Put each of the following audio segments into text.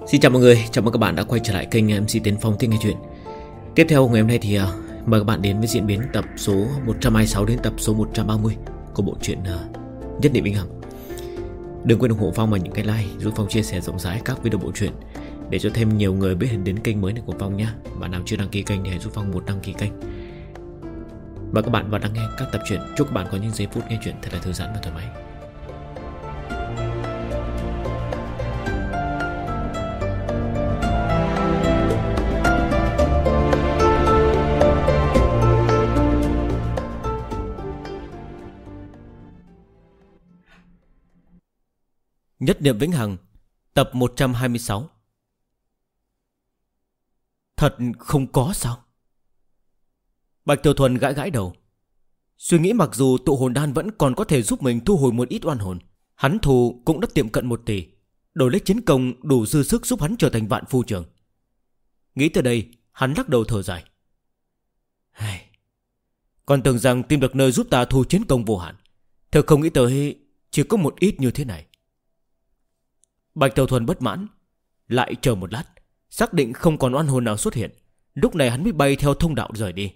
Xin chào mọi người, chào mừng các bạn đã quay trở lại kênh MC Tiến Phong Thích Nghe Chuyện. Tiếp theo ngày hôm nay thì mời các bạn đến với diễn biến tập số 126 đến tập số 130 của bộ truyện Nhất Niệm Vĩnh Hằng. Đừng quên ủng hộ Phong bằng những cái like, giúp Phong chia sẻ rộng rãi các video bộ truyện để cho thêm nhiều người biết đến kênh mới này của Phong nhé. Bạn nào chưa đăng ký kênh thì hãy giúp Phong một đăng ký kênh. Mời các bạn vào đăng nghe các tập truyện. Chúc các bạn có những giây phút nghe chuyện thật là thư giãn và thoải mái. Nhất Niệm Vĩnh Hằng, tập 126. Thật không có sao? Bạch Tiểu Thuần gãi gãi đầu, suy nghĩ mặc dù tụ hồn đan vẫn còn có thể giúp mình thu hồi một ít oan hồn, hắn thù cũng đã tiệm cận 1 tỷ, đổi lấy chiến công đủ dư sức giúp hắn trở thành vạn phu trưởng. Nghĩ tới đây, hắn lắc đầu thở dài. Còn tưởng rằng tìm được nơi giúp ta thu chiến công vô hạn, thật không nghĩ tới chỉ có một ít như thế này. Bạch Tiểu Thuần bất mãn, lại chờ một lát, xác định không còn oan hồn nào xuất hiện, lúc này hắn mới bay theo thông đạo rời đi.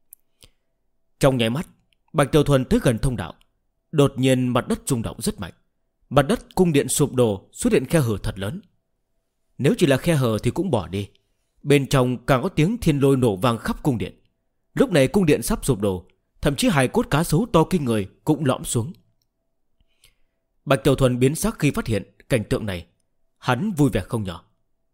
Trong nháy mắt, Bạch Tiểu Thuần tới gần thông đạo, đột nhiên mặt đất rung động rất mạnh. Mặt đất cung điện sụp đổ, xuất hiện khe hở thật lớn. Nếu chỉ là khe hở thì cũng bỏ đi, bên trong càng có tiếng thiên lôi nổ vang khắp cung điện. Lúc này cung điện sắp sụp đổ, thậm chí hài cốt cá sấu to kinh người cũng lõm xuống. Bạch Tiểu Thuần biến sắc khi phát hiện cảnh tượng này, hắn vui vẻ không nhỏ.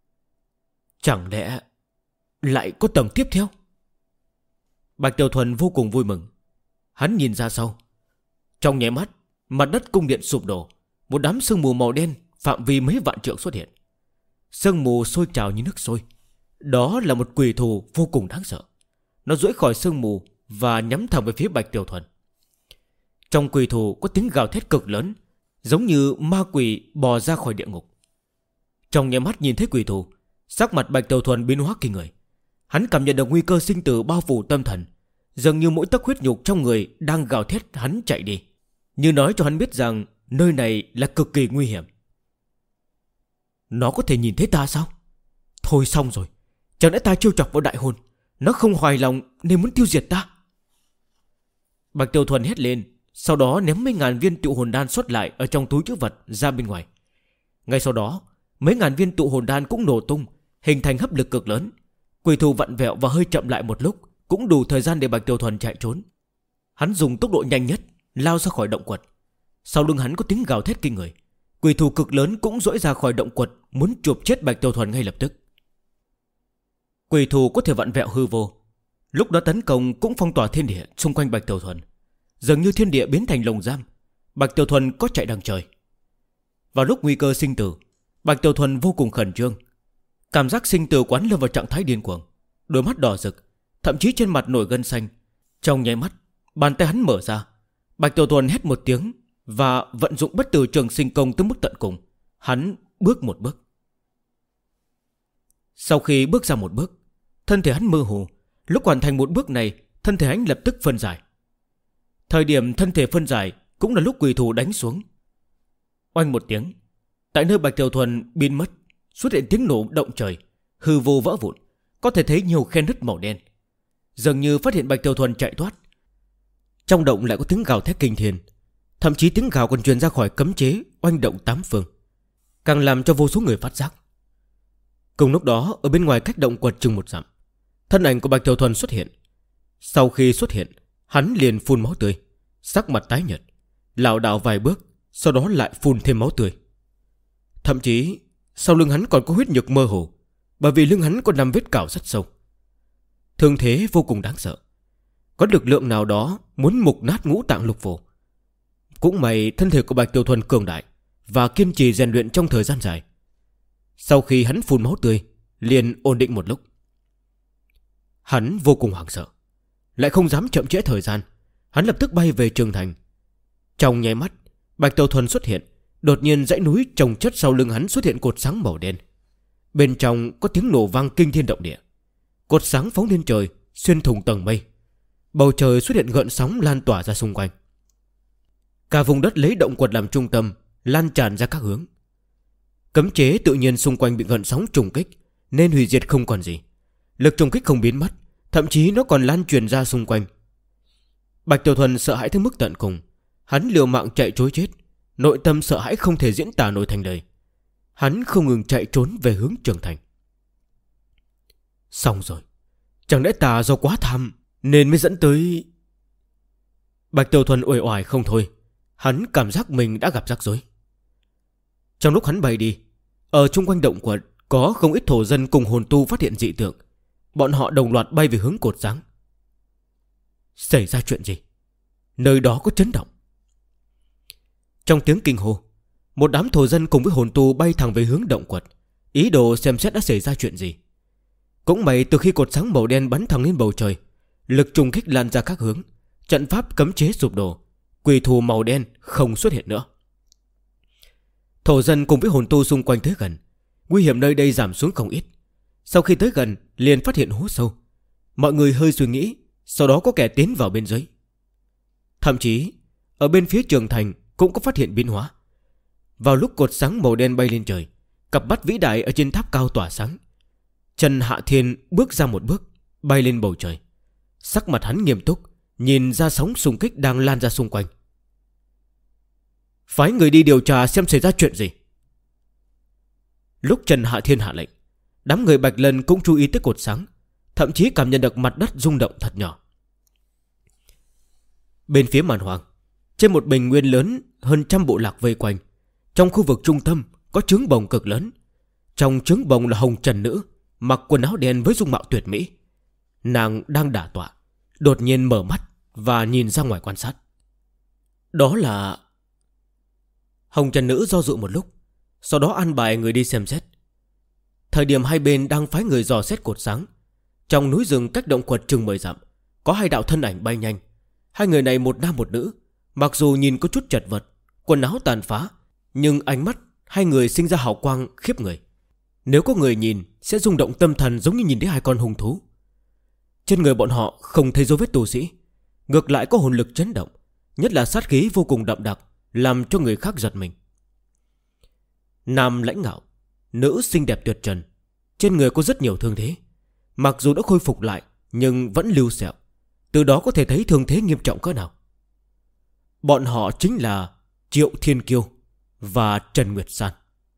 Chẳng lẽ lại có tầng tiếp theo? Bạch Tiểu Thuần vô cùng vui mừng. Hắn nhìn ra sau, trong nháy mắt, mặt đất cung điện sụp đổ, một đám sương mù màu đen phạm vi mấy vạn trượng xuất hiện. Sương mù sôi trào như nước sôi. Đó là một quỷ thù vô cùng đáng sợ. Nó duỗi khỏi sương mù và nhắm thẳng về phía Bạch Tiểu Thuần. Trong quỷ thù có tiếng gào thét cực lớn, giống như ma quỷ bò ra khỏi địa ngục. Trong nháy mắt nhìn thấy quỷ thù, sắc mặt Bạch Tiểu Thuần biến hóa kinh người. Hắn cảm nhận được nguy cơ sinh tử bao phủ tâm thần, dường như mỗi tấc huyết nhục trong người đang gào thét hắn chạy đi, như nói cho hắn biết rằng nơi này là cực kỳ nguy hiểm. Nó có thể nhìn thấy ta sao? Thôi xong rồi, chẳng lẽ ta trêu chọc vào đại hồn, nó không hoài lòng nên muốn tiêu diệt ta? Bạch Tiểu Thuần hét lên, sau đó ném mấy ngàn viên tụ hồn đan xuất lại ở trong túi trữ vật ra bên ngoài. Ngay sau đó, mấy ngàn viên tụ hồn đan cũng nổ tung, hình thành hấp lực cực lớn. Quỷ thù vặn vẹo và hơi chậm lại một lúc, cũng đủ thời gian để Bạch Tiểu Thuần chạy trốn. Hắn dùng tốc độ nhanh nhất lao ra khỏi động quật. Sau lưng hắn có tiếng gào thét kinh người. Quỷ thù cực lớn cũng giãy ra khỏi động quật, muốn chụp chết Bạch Tiểu Thuần ngay lập tức. Quỷ thù có thể vặn vẹo hư vô, lúc đó tấn công cũng phong tỏa thiên địa xung quanh Bạch Tiểu Thuần, dường như thiên địa biến thành lồng giam. Bạch Tiểu Thuần có chạy đằng trời. Vào lúc nguy cơ sinh tử, Bạch Tiểu Thuần vô cùng khẩn trương. Cảm giác sinh tử quán lâm vào trạng thái điên cuồng, đôi mắt đỏ rực, thậm chí trên mặt nổi gân xanh. Trong nháy mắt, bàn tay hắn mở ra, Bạch Tiểu Thuần hét một tiếng và vận dụng bất tử trường sinh công tới mức tận cùng. Hắn bước một bước. Sau khi bước ra một bước, thân thể hắn mơ hồ. Lúc hoàn thành một bước này, thân thể hắn lập tức phân giải. Thời điểm thân thể phân giải cũng là lúc quỷ thù đánh xuống. Oanh một tiếng, tại nơi Bạch Tiểu Thuần biến mất, xuất hiện tiếng nổ động trời, hư vô vỡ vụn, có thể thấy nhiều khe nứt màu đen. Dường như phát hiện Bạch Tiểu Thuần chạy thoát. Trong động lại có tiếng gào thét kinh thiên, thậm chí tiếng gào còn truyền ra khỏi cấm chế, oanh động tám phương, càng làm cho vô số người phát giác. Cùng lúc đó, ở bên ngoài cách động quật chừng 1 dặm, thân ảnh của Bạch Tiểu Thuần xuất hiện. Sau khi xuất hiện, hắn liền phun máu tươi, sắc mặt tái nhợt, lảo đảo vài bước, sau đó lại phun thêm máu tươi. Thậm chí sau lưng hắn còn có huyết nhục mơ hồ, bởi vì lưng hắn có 5 vết cào rất sâu. Thương thế vô cùng đáng sợ, có lực lượng nào đó muốn mục nát ngũ tạng lục phủ. Cũng may thân thể của Bạch Tiểu Thuần cường đại và kiên trì rèn luyện trong thời gian dài. Sau khi hắn phun máu tươi, liền ổn định một lúc. Hắn vô cùng hoảng sợ, lại không dám chậm trễ thời gian. Hắn lập tức bay về Trường Thành. Trong nháy mắt, Bạch Tiểu Thuần xuất hiện. Đột nhiên dãy núi chồng chất sau lưng hắn xuất hiện cột sáng màu đen. Bên trong có tiếng nổ vang kinh thiên động địa. Cột sáng phóng lên trời, xuyên thủng tầng mây. Bầu trời xuất hiện gợn sóng lan tỏa ra xung quanh. Cả vùng đất lấy động quật làm trung tâm, lan tràn ra các hướng. Cấm chế tự nhiên xung quanh bị gợn sóng trùng kích, nên hủy diệt không còn gì. Lực trùng kích không biến mất, thậm chí nó còn lan truyền ra xung quanh. Bạch Tiểu Thuần sợ hãi tới mức tận cùng. Hắn liều mạng chạy trối chết, nội tâm sợ hãi không thể diễn tả nổi thành lời. Hắn không ngừng chạy trốn về hướng Trường Thành. Xong rồi, chẳng lẽ ta do quá tham nên mới dẫn tới... Bạch Tiểu Thuần uể oải không thôi. Hắn cảm giác mình đã gặp rắc rối. Trong lúc hắn bay đi, ở chung quanh động quật có không ít thổ dân cùng hồn tu phát hiện dị tượng. Bọn họ đồng loạt bay về hướng cột sáng. Xảy ra chuyện gì? Nơi đó có chấn động. Trong tiếng kinh hô, một đám thổ dân cùng với hồn tu bay thẳng về hướng động quật, ý đồ xem xét đã xảy ra chuyện gì. Cũng may từ khi cột sáng màu đen bắn thẳng lên bầu trời, lực trùng kích lan ra các hướng, trận pháp cấm chế sụp đổ, quỷ thù màu đen không xuất hiện nữa. Thổ dân cùng với hồn tu xung quanh tới gần, nguy hiểm nơi đây giảm xuống không ít. Sau khi tới gần liền phát hiện hố sâu. Mọi người hơi suy nghĩ, sau đó có kẻ tiến vào bên dưới. Thậm chí ở bên phía Trường Thành cũng có phát hiện biến hóa. Vào lúc cột sáng màu đen bay lên trời, cặp mắt vĩ đại ở trên tháp cao tỏa sáng. Trần Hạ Thiên bước ra một bước, bay lên bầu trời. Sắc mặt hắn nghiêm túc, nhìn ra sóng xung kích đang lan ra xung quanh. Phái người đi điều tra xem xảy ra chuyện gì. Lúc Trần Hạ Thiên hạ lệnh, đám người Bạch Lân cũng chú ý tới cột sáng, thậm chí cảm nhận được mặt đất rung động thật nhỏ. Bên phía màn hoàng, trên một bình nguyên lớn hơn 100 bộ lạc vây quanh. Trong khu vực trung tâm có trướng bồng cực lớn. Trong trướng bồng là Hồng Trần nữ, mặc quần áo đen với dung mạo tuyệt mỹ. Nàng đang đả tọa, đột nhiên mở mắt và nhìn ra ngoài quan sát. Đó là... Hồng Trần nữ do dự một lúc, sau đó an bài người đi xem xét. Thời điểm hai bên đang phái người dò xét cột sáng, trong núi rừng cách động quật chừng 10 dặm, có hai đạo thân ảnh bay nhanh. Hai người này một nam một nữ, mặc dù nhìn có chút chật vật, quần áo tàn phá, nhưng ánh mắt hai người sinh ra hào quang khiếp người. Nếu có người nhìn sẽ rung động tâm thần, giống như nhìn thấy hai con hung thú. Trên người bọn họ không thấy dấu vết tu sĩ, ngược lại có hồn lực chấn động, nhất là sát khí vô cùng đậm đặc, làm cho người khác giật mình. Nam lãnh ngạo, nữ xinh đẹp tuyệt trần, trên người có rất nhiều thương thế. Mặc dù đã khôi phục lại nhưng vẫn lưu sẹo, từ đó có thể thấy thương thế nghiêm trọng cỡ nào. Bọn họ chính là Triệu Thiên Kiêu và Trần Nguyệt San.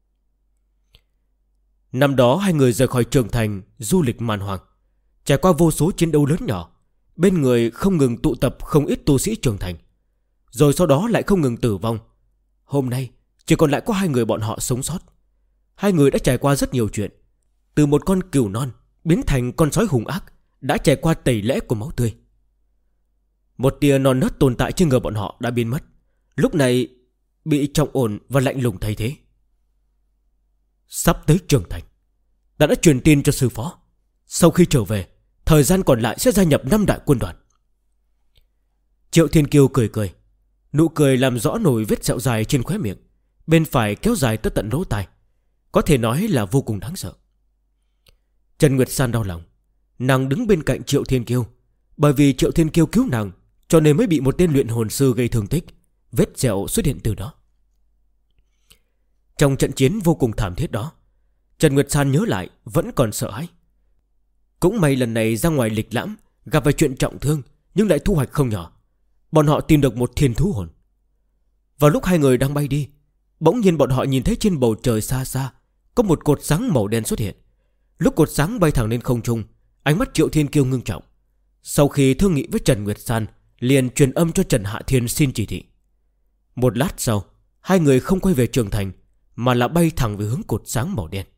Năm đó hai người rời khỏi Trường Thành du lịch man hoang, trải qua vô số chiến đấu lớn nhỏ, bên người không ngừng tụ tập không ít tu sĩ Trường Thành, rồi sau đó lại không ngừng tử vong. Hôm nay chỉ còn lại có hai người bọn họ sống sót. Hai người đã trải qua rất nhiều chuyện, từ một con cừu non biến thành con sói hung ác, đã trải qua tẩy lễ của máu tươi. Một tia non nớt tồn tại trên người bọn họ đã biến mất, lúc này bị trọng ổn và lạnh lùng thay thế. Sắp tới Trường Thành, ta đã truyền tin cho sư phó, sau khi trở về, thời gian còn lại sẽ gia nhập 5 đại quân đoàn. Triệu Thiên Kiêu cười cười, nụ cười làm rõ nổi vết sẹo dài trên khóe miệng, bên phải kéo dài tới tận lỗ tai, có thể nói là vô cùng đáng sợ. Trần Nguyệt San đau lòng, nàng đứng bên cạnh Triệu Thiên Kiêu, bởi vì Triệu Thiên Kiêu cứu nàng, cho nên mới bị một tên luyện hồn sư gây thương tích. Vết sẹo xuất hiện từ đó. Trong trận chiến vô cùng thảm thiết đó, Trần Nguyệt San nhớ lại vẫn còn sợ hãi. Cũng may lần này ra ngoài lịch lãm, gặp phải chuyện trọng thương, nhưng lại thu hoạch không nhỏ. Bọn họ tìm được một thiên thú hồn. Vào lúc hai người đang bay đi, bỗng nhiên bọn họ nhìn thấy trên bầu trời xa xa có một cột sáng màu đen xuất hiện. Lúc cột sáng bay thẳng lên không trung, ánh mắt Triệu Thiên Kiêu ngưng trọng. Sau khi thương nghị với Trần Nguyệt San, liền truyền âm cho Trần Hạ Thiên xin chỉ thị. Một lát sau, hai người không quay về Trường Thành, mà là bay thẳng về hướng cột sáng màu đen.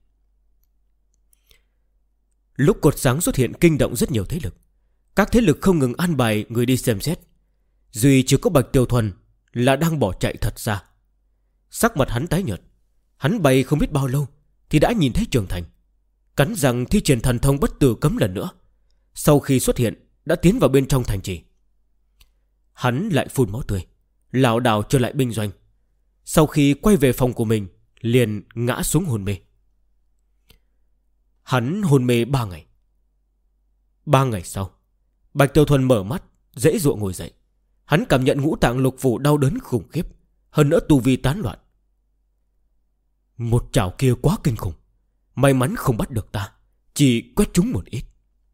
Lúc cột sáng xuất hiện kinh động rất nhiều thế lực. Các thế lực không ngừng an bài người đi xem xét. Duy chỉ có Bạch Tiểu Thuần là đang bỏ chạy thật xa. Sắc mặt hắn tái nhợt. Hắn bay không biết bao lâu thì đã nhìn thấy Trường Thành, cắn răng thi triển thần thông bất tử cấm lần nữa. Sau khi xuất hiện đã tiến vào bên trong thành trì. Hắn lại phun máu tươi, lảo đảo trở lại binh doanh. Sau khi quay về phòng của mình, liền ngã xuống hôn mê. Hắn hôn mê 3 ngày. 3 ngày sau, Bạch Tiểu Thuần mở mắt, dễ dụa ngồi dậy. Hắn cảm nhận ngũ tạng lục phủ đau đớn khủng khiếp, hơn nữa tu vi tán loạn. Một chảo kia quá kinh khủng. May mắn không bắt được ta, chỉ quét trúng một ít.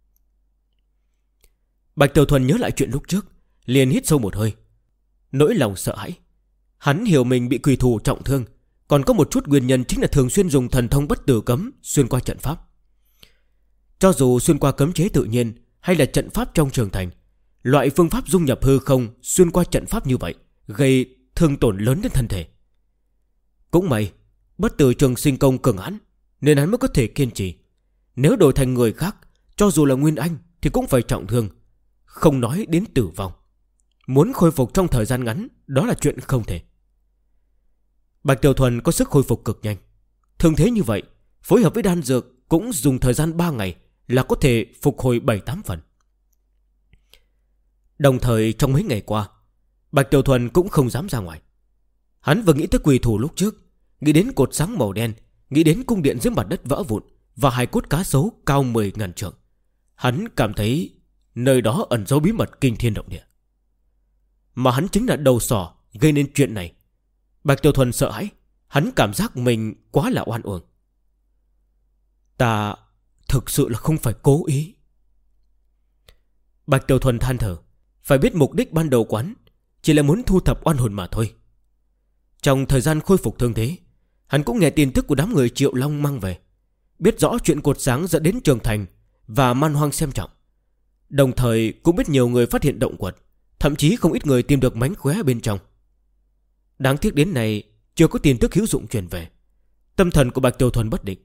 Bạch Tiểu Thuần nhớ lại chuyện lúc trước, liền hít sâu một hơi. Nỗi lòng sợ hãi. Hắn hiểu mình bị quỷ thủ trọng thương, còn có một chút nguyên nhân chính là thường xuyên dùng thần thông bất tử cấm xuyên qua trận pháp. Cho dù xuyên qua cấm chế tự nhiên hay là trận pháp trong trường thành, loại phương pháp dung nhập hư không xuyên qua trận pháp như vậy gây thương tổn lớn đến thân thể. Cũng may bất tử trường sinh công cường hãn, nên hắn mới có thể kiên trì. Nếu đổi thành người khác, cho dù là Nguyên Anh thì cũng phải trọng thương, không nói đến tử vong. Muốn khôi phục trong thời gian ngắn, đó là chuyện không thể. Bạch Tiểu Thuần có sức khôi phục cực nhanh. Thương thế như vậy, phối hợp với đan dược cũng dùng thời gian 3 ngày là có thể phục hồi 7-8 phần. Đồng thời trong mấy ngày qua, Bạch Tiểu Thuần cũng không dám ra ngoài. Hắn vừa nghĩ tới quỷ thủ lúc trước, nghĩ đến cột sáng màu đen, nghĩ đến cung điện dưới mặt đất vỡ vụn và hai cốt cá sấu cao 10.000 trượng. Hắn cảm thấy nơi đó ẩn giấu bí mật kinh thiên động địa. Mà hắn chính là đầu sỏ gây nên chuyện này. Bạch Tiểu Thuần sợ hãi. Hắn cảm giác mình quá là oan uổng. Ta thực sự là không phải cố ý. Bạch Tiểu Thuần than thở. Phải biết mục đích ban đầu quán chỉ là muốn thu thập oan hồn mà thôi. Trong thời gian khôi phục thương thế, hắn cũng nghe tin tức của đám người Triệu Long mang về, biết rõ chuyện cột sáng dẫn đến Trường Thành và man hoang xem trọng. Đồng thời cũng biết nhiều người phát hiện động quật, thậm chí không ít người tìm được mánh khóe bên trong. Đáng tiếc đến nay chưa có tin tức hữu dụng truyền về. Tâm thần của Bạch Tiểu Thuần bất định.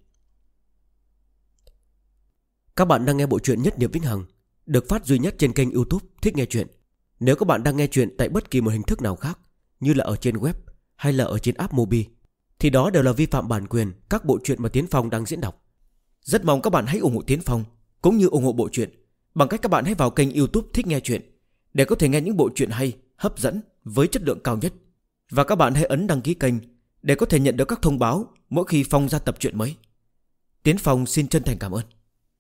Các bạn đang nghe bộ truyện Nhất Niệm Vĩnh Hằng, được phát duy nhất trên kênh YouTube Thích Nghe Truyện. Nếu các bạn đang nghe truyện tại bất kỳ một hình thức nào khác, như là ở trên web hay là ở trên app Mobi, thì đó đều là vi phạm bản quyền các bộ truyện mà Tiến Phong đang diễn đọc. Rất mong các bạn hãy ủng hộ Tiến Phong cũng như ủng hộ bộ truyện bằng cách các bạn hãy vào kênh YouTube Thích Nghe Truyện để có thể nghe những bộ truyện hay, hấp dẫn với chất lượng cao nhất. Và các bạn hãy ấn đăng ký kênh để có thể nhận được các thông báo mỗi khi Phong ra tập truyện mới. Tiến Phong xin chân thành cảm ơn.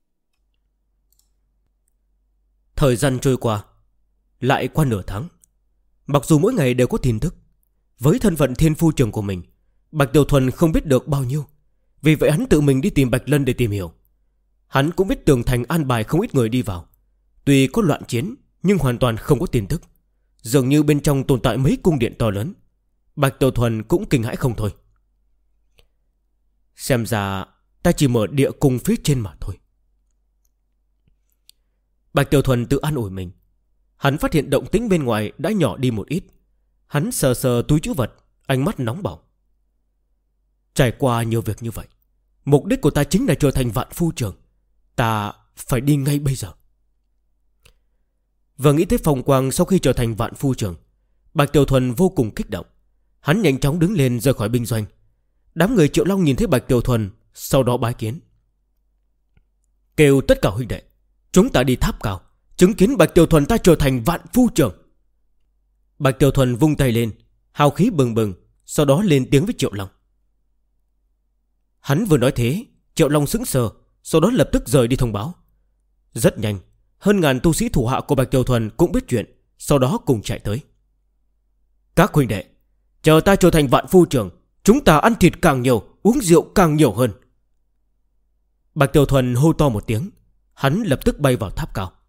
Thời gian trôi qua, lại qua nửa tháng. Mặc dù mỗi ngày đều có tin tức, với thân phận thiên phu trưởng của mình, Bạch Tiểu Thuần không biết được bao nhiêu. Vì vậy hắn tự mình đi tìm Bạch Lân để tìm hiểu. Hắn cũng biết tường thành an bài không ít người đi vào. Tuy có loạn chiến nhưng hoàn toàn không có tin tức. Dường như bên trong tồn tại mấy cung điện to lớn. Bạch Tiểu Thuần cũng kinh hãi không thôi. Xem ra ta chỉ mở địa cung phía trên mà thôi. Bạch Tiểu Thuần tự an ủi mình. Hắn phát hiện động tĩnh bên ngoài đã nhỏ đi một ít. Hắn sờ sờ túi trữ vật, ánh mắt nóng bỏng. Trải qua nhiều việc như vậy, mục đích của ta chính là trở thành vạn phu trưởng. Ta phải đi ngay bây giờ. Vừa nghĩ tới phong quang sau khi trở thành vạn phu trưởng, Bạch Tiểu Thuần vô cùng kích động. Hắn nhanh chóng đứng lên rời khỏi binh doanh. Đám người Triệu Long nhìn thấy Bạch Tiểu Thuần, sau đó bái kiến. Kêu tất cả huynh đệ, chúng ta đi tháp cao, chứng kiến Bạch Tiểu Thuần ta trở thành vạn phu trưởng. Bạch Tiểu Thuần vung tay lên, hào khí bừng bừng, sau đó lên tiếng với Triệu Long. Hắn vừa nói thế, Triệu Long sững sờ, sau đó lập tức rời đi thông báo. Rất nhanh, hơn ngàn tu sĩ thủ hạ của Bạch Tiểu Thuần cũng biết chuyện, sau đó cùng chạy tới. Các huynh đệ, chờ ta trở thành vạn phu trưởng, chúng ta ăn thịt càng nhiều, uống rượu càng nhiều hơn. Bạch Tiểu Thuần hô to một tiếng, hắn lập tức bay vào tháp cao.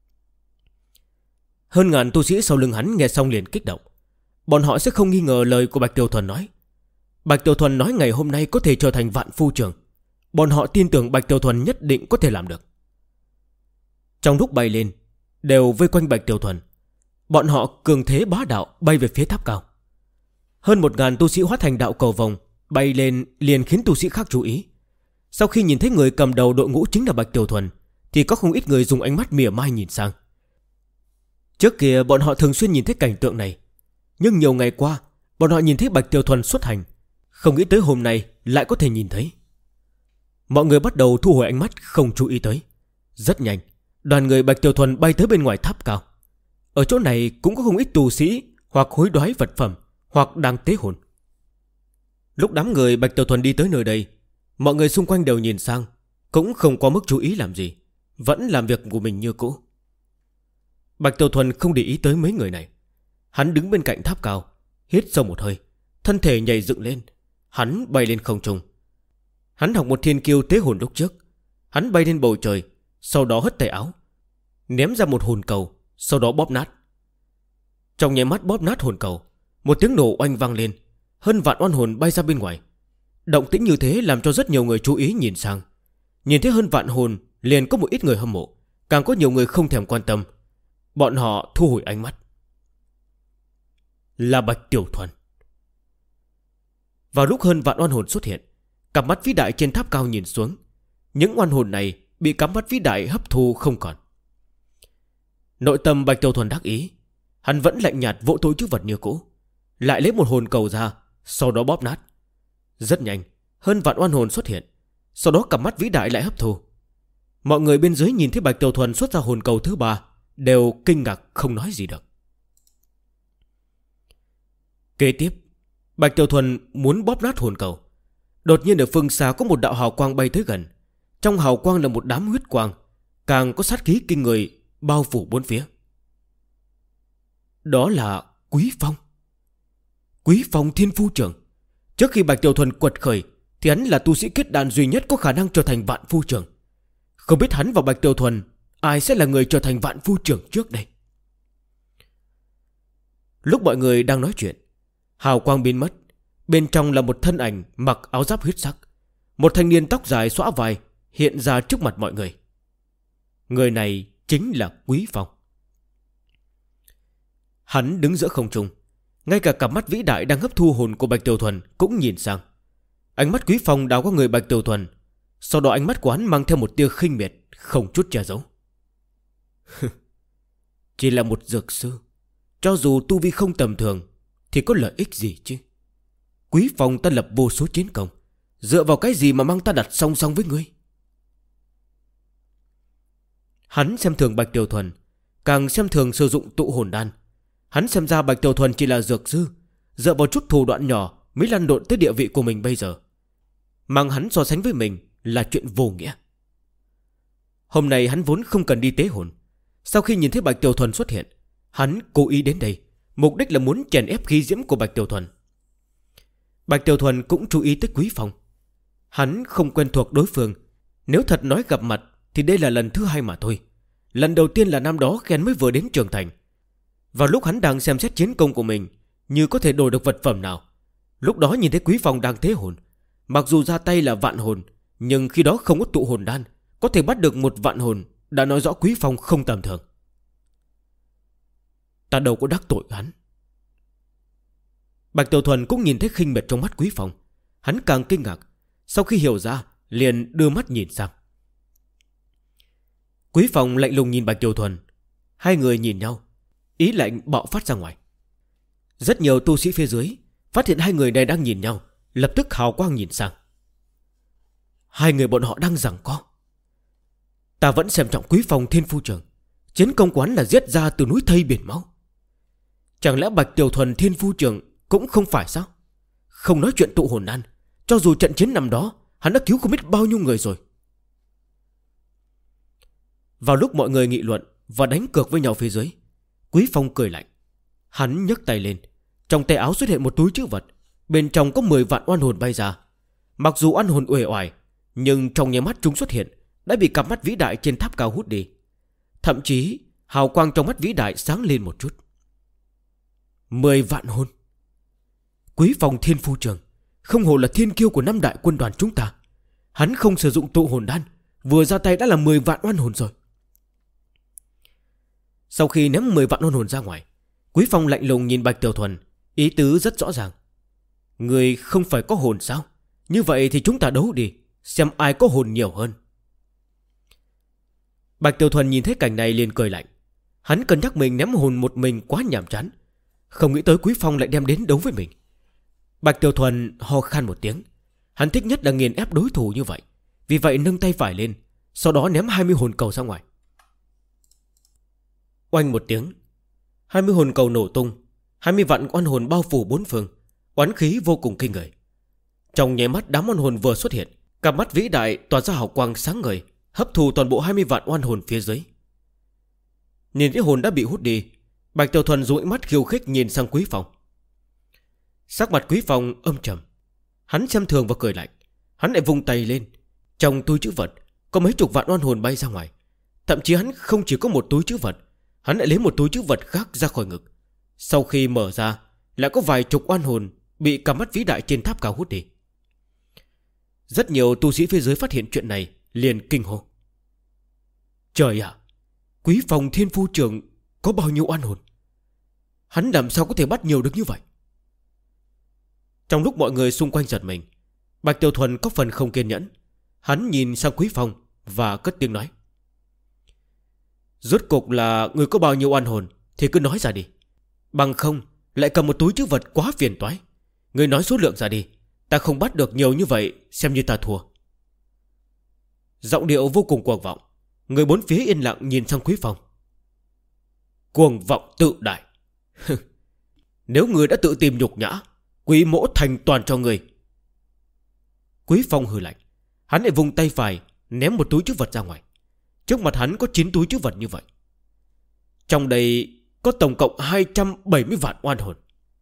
Hơn ngàn tu sĩ sau lưng hắn nghe xong liền kích động. Bọn họ sẽ không nghi ngờ lời của Bạch Tiểu Thuần nói. Bạch Tiểu Thuần nói ngày hôm nay có thể trở thành vạn phu trưởng. Bọn họ tin tưởng Bạch Tiểu Thuần nhất định có thể làm được. Trong lúc bay lên, đều vây quanh Bạch Tiểu Thuần. Bọn họ cường thế bá đạo bay về phía tháp cao. Hơn 1000 tu sĩ hóa thành đạo cầu vồng bay lên liền khiến tu sĩ khác chú ý. Sau khi nhìn thấy người cầm đầu đội ngũ chính là Bạch Tiểu Thuần, thì có không ít người dùng ánh mắt mỉa mai nhìn sang. Trước kia bọn họ thường xuyên nhìn thấy cảnh tượng này, nhưng nhiều ngày qua bọn họ nhìn thấy Bạch Tiểu Thuần xuất hành, không nghĩ tới hôm nay lại có thể nhìn thấy. Mọi người bắt đầu thu hồi ánh mắt, không chú ý tới. Rất nhanh, đoàn người Bạch Tiểu Thuần bay tới bên ngoài tháp cao. Ở chỗ này cũng có không ít tu sĩ hoặc hối đoái vật phẩm, hoặc đang tế hồn. Lúc đám người Bạch Tiểu Thuần đi tới nơi đây, mọi người xung quanh đều nhìn sang, cũng không có mức chú ý làm gì, vẫn làm việc của mình như cũ. Bạch Tiểu Thuần không để ý tới mấy người này. Hắn đứng bên cạnh tháp cao, hít sâu một hơi, thân thể nhảy dựng lên. Hắn bay lên không trung. Hắn học một thiên kiêu tế hồn lúc trước. Hắn bay lên bầu trời, sau đó hất tay áo, ném ra một hồn cầu, sau đó bóp nát. Trong nháy mắt bóp nát hồn cầu, một tiếng nổ oanh vang lên. Hơn vạn oan hồn bay ra bên ngoài. Động tĩnh như thế làm cho rất nhiều người chú ý nhìn sang. Nhìn thấy hơn vạn hồn, liền có một ít người hâm mộ, càng có nhiều người không thèm quan tâm. Bọn họ thu hồi ánh mắt. Là Bạch Tiểu Thuần. Vào lúc hơn vạn oan hồn xuất hiện, cặp mắt vĩ đại trên tháp cao nhìn xuống. Những oan hồn này bị cặp mắt vĩ đại hấp thu không còn. Nội tâm Bạch Tiểu Thuần đắc ý. Hắn vẫn lạnh nhạt vỗ túi chữ vật như cũ, lại lấy một hồn cầu ra, sau đó bóp nát. Rất nhanh, hơn vạn oan hồn xuất hiện. Sau đó cặp mắt vĩ đại lại hấp thu. Mọi người bên dưới nhìn thấy Bạch Tiểu Thuần xuất ra hồn cầu thứ 3 đều kinh ngạc không nói gì được. Kế tiếp, Bạch Tiểu Thuần muốn bóp nát hồn cầu. Đột nhiên ở phương xa có một đạo hào quang bay tới gần. Trong hào quang là một đám huyết quang, càng có sát khí kinh người bao phủ bốn phía. Đó là Quý Phong. Quý Phong Thiên Phu Trưởng. Trước khi Bạch Tiểu Thuần quật khởi thì hắn là tu sĩ kết đan duy nhất có khả năng trở thành Vạn Phu Trưởng. Không biết hắn và Bạch Tiểu Thuần ai sẽ là người trở thành Vạn Phu Trưởng trước đây. Lúc mọi người đang nói chuyện, hào quang biến mất. Bên trong là một thân ảnh mặc áo giáp huyết sắc. Một thanh niên tóc dài xõa vai hiện ra trước mặt mọi người. Người này chính là Quý Phong. Hắn đứng giữa không trung. Ngay cả cặp mắt vĩ đại đang hấp thu hồn của Bạch Tiểu Thuần cũng nhìn sang. Ánh mắt Quý Phong đảo qua người Bạch Tiểu Thuần. Sau đó ánh mắt của hắn mang theo một tia khinh miệt, không chút che giấu. Chỉ là một dược sư, cho dù tu vi không tầm thường thì có lợi ích gì chứ? Quý Phong ta lập vô số chiến công, dựa vào cái gì mà mang ta đặt song song với ngươi? Hắn xem thường Bạch Tiểu Thuần, càng xem thường sử dụng tụ hồn đan. Hắn xem ra Bạch Tiểu Thuần chỉ là dược sư, dựa vào chút thủ đoạn nhỏ mới lăn lộn tới địa vị của mình bây giờ. Mang hắn so sánh với mình là chuyện vô nghĩa. Hôm nay hắn vốn không cần đi tế hồn. Sau khi nhìn thấy Bạch Tiểu Thuần xuất hiện, hắn cố ý đến đây, mục đích là muốn chèn ép khí diễm của Bạch Tiểu Thuần. Bạch Tiểu Thuần cũng chú ý tới Quý Phong. Hắn không quen thuộc đối phương. Nếu thật nói gặp mặt thì đây là lần thứ 2 mà thôi. Lần đầu tiên là năm đó khen mới vừa đến trưởng thành. Vào lúc hắn đang xem xét chiến công của mình, như có thể đổi được vật phẩm nào. Lúc đó nhìn thấy Quý Phong đang tế hồn. Mặc dù ra tay là vạn hồn, nhưng khi đó không có tụ hồn đan, có thể bắt được một vạn hồn, đã nói rõ Quý Phong không tầm thường. Ta đâu có đắc tội hắn. Bạch Tiểu Thuần cũng nhìn thấy khinh miệt trong mắt Quý Phong. Hắn càng kinh ngạc. Sau khi hiểu ra, liền đưa mắt nhìn sang. Quý Phong lạnh lùng nhìn Bạch Tiểu Thuần. Hai người nhìn nhau, ý lạnh bạo phát ra ngoài. Rất nhiều tu sĩ phía dưới phát hiện hai người này đang nhìn nhau, lập tức hào quang nhìn sang. Hai người bọn họ đang giằng co. Ta vẫn xem trọng Quý Phong Thiên Phu Trưởng. Chiến công quán là giết ra từ núi thây biển máu. Chẳng lẽ Bạch Tiểu Thuần Thiên Phu Trưởng cũng không phải sao? Không nói chuyện tụ hồn đan, cho dù trận chiến năm đó hắn đã cứu không biết bao nhiêu người rồi. Vào lúc mọi người nghị luận và đánh cược với nhau phía dưới, Quý Phong cười lạnh. Hắn nhấc tay lên. Trong tay áo xuất hiện một túi trữ vật. Bên trong có 10 vạn oan hồn bay ra. Mặc dù oan hồn uể oải, nhưng trong nháy mắt chúng xuất hiện đã bị cặp mắt vĩ đại trên tháp cao hút đi. Thậm chí hào quang trong mắt vĩ đại sáng lên một chút. 10 vạn hồn. Quý Phong Thiên Phu Trưởng không hổ là thiên kiêu của 5 đại quân đoàn chúng ta. Hắn không sử dụng tụ hồn đan, vừa ra tay đã là 10 vạn oan hồn rồi. Sau khi ném 10 vạn oan hồn ra ngoài, Quý Phong lạnh lùng nhìn Bạch Tiểu Thuần, ý tứ rất rõ ràng. Người không phải có hồn sao? Như vậy thì chúng ta đấu đi, xem ai có hồn nhiều hơn. Bạch Tiểu Thuần nhìn thấy cảnh này liền cười lạnh. Hắn cân nhắc mình ném hồn một mình quá nhàm chán, không nghĩ tới Quý Phong lại đem đến đấu với mình. Bạch Tiểu Thuần ho khan một tiếng. Hắn thích nhất là nghiền ép đối thủ như vậy. Vì vậy nâng tay phải lên, sau đó ném 20 hồn cầu ra ngoài. Oanh một tiếng, 20 hồn cầu nổ tung. 20 vạn oan hồn bao phủ bốn phương, oán khí vô cùng kinh người. Trong nháy mắt đám oan hồn vừa xuất hiện, cặp mắt vĩ đại tỏa ra hào quang sáng ngời, hấp thu toàn bộ 20 vạn oan hồn phía dưới. Nhìn thấy hồn đã bị hút đi, Bạch Tiểu Thuần dụi mắt khiêu khích nhìn sang Quý Phong. Sắc mặt Quý Phong âm trầm. Hắn xem thường và cười lạnh. Hắn lại vung tay lên. Trong túi trữ vật có mấy chục vạn oan hồn bay ra ngoài. Thậm chí hắn không chỉ có một túi trữ vật, hắn lại lấy một túi trữ vật khác ra khỏi ngực. Sau khi mở ra, lại có vài chục oan hồn bị cả mắt vĩ đại trên tháp cao hút đi. Rất nhiều tu sĩ phía dưới phát hiện chuyện này liền kinh hô. Trời ạ, Quý Phong Thiên Phu Trưởng có bao nhiêu oan hồn? Hắn làm sao có thể bắt nhiều được như vậy? Trong lúc mọi người xung quanh giật mình, Bạch Tiểu Thuần có phần không kiên nhẫn. Hắn nhìn sang Quý Phong và cất tiếng nói. Rốt cục là người có bao nhiêu oan hồn thì cứ nói ra đi. Bằng không lại cầm một túi trữ vật quá phiền toái. Người nói số lượng ra đi. Ta không bắt được nhiều như vậy, xem như ta thua. Giọng điệu vô cùng cuồng vọng. Người bốn phía yên lặng nhìn sang Quý Phong. Cuồng vọng tự đại. Nếu người đã tự tìm nhục nhã, Quý mỗ thành toàn cho người. Quý Phong hừ lạnh. Hắn lại vùng tay phải ném một túi trữ vật ra ngoài. Trước mặt hắn có 9 túi trữ vật như vậy. Trong đây có tổng cộng 270 vạn oan hồn.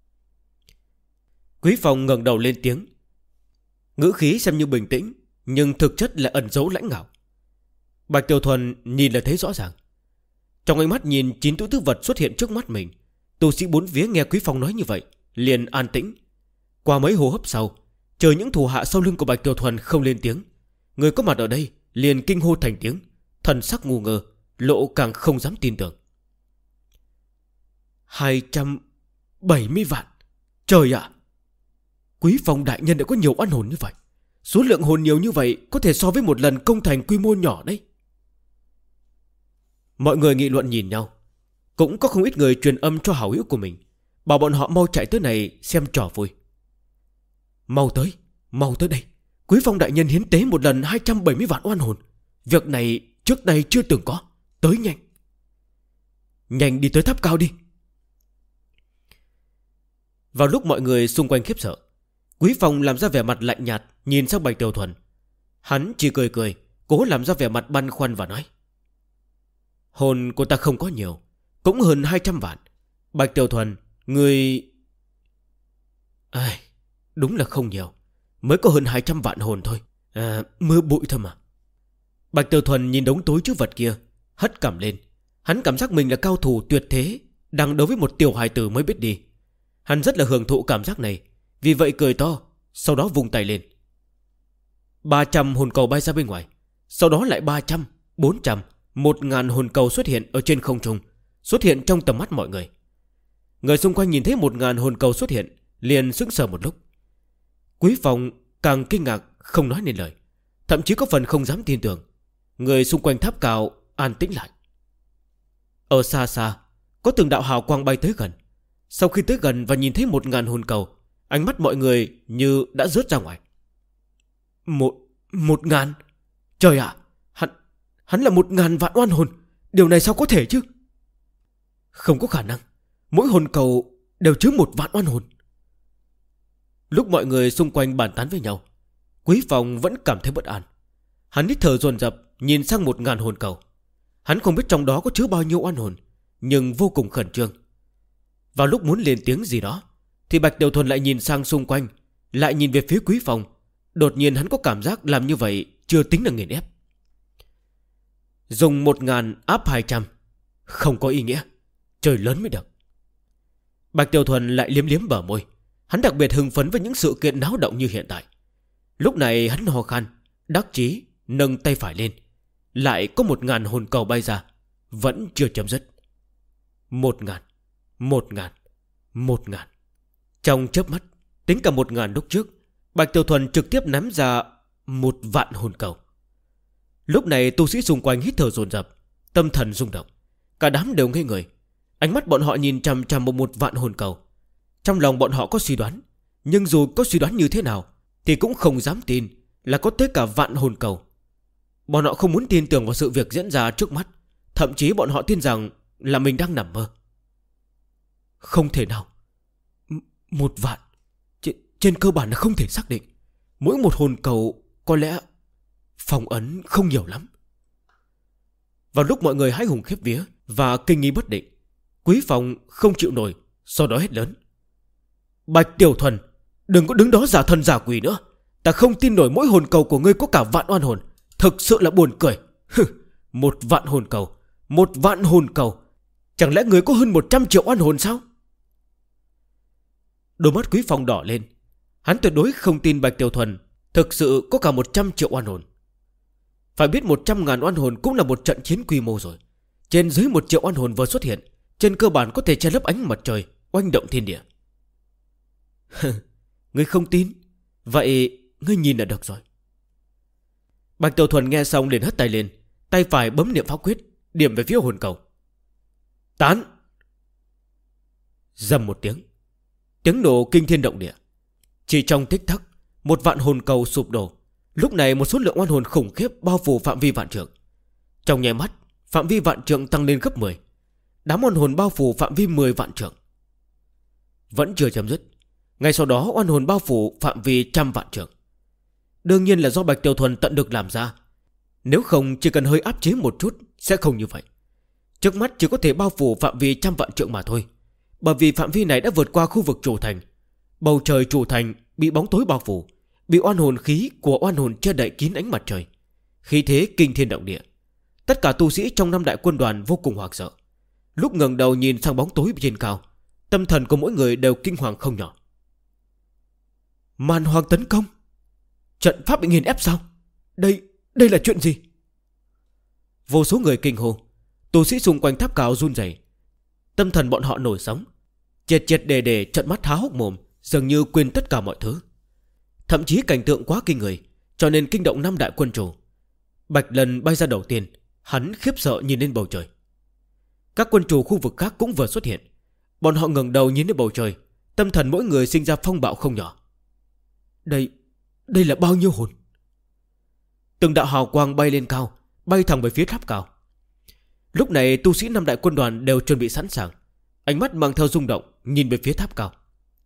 Quý Phong ngẩng đầu lên tiếng. Ngữ khí xem như bình tĩnh, nhưng thực chất là ẩn giấu lãnh ngạo. Bạch Tiểu Thuần nhìn là thấy rõ ràng. Trong ánh mắt nhìn 9 túi trữ vật xuất hiện trước mắt mình, tu sĩ bốn phía nghe Quý Phong nói như vậy liền an tĩnh. Qua mấy hô hấp sau, chờ những thủ hạ sau lưng của Bạch Tiểu Thuần không lên tiếng, người có mặt ở đây liền kinh hô thành tiếng, thần sắc ngu ngơ, lộ càng không dám tin tưởng. 270 vạn. Trời ạ, Quý Phong đại nhân đã có nhiều oan hồn như vậy. Số lượng hồn nhiều như vậy có thể so với một lần công thành quy mô nhỏ đấy. Mọi người nghị luận nhìn nhau. Cũng có không ít người truyền âm cho hảo hữu của mình, bảo bọn họ mau chạy tới này xem trò vui. Mau tới đây. Quý Phong đại nhân hiến tế một lần 270 vạn oan hồn. Việc này trước đây chưa từng có. Tới nhanh. Nhanh đi tới tháp cao đi. Vào lúc mọi người xung quanh khiếp sợ, Quý Phong làm ra vẻ mặt lạnh nhạt nhìn sang Bạch Tiểu Thuần. Hắn chỉ cười, cố làm ra vẻ mặt băn khoăn và nói. Hồn của ta không có nhiều, cũng hơn 200 vạn. Bạch Tiểu Thuần, người... Đúng là không nhiều, mới có hơn 200 vạn hồn thôi. Mưa bụi thôi mà. Bạch Tiểu Thuần nhìn đống túi trữ vật kia, hất cằm lên. Hắn cảm giác mình là cao thủ tuyệt thế, đang đối với một tiểu hài tử mới biết đi. Hắn rất là hưởng thụ cảm giác này, vì vậy cười to, sau đó vung tay lên. 300 hồn cầu bay ra bên ngoài. Sau đó lại 300, 400, 1000 hồn cầu xuất hiện ở trên không trung, xuất hiện trong tầm mắt mọi người. Người xung quanh nhìn thấy 1000 hồn cầu xuất hiện, liền sững sờ một lúc. Quý Phong càng kinh ngạc không nói nên lời, thậm chí có phần không dám tin tưởng. Người xung quanh tháp cao an tĩnh lại. Ở xa xa có từng đạo hào quang bay tới gần. Sau khi tới gần và nhìn thấy 1000 hồn cầu, ánh mắt mọi người như đã rớt ra ngoài. 1000? Trời ạ, hắn là 1000 vạn oan hồn. Điều này sao có thể chứ? Không có khả năng. Mỗi hồn cầu đều chứa 1 vạn oan hồn. Lúc mọi người xung quanh bàn tán với nhau, Quý Phong vẫn cảm thấy bất an. Hắn hít thở dồn dập nhìn sang 1000 hồn cầu. Hắn không biết trong đó có chứa bao nhiêu oan hồn, nhưng vô cùng khẩn trương. Vào lúc muốn lên tiếng gì đó, thì Bạch Tiểu Thuần lại nhìn sang xung quanh, lại nhìn về phía Quý Phong. Đột nhiên hắn có cảm giác làm như vậy chưa tính là nghiền ép. Dùng 1000 áp 200 không có ý nghĩa, trời lớn mới được. Bạch Tiểu Thuần lại liếm liếm bờ môi. Hắn đặc biệt hưng phấn với những sự kiện náo động như hiện tại. Lúc này hắn ho khan, đắc chí nâng tay phải lên. Lại có 1000 hồn cầu bay ra, vẫn chưa chấm dứt. 1000, 1000. Trong chớp mắt, tính cả 1000 lúc trước, Bạch Tiểu Thuần trực tiếp ném ra 1 vạn hồn cầu. Lúc này tu sĩ xung quanh hít thở dồn dập, tâm thần rung động. Cả đám đều ngây người. Ánh mắt bọn họ nhìn chằm chằm vào 1 vạn hồn cầu. Trong lòng bọn họ có suy đoán, nhưng dù có suy đoán như thế nào thì cũng không dám tin là có tới cả vạn hồn cầu. Bọn họ không muốn tin tưởng vào sự việc diễn ra trước mắt. Thậm chí bọn họ tin rằng là mình đang nằm mơ. Không thể nào. 1 vạn trên cơ bản là không thể xác định. Mỗi một hồn cầu có lẽ phong ấn không nhiều lắm. Vào lúc mọi người hãi hùng khiếp vía và kinh nghi bất định, Quý Phong không chịu nổi, sau đó hét lớn. Bạch Tiểu Thuần, Đừng có đứng đó giả thần giả quỷ nữa. Ta không tin nổi mỗi hồn cầu của ngươi có cả vạn oan hồn. Thực sự là buồn cười. Một vạn hồn cầu. Một vạn hồn cầu. Chẳng lẽ ngươi có hơn 100 triệu oan hồn sao? Đôi mắt Quý Phong đỏ lên. Hắn tuyệt đối không tin Bạch Tiểu Thuần thực sự có cả 100 triệu oan hồn. Phải biết 100.000 oan hồn cũng là một trận chiến quy mô rồi. Trên dưới 1 triệu oan hồn vừa xuất hiện, trên cơ bản có thể che lấp ánh mặt trời, oanh động thiên địa. Ngươi không tin? Vậy ngươi nhìn là được rồi. Bạch Tiểu Thuần nghe xong liền hất tay lên, tay phải bấm niệm pháp quyết, điểm về phía hồn cầu. Tán! Rầm một tiếng, tiếng nổ kinh thiên động địa. Chỉ trong tích tắc, một vạn hồn cầu sụp đổ. Lúc này một số lượng oan hồn khủng khiếp bao phủ phạm vi vạn trượng. Trong nháy mắt, phạm vi vạn trượng tăng lên gấp 10. Đám oan hồn bao phủ phạm vi 10 vạn trượng. Vẫn chưa chấm dứt, ngay sau đó oan hồn bao phủ phạm vi 100 vạn trượng. Đương nhiên là do Bạch Tiểu Thuần tận được làm ra. Nếu không chỉ cần hơi áp chế một chút sẽ không như vậy. Trước mắt chỉ có thể bao phủ phạm vi 100 vạn trượng mà thôi. Bởi vì phạm vi này đã vượt qua khu vực chủ thành. Bầu trời chủ thành bị bóng tối bao phủ, bị oan hồn khí của oan hồn che đậy kín ánh mặt trời. Khí thế kinh thiên động địa. Tất cả tu sĩ trong 5 đại quân đoàn vô cùng hoảng sợ. Lúc ngẩng đầu nhìn sang bóng tối trên cao, tâm thần của mỗi người đều kinh hoàng không nhỏ. Màn hoàng tấn công. Trận pháp bị nghiền ép sao? Đây là chuyện gì? Vô số người kinh hô. Tu sĩ xung quanh tháp cao run rẩy. Tâm thần bọn họ nổi sóng, triệt triệt để trợn mắt há hốc mồm, dường như quên tất cả mọi thứ. Thậm chí cảnh tượng quá kinh người, cho nên kinh động 5 đại quân chủ. Bạch Lần bay ra đầu tiên, hắn khiếp sợ nhìn lên bầu trời. Các quân chủ khu vực khác cũng vừa xuất hiện. Bọn họ ngẩng đầu nhìn lên bầu trời, tâm thần mỗi người sinh ra phong bạo không nhỏ. Đây là bao nhiêu hồn? Từng đạo hào quang bay lên cao, bay thẳng về phía tháp cao. Lúc này tu sĩ 5 đại quân đoàn đều chuẩn bị sẵn sàng, ánh mắt mang theo rung động nhìn về phía tháp cao.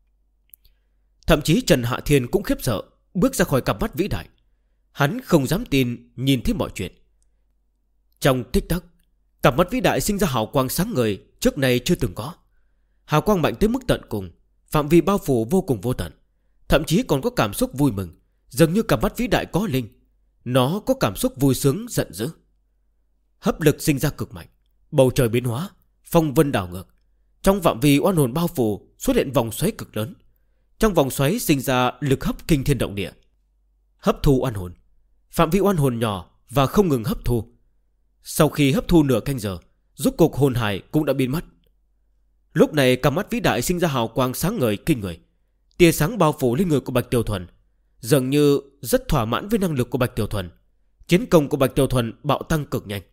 Thậm chí Trần Hạ Thiên cũng khiếp sợ, bước ra khỏi cặp mắt vĩ đại. Hắn không dám tin nhìn thấy mọi chuyện. Trong tích tắc, cặp mắt vĩ đại sinh ra hào quang sáng ngời trước này chưa từng có. Hào quang mạnh tới mức tận cùng, phạm vi bao phủ vô cùng vô tận. Thậm chí còn có cảm xúc vui mừng, dường như cặp mắt vĩ đại có linh. Nó có cảm xúc vui sướng giận dữ. Hấp lực sinh ra cực mạnh, bầu trời biến hóa, phong vân đảo ngược. Trong phạm vi oan hồn bao phủ xuất hiện vòng xoáy cực lớn. Trong vòng xoáy sinh ra lực hấp kinh thiên động địa, hấp thu oan hồn. Phạm vi oan hồn nhỏ và không ngừng hấp thu. Sau khi hấp thu nửa canh giờ, rốt cục hồn hải cũng đã biến mất. Lúc này cặp mắt vĩ đại sinh ra hào quang sáng ngời kinh người. Tia sáng bao phủ lên người của Bạch Tiểu Thuần, dường như rất thỏa mãn với năng lực của Bạch Tiểu Thuần. Chiến công của Bạch Tiểu Thuần bạo tăng cực nhanh.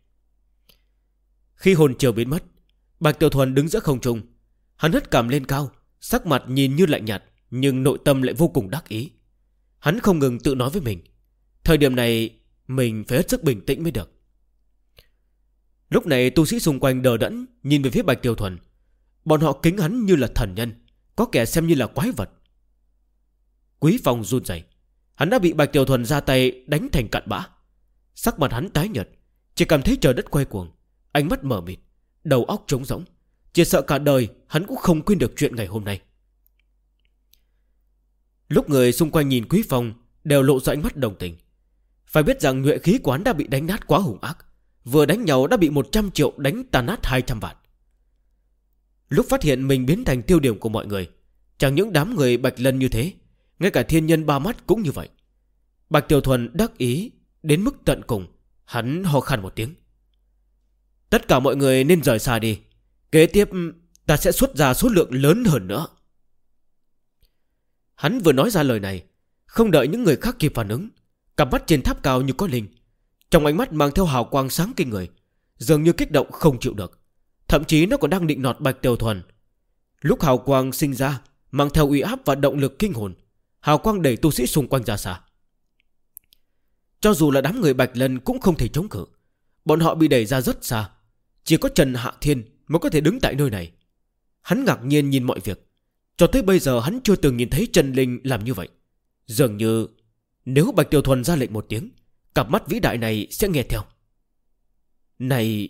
Khi hồn chiều biến mất, Bạch Tiểu Thuần đứng giữa không trung. Hắn hất cằm lên cao, sắc mặt nhìn như lạnh nhạt, nhưng nội tâm lại vô cùng đắc ý. Hắn không ngừng tự nói với mình, thời điểm này mình phải hết sức bình tĩnh mới được. Lúc này tu sĩ xung quanh đờ đẫn nhìn về phía Bạch Tiểu Thuần. Bọn họ kính hắn như là thần nhân, có kẻ xem như là quái vật. Quý Phong run rẩy. Hắn đã bị Bạch Tiểu Thuần ra tay đánh thành cặn bã. Sắc mặt hắn tái nhợt, chỉ cảm thấy trời đất quay cuồng, ánh mắt mờ mịt, đầu óc trống rỗng. Chỉ sợ cả đời hắn cũng không quên được chuyện ngày hôm nay. Lúc người xung quanh nhìn Quý Phong đều lộ ra ánh mắt đồng tình. Phải biết rằng nhuệ khí của hắn đã bị đánh nát quá hung ác. Vừa đánh nhau đã bị 100 triệu đánh tàn nát 200 vạn. Lúc phát hiện mình biến thành tiêu điểm của mọi người, chẳng những đám người Bạch Lân như thế, ngay cả thiên nhân ba mắt cũng như vậy. Bạch Tiểu Thuần đắc ý đến mức tận cùng. Hắn ho khan một tiếng. Tất cả mọi người nên rời xa đi. Kế tiếp ta sẽ xuất ra số lượng lớn hơn nữa. Hắn vừa nói ra lời này, không đợi những người khác kịp phản ứng, cặp mắt trên tháp cao như có linh, trong ánh mắt mang theo hào quang sáng kinh người, dường như kích động không chịu được. Thậm chí nó còn đang định nọt Bạch Tiểu Thuần. Lúc hào quang sinh ra, mang theo uy áp và động lực kinh hồn, hào quang đẩy tu sĩ xung quanh ra xa. Cho dù là đám người Bạch Lân cũng không thể chống cự. Bọn họ bị đẩy ra rất xa. Chỉ có Trần Hạ Thiên mới có thể đứng tại nơi này. Hắn ngạc nhiên nhìn mọi việc. Cho tới bây giờ hắn chưa từng nhìn thấy Trần Linh làm như vậy. Dường như nếu Bạch Tiểu Thuần ra lệnh một tiếng, cặp mắt vĩ đại này sẽ nghe theo. Này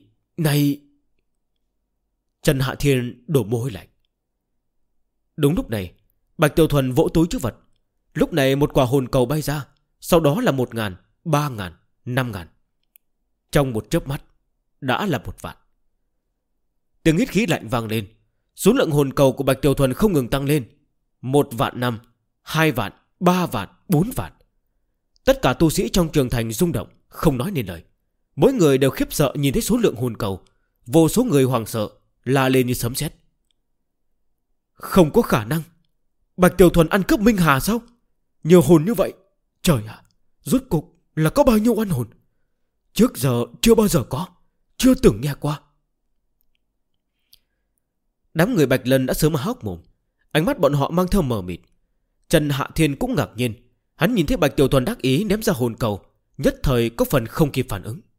Trần Hạ Thiên đổ mồ hôi lạnh. Đúng lúc này, Bạch Tiểu Thuần vỗ túi trữ vật, Lúc này một quả hồn cầu bay ra, sau đó là 1.000, 3.000, 5.000. Trong một chớp mắt đã là 1 vạn. Tiếng hít khí lạnh vang lên. Số lượng hồn cầu của Bạch Tiểu Thuần không ngừng tăng lên. 1 vạn 5, 2 vạn, 3 vạn, 4 vạn. Tất cả tu sĩ trong trường thành rung động, không nói nên lời. Mỗi người đều khiếp sợ nhìn thấy số lượng hồn cầu. Vô số người hoảng sợ, la lên như sấm sét. Không có khả năng. Bạch Tiểu Thuần ăn cướp Minh Hà sao? Nhiều hồn như vậy. Trời ạ, rốt cục là có bao nhiêu oan hồn? Trước giờ chưa bao giờ có, chưa từng nghe qua. Đám người Bạch Lân đã sớm há hốc mồm. Ánh mắt bọn họ mang theo mờ mịt. Trần Hạ Thiên cũng ngạc nhiên. Hắn nhìn thấy Bạch Tiểu Thuần đắc ý ném ra hồn cầu, nhất thời có phần không kịp phản ứng.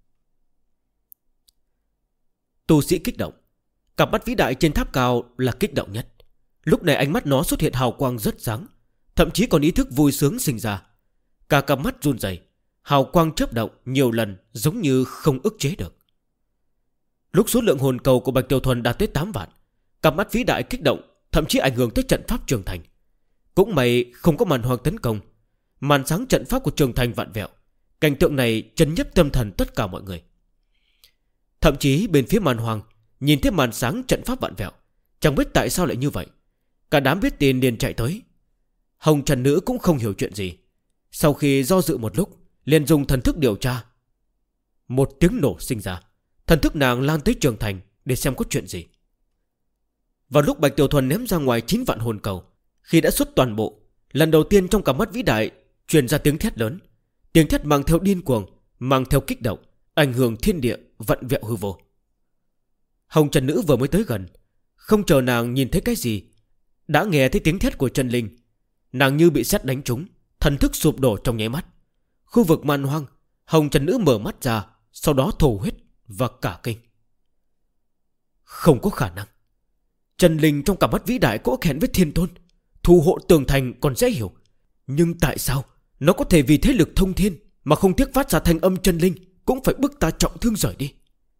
Tu sĩ kích động. Cặp mắt vĩ đại trên tháp cao là kích động nhất. Lúc này ánh mắt nó xuất hiện hào quang rất sáng, thậm chí còn ý thức vui sướng sinh ra. Cả cặp mắt run rẩy, hào quang chớp động nhiều lần, giống như không ức chế được. Lúc số lượng hồn cầu của Bạch Tiểu Thuần đạt tới 8 vạn, cặp mắt vĩ đại kích động, thậm chí ảnh hưởng tới trận pháp trường thành. Cũng may không có màn hoàng tấn công. Màn sáng trận pháp của trường thành vặn vẹo. Cảnh tượng này chấn nhiếp tâm thần tất cả mọi người. Thậm chí bên phía màn hoàng nhìn thấy màn sáng trận pháp vặn vẹo, chẳng biết tại sao lại như vậy. Cả đám biết tin liền chạy tới. Hồng Trần Nữ cũng không hiểu chuyện gì. Sau khi do dự một lúc, liền dùng thần thức điều tra. Một tiếng nổ sinh ra. Thần thức nàng lan tới trường thành để xem có chuyện gì. Vào lúc Bạch Tiểu Thuần ném ra ngoài 9 vạn hồn cầu, khi đã xuất toàn bộ, lần đầu tiên trong cả mắt vĩ đại truyền ra tiếng thét lớn. Tiếng thét mang theo điên cuồng, mang theo kích động, ảnh hưởng thiên địa, vặn vẹo hư vô. Hồng Trần Nữ vừa mới tới gần, không chờ nàng nhìn thấy cái gì, đã nghe thấy tiếng thét của chân linh. Nàng như bị sét đánh trúng, thần thức sụp đổ trong nháy mắt. Khu vực man hoang, Hồng Trần Nữ mở mắt ra, sau đó thổ huyết và cả kinh. Không có khả năng. Chân linh trong cả mắt vĩ đại có hẹn với thiên tôn, thủ hộ tường thành còn dễ hiểu. Nhưng tại sao nó có thể vì thế lực thông thiên mà không tiếc phát ra thanh âm chân linh, cũng phải bức ta trọng thương rời đi?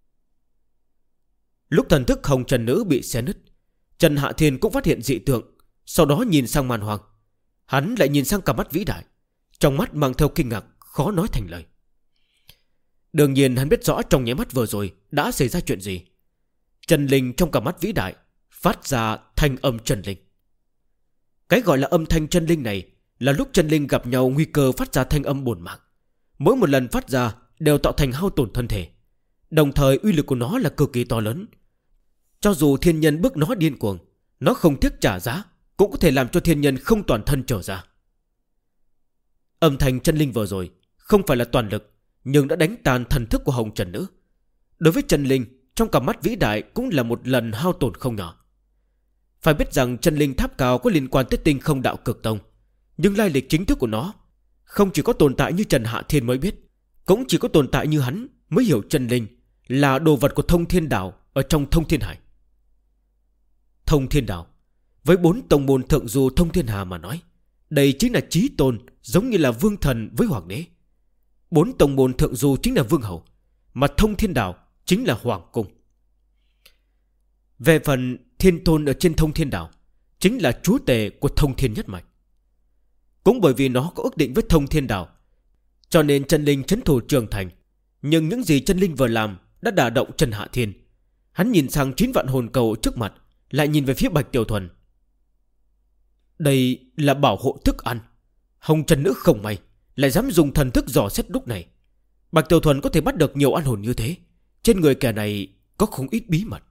Lúc thần thức Hồng Trần Nữ bị xé nứt, Trần Hạ Thiên cũng phát hiện dị tượng. Sau đó nhìn sang màn hoàng, hắn lại nhìn sang cả mắt vĩ đại, trong mắt mang theo kinh ngạc khó nói thành lời. Đương nhiên hắn biết rõ trong nháy mắt vừa rồi đã xảy ra chuyện gì. Chân linh trong cả mắt vĩ đại phát ra thanh âm chân linh. Cái gọi là âm thanh chân linh này là lúc chân linh gặp nhau nguy cơ phát ra thanh âm bổn mạng. Mỗi một lần phát ra đều tạo thành hao tổn thân thể. Đồng thời uy lực của nó là cực kỳ to lớn. Cho dù thiên nhân bức nó điên cuồng, nó không tiếc trả giá, cũng có thể làm cho thiên nhân không toàn thân trở ra. Âm thanh chân linh vừa rồi không phải là toàn lực, nhưng đã đánh tan thần thức của Hồng Trần Nữ. Đối với chân linh, trong cả mắt vĩ đại cũng là một lần hao tổn không nhỏ. Phải biết rằng chân linh tháp cao có liên quan tới Tinh Không Đạo Cực Tông, nhưng lai lịch chính thức của nó không chỉ có tồn tại như Trần Hạ Thiên mới biết, cũng chỉ có tồn tại như hắn mới hiểu chân linh là đồ vật của Thông Thiên Đạo ở trong Thông Thiên Hải. Thông Thiên Đạo với 4 tông môn thượng du Thông Thiên Hà mà nói, đây chính là chí tôn, giống như là vương thần với hoàng đế. 4 tông môn thượng du chính là vương hầu, mà Thông Thiên Đạo chính là hoàng cung. Về phần thiên tôn ở trên Thông Thiên Đạo, chính là chúa tể của Thông Thiên Nhất Mạch. Cũng bởi vì nó có ước định với Thông Thiên Đạo, cho nên chân linh trấn thủ trường thành. Nhưng những gì chân linh vừa làm đã đả động Trần Hạ Thiên. Hắn nhìn sang 9 vạn hồn cầu trước mặt, lại nhìn về phía Bạch Tiểu Thuần. Đây là bảo hộ thức ăn. Hồng Trần Nữ không may lại dám dùng thần thức dò xét lúc này. Bạch Tiểu Thuần có thể bắt được nhiều ăn hồn như thế, trên người kẻ này có không ít bí mật.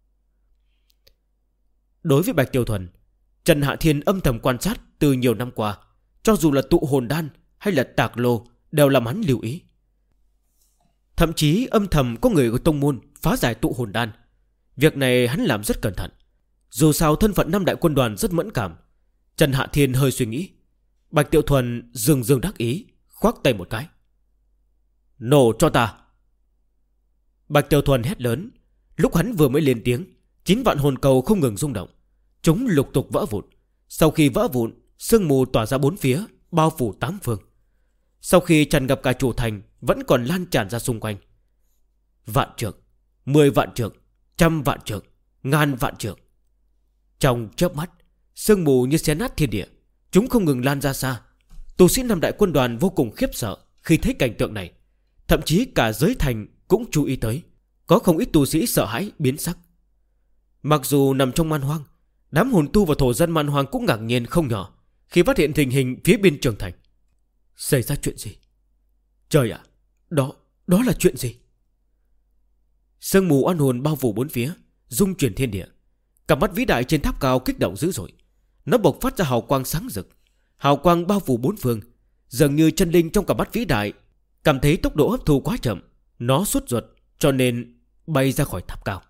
Đối với Bạch Tiểu Thuần, Trần Hạ Thiên âm thầm quan sát từ nhiều năm qua. Cho dù là tụ hồn đan hay là tạc lô đều làm hắn lưu ý. Thậm chí âm thầm có người của tông môn phá giải tụ hồn đan. Việc này hắn làm rất cẩn thận. Dù sao thân phận 5 đại quân đoàn rất mẫn cảm. Trần Hạ Thiên hơi suy nghĩ. Bạch Tiểu Thuần dường dường đắc ý, khoác tay một cái. Nổ cho ta. Bạch Tiểu Thuần hét lớn. Lúc hắn vừa mới lên tiếng, 9 vạn hồn cầu không ngừng rung động. Chúng lục tục vỡ vụn. Sau khi vỡ vụn, sương mù tỏa ra 4 phía, bao phủ 8 phương. Sau khi tràn ngập cả chủ thành, vẫn còn lan tràn ra xung quanh. Vạn trượng, 10 vạn trượng, 100 vạn trượng, 1000 vạn trượng. Trong chớp mắt, sương mù như xé nát thiên địa. Chúng không ngừng lan ra xa, Tu sĩ năm đại quân đoàn vô cùng khiếp sợ khi thấy cảnh tượng này. Thậm chí cả giới thành cũng chú ý tới. Có không ít tu sĩ sợ hãi biến sắc. Mặc dù nằm trong man hoang, đám hồn tu và thổ dân man hoang cũng ngạc nhiên không nhỏ khi phát hiện tình hình phía bên trường thành. Xảy ra chuyện gì? Trời ạ, đó là chuyện gì? Sương mù oan hồn bao phủ bốn phía, rung chuyển thiên địa. Cặp mắt vĩ đại trên tháp cao kích động dữ dội. Nó bộc phát ra hào quang sáng rực. Hào quang bao phủ bốn phương. Dường như chân linh trong cặp mắt vĩ đại cảm thấy tốc độ hấp thu quá chậm, nó sốt ruột cho nên bay ra khỏi tháp cao.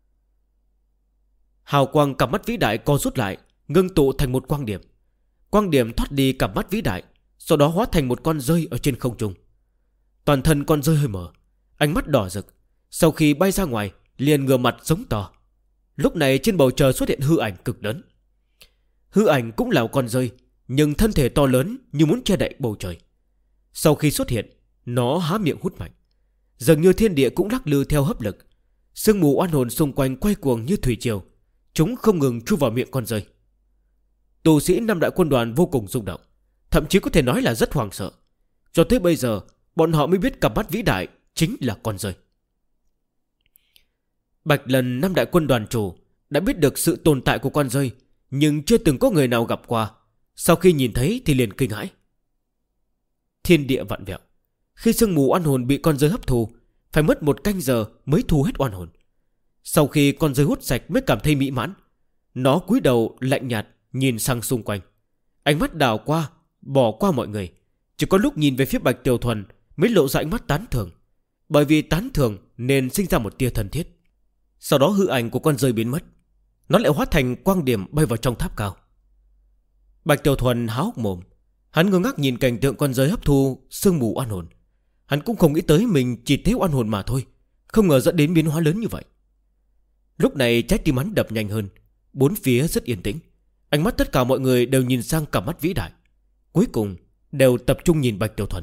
Hào quang cặp mắt vĩ đại co rút lại, ngưng tụ thành một quang điểm. Quang điểm thoát đi cặp mắt vĩ đại, sau đó hóa thành một con rơi ở trên không trung. Toàn thân con rơi hơi mở, ánh mắt đỏ rực. Sau khi bay ra ngoài liền ngửa mặt giống to. Lúc này trên bầu trời xuất hiện hư ảnh cực lớn. Hư ảnh cũng là con rơi, nhưng thân thể to lớn như muốn che đậy bầu trời. Sau khi xuất hiện, nó há miệng hút mạnh. Dường như thiên địa cũng lắc lư theo hấp lực. Sương mù oan hồn xung quanh quay cuồng như thủy triều. Chúng không ngừng chui vào miệng con rơi. Tu sĩ năm đại quân đoàn vô cùng rung động, thậm chí có thể nói là rất hoảng sợ. Cho tới bây giờ bọn họ mới biết cặp mắt vĩ đại chính là con rơi. Bạch Lần năm đại quân đoàn chủ đã biết được sự tồn tại của con rơi, nhưng chưa từng có người nào gặp qua. Sau khi nhìn thấy thì liền kinh hãi. Thiên địa vặn vẹo. Khi sương mù oan hồn bị con rơi hấp thu, phải mất 1 canh giờ mới thu hết oan hồn. Sau khi con rơi hút sạch mới cảm thấy mỹ mãn. Nó cúi đầu lạnh nhạt nhìn sang xung quanh, ánh mắt đảo qua, bỏ qua mọi người. Chỉ có lúc nhìn về phía Bạch Tiểu Thuần mới lộ ra ánh mắt tán thưởng. Bởi vì tán thưởng nên sinh ra một tia thân thiết. Sau đó hư ảnh của con rơi biến mất. Nó lại hóa thành quang điểm bay vào trong tháp cao. Bạch Tiểu Thuần há hốc mồm. Hắn ngơ ngác nhìn cảnh tượng con rơi hấp thu sương mù oan hồn. Hắn cũng không nghĩ tới mình chỉ thấy oan hồn mà thôi, không ngờ dẫn đến biến hóa lớn như vậy. Lúc này trái tim hắn đập nhanh hơn. Bốn phía rất yên tĩnh. Ánh mắt tất cả mọi người đều nhìn sang cặp mắt vĩ đại. Cuối cùng đều tập trung nhìn Bạch Tiểu Thuần.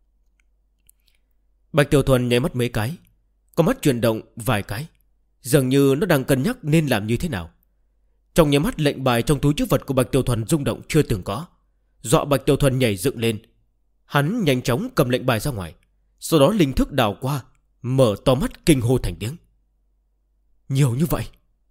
Bạch Tiểu Thuần nháy mắt mấy cái, con mắt chuyển động vài cái, dường như nó đang cân nhắc nên làm như thế nào. Trong nháy mắt lệnh bài trong túi trữ vật của Bạch Tiểu Thuần rung động chưa từng có, dọa Bạch Tiểu Thuần nhảy dựng lên. Hắn nhanh chóng cầm lệnh bài ra ngoài, sau đó linh thức đảo qua, mở to mắt kinh hô thành tiếng. Nhiều như vậy.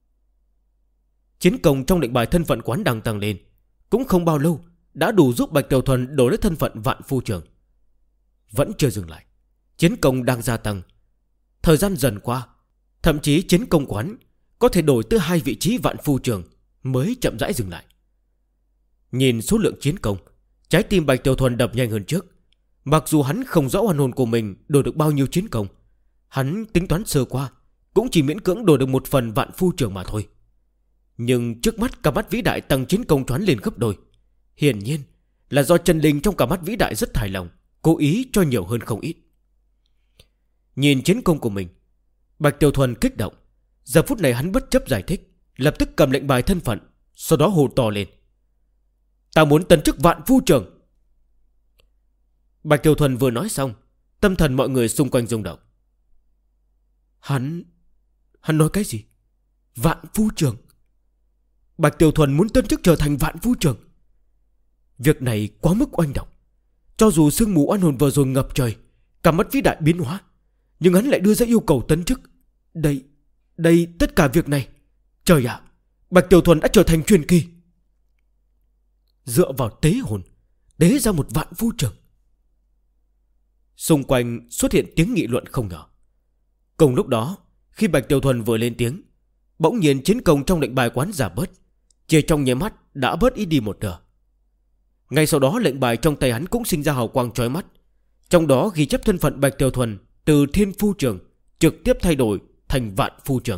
Chiến công trong lệnh bài thân phận quán đang tăng lên. Cũng không bao lâu đã đủ giúp Bạch Tiểu Thuần đổi lấy thân phận vạn phu trưởng. Vẫn chưa dừng lại, chiến công đang gia tăng. Thời gian dần qua, thậm chí chiến công quán có thể đổi tới 2 vị trí vạn phu trưởng mới chậm rãi dừng lại. Nhìn số lượng chiến công, trái tim Bạch Tiểu Thuần đập nhanh hơn trước. Mặc dù hắn không rõ oan hồn của mình đổi được bao nhiêu chiến công, hắn tính toán sơ qua cũng chỉ miễn cưỡng đổi được 1 phần vạn phu trưởng mà thôi. Nhưng trước mắt cả mắt vĩ đại tăng chiến công choán lên gấp đôi. Hiển nhiên là do chân linh trong cả mắt vĩ đại rất hài lòng, cố ý cho nhiều hơn không ít. Nhìn chiến công của mình, Bạch Tiểu Thuần kích động. Giờ phút này hắn bất chấp giải thích, lập tức cầm lệnh bài thân phận, sau đó hô to lên. Ta muốn tấn chức vạn phu trưởng. Bạch Tiểu Thuần vừa nói xong, tâm thần mọi người xung quanh rung động. Hắn nói cái gì? Vạn phu trưởng? Bạch Tiểu Thuần muốn tân chức trở thành vạn phu trưởng? Việc này quá mức oanh động. Cho dù sương mù oan hồn vừa rồi ngập trời, cả mắt vĩ đại biến hóa, nhưng hắn lại đưa ra yêu cầu tấn chức. Đây tất cả việc này, trời ạ, Bạch Tiểu Thuần đã trở thành truyền kỳ. Dựa vào tế hồn tế ra một vạn phu trưởng. Xung quanh xuất hiện tiếng nghị luận không nhỏ. Cùng lúc đó, khi Bạch Tiểu Thuần vừa lên tiếng, bỗng nhiên chiến công trong lệnh bài quán giảm bớt, chỉ trong nháy mắt đã bớt ít đi một nửa. Ngay sau đó lệnh bài trong tay hắn cũng sinh ra hào quang chói mắt, trong đó ghi chép thân phận Bạch Tiểu Thuần từ thiên phu trưởng trực tiếp thay đổi thành vạn phu trưởng.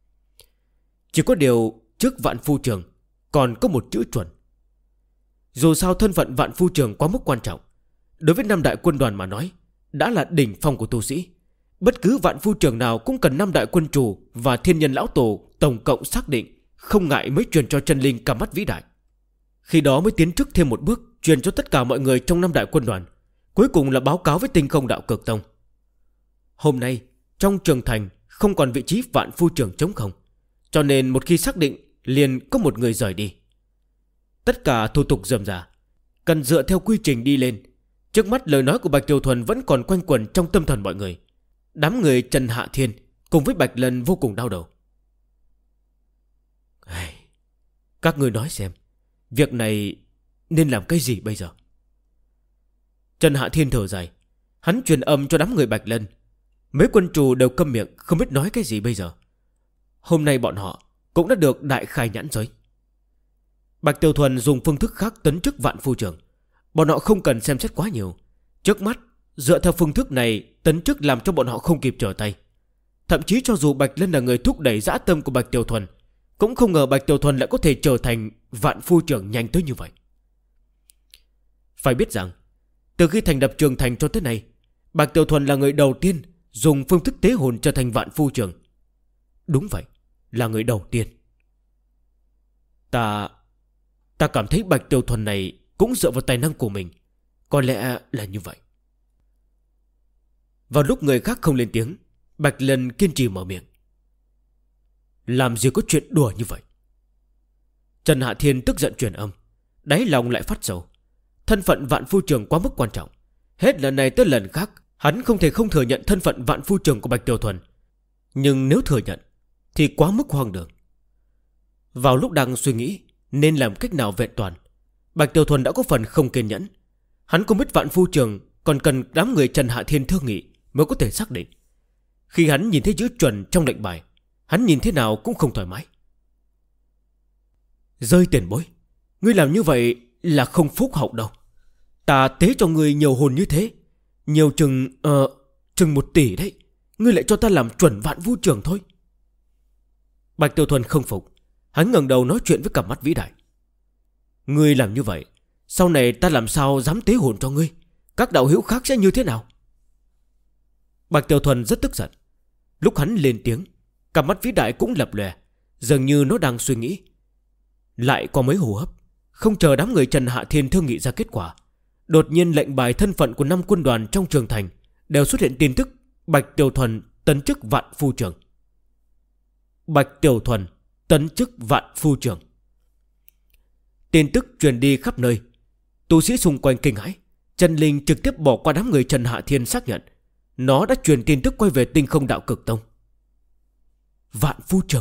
Chỉ có điều trước vạn phu trưởng còn có một chữ chuẩn. Dù sao thân phận vạn phu trưởng quá mức quan trọng, đối với 5 đại quân đoàn mà nói đã là đỉnh phong của tu sĩ. Bất cứ vạn phu trưởng nào cũng cần 5 đại quân chủ và thiên nhân lão tổ tổng cộng xác định, không ngại mới truyền cho chân linh cả mắt vĩ đại. Khi đó mới tiến trước thêm một bước, truyền cho tất cả mọi người trong 5 đại quân đoàn, cuối cùng là báo cáo với Tinh Không Đạo Cực Tông. Hôm nay trong trường thành không còn vị trí vạn phu trưởng trống không, cho nên một khi xác định liền có một người rời đi. Tất cả thủ tục rườm rà, cần dựa theo quy trình đi lên. Trước mắt lời nói của Bạch Tiểu Thuần vẫn còn quanh quẩn trong tâm thần mọi người. Đám người Trần Hạ Thiên cùng với Bạch Lân vô cùng đau đầu. Các ngươi nói xem, việc này nên làm cái gì bây giờ? Trần Hạ Thiên thở dài. Hắn truyền âm cho đám người Bạch Lân. Mấy quân trù đều câm miệng, không biết nói cái gì bây giờ. Hôm nay bọn họ cũng đã được đại khai nhãn giới. Bạch Tiểu Thuần dùng phương thức khác tấn chức vạn phu trưởng. Bọn họ không cần xem xét quá nhiều. Trước mắt dựa theo phương thức này tấn chức làm cho bọn họ không kịp trở tay. Thậm chí cho dù Bạch Lân là người thúc đẩy dã tâm của Bạch Tiểu Thuần, cũng không ngờ Bạch Tiểu Thuần lại có thể trở thành vạn phu trưởng nhanh tới như vậy. Phải biết rằng từ khi thành lập Trường Thành cho tới nay, Bạch Tiểu Thuần là người đầu tiên dùng phương thức tế hồn trở thành vạn phu trưởng. Đúng vậy, là người đầu tiên. Ta cảm thấy Bạch Tiểu Thuần này cũng dựa vào tài năng của mình. Có lẽ là như vậy. Vào lúc người khác không lên tiếng, Bạch Lân kiên trì mở miệng. Làm gì có chuyện đùa như vậy? Trần Hạ Thiên tức giận truyền âm, đáy lòng lại phát sầu. Thân phận vạn phu trưởng quá mức quan trọng. Hết lần này tới lần khác hắn không thể không thừa nhận thân phận vạn phu trưởng của Bạch Tiểu Thuần. Nhưng nếu thừa nhận thì quá mức hoang đường. Vào lúc đang suy nghĩ nên làm cách nào vẹn toàn, Bạch Tiểu Thuần đã có phần không kiên nhẫn. Hắn không biết vạn phu trưởng còn cần đám người Trần Hạ Thiên thương nghị mới có thể xác định. Khi hắn nhìn thấy chữ chuẩn trong lệnh bài, hắn nhìn thế nào cũng không thoải mái. Rơi tiền bối, ngươi làm như vậy là không phúc hậu đâu. Ta tế cho ngươi nhiều hồn như thế, nhiều chừng 1 tỷ đấy, ngươi lại cho ta làm chuẩn vạn phu trưởng thôi. Bạch Tiểu Thuần không phục. Hắn ngẩng đầu nói chuyện với cặp mắt vĩ đại. Ngươi làm như vậy, sau này ta làm sao dám tế hồn cho ngươi? Các đạo hữu khác sẽ như thế nào? Bạch Tiểu Thuần rất tức giận. Lúc hắn lên tiếng, cặp mắt vĩ đại cũng lập lòe, dường như nó đang suy nghĩ. Lại qua mấy hô hấp, không chờ đám người Trần Hạ Thiên thương nghị ra kết quả, đột nhiên lệnh bài thân phận của 5 quân đoàn trong Trường Thành đều xuất hiện tin tức Bạch Tiểu Thuần tấn chức vạn phu trưởng. Bạch Tiểu Thuần tấn chức vạn phu trưởng. Tin tức truyền đi khắp nơi. Tu sĩ xung quanh kinh hãi. Chân Linh trực tiếp bỏ qua đám người Trần Hạ Thiên xác nhận nó đã truyền tin tức quay về Tinh Không Đạo Cực Tông. Vạn phu trưởng.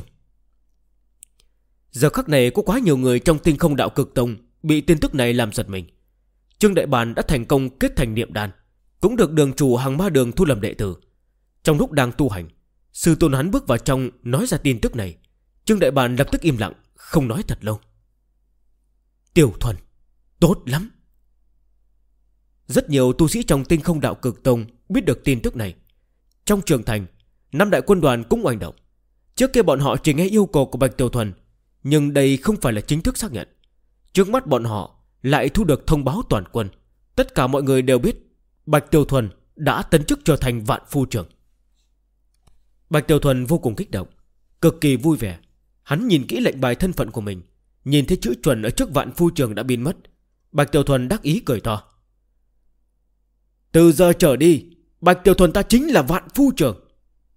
Giờ khắc này có quá nhiều người trong Tinh Không Đạo Cực Tông bị tin tức này làm giật mình. Trương Đại Bàn đã thành công kết thành niệm đan, cũng được đường chủ Hàng Ma Đường thu làm đệ tử. Trong lúc đang tu hành, sư tôn hắn bước vào trong nói ra tin tức này. Trương Đại Bàn lập tức im lặng, không nói thật lâu. Tiểu Thuần, tốt lắm. Rất nhiều tu sĩ trong Tinh Không Đạo Cực Tông biết được tin tức này. Trong Trường Thành, 5 đại quân đoàn cũng oanh động. Trước kia bọn họ chỉ nghe yêu cầu của Bạch Tiểu Thuần, nhưng đây không phải là chính thức xác nhận. Trước mắt bọn họ lại thu được thông báo toàn quân. Tất cả mọi người đều biết Bạch Tiểu Thuần đã tấn chức trở thành vạn phu trưởng. Bạch Tiểu Thuần vô cùng kích động, cực kỳ vui vẻ. Hắn nhìn kỹ lệnh bài thân phận của mình, nhìn thấy chữ chuẩn ở trước vạn phu trưởng đã biến mất. Bạch Tiểu Thuần đắc ý cười to. Từ giờ trở đi, Bạch Tiểu Thuần ta chính là vạn phu trưởng.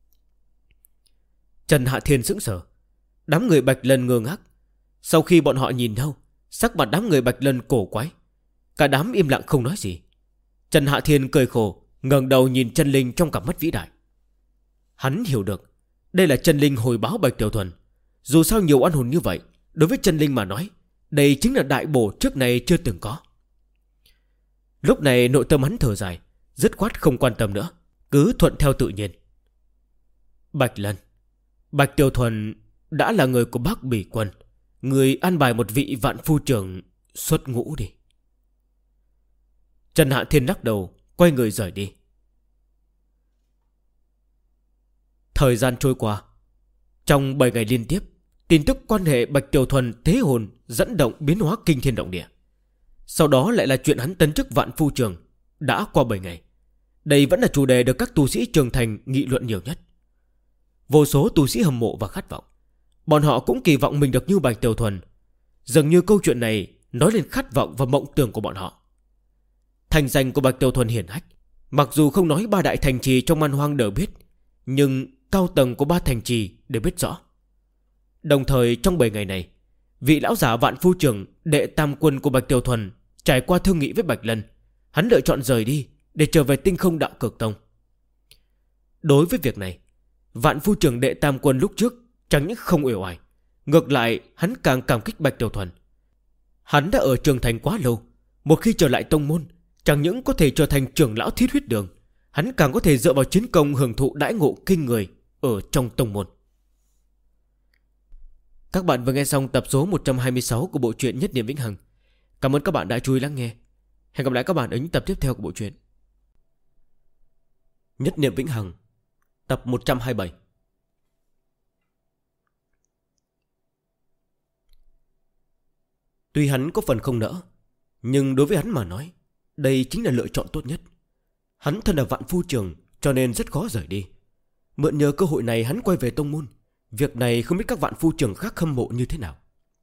Trần Hạ Thiên sững sờ. Đám người Bạch Lân ngơ ngác. Sau khi bọn họ nhìn nhau, sắc mặt đám người Bạch Lân cổ quái. Cả đám im lặng không nói gì. Trần Hạ Thiên cười khổ, ngẩng đầu nhìn chân linh trong cặp mắt vĩ đại. Hắn hiểu được đây là chân linh hồi báo Bạch Tiểu Thuần. Dù sao nhiều oan hồn như vậy, đối với chân linh mà nói, đây chính là đại bổ trước này chưa từng có. Lúc này nội tâm hắn thở dài, dứt khoát không quan tâm nữa, cứ thuận theo tự nhiên. Bạch Lân, Bạch Tiểu Thuần đã là người của Bắc Bỉ Quân, người an bài một vị vạn phu trưởng xuất ngũ đi. Trần Hạ Thiên lắc đầu, quay người rời đi. Thời gian trôi qua. Trong 7 ngày liên tiếp, tin tức quan hệ Bạch Tiểu Thuần thế hồn dẫn động biến hóa kinh thiên động địa. Sau đó lại là chuyện hắn tấn chức vạn phu trưởng. Đã qua 7 ngày. Đây vẫn là chủ đề được các tu sĩ Trường Thành nghị luận nhiều nhất. Vô số tu sĩ hâm mộ và khát vọng. Bọn họ cũng kỳ vọng mình được như Bạch Tiểu Thuần. Dường như câu chuyện này nói lên khát vọng và mộng tưởng của bọn họ. Thành danh của Bạch Tiểu Thuần hiển hách, mặc dù không nói 3 đại thành trì trong Man Hoang đều biết, nhưng cao tầng của 3 thành trì đều biết rõ. Đồng thời trong 7 ngày này, vị lão giả vạn phu trưởng đệ tam quân của Bạch Tiểu Thuần Trải qua thương nghị với Bạch Lân, hắn lựa chọn rời đi để trở về Tinh Không Đạo Cực Tông. Đối với việc này, Vạn Phu Trưởng Đệ Tam Quân lúc trước chẳng những không uể oải, ngược lại hắn càng cảm kích Bạch Tiểu Thuần. Hắn đã ở Trường Thành quá lâu, một khi trở lại tông môn, chẳng những có thể trở thành trưởng lão Thiết Huyết Đường, hắn càng có thể dựa vào chiến công hưởng thụ đãi ngộ kinh người ở trong tông môn. Các bạn vừa nghe xong tập số 126 của bộ truyện Nhất Niệm Vĩnh Hằng. Cảm ơn các bạn đã chú ý lắng nghe. Hẹn gặp lại các bạn ở những tập tiếp theo của bộ truyện Nhất Niệm Vĩnh Hằng, tập 127. Tuy hắn có phần không nỡ, nhưng đối với hắn mà nói, đây chính là lựa chọn tốt nhất. Hắn thân là Vạn Phu Trưởng, cho nên rất khó rời đi. Mượn nhờ cơ hội này hắn quay về tông môn. Việc này không biết các Vạn Phu Trưởng khác hâm mộ như thế nào.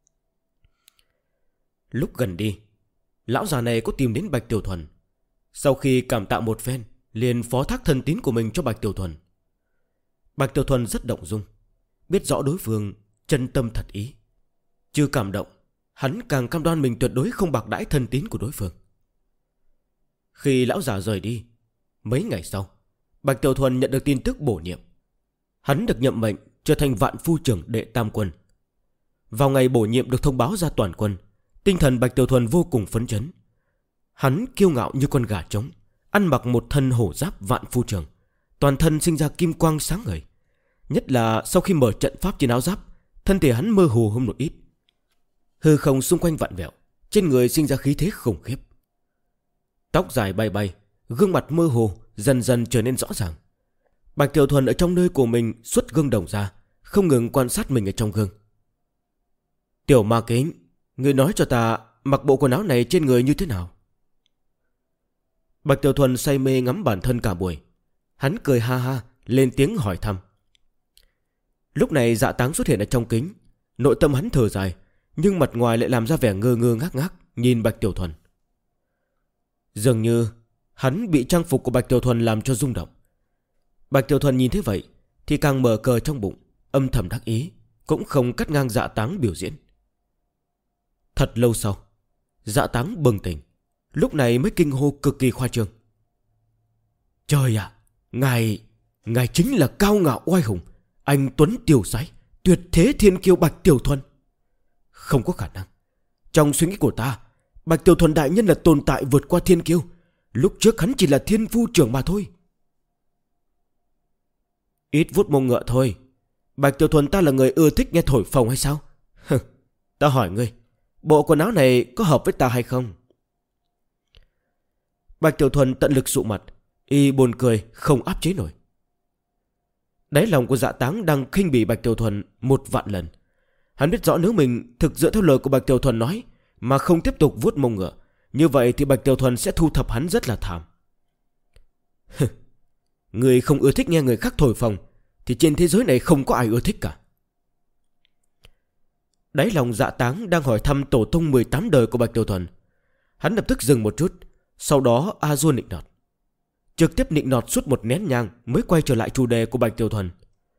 Lúc gần đi, lão già này có tìm đến Bạch Tiểu Thuần. Sau khi cảm tạ một phen, liền phó thác thân tín của mình cho Bạch Tiểu Thuần. Bạch Tiểu Thuần rất động dung, biết rõ đối phương chân tâm thật ý. Chưa cảm động, hắn càng cam đoan mình tuyệt đối không bạc đãi thân tín của đối phương. Khi lão già rời đi, mấy ngày sau, Bạch Tiểu Thuần nhận được tin tức bổ nhiệm. Hắn được nhậm mệnh trở thành Vạn Phu Trưởng Đệ Tam Quân. Vào ngày bổ nhiệm được thông báo ra toàn quân, tinh thần Bạch Tiểu Thuần vô cùng phấn chấn. Hắn kiêu ngạo như con gà trống, ăn mặc một thân hổ giáp Vạn Phu Trưởng, toàn thân sinh ra kim quang sáng ngời. Nhất là sau khi mở trận pháp trên áo giáp, thân thể hắn mơ hồ hơn một ít. Hư không xung quanh vặn vẹo, trên người sinh ra khí thế khủng khiếp. Tóc dài bay bay, gương mặt mơ hồ dần dần trở nên rõ ràng. Bạch Tiểu Thuần ở trong nơi của mình xuất gương đồng ra, không ngừng quan sát mình ở trong gương. Tiểu Ma Kính, người nói cho ta mặc bộ quần áo này trên người như thế nào? Bạch Tiểu Thuần say mê ngắm bản thân cả buổi. Hắn cười ha ha, lên tiếng hỏi thăm. Lúc này Dạ Táng xuất hiện ở trong kính. Nội tâm hắn thở dài, nhưng mặt ngoài lại làm ra vẻ ngơ ngơ ngác ngác nhìn Bạch Tiểu Thuần. Dường như hắn bị trang phục của Bạch Tiểu Thuần làm cho rung động. Bạch Tiểu Thuần nhìn thế vậy thì càng mở cờ trong bụng, âm thầm đắc ý, cũng không cắt ngang Dạ Táng biểu diễn. Thật lâu sau, Dạ Táng bừng tỉnh, lúc này mới kinh hô cực kỳ khoa trương. Trời ạ, ngài chính là cao ngạo oai hùng, anh tuấn tiêu sái, tuyệt thế thiên kiêu Bạch Tiểu Thuần. Không có khả năng. Trong suy nghĩ của ta, Bạch Tiểu Thuần đại nhân là tồn tại vượt qua thiên kiêu. Lúc trước hắn chỉ là Thiên Phu Trưởng mà thôi. Ít vuốt mông ngựa thôi. Bạch Tiểu Thuần ta là người ưa thích nghe thổi phồng hay sao? Ta hỏi ngươi, bộ quần áo này có hợp với ta hay không? Bạch Tiểu Thuần tận lực sụ mặt, y buồn cười không áp chế nổi. Đáy lòng của Dạ Táng đang khinh bỉ Bạch Tiểu Thuần 1.000 lần. Hắn biết rõ nếu mình thực dựa theo lời của Bạch Tiểu Thuần nói mà không tiếp tục vuốt mông ngựa, như vậy thì Bạch Tiểu Thuần sẽ thu thập hắn rất là thảm. Người không ưa thích nghe người khác thổi phồng thì trên thế giới này không có ai ưa thích cả. Đáy lòng Dạ Táng đang hỏi thăm tổ tông 18 đời của Bạch Tiểu Thuần. Hắn lập tức dừng một chút, sau đó a dua nịnh nọt. Trực tiếp nịnh nọt suốt một nén nhang mới quay trở lại chủ đề của Bạch Tiểu Thuần.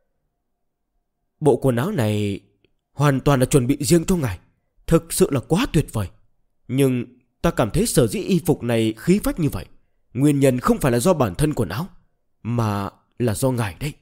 Bộ quần áo này hoàn toàn là chuẩn bị riêng cho ngài, thực sự là quá tuyệt vời. Nhưng ta cảm thấy sở dĩ y phục này khí phách như vậy, nguyên nhân không phải là do bản thân quần áo, mà là do ngài đấy.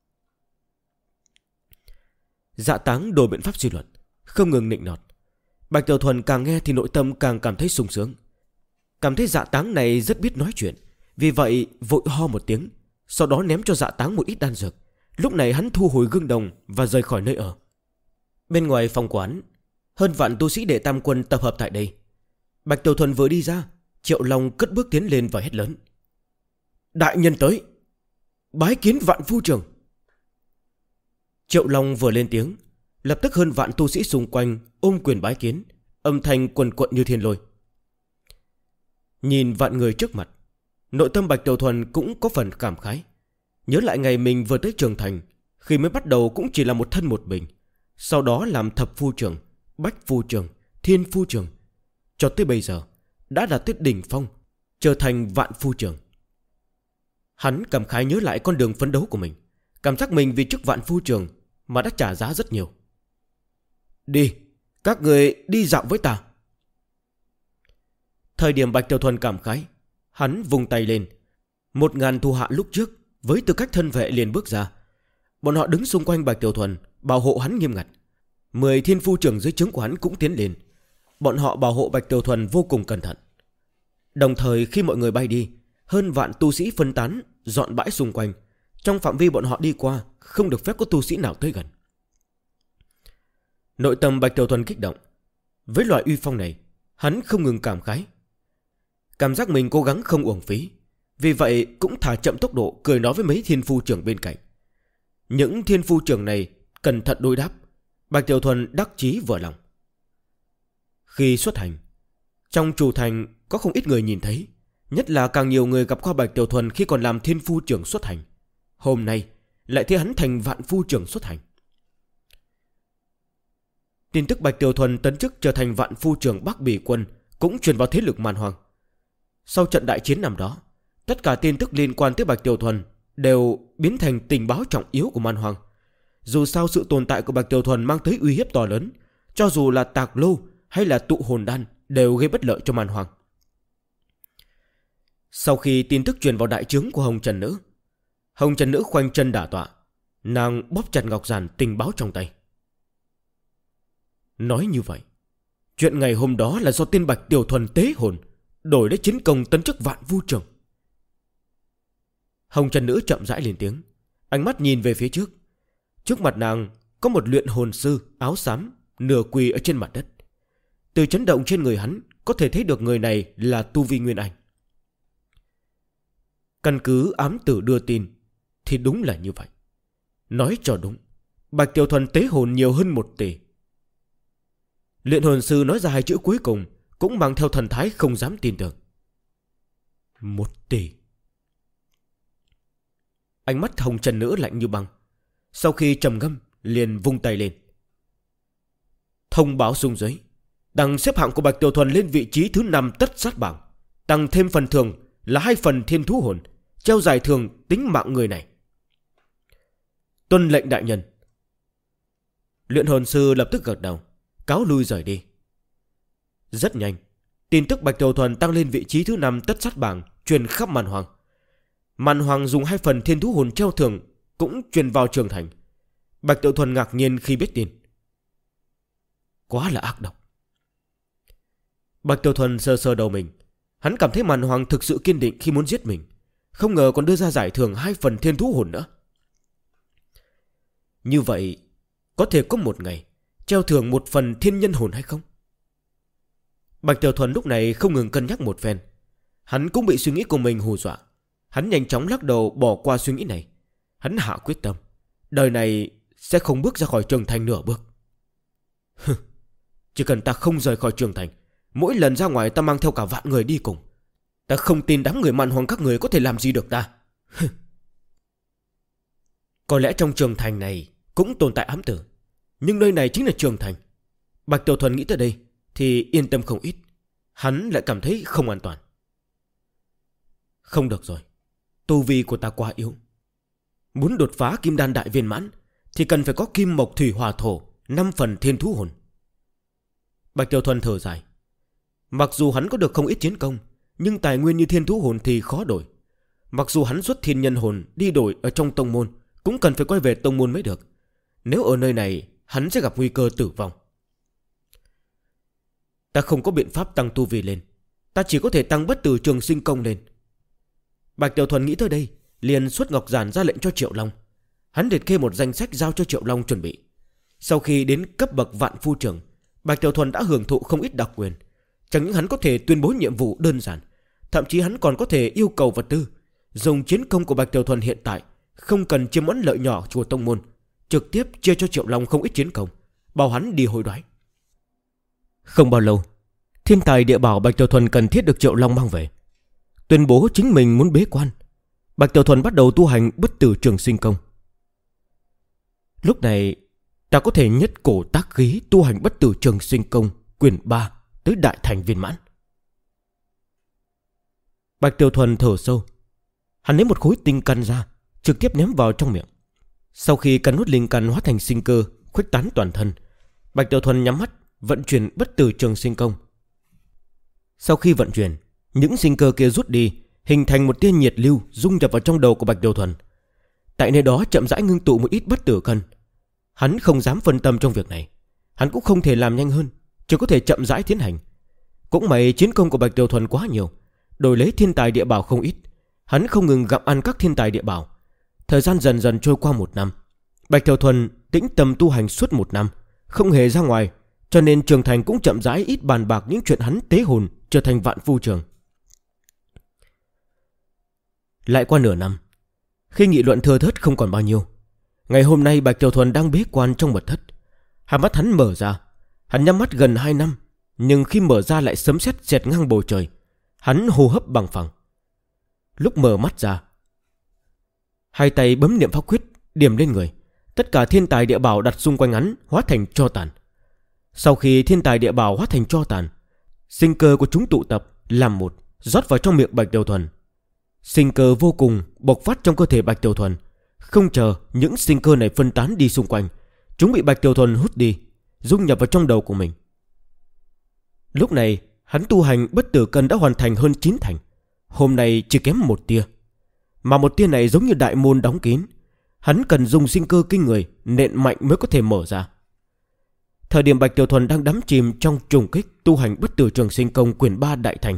Dạ Táng đổi biện pháp suy luận, không ngừng nịnh nọt. Bạch Tiểu Thuần càng nghe thì nội tâm càng cảm thấy sung sướng. Cảm thấy Dạ Táng này rất biết nói chuyện, vì vậy vội ho một tiếng, sau đó ném cho Dạ Táng một ít đan dược. Lúc này hắn thu hồi gương đồng và rời khỏi nơi ở. Bên ngoài phòng quán, hơn vạn tu sĩ Đệ Tam Quân tập hợp tại đây. Bạch Tiểu Thuần vừa đi ra, Triệu Long cất bước tiến lên và hét lớn: Đại nhân tới, bái kiến Vạn Phu Trưởng. Triệu Long vừa lên tiếng, lập tức hơn vạn tu sĩ xung quanh ôm quyền bái kiến, âm thanh quần quận như thiên lôi. Nhìn vạn người trước mặt, nội tâm Bạch Tiểu Thuần cũng có phần cảm khái. Nhớ lại ngày mình vừa tới Trường Thành, khi mới bắt đầu cũng chỉ là một thân một mình, sau đó làm Thập Phu Trưởng, Bách Phu Trưởng, Thiên Phu Trưởng, cho tới bây giờ đã đạt tới đỉnh phong, trở thành Vạn Phu Trưởng. Hắn cảm khái nhớ lại con đường phấn đấu của mình, cảm giác mình vì chức Vạn Phu Trưởng mà đã trả giá rất nhiều. Đi, các người đi dạo với ta. Thời điểm Bạch Tiểu Thuần cảm khái, hắn vung tay lên, 1000 thủ hạ lúc trước với tư cách thân vệ liền bước ra. Bọn họ đứng xung quanh Bạch Tiểu Thuần, bảo hộ hắn nghiêm ngặt. 10 thiên phu trưởng dưới trướng của hắn cũng tiến lên. Bọn họ bảo hộ Bạch Tiểu Thuần vô cùng cẩn thận. Đồng thời khi mọi người bay đi, hơn vạn tu sĩ phân tán, dọn bãi xung quanh. Trong phạm vi bọn họ đi qua, không được phép có tu sĩ nào tới gần. Nội tâm Bạch Tiểu Thuần kích động. Với loại uy phong này, hắn không ngừng cảm khái. Cảm giác mình cố gắng không uổng phí. Vì vậy cũng thả chậm tốc độ, cười nói với mấy thiên phu trưởng bên cạnh. Những thiên phu trưởng này cẩn thận đối đáp. Bạch Tiểu Thuần đắc chí vừa lòng. Khi xuất hành, trong chủ thành có không ít người nhìn thấy. Nhất là càng nhiều người gặp qua Bạch Tiểu Thuần khi còn làm thiên phu trưởng xuất hành. Hôm nay lại thấy hắn thành vạn phu trưởng xuất hành. Tin tức Bạch Tiểu Thuần tấn chức trở thành vạn phu trưởng Bắc Bỉ quân cũng truyền vào thế lực Man Hoang. Sau trận đại chiến năm đó, tất cả tin tức liên quan tới Bạch Tiểu Thuần đều biến thành tình báo trọng yếu của Man Hoang. Dù sao sự tồn tại của Bạch Tiểu Thuần mang tới uy hiếp to lớn, cho dù là tạc lô hay là tụ hồn đan đều gây bất lợi cho Man Hoang. Sau khi tin tức truyền vào đại trướng của Hồng Trần Nữ, Hồng Trần Nữ khoanh chân đả tọa, nàng bóp chặt ngọc giản tình báo trong tay. Nói như vậy, chuyện ngày hôm đó là do tên Bạch Tiểu Thuần tế hồn đổi lấy chiến công tấn chức vạn phu trưởng. Hồng Trần Nữ chậm rãi lên tiếng, ánh mắt nhìn về phía trước. Trước mặt nàng có một luyện hồn sư áo xám nửa quỳ ở trên mặt đất. Từ chấn động trên người hắn có thể thấy được người này là tu vi Nguyên Anh. Căn cứ ám tử đưa tin thì đúng là như vậy. Nói cho đúng, Bạch Tiểu Thuần tế hồn nhiều hơn 1 tỷ. Luyện hồn sư nói ra 2 chữ cuối cùng cũng mang theo thần thái không dám tin tưởng. 1 tỷ. Ánh mắt Hồng Trần Nữ lạnh như băng. Sau khi trầm ngâm liền vung tay lên. Thông báo xuống dưới, tăng xếp hạng của Bạch Tiểu Thuần lên vị trí thứ 5 tất sát bảng, tăng thêm phần thưởng là 2 phần thiên thú hồn, treo giải thưởng tính mạng người này. Tuân lệnh đại nhân. Luyện hồn sư lập tức gật đầu, cáo lui rời đi. Rất nhanh, tin tức Bạch Tiểu Thuần tăng lên vị trí thứ 5 tất sát bảng truyền khắp Man Hoang. Man Hoang dùng 2 phần thiên thú hồn treo thưởng cũng truyền vào trường thành. Bạch Tiểu Thuần ngạc nhiên khi biết tin. Quá là ác độc. Bạch Tiểu Thuần sờ sờ đầu mình. Hắn cảm thấy Man Hoang thực sự kiên định khi muốn giết mình. Không ngờ còn đưa ra giải thưởng 2 phần thiên thú hồn nữa. Như vậy có thể có một ngày treo thưởng 1 phần thiên nhân hồn hay không? Bạch Tiểu Thuần lúc này không ngừng cân nhắc một phen. Hắn cũng bị suy nghĩ của mình hù dọa. Hắn nhanh chóng lắc đầu bỏ qua suy nghĩ này. Hắn hạ quyết tâm, đời này sẽ không bước ra khỏi trường thành nửa bước. Chỉ cần ta không rời khỏi trường thành, mỗi lần ra ngoài ta mang theo cả vạn người đi cùng, ta không tin đám người Man Hoang các người có thể làm gì được ta. Có lẽ trong trường thành này cũng tồn tại ám tử, nhưng nơi này chính là trường thành. Bạch Tiểu Thuần nghĩ tới đây thì yên tâm không ít. Hắn lại cảm thấy không an toàn. Không được rồi, tu vi của ta quá yếu. Muốn đột phá kim đan đại viên mãn thì cần phải có kim mộc thủy hỏa thổ 5 phần thiên thú hồn. Bạch Tiểu Thuần thở dài. Mặc dù hắn có được không ít chiến công, nhưng tài nguyên như thiên thú hồn thì khó đổi. Mặc dù hắn xuất thiên nhân hồn đi đổi ở trong tông môn, cũng cần phải quay về tông môn mới được. Nếu ở nơi này, hắn sẽ gặp nguy cơ tử vong. Ta không có biện pháp tăng tu vi lên, ta chỉ có thể tăng bất tử trường sinh công lên. Bạch Tiểu Thuần nghĩ tới đây, liền xuất ngọc giản ra lệnh cho Triệu Long. Hắn liệt kê một danh sách giao cho Triệu Long chuẩn bị. Sau khi đến cấp bậc vạn phu trưởng, Bạch Tiểu Thuần đã hưởng thụ không ít đặc quyền. Chẳng những hắn có thể tuyên bố nhiệm vụ đơn giản, thậm chí hắn còn có thể yêu cầu vật tư. Dùng chiến công của Bạch Tiểu Thuần hiện tại, không cần chiếm ấn lợi nhỏ của tông môn, trực tiếp chia cho Triệu Long không ít chiến công, bảo hắn đi hồi đoái. Không bao lâu, thiên tài địa bảo Bạch Tiểu Thuần cần thiết được Triệu Long mang về. Tuyên bố chính mình muốn bế quan, Bạch Tiểu Thuần bắt đầu tu hành bất tử trường sinh công. Lúc này ta có thể nhất cổ tác khí tu hành bất tử trường sinh công quyển 3 tới đại thành viên mãn. Bạch Tiểu Thuần thở sâu. Hắn lấy một khối tinh căn ra, trực tiếp ném vào trong miệng. Sau khi căn nuốt linh căn hóa thành sinh cơ, khuếch tán toàn thân, Bạch Tiểu Thuần nhắm mắt vận chuyển bất tử trường sinh công. Sau khi vận chuyển, những sinh cơ kia rút đi, hình thành một tia nhiệt lưu dung nhập vào trong đầu của Bạch Tiểu Thuần. Tại nơi đó chậm rãi ngưng tụ một ít bất tử cân. Hắn không dám phân tâm trong việc này, hắn cũng không thể làm nhanh hơn, chỉ có thể chậm rãi tiến hành. Cũng may chiến công của Bạch Tiểu Thuần quá nhiều, đổi lấy thiên tài địa bảo không ít. Hắn không ngừng gặm ăn các thiên tài địa bảo. Thời gian dần dần trôi qua 1 năm. Bạch Tiểu Thuần tĩnh tâm tu hành suốt 1 năm, không hề ra ngoài, cho nên Trường Thành cũng chậm rãi ít bàn bạc những chuyện hắn tế hồn trở thành vạn phu trường. Lại qua nửa năm, khi nghị luận thưa thớt không còn bao nhiêu, ngày hôm nay Bạch Tiểu Thuần đang bế quan trong mật thất. Hai mắt hắn mở ra. Hắn nhắm mắt gần 2 năm, nhưng khi mở ra lại sấm sét xẹt ngang bầu trời. Hắn hô hấp bằng phẳng. Lúc mở mắt ra, hai tay bấm niệm pháp quyết điểm lên người. Tất cả thiên tài địa bảo đặt xung quanh hắn hóa thành tro tàn. Sau khi thiên tài địa bảo hóa thành tro tàn, sinh cơ của chúng tụ tập làm một, rót vào trong miệng Bạch Tiểu Thuần. Sinh cơ vô cùng bộc phát trong cơ thể Bạch Tiểu Thuần. Không chờ những sinh cơ này phân tán đi xung quanh, chúng bị Bạch Tiểu Thuần hút đi, dung nhập vào trong đầu của mình. Lúc này hắn tu hành bất tử cân đã hoàn thành hơn 9 thành. Hôm nay chỉ kém 1 tia, mà 1 tia này giống như đại môn đóng kín. Hắn cần dùng sinh cơ kinh người nện mạnh mới có thể mở ra. Thời điểm Bạch Tiểu Thuần đang đắm chìm trong trùng kích tu hành bất tử trường sinh công quyển 3 đại thành.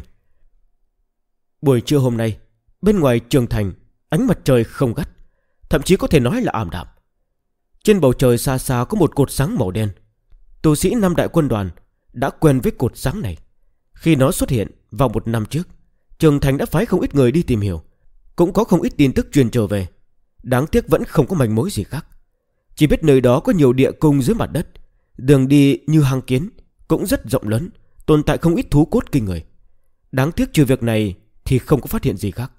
Buổi trưa hôm nay, bên ngoài Trường Thành, ánh mặt trời không gắt, thậm chí có thể nói là ảm đạm. Trên bầu trời xa xa có một cột sáng màu đen. Tu sĩ 5 đại quân đoàn đã quen với cột sáng này. Khi nó xuất hiện vào 1 năm trước, Trường Thành đã phái không ít người đi tìm hiểu, cũng có không ít tin tức truyền trở về. Đáng tiếc vẫn không có manh mối gì khác. Chỉ biết nơi đó có nhiều địa cung dưới mặt đất, đường đi như hang kiến, cũng rất rộng lớn, tồn tại không ít thú cốt kinh người. Đáng tiếc trừ việc này thì không có phát hiện gì khác.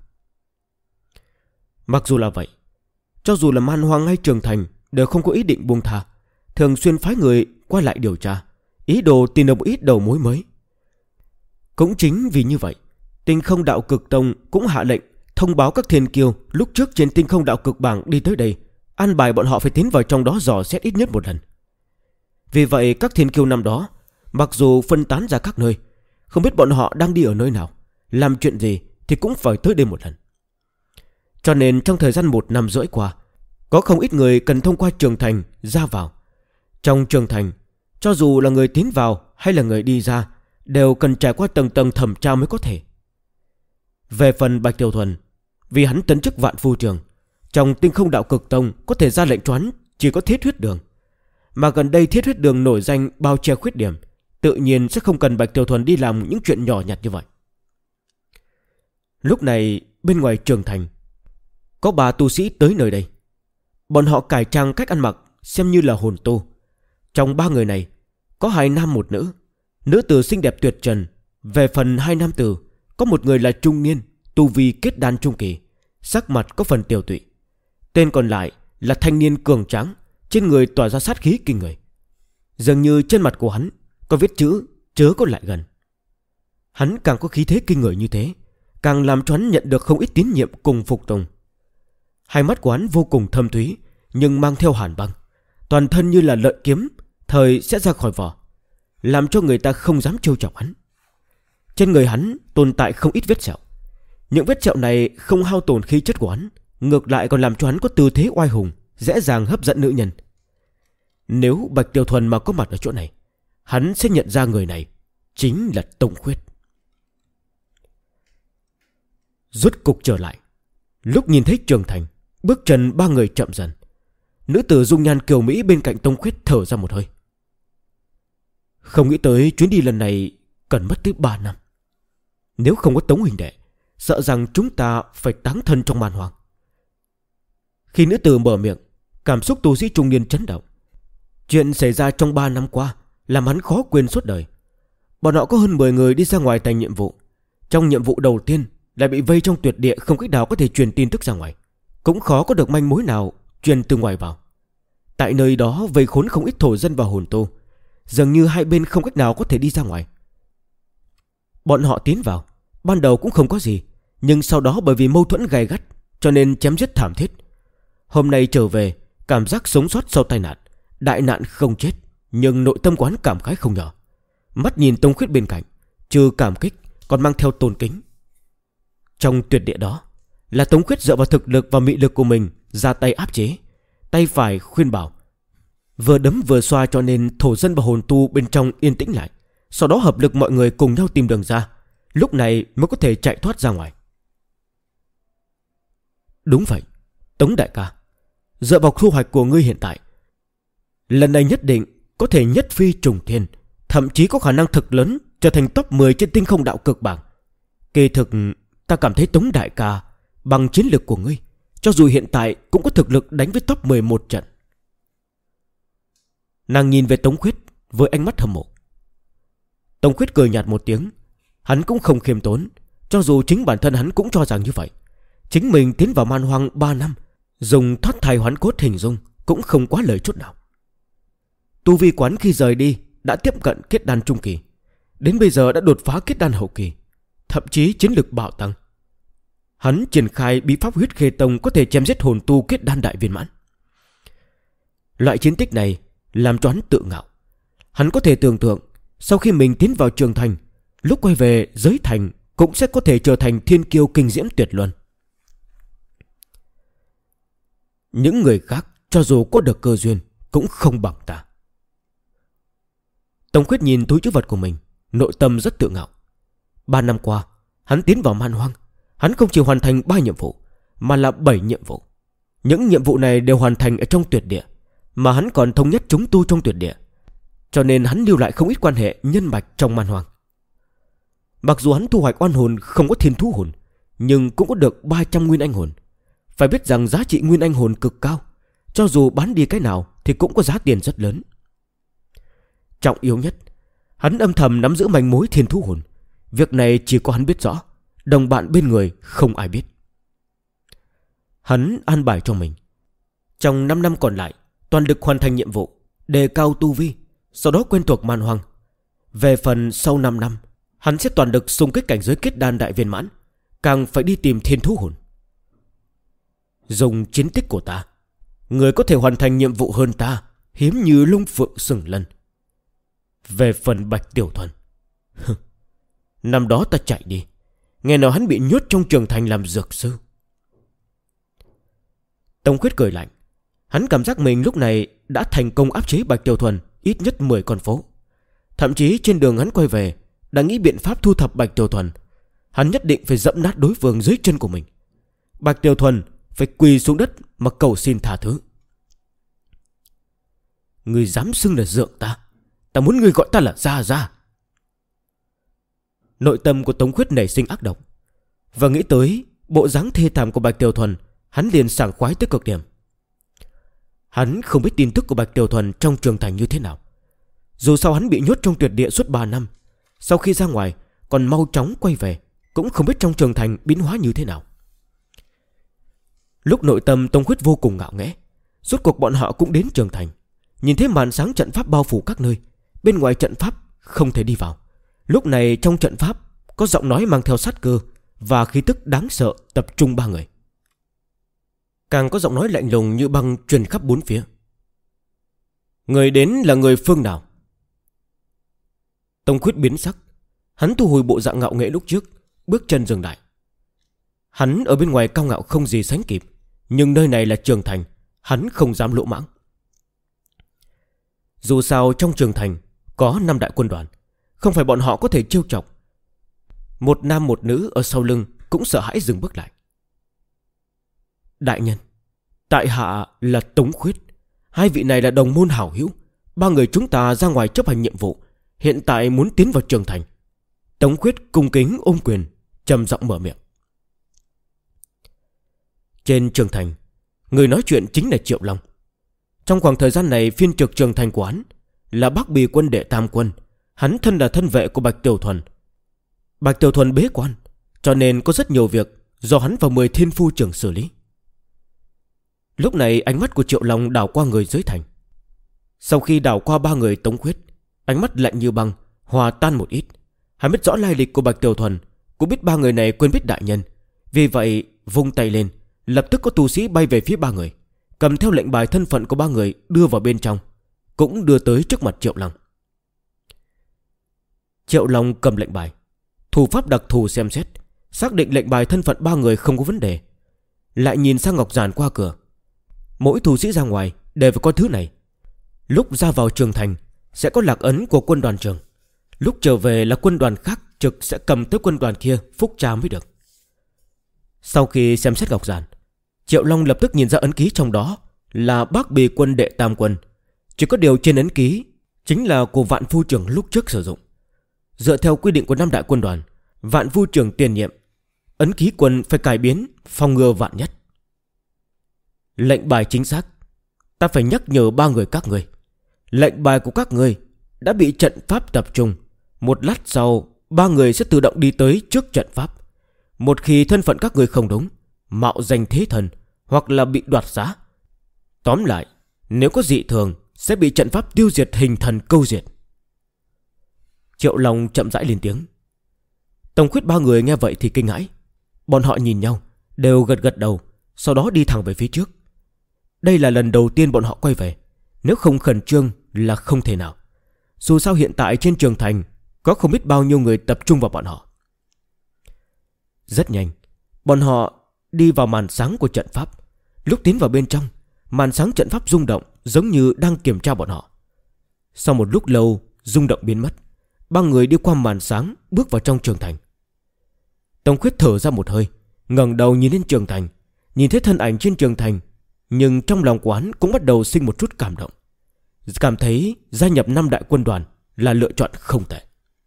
Mặc dù là vậy, cho dù là Man Hoang hay Trường Thành đều không có ý định buông tha, thường xuyên phái người qua lại điều tra, ý đồ tìm được một ít đầu mối mới. Cũng chính vì như vậy, Tinh Không Đạo Cực Tông cũng hạ lệnh thông báo các thiên kiêu lúc trước trên Tinh Không Đạo Cực bảng đi tới đây, an bài bọn họ phải tiến vào trong đó dò xét ít nhất 1 lần. Vì vậy các thiên kiêu năm đó mặc dù phân tán ra các nơi, không biết bọn họ đang đi ở nơi nào, làm chuyện gì thì cũng phải tới đây 1 lần. Cho nên trong thời gian 1 năm rưỡi qua, có không ít người cần thông qua Trường Thành ra vào. Trong Trường Thành, cho dù là người tiến vào hay là người đi ra, đều cần trải qua tầng tầng thẩm tra mới có thể. Về phần Bạch Tiểu Thuần, vì hắn tấn chức vạn phu trường, trong Tinh Không Đạo Cực Tông có thể ra lệnh cho hắn chỉ có Thiết Huyết Đường. Mà gần đây Thiết Huyết Đường nổi danh bao che khuyết điểm, tự nhiên sẽ không cần Bạch Tiểu Thuần đi làm những chuyện nhỏ nhặt như vậy. Lúc này bên ngoài Trường Thành có 3 tu sĩ tới nơi đây. Bọn họ cải trang cách ăn mặc xem như là hồn tu. Trong 3 người này có 2 nam 1 nữ. Nữ tử xinh đẹp tuyệt trần. Về phần 2 nam tử, có một người là trung niên, tu vi kết đan trung kỳ, sắc mặt có phần tiều tụy. Tên còn lại là thanh niên cường tráng, trên người tỏa ra sát khí kinh người. Dường như trên mặt của hắn có viết chữ chớ có lại gần. Hắn càng có khí thế kinh người như thế, càng làm cho hắn nhận được không ít tín nhiệm cùng phục tùng. Hai mắt của hắn vô cùng thâm thúy, nhưng mang theo hàn băng. Toàn thân như là lợi kiếm, thời sẽ ra khỏi vỏ, làm cho người ta không dám trêu chọc hắn. Trên người hắn tồn tại không ít vết sẹo. Những vết sẹo này không hao tổn khí chất của hắn, ngược lại còn làm cho hắn có tư thế oai hùng, dễ dàng hấp dẫn nữ nhân. Nếu Bạch Tiểu Thuần mà có mặt ở chỗ này, hắn sẽ nhận ra người này chính là Tông Khuyết. Rốt cục trở lại, lúc nhìn thấy Trường Thành, bước chân 3 người chậm dần. Nữ tử dung nhan kiều mỹ bên cạnh Tông Khuyết thở ra một hơi. Không nghĩ tới chuyến đi lần này cần mất tới 3 năm. Nếu không có Tống huynh đệ, sợ rằng chúng ta phải táng thân trong Man Hoang. Khi nữ tử mở miệng, cảm xúc tu sĩ trung niên chấn động. Chuyện xảy ra trong 3 năm qua làm hắn khó quên suốt đời. Bọn họ có hơn 10 người đi ra ngoài thành nhiệm vụ. Trong nhiệm vụ đầu tiên lại bị vây trong tuyệt địa, không cách nào có thể truyền tin tức ra ngoài, cũng khó có được manh mối nào truyền từ ngoài vào. Tại nơi đó vây khốn không ít thổ dân và hồn tu, dường như hai bên không cách nào có thể đi ra ngoài. Bọn họ tiến vào, ban đầu cũng không có gì, nhưng sau đó bởi vì mâu thuẫn gay gắt cho nên chém giết thảm thiết. Hôm nay trở về, cảm giác sống sót sau tai nạn, đại nạn không chết, nhưng nội tâm quán cảm khái không nhỏ. Mắt nhìn Tông Khuyết bên cạnh, trừ cảm kích, còn mang theo tôn kính. Trong tuyệt địa đó là Tống Khuyết dựa vào thực lực và mị lực của mình ra tay áp chế, tay phải khuyên bảo, vừa đấm vừa xoa, cho nên thổ dân và hồn tu bên trong yên tĩnh lại. Sau đó hợp lực mọi người cùng nhau tìm đường ra, lúc này mới có thể chạy thoát ra ngoài. Đúng vậy, Tống đại ca, dựa vào thu hoạch của ngươi hiện tại, lần này nhất định có thể nhất phi trùng thiên, thậm chí có khả năng thực lớn trở thành top 10 trên tinh không đạo cực bảng. Kỳ thực ta cảm thấy Tống đại ca bằng chiến lược của ngươi, cho dù hiện tại cũng có thực lực đánh với top 11 trận. Nàng nhìn về Tống Khuyết với ánh mắt hâm mộ. Tống Khuyết cười nhạt một tiếng. Hắn cũng không khiêm tốn, cho dù chính bản thân hắn cũng cho rằng như vậy. Chính mình tiến vào man hoang 3 năm, dùng thoát thai hoán cốt hình dung cũng không quá lời chút nào. Tu vi quán khi rời đi đã tiếp cận kết đan trung kỳ, đến bây giờ đã đột phá kết đan hậu kỳ, thậm chí chiến lực bạo tăng. Hắn triển khai bí pháp huyết khê tông có thể chém giết hồn tu kết đan đại viên mãn. Loại chiến tích này làm cho hắn tự ngạo. Hắn có thể tưởng tượng sau khi mình tiến vào trường thành, lúc quay về giới thành cũng sẽ có thể trở thành thiên kiêu kinh diễm tuyệt luân. Những người khác cho dù có được cơ duyên cũng không bằng ta. Tống Khuyết nhìn túi trữ vật của mình, nội tâm rất tự ngạo. 3 năm qua hắn tiến vào man hoang, hắn không chỉ hoàn thành 3 nhiệm vụ mà là 7 nhiệm vụ. Những nhiệm vụ này đều hoàn thành ở trong tuyệt địa, mà hắn còn thống nhất chúng tu trong tuyệt địa, cho nên hắn lưu lại không ít quan hệ nhân mạch trong man hoang. Mặc dù hắn thu hoạch oan hồn không có thiên thú hồn, nhưng cũng có được 300 nguyên anh hồn. Phải biết rằng giá trị nguyên anh hồn cực cao, cho dù bán đi cái nào thì cũng có giá tiền rất lớn. Trọng yếu nhất, hắn âm thầm nắm giữ manh mối thiên thú hồn. Việc này chỉ có hắn biết rõ, đồng bạn bên người không ai biết. Hắn an bài cho mình, trong 5 năm còn lại toàn lực hoàn thành nhiệm vụ, đề cao tu vi, sau đó quen thuộc man hoang. Về phần sau 5 năm, hắn sẽ toàn lực xung kích cảnh giới kết đan đại viên mãn, càng phải đi tìm thiên thú hồn. Dùng chiến tích của ta, người có thể hoàn thành nhiệm vụ hơn ta hiếm như lung phượng sừng lân. Về phần Bạch Tiểu Thuần, năm đó ta chạy đi, nghe nói hắn bị nhốt trong trường thành làm dược sư. Tống Khuyết cười lạnh. Hắn cảm giác mình lúc này đã thành công áp chế Bạch Tiểu Thuần ít nhất 10 con phố. Thậm chí trên đường hắn quay về đã nghĩ biện pháp thu thập Bạch Tiểu Thuần. Hắn nhất định phải dẫm nát đối phương dưới chân của mình. Bạch Tiểu Thuần phải quỳ xuống đất mà cầu xin tha thứ. Ngươi dám xưng là dượng ta, ta muốn ngươi gọi ta là Gia Gia. Nội tâm của Tống Khuyết nảy sinh ác độc, và nghĩ tới bộ dáng thê thảm của Bạch Tiểu Thuần, hắn liền sảng khoái tới cực điểm. Hắn không biết tin tức của Bạch Tiểu Thuần trong trường thành như thế nào. Dù sao hắn bị nhốt trong tuyệt địa suốt 3 năm, sau khi ra ngoài còn mau chóng quay về, cũng không biết trong trường thành biến hóa như thế nào. Lúc nội tâm Tống Khuyết vô cùng ngạo nghễ, rốt cuộc bọn họ cũng đến trường thành. Nhìn thấy màn sáng trận pháp bao phủ các nơi, bên ngoài trận pháp không thể đi vào. Lúc này trong trận pháp có giọng nói mang theo sát cơ và khí tức đáng sợ tập trung 3 người. Càng có giọng nói lạnh lùng như băng truyền khắp 4 phía. Người đến là người phương nào? Tống Khuyết biến sắc. Hắn thu hồi bộ dạng ngạo nghễ lúc trước, bước chân dừng lại. Hắn ở bên ngoài cao ngạo không gì sánh kịp, nhưng nơi này là trường thành, hắn không dám lỗ mãng. Dù sao trong trường thành có 5 đại quân đoàn, không phải bọn họ có thể trêu chọc. Một nam một nữ ở sau lưng cũng sợ hãi dừng bước lại. Đại nhân, tại hạ là Tống Khuyết. 2 vị này là đồng môn hảo hữu. 3 người chúng ta ra ngoài chấp hành nhiệm vụ, hiện tại muốn tiến vào trường thành. Tống Khuyết cung kính ôm quyền, trầm giọng mở miệng. Trên trường thành, người nói chuyện chính là Triệu Long. Trong khoảng thời gian này, phiên trực trường thành của hắn là Bắc Bì quân đệ tam quân. Hắn thân là thân vệ của Bạch Tiểu Thuần. Bạch Tiểu Thuần bế quan, cho nên có rất nhiều việc do hắn và 10 thiên phu trưởng xử lý. Lúc này ánh mắt của Triệu Long đảo qua người dưới thành. Sau khi đảo qua 3 người Tống Khuyết, ánh mắt lạnh như băng, hòa tan một ít. Hắn biết rõ lai lịch của Bạch Tiểu Thuần, cũng biết 3 người này quên biết đại nhân. Vì vậy vung tay lên, lập tức có tu sĩ bay về phía 3 người, cầm theo lệnh bài thân phận của 3 người đưa vào bên trong, cũng đưa tới trước mặt Triệu Long. Triệu Long cầm lệnh bài, Thủ pháp đặc thù xem xét, xác định lệnh bài thân phận ba người không có vấn đề. Lại nhìn sang ngọc giản qua cửa. Mỗi thủ sĩ ra ngoài đều phải có thứ này. Lúc ra vào trường thành sẽ có lạc ấn của quân đoàn trường. Lúc trở về là quân đoàn khác trực sẽ cầm tới quân đoàn kia phúc tra mới được. Sau khi xem xét ngọc giản, Triệu Long lập tức nhìn ra ấn ký trong đó là Bác Bì quân đệ tam quân. Chỉ có điều trên ấn ký chính là của Vạn Phu Trưởng lúc trước sử dụng. Dựa theo quy định của 5 đại quân đoàn, Vạn Phu Trưởng tiền nhiệm, ấn ký quân phải cải biến phòng ngừa vạn nhất. Lệnh bài chính xác. Ta phải nhắc nhở ba người các ngươi, lệnh bài của các ngươi đã bị trận pháp tập trung. Một lát sau, ba người sẽ tự động đi tới trước trận pháp. Một khi thân phận các ngươi không đúng, mạo danh thế thần hoặc là bị đoạt giá, tóm lại, nếu có dị thường sẽ bị trận pháp tiêu diệt hình thần câu diệt. Triệu Long chậm rãi lên tiếng. Tông Khuyết ba người nghe vậy thì kinh hãi. Bọn họ nhìn nhau, đều gật gật đầu, sau đó đi thẳng về phía trước. Đây là lần đầu tiên bọn họ quay về, nếu không khẩn trương là không thể nào. Dù sao hiện tại trên trường thành có không biết bao nhiêu người tập trung vào bọn họ. Rất nhanh, bọn họ đi vào màn sáng của trận pháp. Lúc tiến vào bên trong, màn sáng trận pháp rung động giống như đang kiểm tra bọn họ. Sau một lúc lâu, rung động biến mất. Ba người đi qua màn sáng, bước vào trong trường thành. Tông Khuyết thở ra một hơi, ngẩng đầu nhìn lên trường thành. Nhìn thấy thân ảnh trên trường thành, nhưng trong lòng của hắn cũng bắt đầu sinh một chút cảm động. Cảm thấy gia nhập 5 đại quân đoàn là lựa chọn không tệ.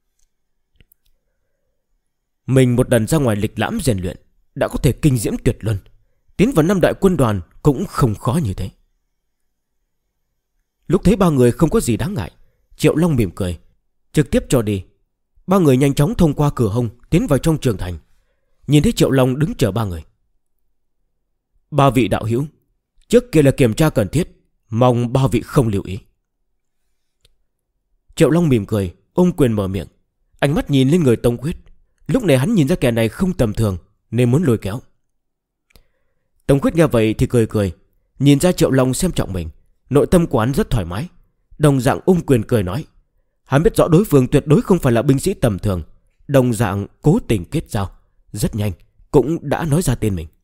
Mình một lần ra ngoài lịch lãm rèn luyện đã có thể kinh diễm tuyệt luân, tiến vào 5 đại quân đoàn cũng không khó như thế. Lúc thấy ba người không có gì đáng ngại, Triệu Long mỉm cười, trực tiếp cho đi. Ba người nhanh chóng thông qua cửa hông tiến vào trong trường thành. Nhìn thấy Triệu Long đứng chờ ba người. Ba vị đạo hữu, trước kia là kiểm tra cần thiết, mong ba vị không lưu ý. Triệu Long mỉm cười, ôm quyền mở miệng. Ánh mắt nhìn lên người Tông Khuyết. Lúc này hắn nhìn ra kẻ này không tầm thường nên muốn lôi kéo. Tông Khuyết nghe vậy thì cười cười, nhìn ra Triệu Long xem trọng mình. Nội tâm của hắn rất thoải mái, đồng dạng ôm quyền cười nói. Hắn biết rõ đối phương tuyệt đối không phải là binh sĩ tầm thường, đồng dạng cố tình kết giao. Rất nhanh cũng đã nói ra tên mình.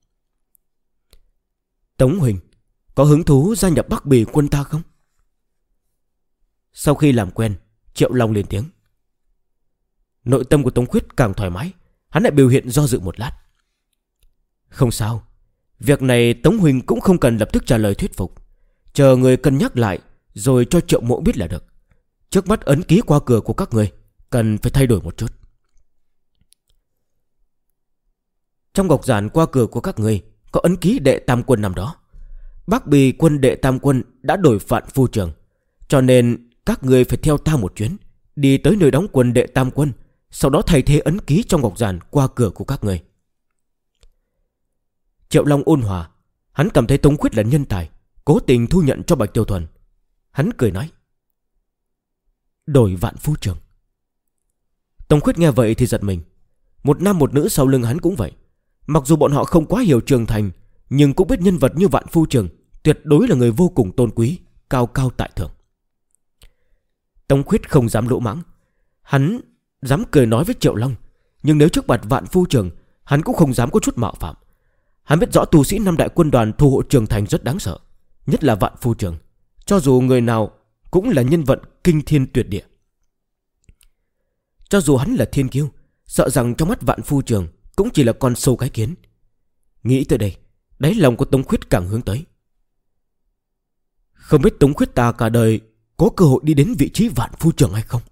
Tống Huỳnh, có hứng thú gia nhập Bắc Bì quân ta không? Sau khi làm quen, Triệu Long lên tiếng. Nội tâm của Tống Khuyết càng thoải mái, hắn lại biểu hiện do dự một lát. Không sao, việc này Tống Huỳnh cũng không cần lập tức trả lời thuyết phục, chờ người cân nhắc lại rồi cho Triệu Mộ biết là được. Trước mắt ấn ký qua cửa của các người cần phải thay đổi một chút. Trong ngọc giản qua cửa của các người có ấn ký đệ tam quân năm đó. Bắc Bì quân đệ tam quân đã đổi Vạn Phu Trường, cho nên các người phải theo ta một chuyến, đi tới nơi đóng quân đệ tam quân, sau đó thay thế ấn ký trong ngọc giản qua cửa của các người. Triệu Long ôn hòa, hắn cảm thấy Tống Khuyết là nhân tài, cố tình thu nhận cho Bạch Tiêu Thuần. Hắn cười nói. Đổi Vạn Phu Trường. Tống Khuyết nghe vậy thì giật mình. Một nam một nữ sau lưng hắn cũng vậy. Mặc dù bọn họ không quá hiểu trường thành, nhưng cũng biết nhân vật như Vạn Phu Trường tuyệt đối là người vô cùng tôn quý, cao cao tại thượng. Tống Khuyết không dám lỗ mãng, hắn dám cười nói với Triệu Long, nhưng nếu trước mặt Vạn Phu Trường, hắn cũng không dám có chút mạo phạm. Hắn biết rõ tu sĩ 5 đại quân đoàn thu hộ trường thành rất đáng sợ, nhất là Vạn Phu Trường, cho dù người nào cũng là nhân vật kinh thiên tuyệt địa. Cho dù hắn là thiên kiêu, sợ rằng trong mắt Vạn Phu Trường cũng chỉ là con sâu cái kiến. Nghĩ tới đây, đáy lòng của Tống Khuyết càng hướng tới. Không biết Tống Khuyết ta cả đời có cơ hội đi đến vị trí Vạn Phu Trường hay không?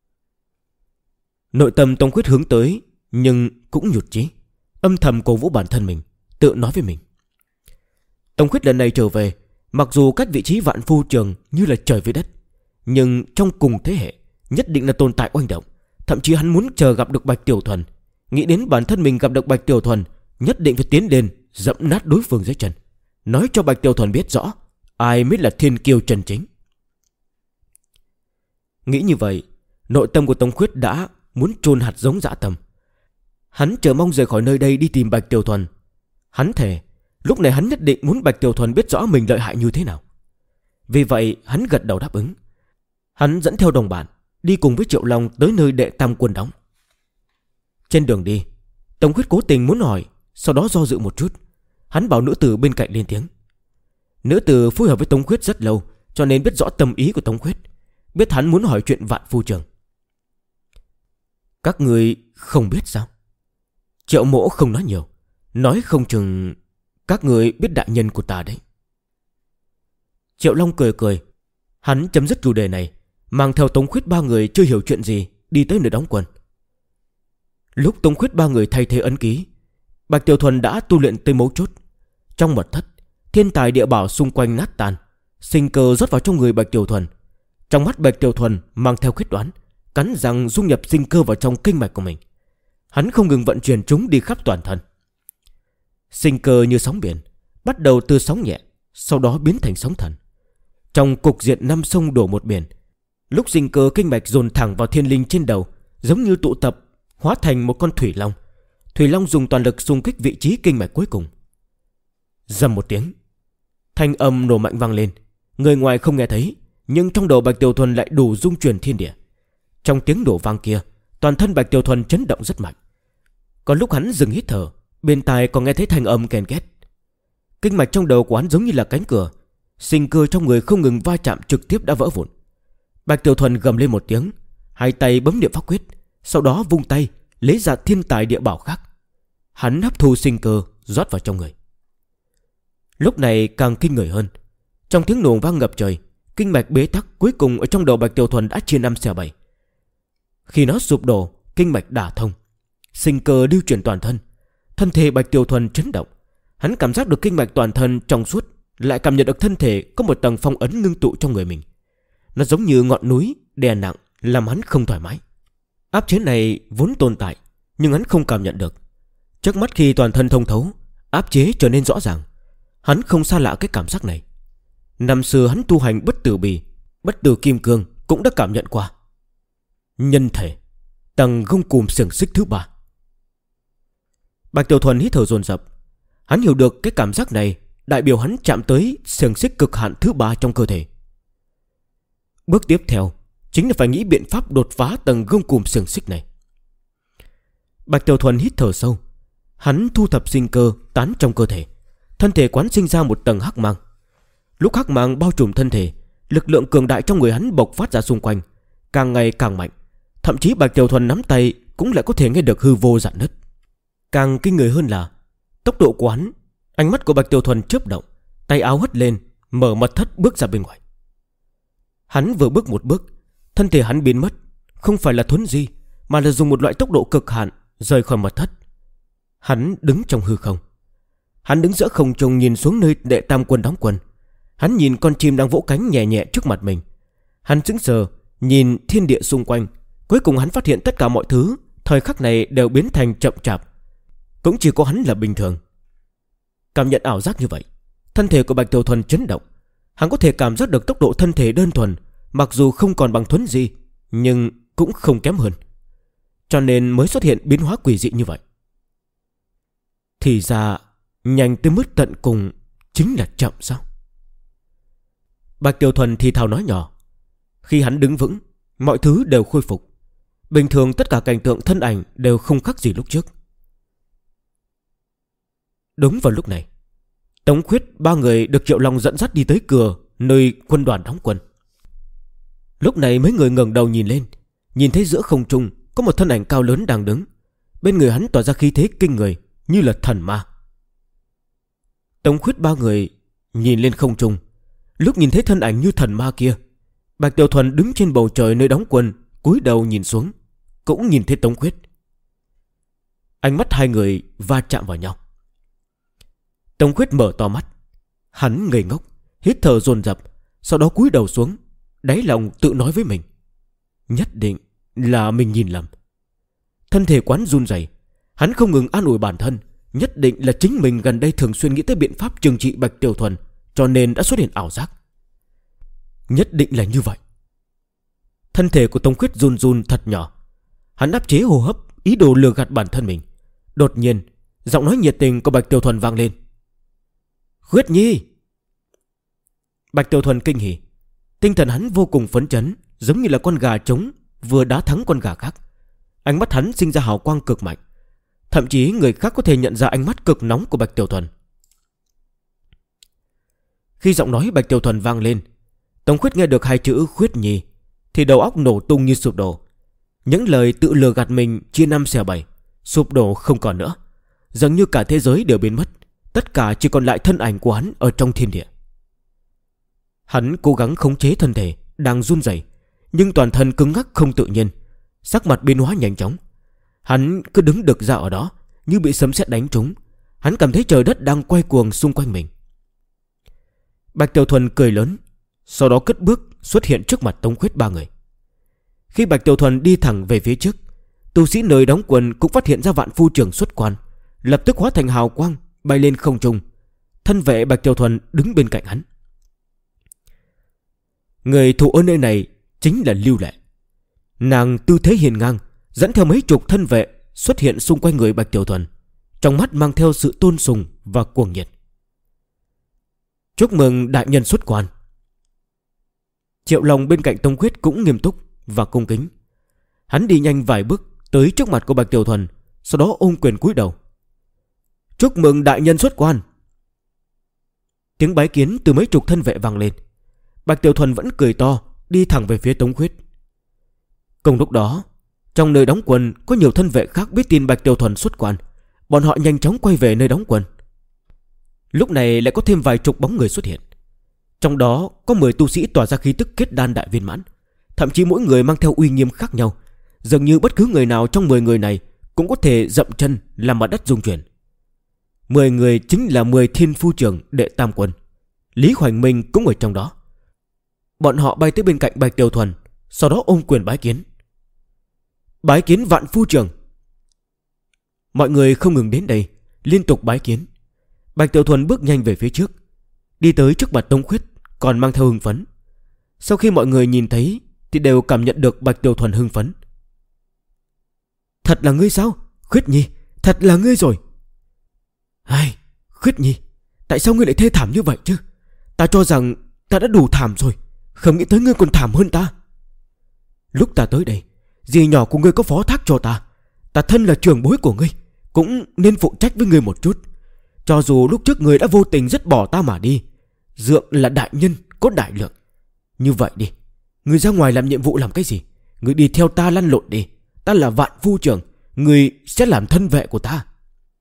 Nội tâm Tống Khuyết hướng tới, nhưng cũng nhụt chí, âm thầm cổ vũ bản thân mình, tự nói với mình. Tống Khuyết lần này trở về, mặc dù cách vị trí Vạn Phu Trường như là trời với đất, nhưng trong cùng thế hệ nhất định là tồn tại oanh động. Thậm chí hắn muốn chờ gặp được Bạch Tiểu Thuần. Nghĩ đến bản thân mình gặp được Bạch Tiểu Thuần, nhất định phải tiến lên dẫm nát đối phương dưới chân, nói cho Bạch Tiểu Thuần biết rõ ai mới là thiên kiêu chân chính. Nghĩ như vậy, nội tâm của Tống Khuyết đã muốn chôn hạt giống dã tâm. Hắn chờ mong rời khỏi nơi đây đi tìm Bạch Tiểu Thuần. Hắn thề lúc này hắn nhất định muốn Bạch Tiểu Thuần biết rõ mình lợi hại như thế nào. Vì vậy hắn gật đầu đáp ứng. Hắn dẫn theo đồng bạn đi cùng với Triệu Long tới nơi đệ tam quân đóng. Trên đường đi, Tống Khuyết cố tình muốn hỏi, sau đó do dự một chút. Hắn bảo nữ tử bên cạnh lên tiếng. Nữ tử phối hợp với Tống Khuyết rất lâu, cho nên biết rõ tâm ý của Tống Khuyết, biết hắn muốn hỏi chuyện Vạn Phu Trường. Các người không biết sao? Triệu Mỗ không nói nhiều, nói không chừng các người biết đại nhân của ta đấy. Triệu Long cười cười. Hắn chấm dứt chủ đề này, mang theo Tống Khuyết ba người chưa hiểu chuyện gì đi tới nơi đóng quân. Lúc Tống Khuyết ba người thay thế ấn ký, Bạch Tiểu Thuần đã tu luyện tới mấu chốt. Trong mật thất, thiên tài địa bảo xung quanh nát tan, sinh cơ rót vào trong người Bạch Tiểu Thuần. Trong mắt Bạch Tiểu Thuần mang theo quyết đoán, cắn răng dung nhập sinh cơ vào trong kinh mạch của mình. Hắn không ngừng vận chuyển chúng đi khắp toàn thân. Sinh cơ như sóng biển, bắt đầu từ sóng nhẹ, sau đó biến thành sóng thần. Trong cục diện 5 sông đổ một biển, lúc sinh cơ kinh mạch dồn thẳng vào thiên linh trên đầu, giống như tụ tập hóa thành một con thủy long. Thủy long dùng toàn lực xung kích vị trí kinh mạch cuối cùng. Rầm một tiếng, thanh âm nổ mạnh vang lên. Người ngoài không nghe thấy, nhưng trong đầu Bạch Tiểu Thuần lại đủ rung chuyển thiên địa. Trong tiếng nổ vang kia, toàn thân Bạch Tiểu Thuần chấn động rất mạnh. Còn lúc hắn dừng hít thở, bên tai còn nghe thấy thanh âm ken két. Kinh mạch trong đầu của hắn giống như là cánh cửa, sinh cơ trong người không ngừng va chạm trực tiếp đã vỡ vụn. Bạch Tiểu Thuần gầm lên một tiếng, hai tay bấm niệm pháp quyết, sau đó vung tay lấy ra thiên tài địa bảo khác. Hắn hấp thu sinh cơ rót vào trong người. Lúc này càng kinh người hơn. Trong tiếng nổ vang ngập trời, kinh mạch bế tắc cuối cùng ở trong đầu Bạch Tiểu Thuần đã chia 5/7. Khi nó sụp đổ, kinh mạch đả thông, sinh cơ lưu chuyển toàn thân. Thân thể Bạch Tiểu Thuần chấn động. Hắn cảm giác được kinh mạch toàn thân trong suốt, lại cảm nhận được thân thể có một tầng phong ấn ngưng tụ trong người mình. Nó giống như ngọn núi đè nặng, làm hắn không thoải mái. Áp chế này vốn tồn tại, nhưng hắn không cảm nhận được. Trước mắt khi toàn thân thông thấu, áp chế trở nên rõ ràng. Hắn không xa lạ cái cảm giác này. Năm xưa hắn tu hành bất tử bì, bất tử kim cương cũng đã cảm nhận qua. Nhân thể, tầng gông cùm xiềng xích thứ 3. Bạch Tiểu Thuần hít thở dồn dập. Hắn hiểu được cái cảm giác này đại biểu hắn chạm tới xiềng xích cực hạn thứ 3 trong cơ thể. Bước tiếp theo chính là phải nghĩ biện pháp đột phá tầng gông cùm xiềng xích này. Bạch Tiểu Thuần hít thở sâu. Hắn thu thập sinh cơ tán trong cơ thể. Thân thể quán sinh ra một tầng hắc mang. Lúc hắc mang bao trùm thân thể, lực lượng cường đại trong người hắn bộc phát ra xung quanh, càng ngày càng mạnh. Thậm chí Bạch Tiểu Thuần nắm tay cũng lại có thể nghe được hư vô rạn nứt. Càng kinh người hơn là tốc độ của hắn. Ánh mắt của Bạch Tiểu Thuần chớp động, tay áo hất lên, mở mật thất bước ra bên ngoài. Hắn vừa bước một bước, thân thể hắn biến mất. Không phải là thuấn di, mà là dùng một loại tốc độ cực hạn rời khỏi mật thất. Hắn đứng trong hư không. Hắn đứng giữa không trung nhìn xuống nơi đệ tam quân đóng quân. Hắn nhìn con chim đang vỗ cánh nhẹ nhẹ trước mặt mình. Hắn sững sờ nhìn thiên địa xung quanh. Cuối cùng hắn phát hiện tất cả mọi thứ thời khắc này đều biến thành chậm chạp. Cũng chỉ có hắn là bình thường. Cảm nhận ảo giác như vậy, thân thể của Bạch Tiểu Thuần chấn động. Hắn có thể cảm giác được tốc độ thân thể đơn thuần, mặc dù không còn bằng thuấn di, nhưng cũng không kém hơn. Cho nên mới xuất hiện biến hóa quỷ dị như vậy. Thì ra nhanh tới mức tận cùng chính là chậm sao? Bạch Tiểu Thuần thì thào nói nhỏ. Khi hắn đứng vững, mọi thứ đều khôi phục. Bình thường tất cả cảnh tượng thân ảnh đều không khác gì lúc trước. Đúng vào lúc này, Tống Khuyết ba người được Triệu Long dẫn dắt đi tới cửa nơi quân đoàn đóng quân. Lúc này mấy người ngẩng đầu nhìn lên, nhìn thấy giữa không trung có một thân ảnh cao lớn đang đứng. Bên người hắn tỏa ra khí thế kinh người, như là thần ma. Tống Khuyết ba người nhìn lên không trung. Lúc nhìn thấy thân ảnh như thần ma kia, Bạch Tiểu Thuần đứng trên bầu trời nơi đóng quân, cúi đầu nhìn xuống, cũng nhìn thấy Tống Khuyết. Ánh mắt hai người va chạm vào nhau. Tống Khuyết mở to mắt. Hắn ngây ngốc, hít thở dồn dập, sau đó cúi đầu xuống, đáy lòng tự nói với mình, nhất định là mình nhìn lầm. Thân thể quán run rẩy. Hắn không ngừng an ủi bản thân, nhất định là chính mình gần đây thường xuyên nghĩ tới biện pháp trừng trị Bạch Tiểu Thuần, cho nên đã xuất hiện ảo giác. Nhất định là như vậy. Thân thể của Tống Khuyết run run thật nhỏ. Hắn áp chế hô hấp, ý đồ lừa gạt bản thân mình. Đột nhiên, giọng nói nhiệt tình của Bạch Tiểu Thuần vang lên. Khuyết Nhi! Bạch Tiểu Thuần kinh hỉ. Tinh thần hắn vô cùng phấn chấn, giống như là con gà trống vừa đá thắng con gà khác. Ánh mắt hắn sinh ra hào quang cực mạnh. Thậm chí người khác có thể nhận ra ánh mắt cực nóng của Bạch Tiểu Thuần. Khi giọng nói Bạch Tiểu Thuần vang lên, Tống Khuyết nghe được hai chữ Khuyết Nhi thì đầu óc nổ tung như sụp đổ. Những lời tự lừa gạt mình chia năm xẻ bảy sụp đổ không còn nữa. Dường như cả thế giới đều biến mất. Tất cả chỉ còn lại thân ảnh của hắn ở trong thiên địa. Hắn cố gắng khống chế thân thể đang run rẩy, nhưng toàn thân cứng ngắc không tự nhiên, sắc mặt biến hóa nhanh chóng. Hắn cứ đứng đực ra ở đó như bị sấm sét đánh trúng. Hắn cảm thấy trời đất đang quay cuồng xung quanh mình. Bạch Tiểu Thuần cười lớn, sau đó cất bước xuất hiện trước mặt Tống Khuyết ba người. Khi Bạch Tiểu Thuần đi thẳng về phía trước, tu sĩ nơi đóng quân cũng phát hiện ra Vạn Phu Trưởng xuất quan, lập tức hóa thành hào quang bay lên không trung. Thân vệ Bạch Tiểu Thuần đứng bên cạnh hắn. Người thủ ở nơi này chính là Lưu Lệ. Nàng tư thế hiền ngang, dẫn theo mấy chục thân vệ xuất hiện xung quanh người Bạch Tiểu Thuần, trong mắt mang theo sự tôn sùng và cuồng nhiệt. Chúc mừng đại nhân xuất quan. Triệu Long bên cạnh Tông Khuyết cũng nghiêm túc và cung kính. Hắn đi nhanh vài bước tới trước mặt của Bạch Tiểu Thuần, sau đó ôm quyền cúi đầu. Chúc mừng đại nhân xuất quan. Tiếng bái kiến từ mấy chục thân vệ vang lên. Bạch Tiểu Thuần vẫn cười to, đi thẳng về phía Tống Khuyết. Cùng lúc đó, trong nơi đóng quân có nhiều thân vệ khác biết tin Bạch Tiểu Thuần xuất quan. Bọn họ nhanh chóng quay về nơi đóng quân. Lúc này lại có thêm vài chục bóng người xuất hiện. Trong đó có 10 tu sĩ tỏa ra khí tức kết đan đại viên mãn. Thậm chí mỗi người mang theo uy nghiêm khác nhau. Dường như bất cứ người nào trong 10 người này cũng có thể dậm chân làm mặt đất rung chuyển. 10 người chính là 10 thiên phu trưởng đệ tam quân. Lý Hoành Minh cũng ở trong đó. Bọn họ bay tới bên cạnh Bạch Tiểu Thuần, sau đó ôm quyền bái kiến. Bái kiến Vạn Phu Trưởng. Mọi người không ngừng đến đây, liên tục bái kiến. Bạch Tiểu Thuần bước nhanh về phía trước, đi tới trước mặt Tống Khuyết, còn mang theo hưng phấn. Sau khi mọi người nhìn thấy thì đều cảm nhận được Bạch Tiểu Thuần hưng phấn. Thật là ngươi sao? Khuyết Nhi, thật là ngươi rồi. Ai, Khuyết Nhi, tại sao ngươi lại thê thảm như vậy chứ? Ta cho rằng ta đã đủ thảm rồi, không nghĩ tới ngươi còn thảm hơn ta. Lúc ta tới đây, dì nhỏ của ngươi có phó thác cho ta. Ta thân là trưởng bối của ngươi, cũng nên phụ trách với ngươi một chút. Cho dù lúc trước ngươi đã vô tình dứt bỏ ta mà đi, Dượng là đại nhân có đại lượng. Như vậy đi, ngươi ra ngoài làm nhiệm vụ làm cái gì? Ngươi đi theo ta lăn lộn đi. Ta là Vạn Phu Trưởng, ngươi sẽ làm thân vệ của ta.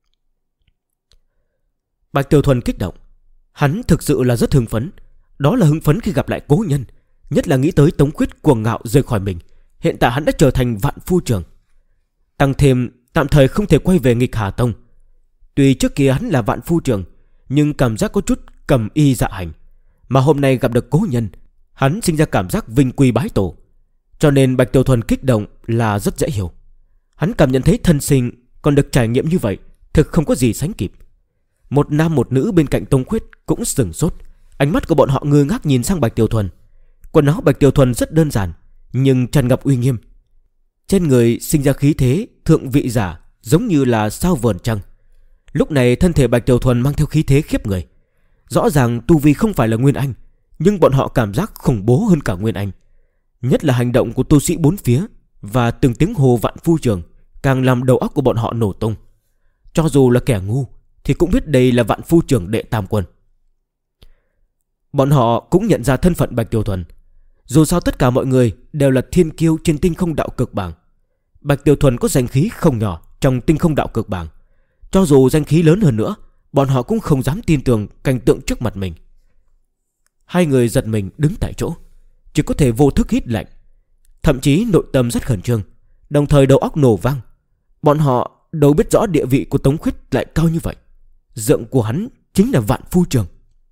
Bạch Tiểu Thuần kích động. Hắn thực sự là rất hưng phấn. Đó là hưng phấn khi gặp lại cố nhân, nhất là nghĩ tới Tống Khuyết cuồng ngạo rời khỏi mình. Hiện tại hắn đã trở thành Vạn Phu Trưởng. Tăng thêm tạm thời không thể quay về Nghịch Hà Tông. Tuy trước kia hắn là Vạn Phu Trưởng, nhưng cảm giác có chút cầm y dạ hành. Mà hôm nay gặp được cố nhân, hắn sinh ra cảm giác vinh quy bái tổ. Cho nên Bạch Tiểu Thuần kích động là rất dễ hiểu. Hắn cảm nhận thấy thân sinh còn được trải nghiệm như vậy, thực không có gì sánh kịp. Một nam một nữ bên cạnh Tống Khuyết cũng sửng sốt. Ánh mắt của bọn họ ngơ ngác nhìn sang Bạch Tiểu Thuần. Quần áo Bạch Tiểu Thuần rất đơn giản, nhưng tràn ngập uy nghiêm. Trên người sinh ra khí thế thượng vị giả, giống như là sao vờn trăng. Lúc này thân thể Bạch Tiểu Thuần mang theo khí thế khiếp người. Rõ ràng tu vi không phải là Nguyên Anh, nhưng bọn họ cảm giác khủng bố hơn cả Nguyên Anh. Nhất là hành động của tu sĩ bốn phía và từng tiếng hô Vạn Phu Trưởng càng làm đầu óc của bọn họ nổ tung. Cho dù là kẻ ngu thì cũng biết đây là Vạn Phu Trưởng đệ tam quân. Bọn họ cũng nhận ra thân phận Bạch Tiểu Thuần. Dù sao tất cả mọi người đều là thiên kiêu trên tinh không đạo cực bảng. Bạch Tiểu Thuần có danh khí không nhỏ trong tinh không đạo cực bảng. Cho dù danh khí lớn hơn nữa, bọn họ cũng không dám tin tưởng cảnh tượng trước mặt mình. Hai người giật mình đứng tại chỗ, chỉ có thể vô thức hít lạnh. Thậm chí nội tâm rất khẩn trương, đồng thời đầu óc nổ vang. Bọn họ đâu biết rõ địa vị của Tống Khuyết lại cao như vậy. Dượng của hắn chính là Vạn Phu Trưởng.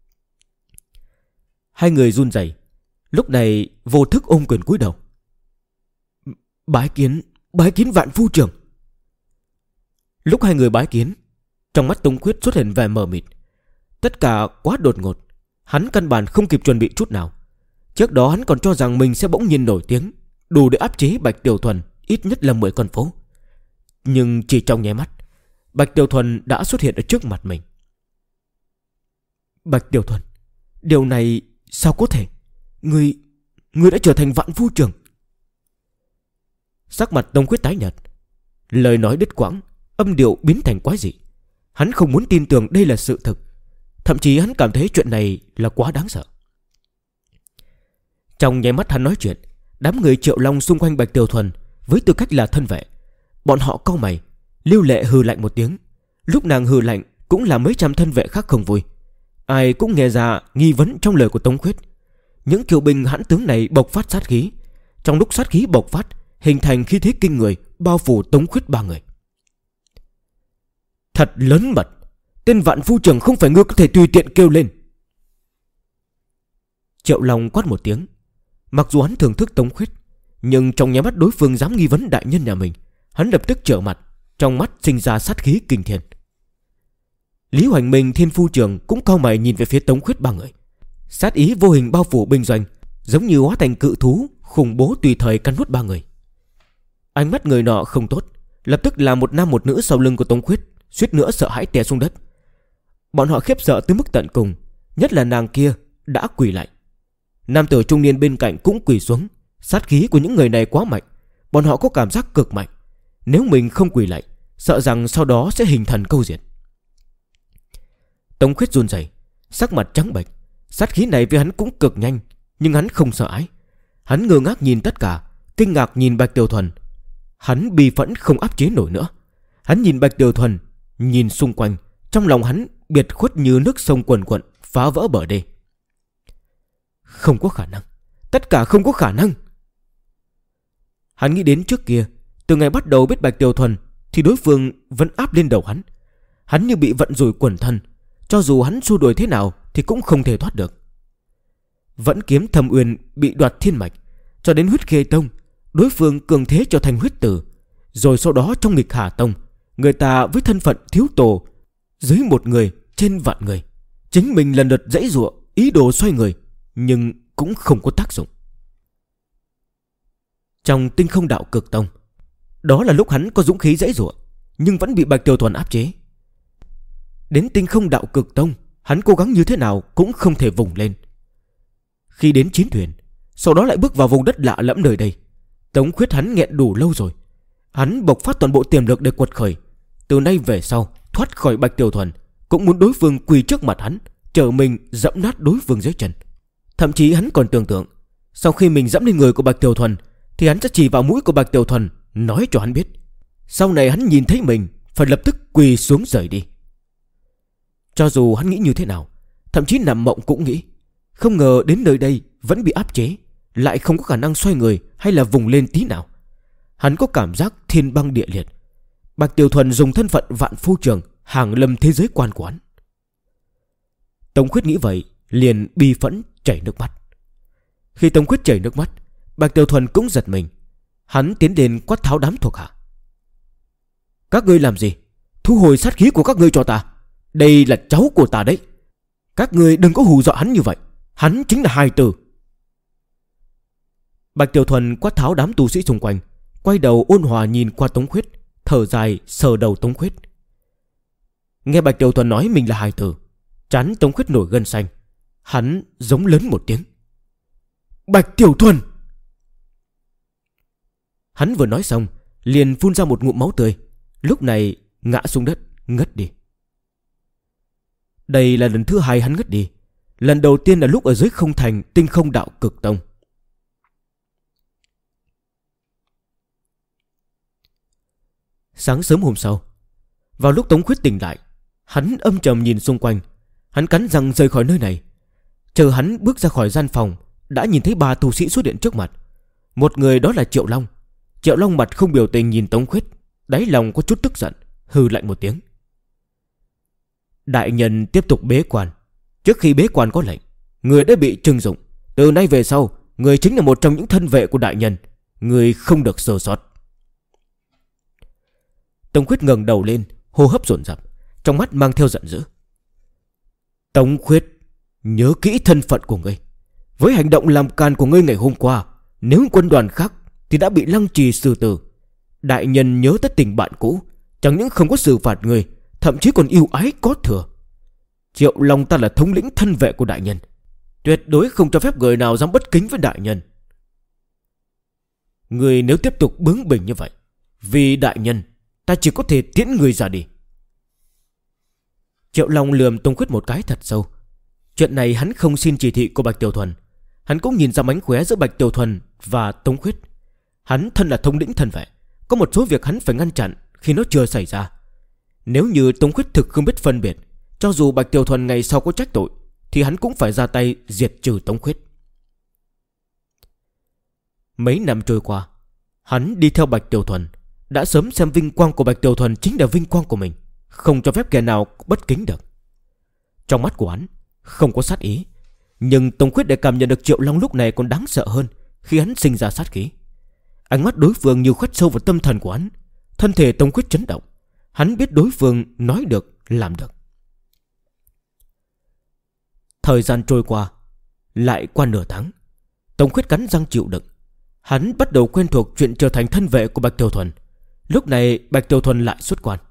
Hai người run rẩy, lúc này vô thức ôm quyền cúi đầu. Bái kiến Vạn Phu Trưởng. Lúc hai người bái kiến, trong mắt Tống Khuyết xuất hiện vẻ mờ mịt. Tất cả quá đột ngột, hắn căn bản không kịp chuẩn bị chút nào. Trước đó hắn còn cho rằng mình sẽ bỗng nhiên nổi tiếng, đủ để áp chế Bạch Tiểu Thuần ít nhất là 10 con phố. Nhưng chỉ trong nháy mắt, Bạch Tiểu Thuần đã xuất hiện ở trước mặt mình. Bạch Tiểu Thuần, điều này sao có thể? Ngươi đã trở thành Vạn Phu Trưởng. Sắc mặt Tống Khuyết tái nhợt, Lời nói đứt quãng, âm điệu biến thành quái dị. Hắn không muốn tin tưởng đây là sự thực. Thậm chí hắn cảm thấy chuyện này là quá đáng sợ. Trong nháy mắt hắn nói chuyện, đám người Triệu Long xung quanh Bạch Tiểu Thuần với tư cách là thân vệ, bọn họ cau mày. Lưu Lệ hừ lạnh một tiếng. Lúc nàng hừ lạnh cũng là mấy trăm thân vệ khác không vui. Ai cũng nghe ra nghi vấn trong lời của Tống Khuyết. Những kiều binh hãn tướng này bộc phát sát khí. Trong lúc sát khí bộc phát, hình thành khí thế kinh người, bao phủ Tống Khuyết ba người. Thật lớn mật. Tên Vạn Phu Trưởng không phải ngươi có thể tùy tiện kêu lên. Triệu Long quát một tiếng. Mặc dù hắn thưởng thức Tống Khuyết, nhưng trong nháy mắt đối phương dám nghi vấn đại nhân nhà mình, hắn lập tức trở mặt, trong mắt sinh ra sát khí kinh thiên. Lý Hoành Minh Thiên Phu Trưởng cũng cau mày nhìn về phía Tống Khuyết ba người. Sát ý vô hình bao phủ binh doanh, giống như hóa thành cự thú khủng bố tùy thời cắn nuốt ba người. Ánh mắt người nọ không tốt, lập tức là một nam một nữ sau lưng của Tống Khuyết suýt nữa sợ hãi té xuống đất. Bọn họ khiếp sợ tới mức tận cùng, nhất là nàng kia đã quỳ lại. Nam tử trung niên bên cạnh cũng quỳ xuống. Sát khí của những người này quá mạnh, bọn họ có cảm giác cực mạnh. Nếu mình không quỳ lại, sợ rằng sau đó sẽ hình thần câu diệt. Tống Khuyết run rẩy, sắc mặt trắng bệch. Sát khí này với hắn cũng cực nhanh, nhưng hắn không sợ ái. Hắn ngơ ngác nhìn tất cả, kinh ngạc nhìn Bạch Tiểu Thuần. Hắn bi phẫn không áp chế nổi nữa. Hắn nhìn Bạch Tiểu Thuần, nhìn xung quanh, trong lòng hắn biệt khuất như nước sông quần quận phá vỡ bờ đê. Không có khả năng, tất cả không có khả năng. Hắn nghĩ đến trước kia, từ ngày bắt đầu biết Bạch Tiểu Thuần thì đối phương vẫn áp lên đầu hắn. Hắn như bị vận rủi quần thân, cho dù hắn xua đuổi thế nào thì cũng không thể thoát được. Vẫn kiếm Thâm Uyên bị đoạt thiên mạch, cho đến Huyết Khê Tông, đối phương cường thế trở thành huyết tử. Rồi sau đó trong Nghịch Hà Tông, người ta với thân phận thiếu tổ, dưới một người trên vạn người, chính mình lần lượt giãy giụa ý đồ xoay người, nhưng cũng không có tác dụng. Trong Tinh Không Đạo Cực Tông, đó là lúc hắn có dũng khí giãy giụa, nhưng vẫn bị Bạch Tiểu Thuần áp chế. Đến Tinh Không Đạo Cực Tông, hắn cố gắng như thế nào cũng không thể vùng lên. Khi đến chiến thuyền, sau đó lại bước vào vùng đất lạ lẫm nơi đây, Tống Khuyết hắn nghẹn đủ lâu rồi. Hắn bộc phát toàn bộ tiềm lực để quật khởi. Từ nay về sau, thoát khỏi Bạch Tiểu Thuần, cũng muốn đối phương quỳ trước mặt hắn, chở mình dẫm nát đối phương dưới chân. Thậm chí hắn còn tưởng tượng, sau khi mình dẫm lên người của Bạch Tiểu Thuần, thì hắn sẽ chỉ vào mũi của Bạch Tiểu Thuần, nói cho hắn biết sau này hắn nhìn thấy mình phải lập tức quỳ xuống rời đi. Cho dù hắn nghĩ như thế nào, thậm chí nằm mộng cũng nghĩ, không ngờ đến nơi đây vẫn bị áp chế, lại không có khả năng xoay người hay là vùng lên tí nào. Hắn có cảm giác thiên băng địa liệt. Bạch Tiểu Thuần dùng thân phận Vạn Phu Trưởng hàng lâm thế giới quan của hắn. Tống Khuyết nghĩ vậy, liền bi phẫn chảy nước mắt. Khi Tống Khuyết chảy nước mắt, Bạch Tiểu Thuần cũng giật mình. Hắn tiến đến quát tháo đám thuộc hạ. Các ngươi làm gì? Thu hồi sát khí của các ngươi cho ta. Đây là cháu của ta đấy. Các ngươi đừng có hù dọa hắn như vậy. Hắn chính là hài tử. Bạch Tiểu Thuần quát tháo đám tu sĩ xung quanh, quay đầu ôn hòa nhìn qua Tống Khuyết, thở dài sờ đầu Tống Khuyết. Nghe Bạch Tiểu Thuần nói mình là hài tử, trán Tống Khuyết nổi gân xanh. Hắn giống lớn một tiếng. Bạch Tiểu Thuần! Hắn vừa nói xong, liền phun ra một ngụm máu tươi, lúc này ngã xuống đất ngất đi. Đây là lần thứ hai hắn ngất đi. Lần đầu tiên là lúc ở dưới không thành Tinh Không Đạo Cực Tông. Sáng sớm hôm sau, vào lúc Tống Khuyết tỉnh lại, hắn âm trầm nhìn xung quanh. Hắn cắn răng rời khỏi nơi này. Chờ hắn bước ra khỏi gian phòng, đã nhìn thấy 3 tu sĩ xuất hiện trước mặt. Một người đó là Triệu Long. Triệu Long mặt không biểu tình nhìn Tống Khuyết, đáy lòng có chút tức giận, hừ lạnh một tiếng. Đại nhân tiếp tục bế quan. Trước khi bế quan có lệnh, người đã bị trừng dụng. Từ nay về sau, người chính là một trong những thân vệ của đại nhân. Người không được sơ sót. Tống Khuyết ngẩng đầu lên, hô hấp dồn dập, trong mắt mang theo giận dữ. Tống Khuyết, nhớ kỹ thân phận của ngươi. Với hành động làm càn của ngươi ngày hôm qua, nếu quân đoàn khác thì đã bị lăng trì xử tử. Đại nhân nhớ tới tình bạn cũ, chẳng những không có xử phạt ngươi, thậm chí còn yêu ái có thừa. Triệu Long ta là thống lĩnh thân vệ của đại nhân, tuyệt đối không cho phép người nào dám bất kính với đại nhân. Ngươi nếu tiếp tục bướng bỉnh như vậy, vì đại nhân ta chỉ có thể tiễn người ra đi. Triệu Long lườm Tống Khuyết một cái thật sâu. Chuyện này hắn không xin chỉ thị của Bạch Tiểu Thuần. Hắn cũng nhìn ra mánh khóe giữa Bạch Tiểu Thuần và Tống Khuyết. Hắn thân là thống lĩnh thân vệ, có một số việc hắn phải ngăn chặn khi nó chưa xảy ra. Nếu như Tống Khuyết thực không biết phân biệt, cho dù Bạch Tiểu Thuần ngày sau có trách tội, thì hắn cũng phải ra tay diệt trừ Tống Khuyết. Mấy năm trôi qua, hắn đi theo Bạch Tiểu Thuần, đã sớm xem vinh quang của Bạch Tiểu Thuần chính là vinh quang của mình, không cho phép kẻ nào bất kính được. Trong mắt của hắn không có sát ý, nhưng Tống Khuyết để cảm nhận được Triệu Long lúc này còn đáng sợ hơn khi hắn sinh ra sát khí. Ánh mắt đối phương như khoét sâu vào tâm thần của hắn. Thân thể Tống Khuyết chấn động. Hắn biết đối phương nói được, làm được. Thời gian trôi qua, lại qua nửa tháng. Tống Khuyết cắn răng chịu đựng. Hắn bắt đầu quen thuộc chuyện trở thành thân vệ của Bạch Tiểu Thuần. Lúc này Bạch Tiểu Thuần lại xuất quan.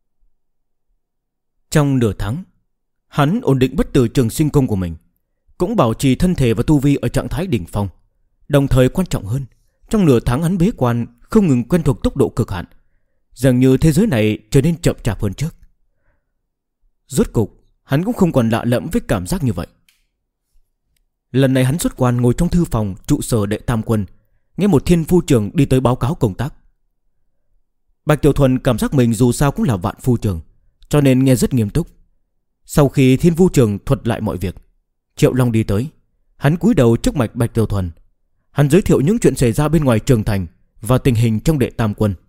Trong nửa tháng, hắn ổn định bất tử trường sinh công của mình, cũng bảo trì thân thể và tu vi ở trạng thái đỉnh phong. Đồng thời quan trọng hơn, trong nửa tháng hắn bế quan, không ngừng quen thuộc tốc độ cực hạn, dường như thế giới này trở nên chậm chạp hơn trước. Rốt cục hắn cũng không còn lạ lẫm với cảm giác như vậy. Lần này hắn xuất quan ngồi trong thư phòng trụ sở Đệ Tam Quân, nghe một thiên phu trưởng đi tới báo cáo công tác. Bạch Tiểu Thuần cảm giác mình dù sao cũng là vạn phu trưởng, cho nên nghe rất nghiêm túc. Sau khi thiên phu trưởng thuật lại mọi việc, Triệu Long đi tới. Hắn cúi đầu trước mặt Bạch Tiểu Thuần. Hắn giới thiệu những chuyện xảy ra bên ngoài trường thành và tình hình trong Đệ Tam Quân.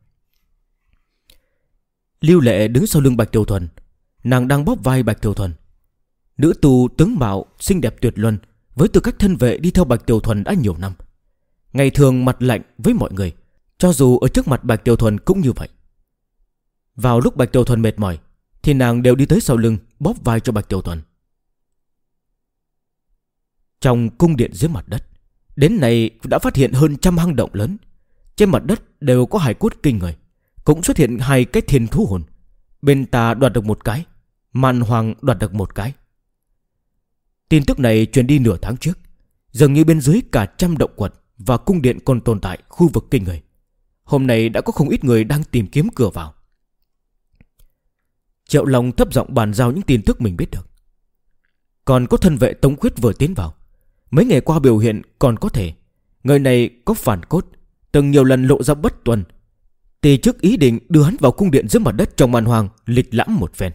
Lưu Lệ đứng sau lưng Bạch Tiểu Thuần. Nàng đang bóp vai Bạch Tiểu Thuần. Nữ tù tướng mạo xinh đẹp tuyệt luân, với tư cách thân vệ đi theo Bạch Tiểu Thuần đã nhiều năm. Ngày thường mặt lạnh với mọi người, cho dù ở trước mặt Bạch Tiểu Thuần cũng như vậy. Vào lúc Bạch Tiểu Thuần mệt mỏi, thì nàng đều đi tới sau lưng bóp vai cho Bạch Tiểu Thuần. Trong cung điện dưới mặt đất, đến nay đã phát hiện hơn 100 hang động lớn. Trên mặt đất đều có hài cốt kinh người, cũng xuất hiện 2 cái thiên thú hồn. Bên ta đoạt được 1 cái, Man Hoàng đoạt được 1 cái. Tin tức này truyền đi nửa tháng trước. Dường như bên dưới cả 100 động quật và cung điện còn tồn tại khu vực kinh người. Hôm nay đã có không ít người đang tìm kiếm cửa vào. Triệu Long thấp giọng bàn giao những tin tức mình biết được. Còn có thân vệ Tống Khuyết vừa tiến vào. Mấy ngày qua biểu hiện còn có thể. Người này có phản cốt, từng nhiều lần lộ ra bất tuân. Tỳ trước ý định đưa hắn vào cung điện dưới mặt đất trong Man Hoàng lịch lãm một phen.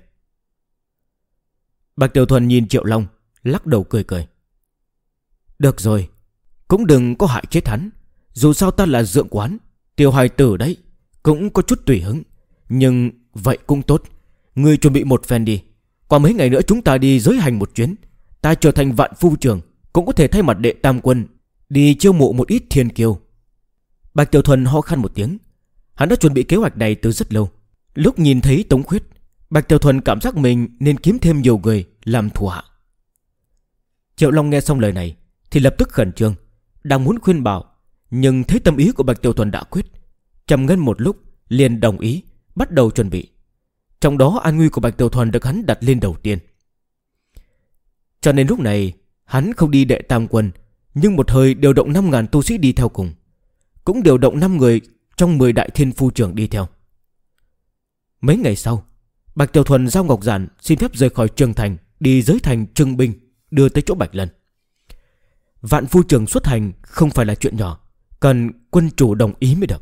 Bạch Tiểu Thuần nhìn Triệu Long, lắc đầu cười cười. Được rồi, cũng đừng có hại chết hắn. Dù sao ta là dượng quán, tiểu hài tử đấy, cũng có chút tùy hứng. Nhưng vậy cũng tốt. Ngươi chuẩn bị một phen đi. Qua mấy ngày nữa chúng ta đi giới hành một chuyến. Ta trở thành vạn phu trưởng, cũng có thể thay mặt Đệ Tam Quân đi chiêu mộ một ít thiên kiêu. Bạch Tiểu Thuần ho khan một tiếng. Hắn đã chuẩn bị kế hoạch này từ rất lâu. Lúc nhìn thấy Tống Khuyết, Bạch Tiểu Thuần cảm giác mình nên kiếm thêm nhiều người làm thủ hạ. Triệu Long nghe xong lời này thì lập tức khẩn trương, đang muốn khuyên bảo, nhưng thấy tâm ý của Bạch Tiểu Thuần đã quyết, trầm ngâm một lúc liền đồng ý, bắt đầu chuẩn bị. Trong đó an nguy của Bạch Tiểu Thuần được hắn đặt lên đầu tiên. Cho nên lúc này hắn không đi Đệ Tam Quân, nhưng một hơi điều động 5.000 tu sĩ đi theo cùng, cũng điều động 5 người trong 10 đại thiên phu trưởng đi theo. Mấy ngày sau, Bạch Tiểu Thuần giao ngọc giản xin phép rời khỏi Trường Thành, đi giới thành trưng binh, đưa tới chỗ Bạch Lân. Vạn phu trưởng xuất hành không phải là chuyện nhỏ, cần quân chủ đồng ý mới được.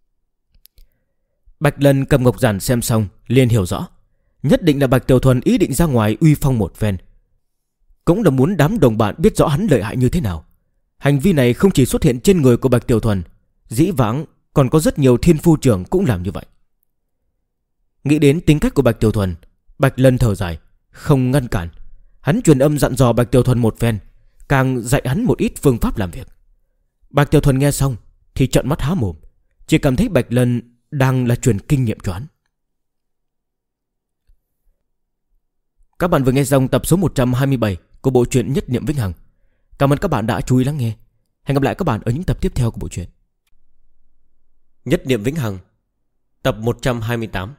Bạch Lân cầm ngọc giản xem xong liền hiểu rõ, nhất định là Bạch Tiểu Thuần ý định ra ngoài uy phong một phen, cũng là muốn đám đồng bạn biết rõ hắn lợi hại như thế nào. Hành vi này không chỉ xuất hiện trên người của Bạch Tiểu Thuần, dĩ vãng còn có rất nhiều thiên phu trưởng cũng làm như vậy. Nghĩ đến tính cách của Bạch Tiểu Thuần, Bạch Lân thở dài, không ngăn cản. Hắn truyền âm dặn dò Bạch Tiểu Thuần một phen, càng dạy hắn một ít phương pháp làm việc. Bạch Tiểu Thuần nghe xong thì trợn mắt há mồm, chỉ cảm thấy Bạch Lân đang là truyền kinh nghiệm cho hắn. Các bạn vừa nghe xong tập số 127 của bộ truyện Nhất Niệm Vĩnh Hằng. Cảm ơn các bạn đã chú ý lắng nghe. Hẹn gặp lại các bạn ở những tập tiếp theo của bộ truyện Nhất Niệm Vĩnh Hằng, tập 128.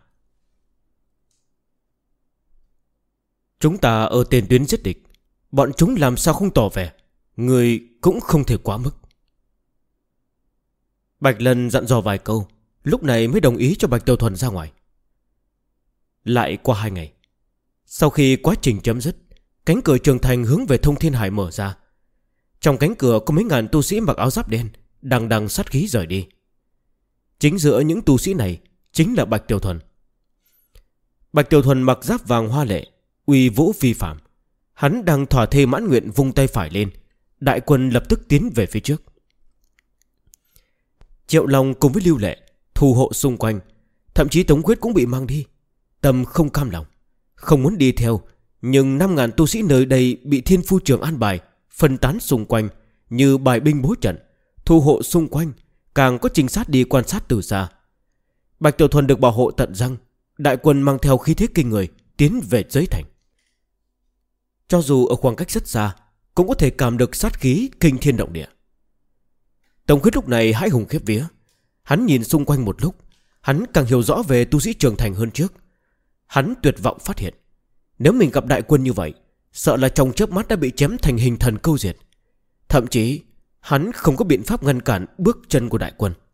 Chúng ta ở tiền tuyến giết địch, bọn chúng làm sao không tỏ vẻ, người cũng không thể quá mức. Bạch Lân dặn dò vài câu, lúc này mới đồng ý cho Bạch Tiểu Thuần ra ngoài. Lại qua 2 ngày, sau khi quá trình chấm dứt, cánh cửa trường thành hướng về Thông Thiên Hải mở ra. Trong cánh cửa có mấy ngàn tu sĩ mặc áo giáp đen, đằng đằng sát khí rời đi. Chính giữa những tu sĩ này chính là Bạch Tiểu Thuần. Bạch Tiểu Thuần mặc giáp vàng hoa lệ, uy vũ phi phàm. Hắn đang thỏa thê mãn nguyện vung tay phải lên, đại quân lập tức tiến về phía trước. Triệu Long cùng với Lưu Lệ thủ hộ xung quanh, thậm chí Tống Quyết cũng bị mang đi. Tâm không cam lòng, không muốn đi theo, nhưng 5.000 tu sĩ nơi đây bị Thiên Phu Trường an bài, phân tán xung quanh như bài binh bố trận, thủ hộ xung quanh, càng có trinh sát đi quan sát từ xa. Bạch Tiểu Thuần được bảo hộ tận răng, đại quân mang theo khí thế kinh người tiến về giới thành. Cho dù ở khoảng cách rất xa, cũng có thể cảm được sát khí kinh thiên động địa. Tống Khuyết lúc này hãi hùng khiếp vía. Hắn nhìn xung quanh một lúc, hắn càng hiểu rõ về tu sĩ trưởng thành hơn trước. Hắn tuyệt vọng phát hiện, nếu mình gặp đại quân như vậy, sợ là trong chớp mắt đã bị chém thành hình thần câu diệt. Thậm chí hắn không có biện pháp ngăn cản bước chân của đại quân.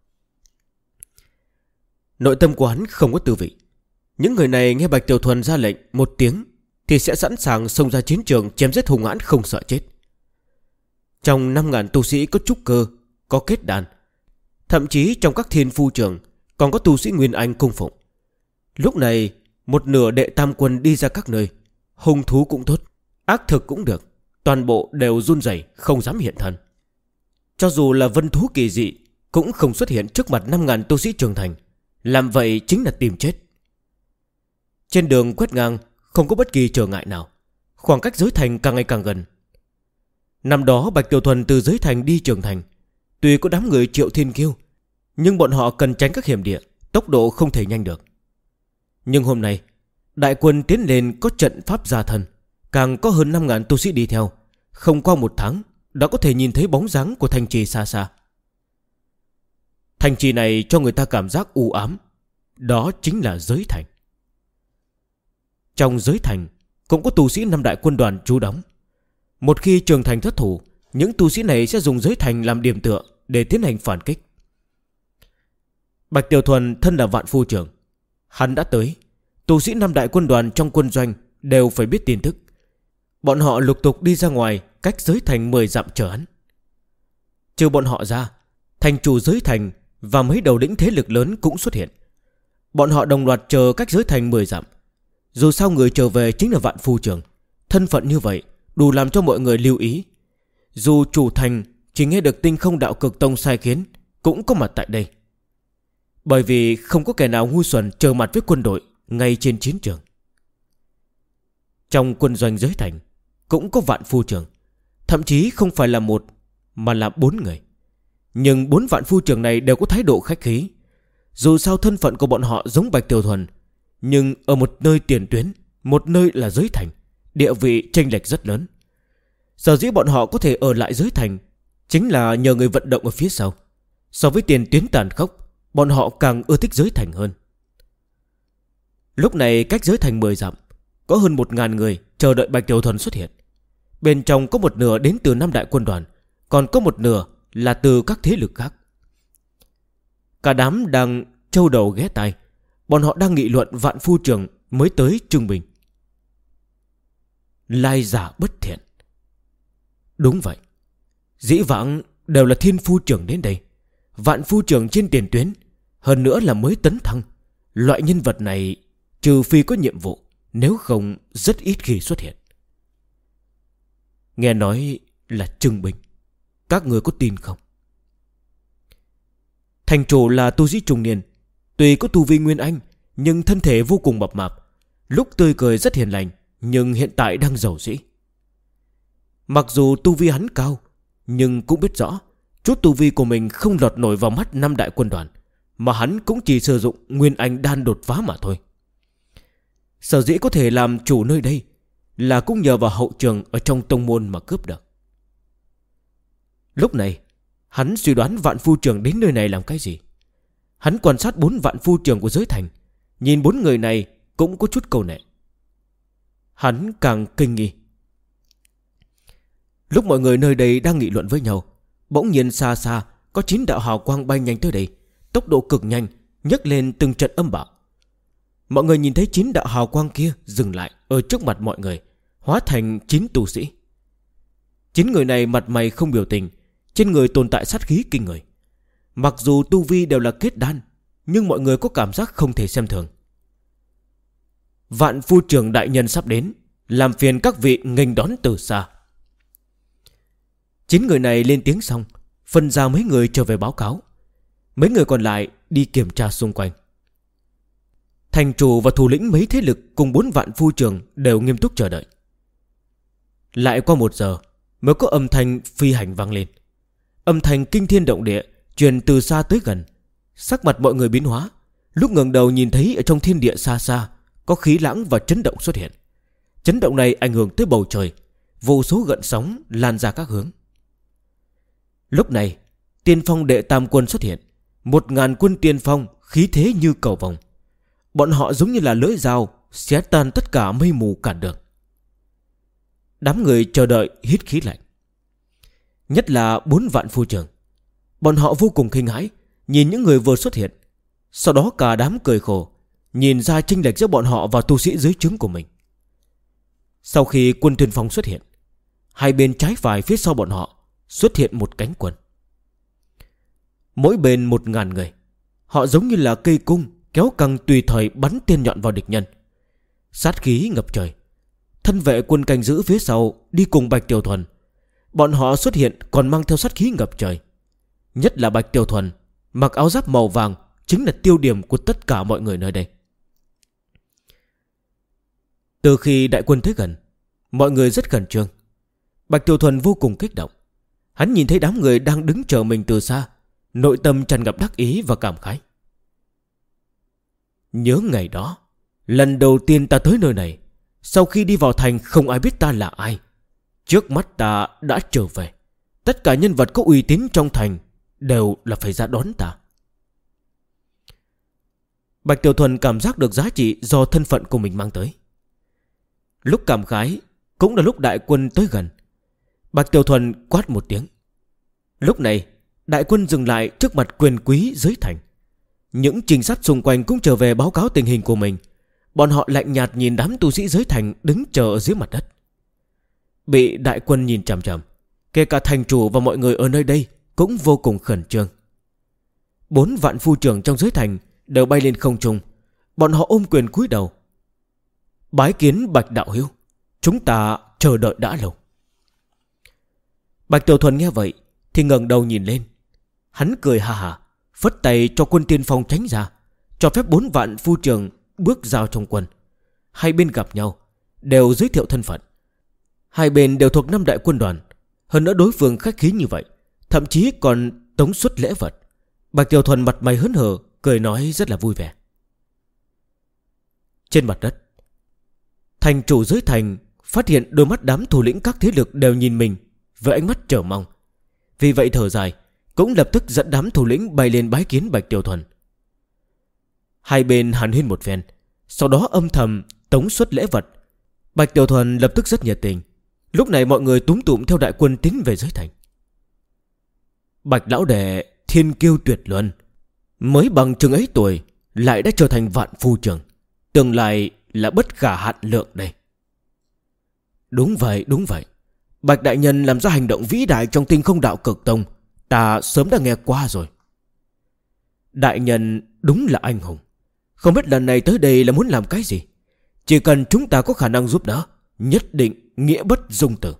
Nội tâm của hắn không có tư vị. Những người này nghe Bạch Tiểu Thuần ra lệnh một tiếng thì sẽ sẵn sàng xông ra chiến trường chém giết hung hãn không sợ chết. Trong 5.000 tu sĩ có trúc cơ, có kết đan, thậm chí trong các thiên phu trường còn có tu sĩ Nguyên Anh cung phụng. Lúc này một nửa đệ tam quân đi ra các nơi, hung thú cũng tốt, ác thực cũng được, toàn bộ đều run rẩy không dám hiện thân. Cho dù là vân thú kỳ dị cũng không xuất hiện trước mặt 5.000 tu sĩ trưởng thành. Làm vậy chính là tìm chết. Trên đường quét ngang không có bất kỳ trở ngại nào, khoảng cách giới thành càng ngày càng gần. Năm đó Bạch Tiểu Thuần từ giới thành đi trưởng thành, tuy có đám người Triệu Thiên Kiêu, nhưng bọn họ cần tránh các hiểm địa, tốc độ không thể nhanh được. Nhưng hôm nay đại quân tiến lên có trận pháp gia thân, càng có hơn 5.000 tu sĩ đi theo. Không qua 1 tháng đã có thể nhìn thấy bóng dáng của thành trì xa xa. Thành trì này cho người ta cảm giác u ám. Đó chính là giới thành. Trong giới thành cũng có tu sĩ 5 đại quân đoàn trú đóng. Một khi trường thành thất thủ, những tu sĩ này sẽ dùng giới thành làm điểm tựa để tiến hành phản kích. Bạch Tiểu Thuần thân là vạn phu trưởng, hắn đã tới. Tu sĩ 5 đại quân đoàn trong quân doanh đều phải biết tin tức. Bọn họ lục tục đi ra ngoài, cách giới thành 10 dặm chờ hắn. Trừ bọn họ ra, thành chủ giới thành và mấy đầu lĩnh thế lực lớn cũng xuất hiện. Bọn họ đồng loạt chờ cách giới thành 10 dặm. Dù sao người trở về chính là vạn phu trưởng, thân phận như vậy đủ làm cho mọi người lưu ý. Dù chủ thành chỉ nghe được Tinh Không Đạo Cực Tông sai khiến cũng có mặt tại đây. Bởi vì không có kẻ nào ngu xuẩn chờ mặt với quân đội ngay trên chiến trường. Trong quân doanh giới thành cũng có vạn phu trưởng, thậm chí không phải là 1 mà là 4 người. Nhưng 4 vạn phu trưởng này đều có thái độ khách khí. Dù sao thân phận của bọn họ giống Bạch Tiểu Thuần, nhưng ở một nơi tiền tuyến, một nơi là giới thành, địa vị chênh lệch rất lớn. Sở dĩ bọn họ có thể ở lại giới thành chính là nhờ người vận động ở phía sau. So với tiền tuyến tàn khốc, bọn họ càng ưa thích giới thành hơn. Lúc này cách giới thành 10 dặm có hơn 1.000 người chờ đợi Bạch Tiểu Thuần xuất hiện. Bên trong có một nửa đến từ 5 đại quân đoàn, còn có một nửa là từ các thế lực khác. Cả đám đang trâu đầu ghé tai. Bọn họ đang nghị luận vạn phu trưởng mới tới trưng binh. Lai giả bất thiện. Đúng vậy, dĩ vãng đều là thiên phu trưởng đến đây, vạn phu trưởng trên tiền tuyến, hơn nữa là mới tấn thăng. Loại nhân vật này trừ phi có nhiệm vụ, nếu không rất ít khi xuất hiện. Nghe nói là trưng binh, các người có tin không? Thành chủ là tu sĩ trung niên, tuy có tu vi Nguyên Anh nhưng thân thể vô cùng mập mạp, lúc tươi cười rất hiền lành, nhưng hiện tại đang giàu dĩ. Mặc dù tu vi hắn cao, nhưng cũng biết rõ chút tu vi của mình không lọt nổi vào mắt 5 đại quân đoàn, mà hắn cũng chỉ sử dụng Nguyên Anh đan đột phá mà thôi. Sở dĩ có thể làm chủ nơi đây là cũng nhờ vào hậu trường ở trong tông môn mà cướp được. Lúc này hắn suy đoán vạn phu trưởng đến nơi này làm cái gì. Hắn quan sát 4 vạn phu trưởng của giới thành, nhìn 4 người này cũng có chút câu nệ. Hắn càng kinh nghi. Lúc mọi người nơi đây đang nghị luận với nhau, bỗng nhiên xa xa có 9 đạo hào quang bay nhanh tới đây, tốc độ cực nhanh, nhấc lên từng trận âm bạo. Mọi người nhìn thấy 9 đạo hào quang kia dừng lại ở trước mặt mọi người, hóa thành 9 tu sĩ. 9 người này mặt mày không biểu tình, trên người tồn tại sát khí kinh người. Mặc dù tu vi đều là kết đan, nhưng mọi người có cảm giác không thể xem thường. Vạn phu trưởng đại nhân sắp đến, làm phiền các vị nghênh đón từ xa. 9 người này lên tiếng xong, phân ra mấy người trở về báo cáo. Mấy người còn lại đi kiểm tra xung quanh. Thành chủ và thủ lĩnh mấy thế lực cùng 4 vạn phu trưởng đều nghiêm túc chờ đợi. Lại qua 1 giờ mới có âm thanh phi hành vang lên. Âm thanh kinh thiên động địa truyền từ xa tới gần. Sắc mặt mọi người biến hóa. Lúc ngẩng đầu nhìn thấy ở trong thiên địa xa xa có khí lãng và chấn động xuất hiện. Chấn động này ảnh hưởng tới bầu trời, vô số gợn sóng lan ra các hướng. Lúc này Tiên Phong đệ tam quân xuất hiện. 1000 quân tiên phong, khí thế như cầu vồng. Bọn họ giống như là lưỡi dao xé tan tất cả mây mù cản đường. Đám người chờ đợi hít khí lạnh. Nhất là 4 vạn phu trưởng. Bọn họ vô cùng kinh hãi nhìn những người vừa xuất hiện. Sau đó cả đám cười khổ, nhìn ra chênh lệch giữa bọn họ và tu sĩ dưới trướng của mình. Sau khi quân tiên phong xuất hiện, hai bên trái phải phía sau bọn họ xuất hiện một cánh quân. Mỗi bên 1000 người. Họ giống như là cây cung kéo căng tùy thời bắn tên nhọn vào địch nhân. Sát khí ngập trời. Thân vệ quân canh giữ phía sau đi cùng Bạch Tiểu Thuần. Bọn họ xuất hiện còn mang theo sát khí ngập trời. Nhất là Bạch Tiểu Thuần mặc áo giáp màu vàng, chính là tiêu điểm của tất cả mọi người nơi đây. Từ khi đại quân tới gần, mọi người rất khẩn trương. Bạch Tiểu Thuần vô cùng kích động. Hắn nhìn thấy đám người đang đứng chờ mình từ xa, nội tâm tràn ngập đắc ý và cảm khái. Nhớ ngày đó, lần đầu tiên ta tới nơi này, sau khi đi vào thành không ai biết ta là ai. Trước mắt ta đã trở về. Tất cả nhân vật có uy tín trong thành đều là phải ra đón ta. Bạch Tiểu Thuần cảm giác được giá trị do thân phận của mình mang tới. Lúc cảm khái cũng là lúc đại quân tới gần. Bạch Tiểu Thuần quát một tiếng. Lúc này đại quân dừng lại trước mặt quyền quý dưới thành. Những trinh sát xung quanh cũng trở về báo cáo tình hình của mình. Bọn họ lạnh nhạt nhìn đám tu sĩ dưới thành đứng chờ ở dưới mặt đất. Bị đại quân nhìn chằm chằm, kể cả thành chủ và mọi người ở nơi đây cũng vô cùng khẩn trương. 4 vạn phu trưởng trong dưới thành đều bay lên không trung. Bọn họ ôm quyền cúi đầu. Bái kiến Bạch đạo hữu, chúng ta chờ đợi đã lâu. Bạch Tiểu Thuần nghe vậy thì ngẩng đầu nhìn lên. Hắn cười hà hà, phất tay cho quân tiên phong tránh ra, cho phép 4 vạn phu trưởng bước vào trong quân. Hai bên gặp nhau, đều giới thiệu thân phận. Hai bên đều thuộc 5 đại quân đoàn. Hơn nữa đối phương khách khí như vậy, thậm chí còn tống suất lễ vật. Bạch Tiểu Thuần mặt mày hớn hở, cười nói rất là vui vẻ. Trên mặt đất, thành chủ dưới thành phát hiện đôi mắt đám thủ lĩnh các thế lực đều nhìn mình với ánh mắt chờ mong. Vì vậy thở dài, cũng lập tức dẫn đám thủ lĩnh bay lên bái kiến Bạch Tiểu Thuần. Hai bên hàn huyên một phen, sau đó âm thầm tống suất lễ vật. Bạch Tiểu Thuần lập tức rất nhiệt tình. Lúc này mọi người túm tụm theo đại quân tiến về dưới thành. Bạch lão đệ thiên kiêu tuyệt luân, mới bằng chừng ấy tuổi lại đã trở thành vạn phu trưởng, tương lai là bất khả hạn lượng đây. Đúng vậy, đúng vậy. Bạch đại nhân làm ra hành động vĩ đại trong Tinh Không Đạo Cực Tông, ta sớm đã nghe qua rồi. Đại nhân đúng là anh hùng. Không biết lần này tới đây là muốn làm cái gì. Chỉ cần chúng ta có khả năng giúp đỡ, nhất định nghĩa bất dung tử.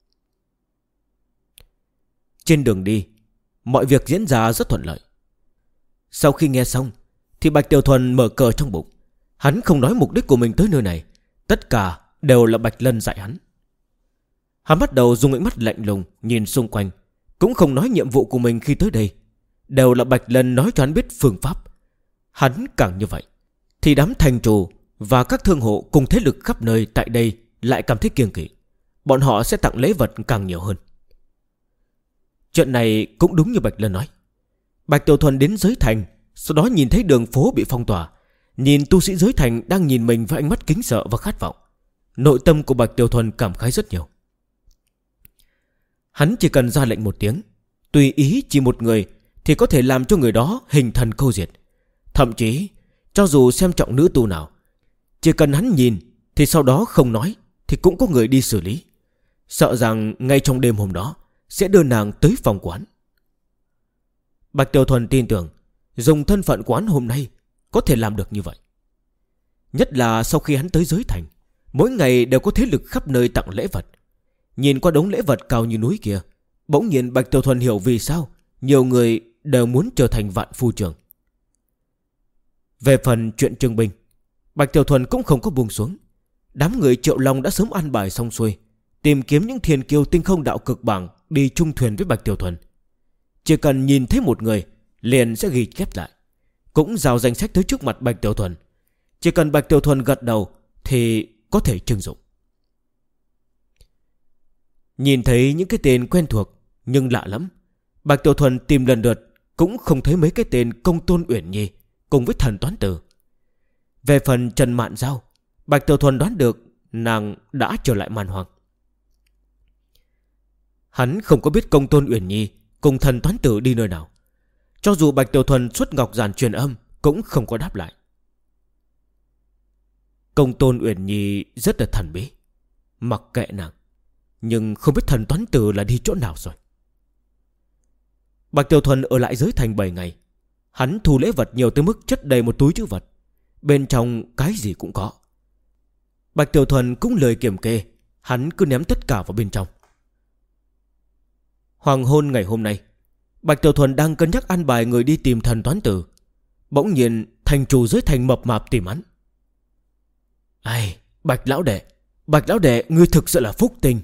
Trên đường đi, mọi việc diễn ra rất thuận lợi. Sau khi nghe xong thì Bạch Tiểu Thuần mở cờ trong bụng. Hắn không nói mục đích của mình tới nơi này, tất cả đều là Bạch Lân dạy hắn. Hắn bắt đầu dùng ánh mắt lạnh lùng nhìn xung quanh, cũng không nói nhiệm vụ của mình khi tới đây. Đều là Bạch Lân nói cho hắn biết phương pháp. Hắn càng như vậy thì đám thành chủ và các thương hộ cùng thế lực khắp nơi tại đây lại cảm thấy kiêng kỵ. Bọn họ sẽ tặng lễ vật càng nhiều hơn. Chuyện này cũng đúng như Bạch Lân nói. Bạch Tiểu Thuần đến giới thành, sau đó nhìn thấy đường phố bị phong tỏa, nhìn tu sĩ giới thành đang nhìn mình với ánh mắt kính sợ và khát vọng. Nội tâm của Bạch Tiểu Thuần cảm khái rất nhiều. Hắn chỉ cần ra lệnh một tiếng, tùy ý chỉ một người thì có thể làm cho người đó hình thần câu diệt. Thậm chí cho dù xem trọng nữ tu nào, chỉ cần hắn nhìn thì sau đó không nói thì cũng có người đi xử lý. Sợ rằng ngay trong đêm hôm đó sẽ đưa nàng tới phòng quán. Bạch Tiểu Thuần tin tưởng dùng thân phận quán hôm nay có thể làm được như vậy. Nhất là sau khi hắn tới giới thành, mỗi ngày đều có thế lực khắp nơi tặng lễ vật. Nhìn qua đống lễ vật cao như núi kia, bỗng nhiên Bạch Tiểu Thuần hiểu vì sao nhiều người đều muốn trở thành vạn phu trưởng. Về phần chuyện trương binh, Bạch Tiểu Thuần cũng không có buông xuống. Đám người Triệu Long đã sớm ăn bài xong xuôi, tìm kiếm những thiên kiêu tinh không đạo cực bảng đi chung thuyền với Bạch Tiểu Thuần. Chỉ cần nhìn thấy một người liền sẽ ghi chép lại, cũng giao danh sách tới trước mặt Bạch Tiểu Thuần. Chỉ cần Bạch Tiểu Thuần gật đầu thì có thể trưng dụng. Nhìn thấy những cái tên quen thuộc nhưng lạ lắm, Bạch Tiểu Thuần tìm lần lượt cũng không thấy mấy cái tên Công Tôn Uyển Nhi cùng với Thần Toán Tử. Về phần Trần Mạn Giao, Bạch Tiểu Thuần đoán được nàng đã trở lại Man Hoang. Hắn không có biết Công Tôn Uyển Nhi cùng Thần Toán Tử đi nơi nào. Cho dù Bạch Tiểu Thuần xuất ngọc giản truyền âm cũng không có đáp lại. Công Tôn Uyển Nhi rất là thần bí, mặc kệ nàng, nhưng không biết Thần Toán Tử là đi chỗ nào rồi. Bạch Tiểu Thuần ở lại giới thành 7 ngày. Hắn thu lễ vật nhiều tới mức chất đầy một túi trữ vật, bên trong cái gì cũng có. Bạch Tiểu Thuần cũng lời kiểm kê, hắn cứ ném tất cả vào bên trong. Hoàng hôn ngày hôm nay, Bạch Tiểu Thuần đang cân nhắc ăn bài người đi tìm Thần Toán Tử. Bỗng nhiên thành chủ giới thành mập mạp tìm hắn. Ai, Bạch lão đệ, ngươi thực sự là phúc tinh.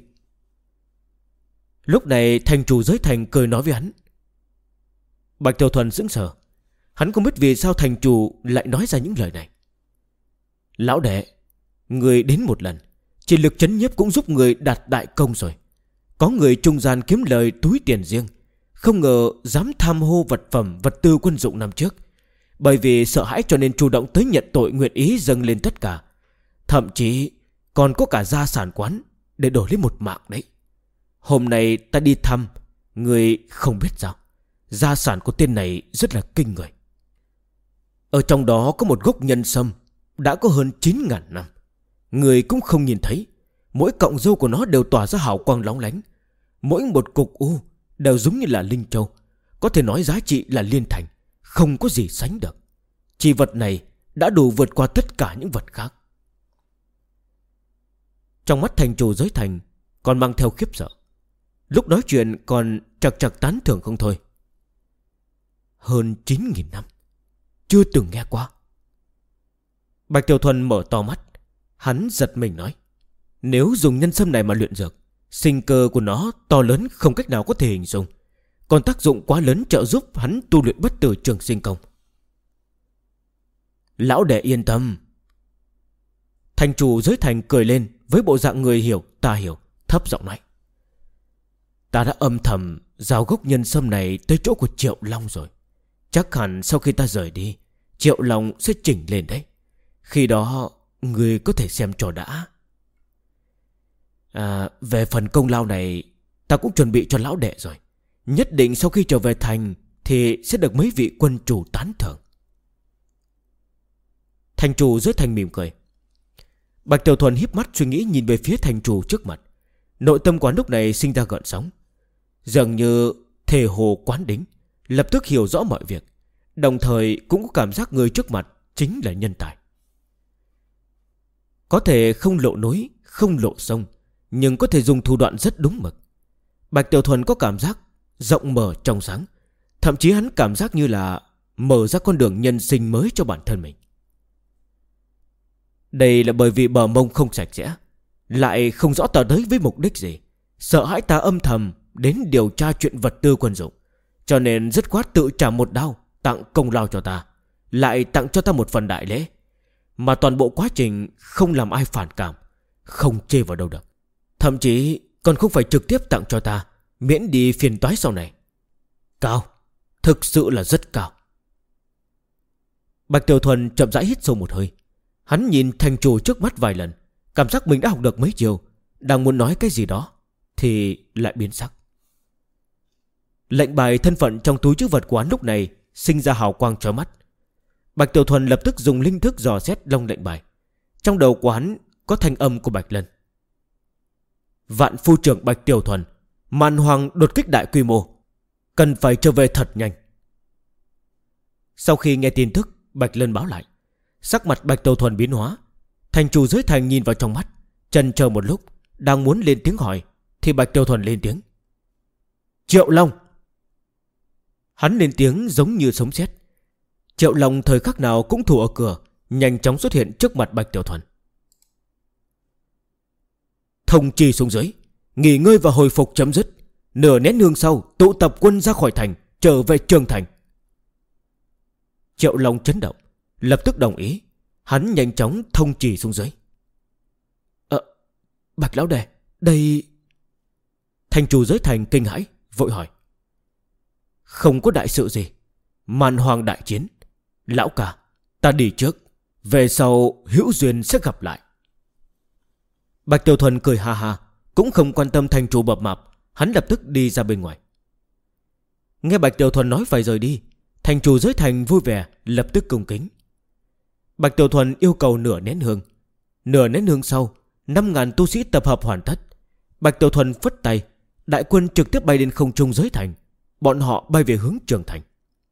Lúc này thành chủ giới thành cười nói với hắn. Bạch Tiểu Thuần sững sờ. Hắn không biết vì sao thành chủ lại nói ra những lời này. Lão đệ, người đến một lần, chỉ lực trấn nhiếp cũng giúp người đạt đại công rồi. Có người trung gian kiếm lời túi tiền riêng, không ngờ dám tham hô vật phẩm vật tư quân dụng năm trước. Bởi vì sợ hãi cho nên chủ động tới nhận tội, nguyện ý dâng lên tất cả. Thậm chí còn có cả gia sản quán để đổi lấy một mạng đấy. Hôm nay ta đi thăm, người không biết sao, gia sản của tên này rất là kinh người. Ở trong đó có một gốc nhân sâm đã có hơn 9.000 năm. Người cũng không nhìn thấy. Mỗi cọng râu của nó đều tỏa ra hào quang lóng lánh. Mỗi một cục u đều giống như là linh châu. Có thể nói giá trị là liên thành, không có gì sánh được. Chỉ vật này đã đủ vượt qua tất cả những vật khác. Trong mắt thành chủ giới thành còn mang theo khiếp sợ. Lúc nói chuyện còn chật tán thưởng không thôi. Hơn 9.000 năm, chưa từng nghe qua. Bạch Tiểu Thuần mở to mắt. Hắn giật mình nói, nếu dùng nhân sâm này mà luyện dược, sinh cơ của nó to lớn không cách nào có thể hình dung, còn tác dụng quá lớn trợ giúp hắn tu luyện bất tử trường sinh công. Lão đệ yên tâm. Thành chủ giới thành cười lên với bộ dạng người hiểu ta hiểu, thấp giọng nói, ta đã âm thầm giao gốc nhân sâm này tới chỗ của Triệu Long rồi. Chắc hẳn sau khi ta rời đi, Triệu Long sẽ chỉnh lên đấy. Khi đó người có thể xem trò đã. Về phần công lao này ta cũng chuẩn bị cho lão đệ rồi. Nhất định sau khi trở về thành thì sẽ được mấy vị quân chủ tán thưởng. Thành chủ dưới thành mỉm cười. Bạch Tiểu Thuần híp mắt suy nghĩ nhìn về phía thành chủ trước mặt. Nội tâm quán lúc này sinh ra gợn sóng. Dường như thề hồ quán đính, lập tức hiểu rõ mọi việc, đồng thời cũng có cảm giác người trước mặt chính là nhân tài. Có thể không lộ núi, không lộ sông, nhưng có thể dùng thủ đoạn rất đúng mực. Bạch Tiểu Thuần có cảm giác rộng mở trong sáng. Thậm chí hắn cảm giác như là mở ra con đường nhân sinh mới cho bản thân mình. Đây là bởi vì bờ mông không sạch sẽ, lại không rõ tờ tới với mục đích gì, sợ hãi ta âm thầm đến điều tra chuyện vật tư quân dụng, cho nên dứt khoát tự trả một đao, tặng công lao cho ta, lại tặng cho ta một phần đại lễ. Mà toàn bộ quá trình không làm ai phản cảm, không chê vào đâu được. Thậm chí còn không phải trực tiếp tặng cho ta, miễn đi phiền toái sau này. Cao, thực sự là rất cao. Bạch Tiểu Thuần chậm rãi hít sâu một hơi. Hắn nhìn thành chủ trước mắt vài lần, cảm giác mình đã học được mấy chiều. Đang muốn nói cái gì đó thì lại biến sắc. Lệnh bài thân phận trong túi trữ vật của hắn lúc này sinh ra hào quang chói mắt. Bạch Tiểu Thuần lập tức dùng linh thức dò xét long lệnh bài. Trong đầu của hắn có thanh âm của Bạch Lân. Vạn phu trưởng Bạch Tiểu Thuần, màn hoàng đột kích đại quy mô, cần phải trở về thật nhanh. Sau khi nghe tin tức Bạch Lân báo lại, sắc mặt Bạch Tiểu Thuần biến hóa. Thành chủ dưới thành nhìn vào trong mắt, chần chờ một lúc, đang muốn lên tiếng hỏi thì Bạch Tiểu Thuần lên tiếng. Triệu Long. Hắn lên tiếng giống như sấm sét. Triệu Long thời khắc nào cũng thủ ở cửa, nhanh chóng xuất hiện trước mặt Bạch Tiểu Thuần. Thông chi xuống dưới, nghỉ ngơi và hồi phục chấm dứt. Nửa nén hương sau tụ tập quân ra khỏi thành, trở về Trường Thành. Triệu Long chấn động, lập tức đồng ý. Hắn nhanh chóng thông chỉ xuống dưới. Bạch lão đệ, đây... Thành chủ giới thành kinh hãi, vội hỏi. Không có đại sự gì, màn hoàng đại chiến. Lão ca, ta đi trước, về sau hữu duyên sẽ gặp lại. Bạch Tiểu Thuần cười ha ha, cũng không quan tâm thành chủ mập mạp. Hắn lập tức đi ra bên ngoài. Nghe Bạch Tiểu Thuần nói phải rời đi, thành chủ giới thành vui vẻ, lập tức cung kính. Bạch Tiểu Thuần yêu cầu nửa nén hương. Nửa nén hương sau, 5.000 tu sĩ tập hợp hoàn tất. Bạch Tiểu Thuần phất tay, đại quân trực tiếp bay lên không trung giới thành. Bọn họ bay về hướng Trường Thành.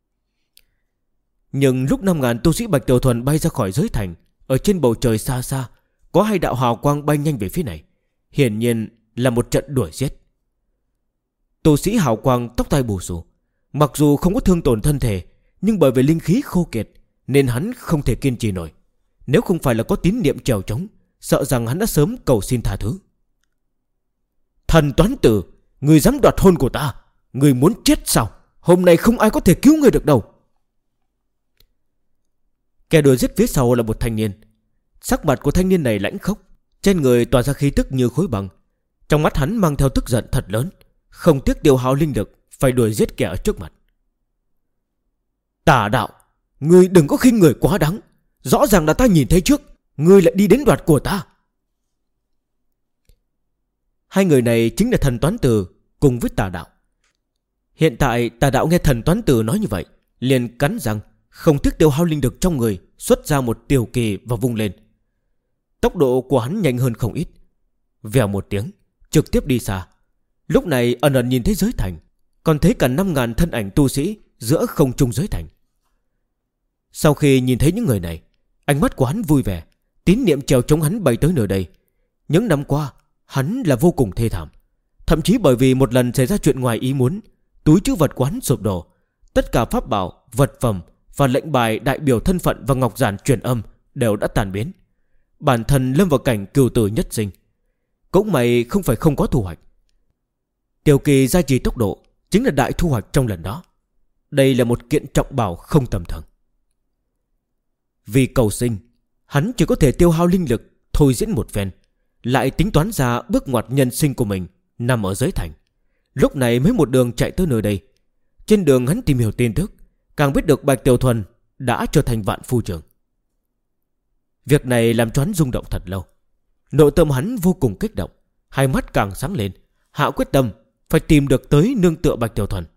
Nhưng lúc 5.000 tu sĩ Bạch Tiểu Thuần bay ra khỏi giới thành, ở trên bầu trời xa xa có 2 đạo hào quang bay nhanh về phía này. Hiển nhiên là một trận đuổi giết. Tu sĩ hào quang tóc tai bù xù, mặc dù không có thương tổn thân thể, nhưng bởi vì linh khí khô kiệt nên hắn không thể kiên trì nổi. Nếu không phải là có tín niệm trèo trống, sợ rằng hắn đã sớm cầu xin tha thứ. Thần toán tử, người dám đoạt hôn của ta, người muốn chết sao? Hôm nay không ai có thể cứu người được đâu. Kẻ đuổi giết phía sau là một thanh niên. Sắc mặt của thanh niên này lãnh khốc, trên người tỏa ra khí tức như khối băng. Trong mắt hắn mang theo tức giận thật lớn, không tiếc tiêu hao linh lực phải đuổi giết kẻ ở trước mặt. Tà đạo, ngươi đừng có khinh người quá đáng. Rõ ràng là ta nhìn thấy trước, ngươi lại đi đến đoạt của ta. Hai người này chính là thần toán tử cùng với tà đạo. Hiện tại tà đạo nghe thần toán tử nói như vậy, liền cắn răng, không tiếc tiêu hao linh lực trong người, xuất ra một tiểu kỳ và vung lên. Tốc độ của hắn nhanh hơn không ít. Vèo một tiếng, trực tiếp đi xa. Lúc này ẩn ẩn nhìn thấy giới thành, còn thấy cả 5.000 thân ảnh tu sĩ giữa không trung giới thành. Sau khi nhìn thấy những người này, ánh mắt của hắn vui vẻ. Tín niệm trèo chống hắn bay tới nơi đây. Những năm qua hắn là vô cùng thê thảm. Thậm chí bởi vì một lần xảy ra chuyện ngoài ý muốn, túi trữ vật của hắn sụp đổ. Tất cả pháp bảo, vật phẩm và lệnh bài đại biểu thân phận và ngọc giản truyền âm đều đã tàn biến. Bản thân lâm vào cảnh cừu tử nhất sinh. Cũng may không phải không có thu hoạch. Tiểu kỳ gia trì tốc độ chính là đại thu hoạch trong lần đó. Đây là một kiện trọng bảo không tầm thường. Vì cầu sinh, hắn chỉ có thể tiêu hao linh lực thôi diễn một phen, lại tính toán ra bước ngoặt nhân sinh của mình nằm ở giới thành. Lúc này mới một đường chạy tới nơi đây. Trên đường hắn tìm hiểu tin tức, càng biết được Bạch Tiểu Thuần đã trở thành vạn phu trưởng. Việc này làm cho hắn rung động thật lâu. Nội tâm hắn vô cùng kích động, hai mắt càng sáng lên, hạ quyết tâm phải tìm được tới nương tựa Bạch Tiểu Thuần.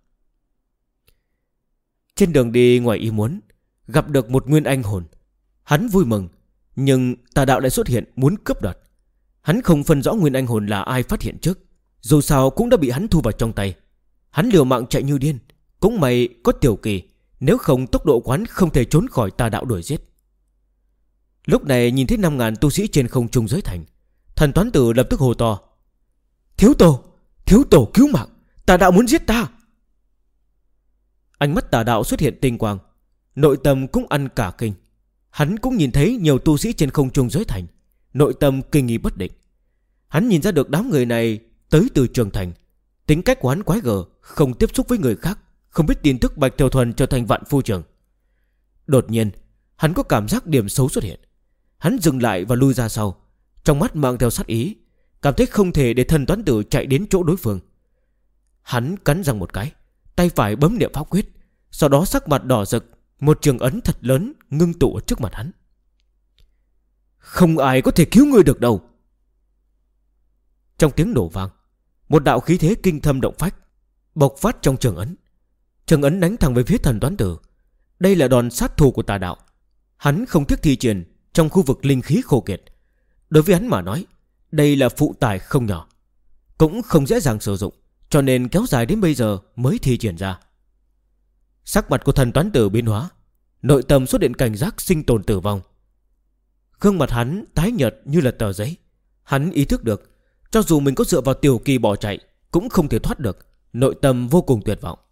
Trên đường đi ngoài ý muốn gặp được một nguyên anh hồn. Hắn vui mừng, nhưng tà đạo lại xuất hiện muốn cướp đoạt. Hắn không phân rõ nguyên anh hồn là ai phát hiện trước, dù sao cũng đã bị hắn thu vào trong tay. Hắn liều mạng chạy như điên. Cũng may có tiểu kỳ, nếu không tốc độ của hắn không thể trốn khỏi tà đạo đuổi giết. Lúc này nhìn thấy 5.000 tu sĩ trên không trung giới thành, thần toán tử lập tức hô to: Thiếu tổ cứu mạng, tà đạo muốn giết ta. Ánh mắt tà đạo xuất hiện tinh quang, nội tâm cũng ăn cả kinh. Hắn cũng nhìn thấy nhiều tu sĩ trên không trung giới thành, nội tâm kinh nghi bất định. Hắn nhìn ra được đám người này tới từ Trường Thành. Tính cách của hắn quái gở, không tiếp xúc với người khác, không biết tin tức Bạch Tiểu Thuần trở thành vạn phu trưởng. Đột nhiên hắn có cảm giác điểm xấu xuất hiện. Hắn dừng lại và lui ra sau, trong mắt mang theo sát ý, cảm thấy không thể để thần toán tử chạy đến chỗ đối phương. Hắn cắn răng một cái, tay phải bấm niệm pháp quyết, sau đó sắc mặt đỏ rực, một trường ấn thật lớn ngưng tụ ở trước mặt hắn. Không ai có thể cứu ngươi được đâu. Trong tiếng nổ vang, một đạo khí thế kinh thâm động phách bộc phát trong trường ấn. Trường ấn đánh thẳng về phía thần toán tử. Đây là đòn sát thủ của tà đạo, Hắn không thích thi triển trong khu vực linh khí khô kiệt. Đối với hắn mà nói, đây là phụ tải không nhỏ, cũng không dễ dàng sử dụng, cho nên kéo dài đến bây giờ mới thi triển ra. Sắc mặt của Thần Toán Tử biến hóa, nội tâm xuất hiện cảnh giác sinh tồn tử vong. Gương mặt hắn tái nhợt như là tờ giấy. Hắn ý thức được, cho dù mình có dựa vào tiểu kỳ bỏ chạy cũng không thể thoát được, nội tâm vô cùng tuyệt vọng.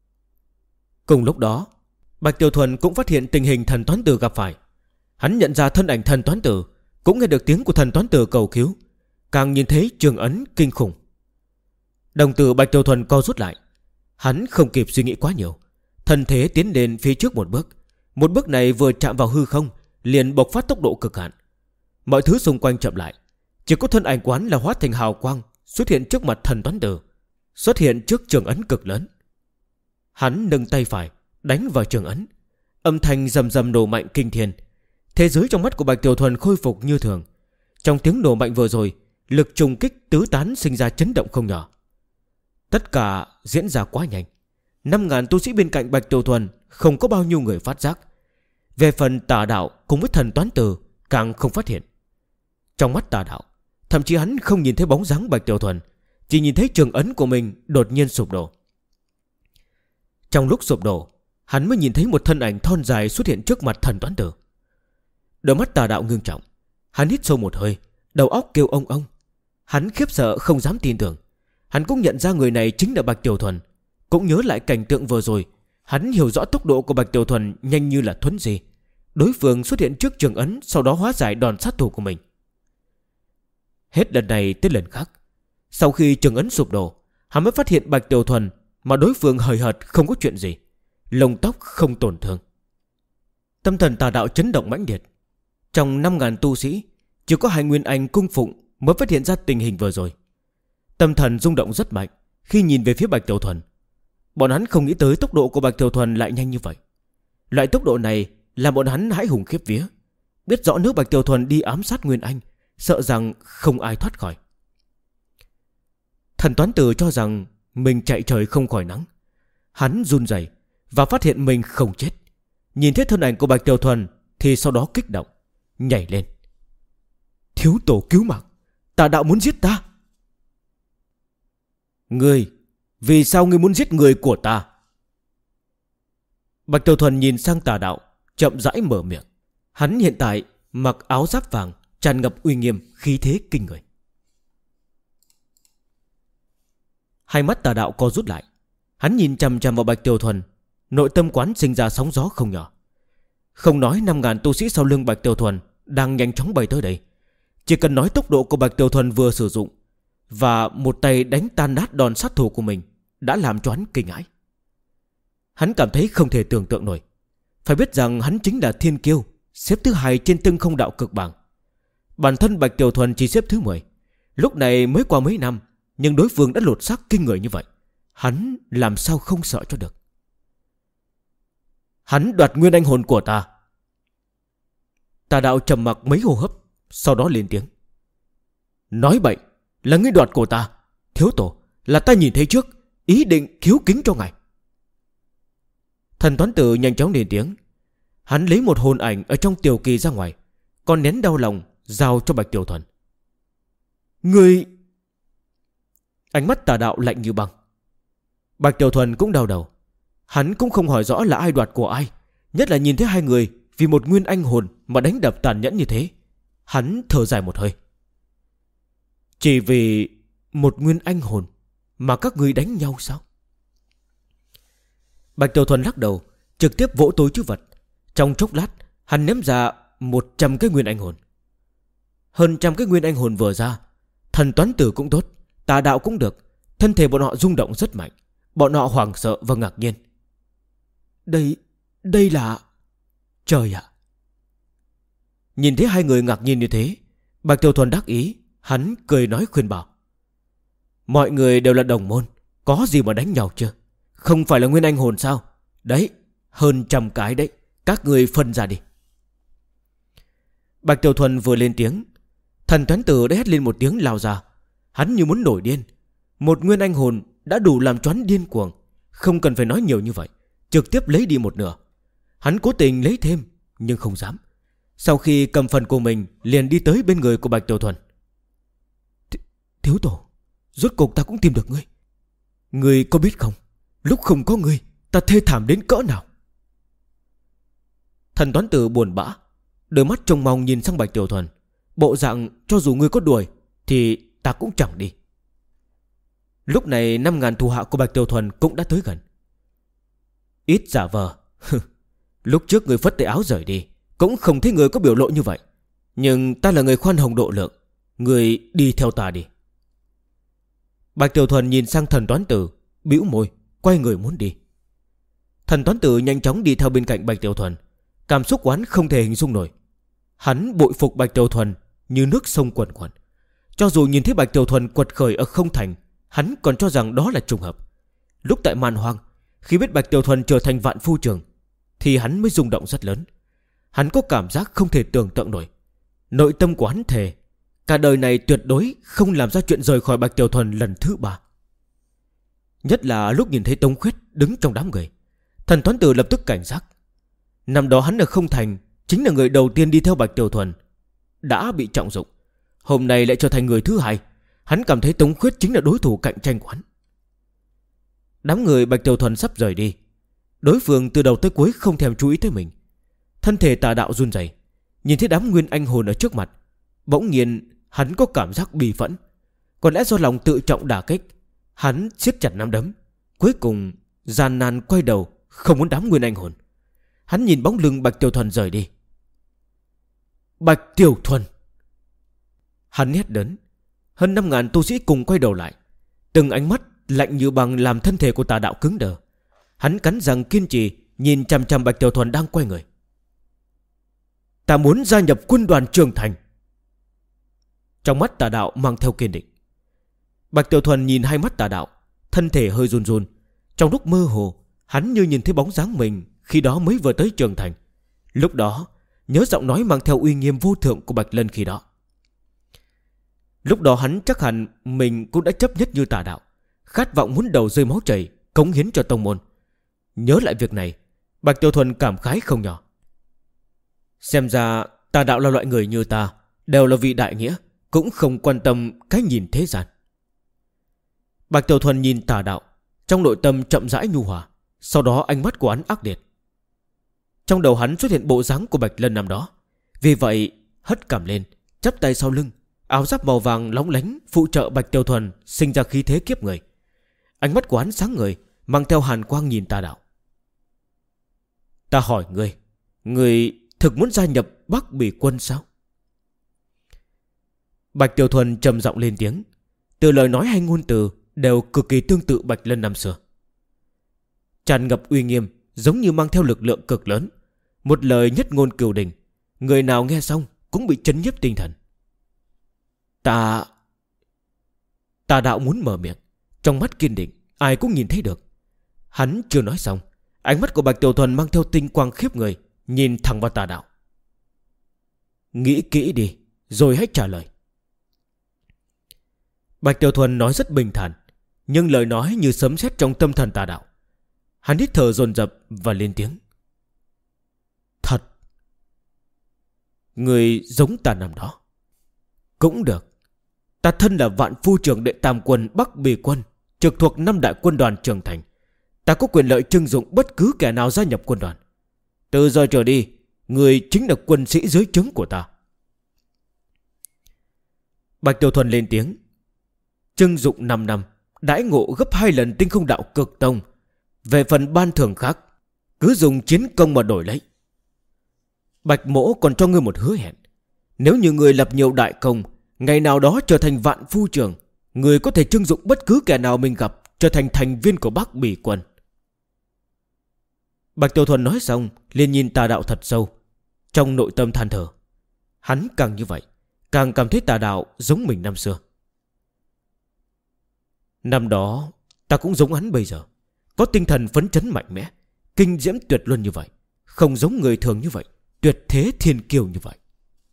Cùng lúc đó, Bạch Tiểu Thuần cũng phát hiện tình hình Thần Toán Tử gặp phải. Hắn nhận ra thân ảnh Thần Toán Tử, cũng nghe được tiếng của Thần Toán Tử cầu cứu, càng nhìn thấy trường ấn kinh khủng. Đồng tử Bạch Tiểu Thuần co rút lại. Hắn không kịp suy nghĩ quá nhiều, thân thế tiến lên phía trước một bước. Một bước này vừa chạm vào hư không liền bộc phát tốc độ cực hạn. Mọi thứ xung quanh chậm lại, chỉ có thân ảnh của hắn là hóa thành hào quang xuất hiện trước mặt Thần Toán Tử, xuất hiện trước trường ấn cực lớn. Hắn nâng tay phải đánh vào trường ấn, âm thanh rầm rầm nổ mạnh kinh thiên. Thế giới trong mắt của Bạch Tiểu Thuần khôi phục như thường. Trong tiếng nổ mạnh vừa rồi, lực trùng kích tứ tán sinh ra chấn động không nhỏ. Tất cả diễn ra quá nhanh, 5.000 tu sĩ bên cạnh Bạch Tiểu Thuần không có bao nhiêu người phát giác. Về phần Tà Đạo cùng với Thần Toán Tử càng không phát hiện. Trong mắt Tà Đạo, thậm chí hắn không nhìn thấy bóng dáng Bạch Tiểu Thuần, chỉ nhìn thấy trường ấn của mình đột nhiên sụp đổ. Trong lúc sụp đổ, hắn mới nhìn thấy một thân ảnh thon dài xuất hiện trước mặt Thần Toán Tử. Đôi mắt Tà Đạo ngưng trọng, hắn hít sâu một hơi, đầu óc kêu ông ông. Hắn khiếp sợ không dám tin tưởng. Hắn cũng nhận ra người này chính là Bạch Tiểu Thuần. Cũng nhớ lại cảnh tượng vừa rồi, hắn hiểu rõ tốc độ của Bạch Tiểu Thuần nhanh như là thuấn di. Đối phương xuất hiện trước trường ấn, sau đó hóa giải đòn sát thủ của mình. Hết lần này tới lần khác, sau khi trường ấn sụp đổ, hắn mới phát hiện Bạch Tiểu Thuần mà đối phương hời hợt không có chuyện gì, lông tóc không tổn thương. Tâm thần Tà Đạo chấn động mãnh liệt. Trong 5.000 tu sĩ, chỉ có 2 Nguyên Anh cung phụng mới phát hiện ra tình hình vừa rồi. Tâm thần rung động rất mạnh khi nhìn về phía Bạch Tiểu Thuần. Bọn hắn không nghĩ tới tốc độ của Bạch Tiểu Thuần lại nhanh như vậy. Loại tốc độ này làm bọn hắn hãi hùng khiếp vía. Biết rõ nếu Bạch Tiểu Thuần đi ám sát Nguyên Anh, sợ rằng không ai thoát khỏi. Thần Toán Tử cho rằng mình chạy trời không khỏi nắng. Hắn run rẩy và phát hiện mình không chết. Nhìn thấy thân ảnh của Bạch Tiểu Thuần thì sau đó kích động, nhảy lên. Thiếu tổ cứu mạng, Tà Đạo muốn giết ta. Ngươi, vì sao ngươi muốn giết người của ta? Bạch Tiểu Thuần nhìn sang Tà Đạo, chậm rãi mở miệng. Hắn hiện tại mặc áo giáp vàng, tràn ngập uy nghiêm, khí thế kinh người. Hai mắt Tà Đạo co rút lại. Hắn nhìn chằm chằm vào Bạch Tiểu Thuần, nội tâm quán sinh ra sóng gió không nhỏ. Không nói 5.000 tu sĩ sau lưng Bạch Tiểu Thuần đang nhanh chóng bay tới đây, chỉ cần nói tốc độ của Bạch Tiểu Thuần vừa sử dụng và một tay đánh tan nát đòn sát thủ của mình đã làm cho hắn kinh hãi. Hắn cảm thấy không thể tưởng tượng nổi. Phải biết rằng hắn chính là thiên kiêu, xếp thứ 2 trên Tinh Không Đạo cực bảng. Bản thân Bạch Tiểu Thuần chỉ xếp thứ 10. Lúc này mới qua mấy năm, nhưng đối phương đã lột xác kinh người như vậy, hắn làm sao không sợ cho được. Hắn đoạt nguyên anh hồn của ta. Tà Đạo trầm mặc mấy hô hấp, sau đó lên tiếng. Nói bậy, là ngươi đoạt của ta. Thiếu tổ, là ta nhìn thấy trước, ý định khiếu kính cho ngài. Thần Toán Tử nhanh chóng lên tiếng. Hắn lấy một hồn ảnh ở trong tiểu kỳ ra ngoài, còn nén đau lòng giao cho Bạch Tiểu Thuần. Ngươi... Ánh mắt Tà Đạo lạnh như băng. Bạch Tiểu Thuần cũng đau đầu. Hắn cũng không hỏi rõ là ai đoạt của ai, nhất là nhìn thấy 2 người vì một nguyên anh hồn mà đánh đập tàn nhẫn như thế. Hắn thở dài một hơi. Chỉ vì một nguyên anh hồn mà các ngươi đánh nhau sao? Bạch Tiểu Thuần lắc đầu, trực tiếp vỗ túi trữ vật. Trong chốc lát, hắn ném ra 100 cái nguyên anh hồn. Hơn trăm cái nguyên anh hồn vừa ra, Thần Toán Tử cũng tốt, Tà Đạo cũng được, thân thể bọn họ rung động rất mạnh. Bọn họ hoảng sợ và ngạc nhiên. Đây là... Trời ạ! Nhìn thấy 2 người ngạc nhiên như thế, Bạch Tiểu Thuần đắc ý. Hắn cười nói khuyên bảo. Mọi người đều là đồng môn, có gì mà đánh nhau chưa? Không phải là nguyên anh hồn sao? Đấy, hơn 100 cái đấy, các người phân ra đi. Bạch Tiểu Thuần vừa lên tiếng, Thần Toán Tử đã hét lên một tiếng lao ra. Hắn như muốn nổi điên. Một nguyên anh hồn đã đủ làm cho hắn điên cuồng, không cần phải nói nhiều như vậy, trực tiếp lấy đi một nửa. Hắn cố tình lấy thêm, nhưng không dám. Sau khi cầm phần của mình, liền đi tới bên người của Bạch Tiểu Thuần. Thiếu tổ, rốt cuộc ta cũng tìm được ngươi. Ngươi có biết không, lúc không có ngươi, ta thê thảm đến cỡ nào. Thần toán tử buồn bã, đôi mắt trông mong nhìn sang Bạch Tiểu Thuần, bộ dạng cho dù ngươi có đuổi thì ta cũng chẳng đi. Lúc này 5.000 thủ hạ của Bạch Tiểu Thuần cũng đã tới gần. Ít giả vờ. Lúc trước người phất tay áo rời đi, cũng không thấy người có biểu lộ như vậy. Nhưng ta là người khoan hồng độ lượng, người đi theo ta đi. Bạch Tiểu Thuần nhìn sang thần toán tử, bĩu môi, quay người muốn đi. Thần toán tử nhanh chóng đi theo bên cạnh Bạch Tiểu Thuần. Cảm xúc quán không thể hình dung nổi. Hắn bội phục Bạch Tiểu Thuần như nước sông quần quần. Cho dù nhìn thấy Bạch Tiểu Thuần quật khởi ở không thành, hắn còn cho rằng đó là trùng hợp. Lúc tại Man Hoang, khi biết Bạch Tiểu Thuần trở thành Vạn Phu Trường, thì hắn mới rung động rất lớn. Hắn có cảm giác không thể tưởng tượng nổi. Nội tâm của hắn thề cả đời này tuyệt đối không làm ra chuyện rời khỏi Bạch Tiểu Thuần lần thứ 3. Nhất là lúc nhìn thấy Tống Khuyết đứng trong đám người, thần toán tử lập tức cảnh giác. Năm đó hắn ở không thành chính là người đầu tiên đi theo Bạch Tiểu Thuần, đã bị trọng dụng. Hôm nay lại trở thành người thứ 2. Hắn cảm thấy Tống Khuyết chính là đối thủ cạnh tranh của hắn. Đám người Bạch Tiểu Thuần sắp rời đi, đối phương từ đầu tới cuối không thèm chú ý tới mình. Thân thể tà đạo run rẩy, nhìn thấy đám nguyên anh hồn ở trước mặt, bỗng nhiên hắn có cảm giác bi phẫn. Có lẽ do lòng tự trọng đả kích, hắn siết chặt nắm đấm, cuối cùng gian nan quay đầu, không muốn đám nguyên anh hồn. Hắn nhìn bóng lưng Bạch Tiểu Thuần rời đi. Bạch Tiểu Thuần! Hắn hét lớn. Hơn 5.000 tu sĩ cùng quay đầu lại, từng ánh mắt lạnh như băng làm thân thể của tà đạo cứng đờ. Hắn cắn răng kiên trì nhìn chằm chằm Bạch Tiểu Thuần đang quay người. Ta muốn gia nhập quân đoàn Trường Thành. Trong mắt tà đạo mang theo kiên định. Bạch Tiểu Thuần nhìn hai mắt tà đạo, thân thể hơi run run. Trong lúc mơ hồ, hắn như nhìn thấy bóng dáng mình khi đó mới vừa tới Trường Thành. Lúc đó nhớ giọng nói mang theo uy nghiêm vô thượng của Bạch Lân khi đó. Lúc đó hắn chắc hẳn mình cũng đã chấp nhất như tà đạo, khát vọng muốn đầu rơi máu chảy, cống hiến cho tông môn. Nhớ lại việc này, Bạch Tiểu Thuần cảm khái không nhỏ. Xem ra tà đạo là loại người như ta, đều là vị đại nghĩa, cũng không quan tâm cái nhìn thế gian. Bạch Tiểu Thuần nhìn tà đạo, trong nội tâm chậm rãi nhu hòa. Sau đó ánh mắt của hắn ác liệt. Trong đầu hắn xuất hiện bộ dáng của Bạch Lân năm đó. Vì vậy hất cằm lên, chắp tay sau lưng, áo giáp màu vàng lóng lánh phụ trợ Bạch Tiểu Thuần sinh ra khí thế kiếp người. Ánh mắt của hắn sáng ngời, mang theo hàn quang nhìn tà đạo. Ta hỏi ngươi, ngươi thực muốn gia nhập Bắc Bỉ quân sao? Bạch Tiểu Thuần trầm giọng lên tiếng. Từ lời nói hay ngôn từ đều cực kỳ tương tự Bạch Lân năm xưa, tràn ngập uy nghiêm, giống như mang theo lực lượng cực lớn. Một lời nhất ngôn cửu đình, người nào nghe xong cũng bị chấn nhiếp tinh thần. Tà đạo muốn mở miệng, trong mắt kiên định, ai cũng nhìn thấy được. Hắn chưa nói xong, ánh mắt của Bạch Tiểu Thuần mang theo tinh quang khiếp người, nhìn thẳng vào tà đạo. Nghĩ kỹ đi, rồi hãy trả lời. Bạch Tiểu Thuần nói rất bình thản, nhưng lời nói như sấm sét trong tâm thần tà đạo. Hắn hít thở dồn dập và lên tiếng. Thật. Người giống ta năm đó. Cũng được. Ta thân là Vạn Phu Trưởng đệ tam quân Bắc Bỉ quân, trực thuộc 5 đại quân đoàn Trường Thành. Ta có quyền lợi trưng dụng bất cứ kẻ nào gia nhập quân đoàn. Từ giờ trở đi, người chính là quân sĩ dưới trướng của ta. Bạch Tiểu Thuần lên tiếng. Trưng dụng 5 năm, đãi ngộ gấp 2 lần Tinh Không Đạo Cực Tông. Về phần ban thưởng khác, cứ dùng chiến công mà đổi lấy. Bạch Mỗ còn cho ngươi một hứa hẹn. Nếu như ngươi lập nhiều đại công, ngày nào đó trở thành Vạn Phu Trưởng, ngươi có thể trưng dụng bất cứ kẻ nào mình gặp trở thành thành viên của Bắc Bỉ quân. Bạch Tiểu Thuần nói xong, liền nhìn tà đạo thật sâu, trong nội tâm than thở. Hắn càng như vậy, càng cảm thấy tà đạo giống mình năm xưa. Năm đó ta cũng giống hắn bây giờ, có tinh thần phấn chấn mạnh mẽ, kinh diễm tuyệt luân như vậy, không giống người thường như vậy, tuyệt thế thiên kiêu như vậy.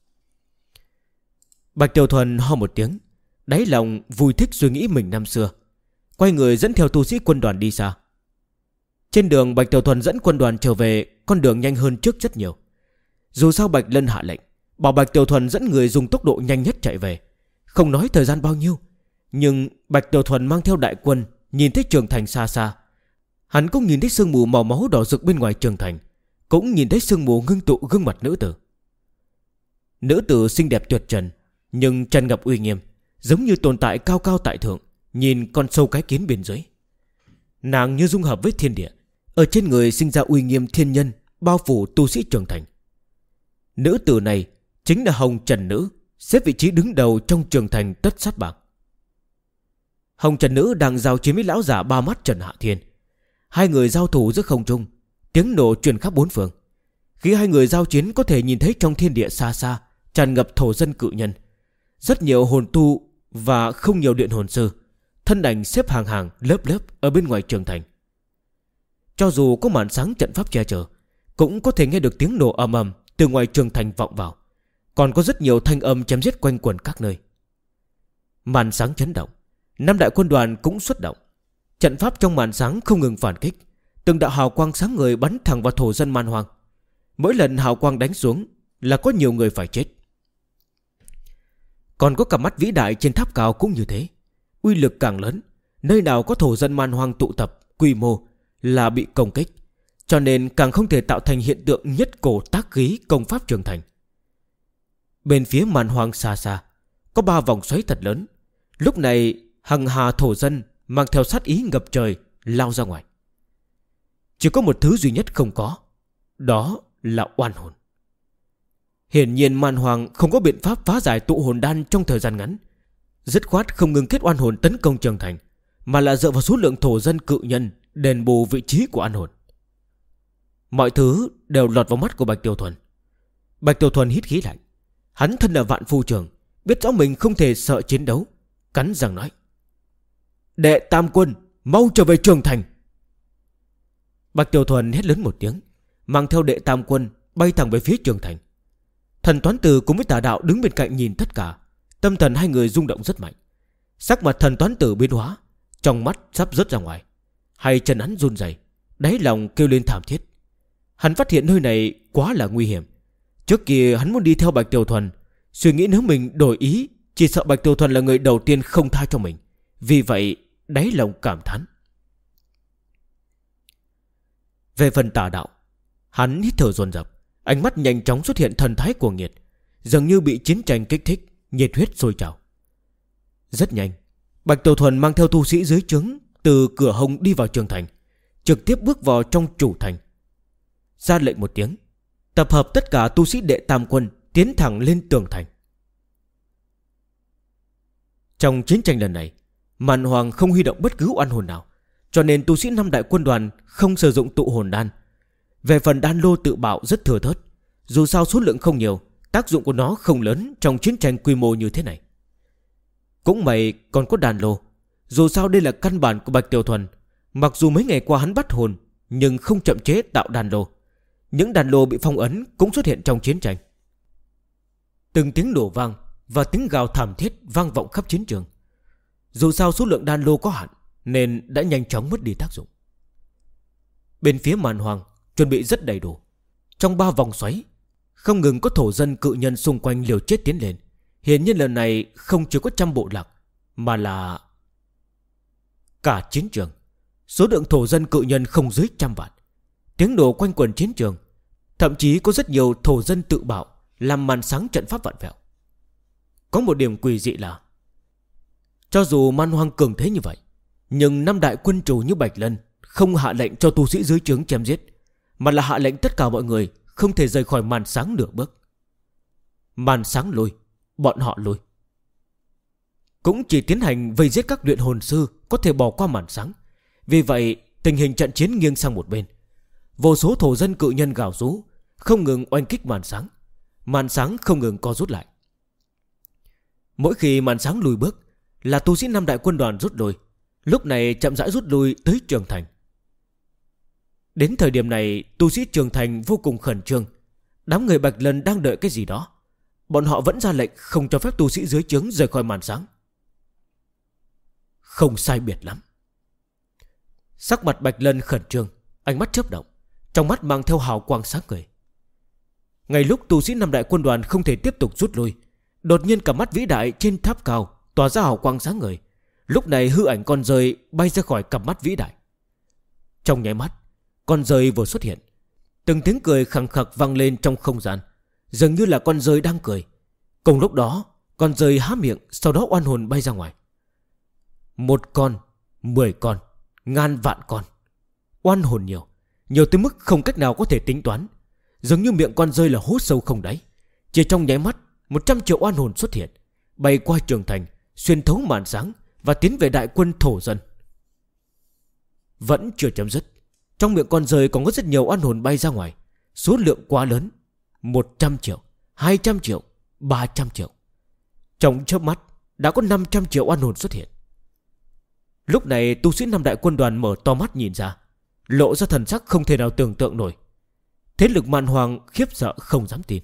Bạch Tiểu Thuần ho một tiếng, đáy lòng vui thích suy nghĩ mình năm xưa, quay người dẫn theo tu sĩ quân đoàn đi xa. Trên đường Bạch Tiểu Thuần dẫn quân đoàn trở về, con đường nhanh hơn trước rất nhiều. Dù sao Bạch Lân hạ lệnh bảo Bạch Tiểu Thuần dẫn người dùng tốc độ nhanh nhất chạy về. Không nói thời gian bao nhiêu, nhưng Bạch Tiểu Thuần mang theo đại quân nhìn thấy Trường Thành xa xa. Hắn cũng nhìn thấy sương mù màu máu đỏ rực bên ngoài Trường Thành, cũng nhìn thấy sương mù ngưng tụ gương mặt nữ tử. Nữ tử xinh đẹp tuyệt trần, nhưng tràn ngập uy nghiêm, giống như tồn tại cao cao tại thượng, nhìn con sâu cái kiến bên dưới. Nàng như dung hợp với thiên địa, ở trên người sinh ra uy nghiêm thiên nhân, bao phủ tu sĩ Trường Thành. Nữ tử này chính là Hồng Trần Nữ, xếp vị trí đứng đầu trong Trường Thành tất sát bảng. Hồng Trần Nữ đang giao chiến với lão giả ba mắt Trần Hạ Thiên. Hai người giao thủ giữa không trung, tiếng nổ truyền khắp bốn phương. Khi hai người giao chiến có thể nhìn thấy trong thiên địa xa xa tràn ngập thổ dân cự nhân, rất nhiều hồn tu và không nhiều luyện hồn sư, thân ảnh xếp hàng hàng lớp lớp ở bên ngoài Trường Thành. Cho dù có màn sáng trận pháp che chở, cũng có thể nghe được tiếng nổ ầm ầm từ ngoài Trường Thành vọng vào. Còn có rất nhiều thanh âm chém giết quanh quẩn các nơi. Màn sáng chấn động, 5 đại quân đoàn cũng xuất động. Trận pháp trong màn sáng không ngừng phản kích, từng đạo hào quang sáng ngời bắn thẳng vào thổ dân man hoang. Mỗi lần hào quang đánh xuống là có nhiều người phải chết. Còn có cặp mắt vĩ đại trên tháp cao cũng như thế, uy lực càng lớn. Nơi nào có thổ dân man hoang tụ tập, quy mô là bị công kích, cho nên càng không thể tạo thành hiện tượng nhất cổ tác khí công pháp Trường Thành. Bên phía man hoang xa xa có 3 vòng xoáy thật lớn. Lúc này hằng hà thổ dân mang theo sát ý ngập trời lao ra ngoài. Chỉ có một thứ duy nhất không có, đó là oan hồn. Hiển nhiên man hoàng không có biện pháp phá giải tụ hồn đan trong thời gian ngắn, dứt khoát không ngừng kết oan hồn tấn công Trường Thành, mà là dựa vào số lượng thổ dân cự nhân đền bù vị trí của oan hồn. Mọi thứ đều lọt vào mắt của Bạch Tiểu Thuần. Bạch Tiểu Thuần hít khí lạnh. Hắn thân là vạn phu trường, biết rõ mình không thể sợ chiến đấu, cắn răng nói: Đệ Tam Quân, mau trở về Trường Thành. Bạch Tiểu Thuần hét lớn một tiếng, mang theo Đệ Tam Quân bay thẳng về phía Trường Thành. Thần Toán Tử cùng với Tà Đạo đứng bên cạnh nhìn tất cả. Tâm thần hai người rung động rất mạnh. Sắc mặt Thần Toán Tử biến hóa, trong mắt sắp rớt ra ngoài, hai chân hắn run rẩy, đáy lòng kêu lên thảm thiết. Hắn phát hiện nơi này quá là nguy hiểm. Trước kia hắn muốn đi theo Bạch Tiểu Thuần, suy nghĩ nếu mình đổi ý chỉ sợ Bạch Tiểu Thuần là người đầu tiên không tha cho mình. Vì vậy đáy lòng cảm thán. Về phần Tà Đạo, hắn hít thở dồn dập, ánh mắt nhanh chóng xuất hiện thần thái cuồng nhiệt, dường như bị chiến tranh kích thích, nhiệt huyết sôi trào. Rất nhanh, Bạch Tiểu Thuần mang theo tu sĩ dưới trướng từ cửa hông đi vào Trường Thành, trực tiếp bước vào trong chủ thành. Ra lệnh một tiếng, tập hợp tất cả tu sĩ Đệ Tam Quân tiến thẳng lên tường thành. Trong chiến tranh lần này, Man Hoàng không huy động bất cứ oan hồn nào, cho nên tu sĩ 5 đại quân đoàn không sử dụng tụ hồn đan. Về phần đan lô tự bạo rất thừa thớt, dù sao số lượng không nhiều, tác dụng của nó không lớn trong chiến tranh quy mô như thế này. Cũng may còn có đan lô, dù sao đây là căn bản của Bạch Tiểu Thuần. Mặc dù mấy ngày qua hắn bắt hồn, nhưng không chậm chế tạo đan lô. Những đan lô bị phong ấn cũng xuất hiện trong chiến tranh. Từng tiếng nổ vang và tiếng gào thảm thiết vang vọng khắp chiến trường. Dù sao số lượng đan lô có hạn, nên đã nhanh chóng mất đi tác dụng. Bên phía Man Hoàng chuẩn bị rất đầy đủ. Trong 3 vòng xoáy không ngừng có thổ dân cự nhân xung quanh liều chết tiến lên. Hiển nhiên lần này không chỉ có 100 bộ lạc, mà là cả chiến trường. Số lượng thổ dân cự nhân không dưới 100 vạn. Tiếng nổ quanh quần chiến trường. Thậm chí có rất nhiều thổ dân tự bạo, làm màn sáng trận pháp vặn vẹo. Có một điểm quỷ dị là, cho dù Man Hoang cường thế như vậy, nhưng 5 đại quân chủ như Bạch Lân không hạ lệnh cho tu sĩ dưới trướng chém giết, mà là hạ lệnh tất cả mọi người không thể rời khỏi màn sáng nửa bước. Màn sáng lùi, bọn họ lùi. Cũng chỉ tiến hành vây giết các luyện hồn sư có thể bỏ qua màn sáng. Vì vậy tình hình trận chiến nghiêng sang một bên. Vô số thổ dân cự nhân gào rú, không ngừng oanh kích màn sáng. Màn sáng không ngừng co rút lại. Mỗi khi màn sáng lùi bước là tu sĩ 5 đại quân đoàn rút lui. Lúc này chậm rãi rút lui tới Trường Thành. Đến thời điểm này, tu sĩ Trường Thành vô cùng khẩn trương. Đám người Bạch Lân đang đợi cái gì đó. Bọn họ vẫn ra lệnh không cho phép tu sĩ dưới trướng rời khỏi màn sáng. Không sai biệt lắm. Sắc mặt Bạch Lân khẩn trương, ánh mắt chớp động, trong mắt mang theo hào quang sáng ngời. Ngay lúc tu sĩ năm đại quân đoàn không thể tiếp tục rút lui, đột nhiên cả mắt vĩ đại trên tháp cao tỏa ra hào quang sáng ngời. Lúc này hư ảnh con dơi bay ra khỏi cặp mắt vĩ đại. Trong nháy mắt, con dơi vừa xuất hiện, từng tiếng cười khẳng khặc vang lên trong không gian, dường như là con dơi đang cười. Cùng lúc đó, con dơi há miệng, sau đó oan hồn bay ra ngoài. 1 con, 10 con, ngàn vạn con. Oan hồn nhiều, nhiều tới mức không cách nào có thể tính toán. Giống như miệng con dơi là hố sâu không đáy. Chỉ trong nháy mắt, 100 triệu oan hồn xuất hiện, bay qua trường thành, xuyên thấu màn sáng và tiến về đại quân thổ dân. Vẫn chưa chấm dứt, trong miệng con dơi còn có rất nhiều oan hồn bay ra ngoài. Số lượng quá lớn, 100 triệu, 200 triệu, 300 triệu. Trong chớp mắt đã có 500 triệu oan hồn xuất hiện. Lúc này tu sĩ năm đại quân đoàn mở to mắt nhìn ra, lộ ra thần sắc không thể nào tưởng tượng nổi. Thế lực Man Hoang khiếp sợ không dám tin.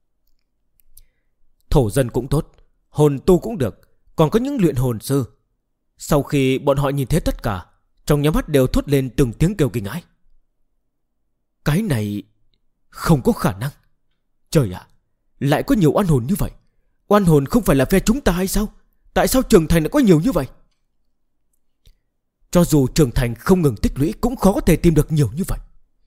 Thổ dân cũng tốt, hồn tu cũng được, còn có những luyện hồn sư. Sau khi bọn họ nhìn thấy tất cả, trong nhóm mắt đều thốt lên từng tiếng kêu kinh hãi. Cái này không có khả năng. Trời ạ, lại có nhiều oan hồn như vậy. Oan hồn không phải là phe chúng ta hay sao? Tại sao Trường Thành lại có nhiều như vậy? Cho dù Trường Thành không ngừng tích lũy cũng khó có thể tìm được nhiều như vậy.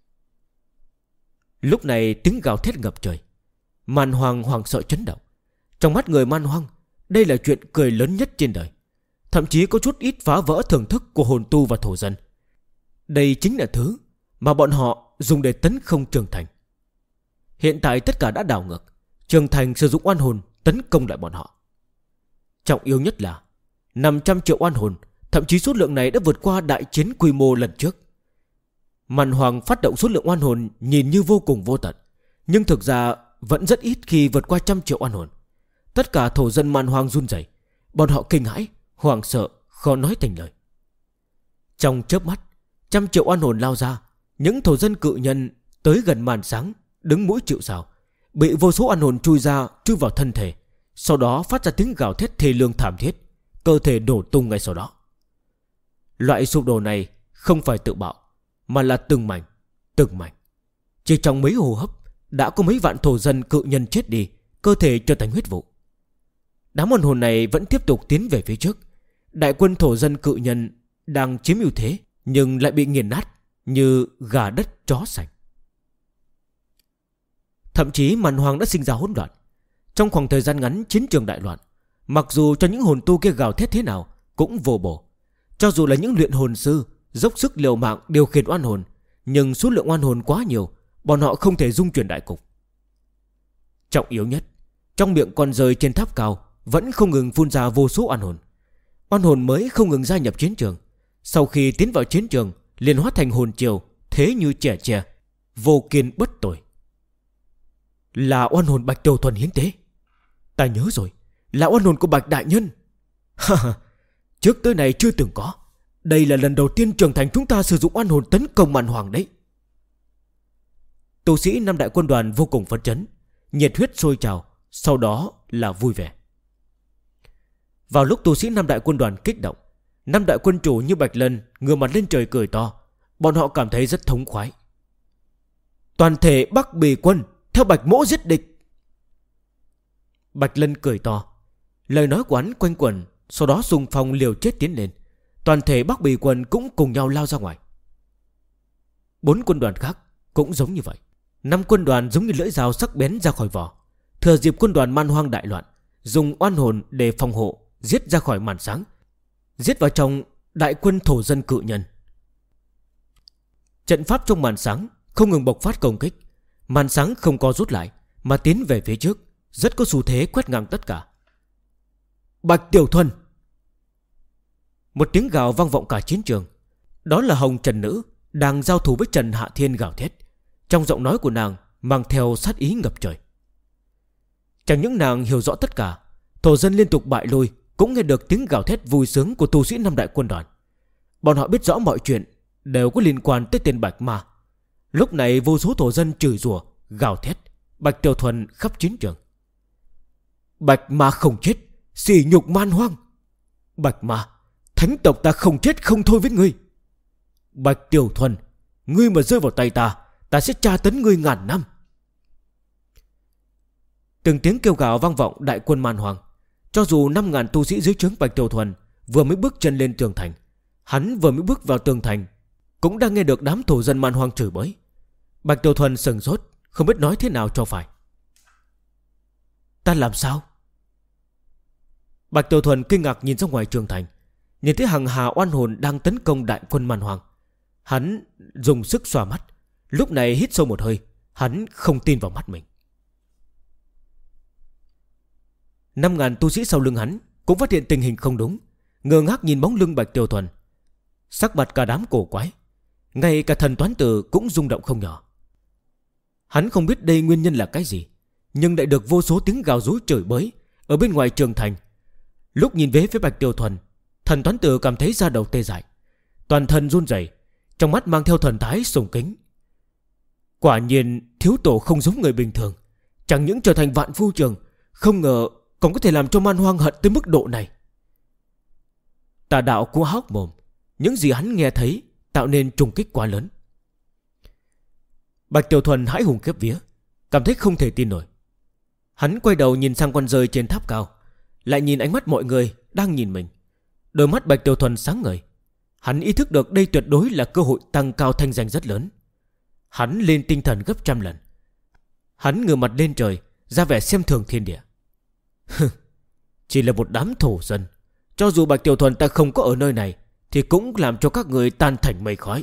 Lúc này tiếng gào thét ngập trời. Man Hoang hoảng sợ chấn động. Trong mắt người Man Hoang, đây là chuyện cười lớn nhất trên đời. Thậm chí có chút ít phá vỡ thưởng thức của hồn tu và thổ dân. Đây chính là thứ mà bọn họ dùng để tấn công Trường Thành. Hiện tại tất cả đã đảo ngược. Trường Thành sử dụng oan hồn tấn công lại bọn họ. Trọng yếu nhất là 500 triệu oan hồn. Thậm chí số lượng này đã vượt qua đại chiến quy mô lần trước. Man Hoang phát động số lượng oan hồn nhìn như vô cùng vô tận, nhưng thực ra vẫn rất ít khi vượt qua 100 triệu oan hồn. Tất cả thổ dân Man Hoang run rẩy, bọn họ kinh hãi, hoảng sợ, khó nói thành lời. Trong chớp mắt, 100 triệu oan hồn lao ra. Những thổ dân cự nhân tới gần màn sáng, đứng mũi chịu sào, bị vô số oan hồn chui vào thân thể, sau đó phát ra tiếng gào thét thê lương thảm thiết, cơ thể đổ tung ngay sau đó. Loại sụp đổ này không phải tự bạo, mà là từng mảnh. Chỉ trong mấy hô hấp đã có mấy vạn thổ dân cự nhân chết đi, cơ thể trở thành huyết vụ. Đám oan hồn này vẫn tiếp tục tiến về phía trước. Đại quân thổ dân cự nhân đang chiếm ưu thế, nhưng lại bị nghiền nát như gà đất chó sành. Thậm chí Man Hoang đã sinh ra hỗn loạn. Trong khoảng thời gian ngắn chiến trường đại loạn, mặc dù cho những hồn tu kia gào thét thế nào cũng vô bổ. Cho dù là những luyện hồn sư dốc sức liều mạng điều khiển oan hồn, nhưng số lượng oan hồn quá nhiều, bọn họ không thể dung chuyển đại cục. Trọng yếu nhất, trong miệng con dơi trên tháp cao vẫn không ngừng phun ra vô số oan hồn. Oan hồn mới không ngừng gia nhập chiến trường. Sau khi tiến vào chiến trường liền hóa thành hồn triều, thế như trẻ tre, vô kiên bất tội. Là oan hồn Bạch Đầu Thuần hiến tế. Ta nhớ rồi, là oan hồn của Bạch Đại Nhân. Trước tới này chưa từng có. Đây là lần đầu tiên Trường Thành chúng ta sử dụng oan hồn tấn công Man Hoang đấy. Tu sĩ năm đại quân đoàn vô cùng phấn chấn, nhiệt huyết sôi trào, sau đó là vui vẻ. Vào lúc tu sĩ năm đại quân đoàn kích động, năm đại quân chủ như Bạch Lân ngửa mặt lên trời cười to. Bọn họ cảm thấy rất thống khoái. Toàn thể Bắc Bì quân theo Bạch Mỗ giết địch. Bạch Lân cười to, lời nói của hắn quanh quẩn. Sau đó xung phong liều chết tiến lên. Toàn thể Bắc Bì quân cũng cùng nhau lao ra ngoài. 4 quân đoàn khác cũng giống như vậy. 5 quân đoàn giống như lưỡi dao sắc bén ra khỏi vỏ. Thừa dịp quân đoàn Man Hoang đại loạn, dùng oan hồn để phòng hộ, giết ra khỏi màn sáng, giết vào trong đại quân thổ dân cự nhân. Trận pháp trong màn sáng không ngừng bộc phát công kích. Màn sáng không co rút lại mà tiến về phía trước, rất có xu thế quét ngang tất cả. Bạch Tiểu Thuần. Một tiếng gào vang vọng cả chiến trường. Đó là Hồng Trần Nữ đang giao thủ với Trần Hạ Thiên gào thét. Trong giọng nói của nàng mang theo sát ý ngập trời. Chẳng những nàng hiểu rõ tất cả, thổ dân liên tục bại lui cũng nghe được tiếng gào thét vui sướng của tu sĩ năm đại quân đoàn. Bọn họ biết rõ mọi chuyện đều có liên quan tới tên Bạch Ma. Lúc này vô số thổ dân chửi rủa, gào thét Bạch Tiểu Thuần khắp chiến trường. Bạch Ma không chết, sỉ nhục Man Hoang. Bạch Ma, thánh tộc ta không chết không thôi với ngươi. Bạch Tiểu Thuần, ngươi mà rơi vào tay ta, ta sẽ tra tấn ngươi ngàn năm. Từng tiếng kêu gào vang vọng đại quân man hoang. Cho dù 5.000 tu sĩ dưới trướng Bạch Tiểu Thuần vừa mới bước chân lên tường thành, hắn vừa mới bước vào tường thành cũng đang nghe được đám thổ dân man hoang chửi bới. Bạch Tiểu Thuần sừng sốt, không biết nói thế nào cho phải. Ta làm sao? Bạch Tiểu Thuần kinh ngạc nhìn ra ngoài tường thành, nhìn thấy hàng hà oan hồn đang tấn công đại quân man hoang. Hắn dùng sức xoa mắt, lúc này hít sâu một hơi. Hắn không tin vào mắt mình. 5.000 tu sĩ sau lưng hắn cũng phát hiện tình hình không đúng, ngơ ngác nhìn bóng lưng Bạch Tiểu Thuần. Sắc mặt cả đám cổ quái, ngay cả thần toán tử cũng rung động không nhỏ. Hắn không biết đây nguyên nhân là cái gì, nhưng lại được vô số tiếng gào rú chửi bới ở bên ngoài trường thành. Lúc nhìn về phía Bạch Tiểu Thuần, thần toán tử cảm thấy da đầu tê dại, toàn thân run rẩy, trong mắt mang theo thần thái sùng kính. Quả nhiên thiếu tổ không giống người bình thường, chẳng những trở thành vạn phu trường, không ngờ còn có thể làm cho man hoang hận tới mức độ này. Tà đạo của hốc mồm, những gì hắn nghe thấy tạo nên trùng kích quá lớn. Bạch Tiểu Thuần hãi hùng khiếp vía, cảm thấy không thể tin nổi. Hắn quay đầu nhìn sang con rơi trên tháp cao, lại nhìn ánh mắt mọi người đang nhìn mình. Đôi mắt Bạch Tiểu Thuần sáng ngời. Hắn ý thức được đây tuyệt đối là cơ hội tăng cao thanh danh rất lớn. Hắn lên tinh thần gấp trăm lần. Hắn ngửa mặt lên trời, ra vẻ xem thường thiên địa. Chỉ là một đám thổ dân, cho dù Bạch Tiểu Thuần ta không có ở nơi này thì cũng làm cho các người tan thành mây khói.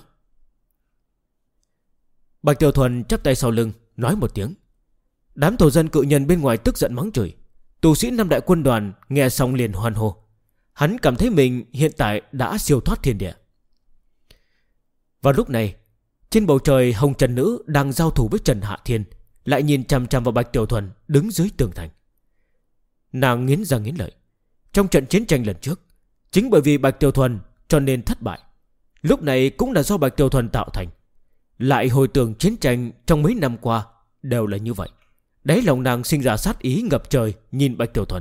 Bạch Tiểu Thuần chắp tay sau lưng, nói một tiếng. Đám thổ dân cự nhân bên ngoài tức giận mắng chửi. Tu sĩ 5 đại quân đoàn nghe xong liền hoan hô. Hắn cảm thấy mình hiện tại đã siêu thoát thiên địa. Vào lúc này, trên bầu trời Hồng Trần Nữ đang giao thủ với Trần Hạ Thiên lại nhìn chằm chằm vào Bạch Tiểu Thuần đứng dưới tường thành. Nàng nghiến răng nghiến lợi. Trong trận chiến tranh lần trước, chính bởi vì Bạch Tiểu Thuần cho nên thất bại. Lúc này cũng là do Bạch Tiểu Thuần tạo thành. Lại hồi tưởng chiến tranh trong mấy năm qua đều là như vậy. Đáy lòng nàng sinh ra sát ý ngập trời nhìn Bạch Tiểu Thuần.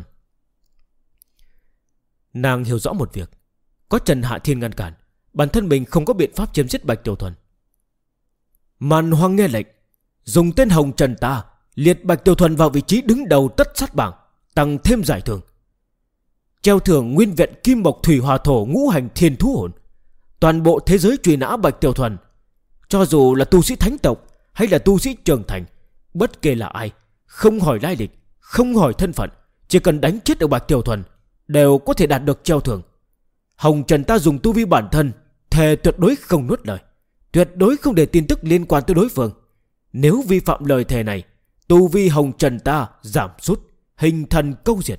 Nàng hiểu rõ một việc, có Trần Hạ Thiên ngăn cản, bản thân mình không có biện pháp chém giết Bạch Tiểu Thuần. Man hoang nghe lệnh, dùng tên Hồng Trần ta liệt Bạch Tiểu Thuần vào vị trí đứng đầu tất sát bảng, tăng thêm giải thưởng. Treo thưởng nguyên vẹn kim mộc thủy hỏa thổ ngũ hành thiên thú hồn. Toàn bộ thế giới truy nã Bạch Tiểu Thuần, cho dù là tu sĩ thánh tộc hay là tu sĩ trưởng thành, bất kể là ai, không hỏi lai lịch, không hỏi thân phận, chỉ cần đánh chết được Bạch Tiểu Thuần đều có thể đạt được treo thưởng. Hồng Trần ta dùng tu vi bản thân thề tuyệt đối không nuốt lời, tuyệt đối không để tin tức liên quan tới đối phương. Nếu vi phạm lời thề này, tu vi Hồng Trần ta giảm sút, hình thần câu diệt.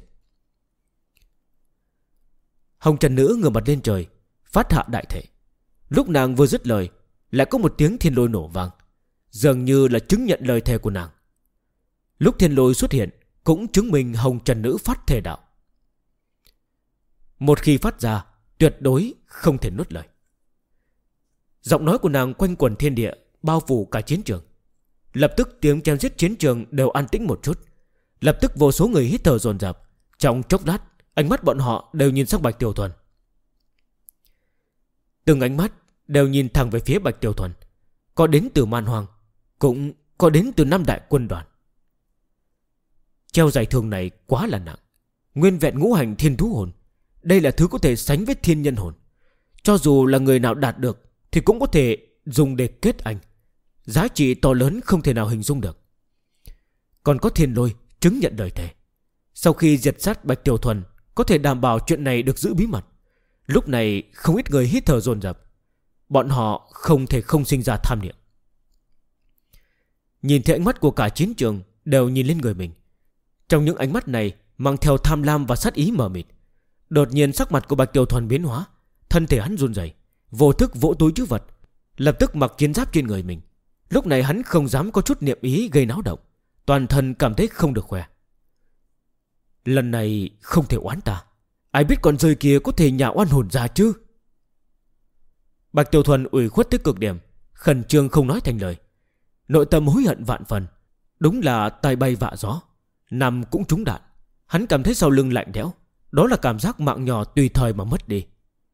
Hồng Trần Nữ ngửa mặt lên trời, phát hạ đại thể. Lúc nàng vừa dứt lời, lại có một tiếng thiên lôi nổ vang, dường như là chứng nhận lời thề của nàng. Lúc thiên lôi xuất hiện cũng chứng minh Hồng Trần Nữ phát thề đạo. Một khi phát ra, tuyệt đối không thể nuốt lời. Giọng nói của nàng quanh quẩn thiên địa, bao phủ cả chiến trường. Lập tức tiếng chém giết chiến trường đều an tĩnh một chút. Lập tức vô số người hít thở dồn dập. Trong chốc lát, ánh mắt bọn họ đều nhìn sang Bạch Tiểu Thuần. Từng ánh mắt đều nhìn thẳng về phía Bạch Tiểu Thuần. Có đến từ man hoang, cũng có đến từ 5 đại quân đoàn. Treo giải thưởng này quá là nặng, nguyên vẹn ngũ hành thiên thú hồn. Đây là thứ có thể sánh với thiên nhân hồn. Cho dù là người nào đạt được thì cũng có thể dùng để kết anh. Giá trị to lớn không thể nào hình dung được. Còn có thiên lôi chứng nhận lời thề. Sau khi diệt sát Bạch Tiểu Thuần, có thể đảm bảo chuyện này được giữ bí mật. Lúc này không ít người hít thở dồn dập. Bọn họ không thể không sinh ra tham niệm. Nhìn thấy ánh mắt của cả chiến trường đều nhìn lên người mình. Trong những ánh mắt này mang theo tham lam và sát ý mờ mịt. Đột nhiên sắc mặt của Bạch Tiểu Thuần biến hóa, thân thể hắn run rẩy, vô thức vỗ túi trữ vật, lập tức mặc chiến giáp trên người mình. Lúc này hắn không dám có chút niệm ý gây náo động, toàn thân cảm thấy không được khỏe. Lần này không thể oán ta, ai biết con rơi kia có thể nhả oan hồn ra chứ. Bạch Tiểu Thuần ủy khuất tới cực điểm, khẩn trương không nói thành lời, nội tâm hối hận vạn phần. Đúng là tai bay vạ gió, nằm cũng trúng đạn. Hắn cảm thấy sau lưng lạnh lẽo. Đó là cảm giác mạng nhỏ tùy thời mà mất đi.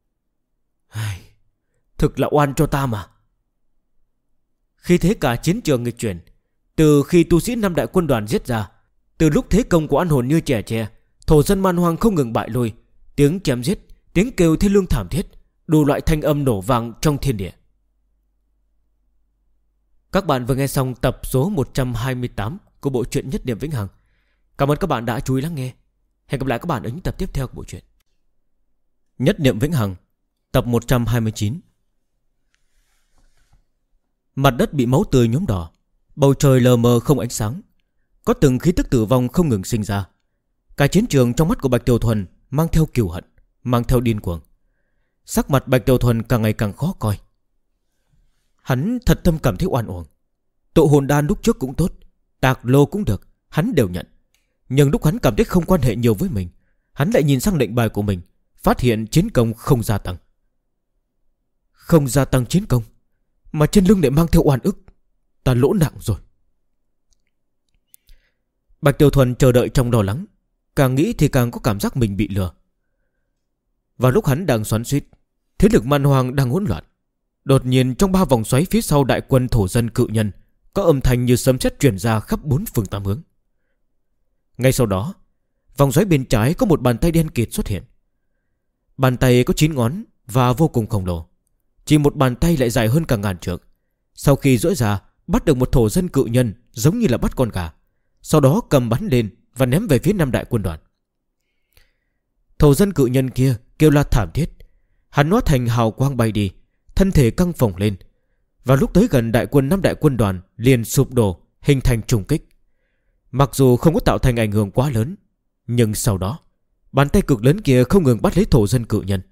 Thực là oan cho ta mà. Khi thế cả chiến trường nghịch chuyển, từ khi tu sĩ 5 đại quân đoàn giết ra, Từ lúc thế công của An Hồn như chẻ chè, thổ dân man hoang không ngừng bại lui. Tiếng chém giết, tiếng kêu thê lương thảm thiết, đủ loại thanh âm nổ vang trong thiên địa. Các bạn vừa nghe xong tập số 128 của bộ truyện Nhất Niệm Vĩnh Hằng. Cảm ơn các bạn đã chú ý lắng nghe. Hẹn gặp lại các bạn ở những tập tiếp theo của bộ truyện Nhất Niệm Vĩnh Hằng, tập 129. Mặt đất bị máu tươi nhuốm đỏ, bầu trời lờ mờ không ánh sáng, có từng khí tức tử vong không ngừng sinh ra. Cả chiến trường trong mắt của Bạch Tiểu Thuần mang theo kiêu hận, mang theo điên cuồng. Sắc mặt Bạch Tiểu Thuần càng ngày càng khó coi. Hắn thật tâm cảm thấy oan uổng. Tụ hồn đan lúc trước cũng tốt, tạc lô cũng được, hắn đều nhận. Nhưng lúc hắn cảm thấy không quan hệ nhiều với mình, hắn lại nhìn sang lệnh bài của mình, phát hiện chiến công không gia tăng. Không gia tăng chiến công, mà trên lưng lại mang theo oan ức. Ta lỗ nặng rồi. Bạch Tiểu Thuần chờ đợi trong lo lắng, càng nghĩ thì càng có cảm giác mình bị lừa. Vào lúc hắn đang xoắn xuýt, thế lực man hoang đang hỗn loạn, đột nhiên trong 3 vòng xoáy phía sau đại quân thổ dân cự nhân, có âm thanh như sấm sét truyền ra khắp 4 phương 8 hướng. Ngay sau đó, vòng xoáy bên trái có một bàn tay đen kịt xuất hiện. Bàn tay có 9 ngón và vô cùng khổng lồ. Chỉ một bàn tay lại dài hơn cả ngàn trượng. Sau khi duỗi ra, bắt được một thổ dân cự nhân giống như là bắt con gà, sau đó cầm bắn lên và ném về phía 5 đại quân đoàn. Thổ dân cự nhân kia kêu la thảm thiết, hắn hóa thành hào quang bay đi, thân thể căng phồng lên. Vào lúc tới gần đại quân 5 đại quân đoàn liền sụp đổ, hình thành trùng kích. Mặc dù không có tạo thành ảnh hưởng quá lớn, nhưng sau đó bàn tay cực lớn kia không ngừng bắt lấy thổ dân cự nhân.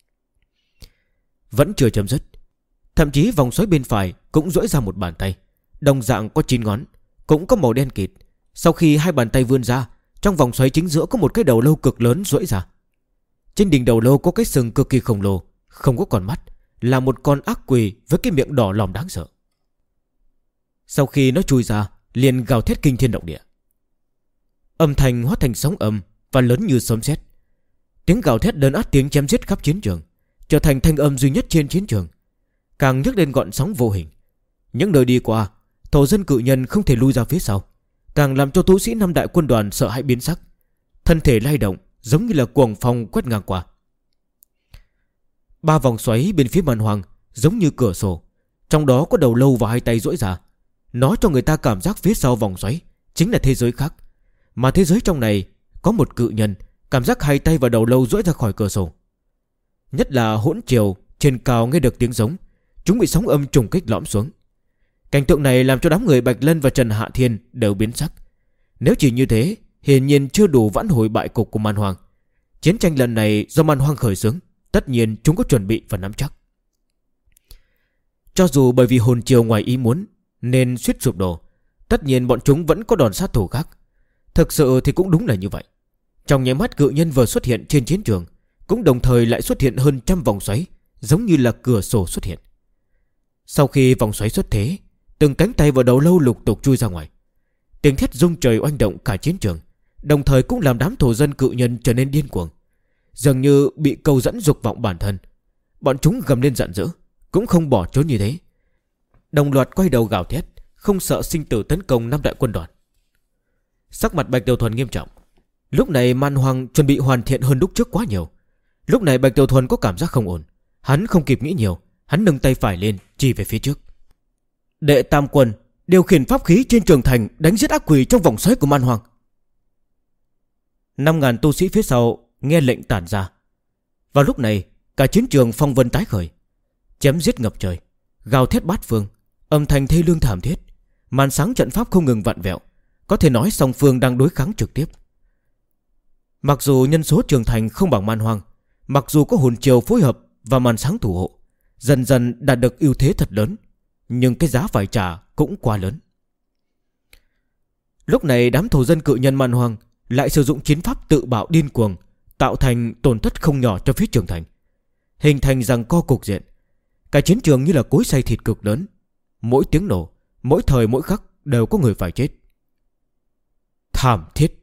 Vẫn chưa chấm dứt, thậm chí vòng xoáy bên phải cũng duỗi ra một bàn tay, đồng dạng có 9 ngón, cũng có màu đen kịt. Sau khi hai bàn tay vươn ra, trong vòng xoáy chính giữa có một cái đầu lâu cực lớn duỗi ra. Trên đỉnh đầu lâu có cái sừng cực kỳ khổng lồ, không có con mắt, là một con ác quỷ với cái miệng đỏ lòm đáng sợ. Sau khi nó chui ra, liền gào thét kinh thiên động địa. Âm thanh hóa thành sóng âm và lớn như sấm sét. Tiếng gào thét đấn át tiếng chém giết khắp chiến trường, trở thành thanh âm duy nhất trên chiến trường, càng nhấc lên gợn sóng vô hình. Những nơi đi qua, thổ dân cự nhân không thể lui ra phía sau, càng làm cho tu sĩ 5 đại quân đoàn sợ hãi biến sắc, thân thể lay động giống như là cuồng phong quét ngang qua. 3 vòng xoáy bên phía man hoang giống như cửa sổ, trong đó có đầu lâu và hai tay duỗi ra. Nó cho người ta cảm giác phía sau vòng xoáy chính là thế giới khác, mà thế giới trong này có một cự nhân, cảm giác hai tay và đầu lâu duỗi ra khỏi cửa sổ. Nhất là hỗn triều trên cao nghe được tiếng giống, chúng bị sóng âm trùng kích lõm xuống. Cảnh tượng này làm cho đám người Bạch Lân và Trần Hạ Thiên đều biến sắc. Nếu chỉ như thế, hiển nhiên chưa đủ vãn hồi bại cục của man hoang. Chiến tranh lần này do man hoang khởi xướng, tất nhiên chúng có chuẩn bị và nắm chắc. Cho dù bởi vì hồn triều ngoài ý muốn nên suýt sụp đổ, tất nhiên bọn chúng vẫn có đòn sát thủ khác. Thực sự thì cũng đúng là như vậy. Trong nháy mắt cự nhân vừa xuất hiện trên chiến trường, cũng đồng thời lại xuất hiện hơn 100 vòng xoáy, giống như là cửa sổ xuất hiện. Sau khi vòng xoáy xuất thế, từng cánh tay và đầu lâu lục tục chui ra ngoài. Tiếng thét rung trời oanh động cả chiến trường, đồng thời cũng làm đám thổ dân cự nhân trở nên điên cuồng, dường như bị câu dẫn dục vọng bản thân. Bọn chúng gầm lên giận dữ, cũng không bỏ trốn như thế, đồng loạt quay đầu gào thét, không sợ sinh tử tấn công 5 đại quân đoàn. Sắc mặt Bạch Tiểu Thuần nghiêm trọng. Lúc này man hoang chuẩn bị hoàn thiện hơn lúc trước quá nhiều. Lúc này Bạch Tiểu Thuần có cảm giác không ổn. Hắn không kịp nghĩ nhiều, hắn nâng tay phải lên chỉ về phía trước. Đệ tam quân điều khiển pháp khí trên trường thành đánh giết ác quỷ trong vòng xoáy của man hoang. 5.000 tu sĩ phía sau nghe lệnh tản ra. Vào lúc này cả chiến trường phong vân tái khởi, chém giết ngập trời, gào thét bát phương, âm thanh thê lương thảm thiết, màn sáng trận pháp không ngừng vặn vẹo. Có thể nói song phương đang đối kháng trực tiếp. Mặc dù nhân số trường thành không bằng man hoang, mặc dù có hồn triều phối hợp và màn sáng thủ hộ, dần dần đạt được ưu thế thật lớn, nhưng cái giá phải trả cũng quá lớn. Lúc này đám thổ dân cự nhân man hoang lại sử dụng chiến pháp tự bạo điên cuồng, tạo thành tổn thất không nhỏ cho phía trường thành, hình thành giằng co cục diện. Cả chiến trường như là cối xay thịt cực lớn, mỗi tiếng nổ, mỗi thời mỗi khắc đều có người phải chết. Thảm thiết.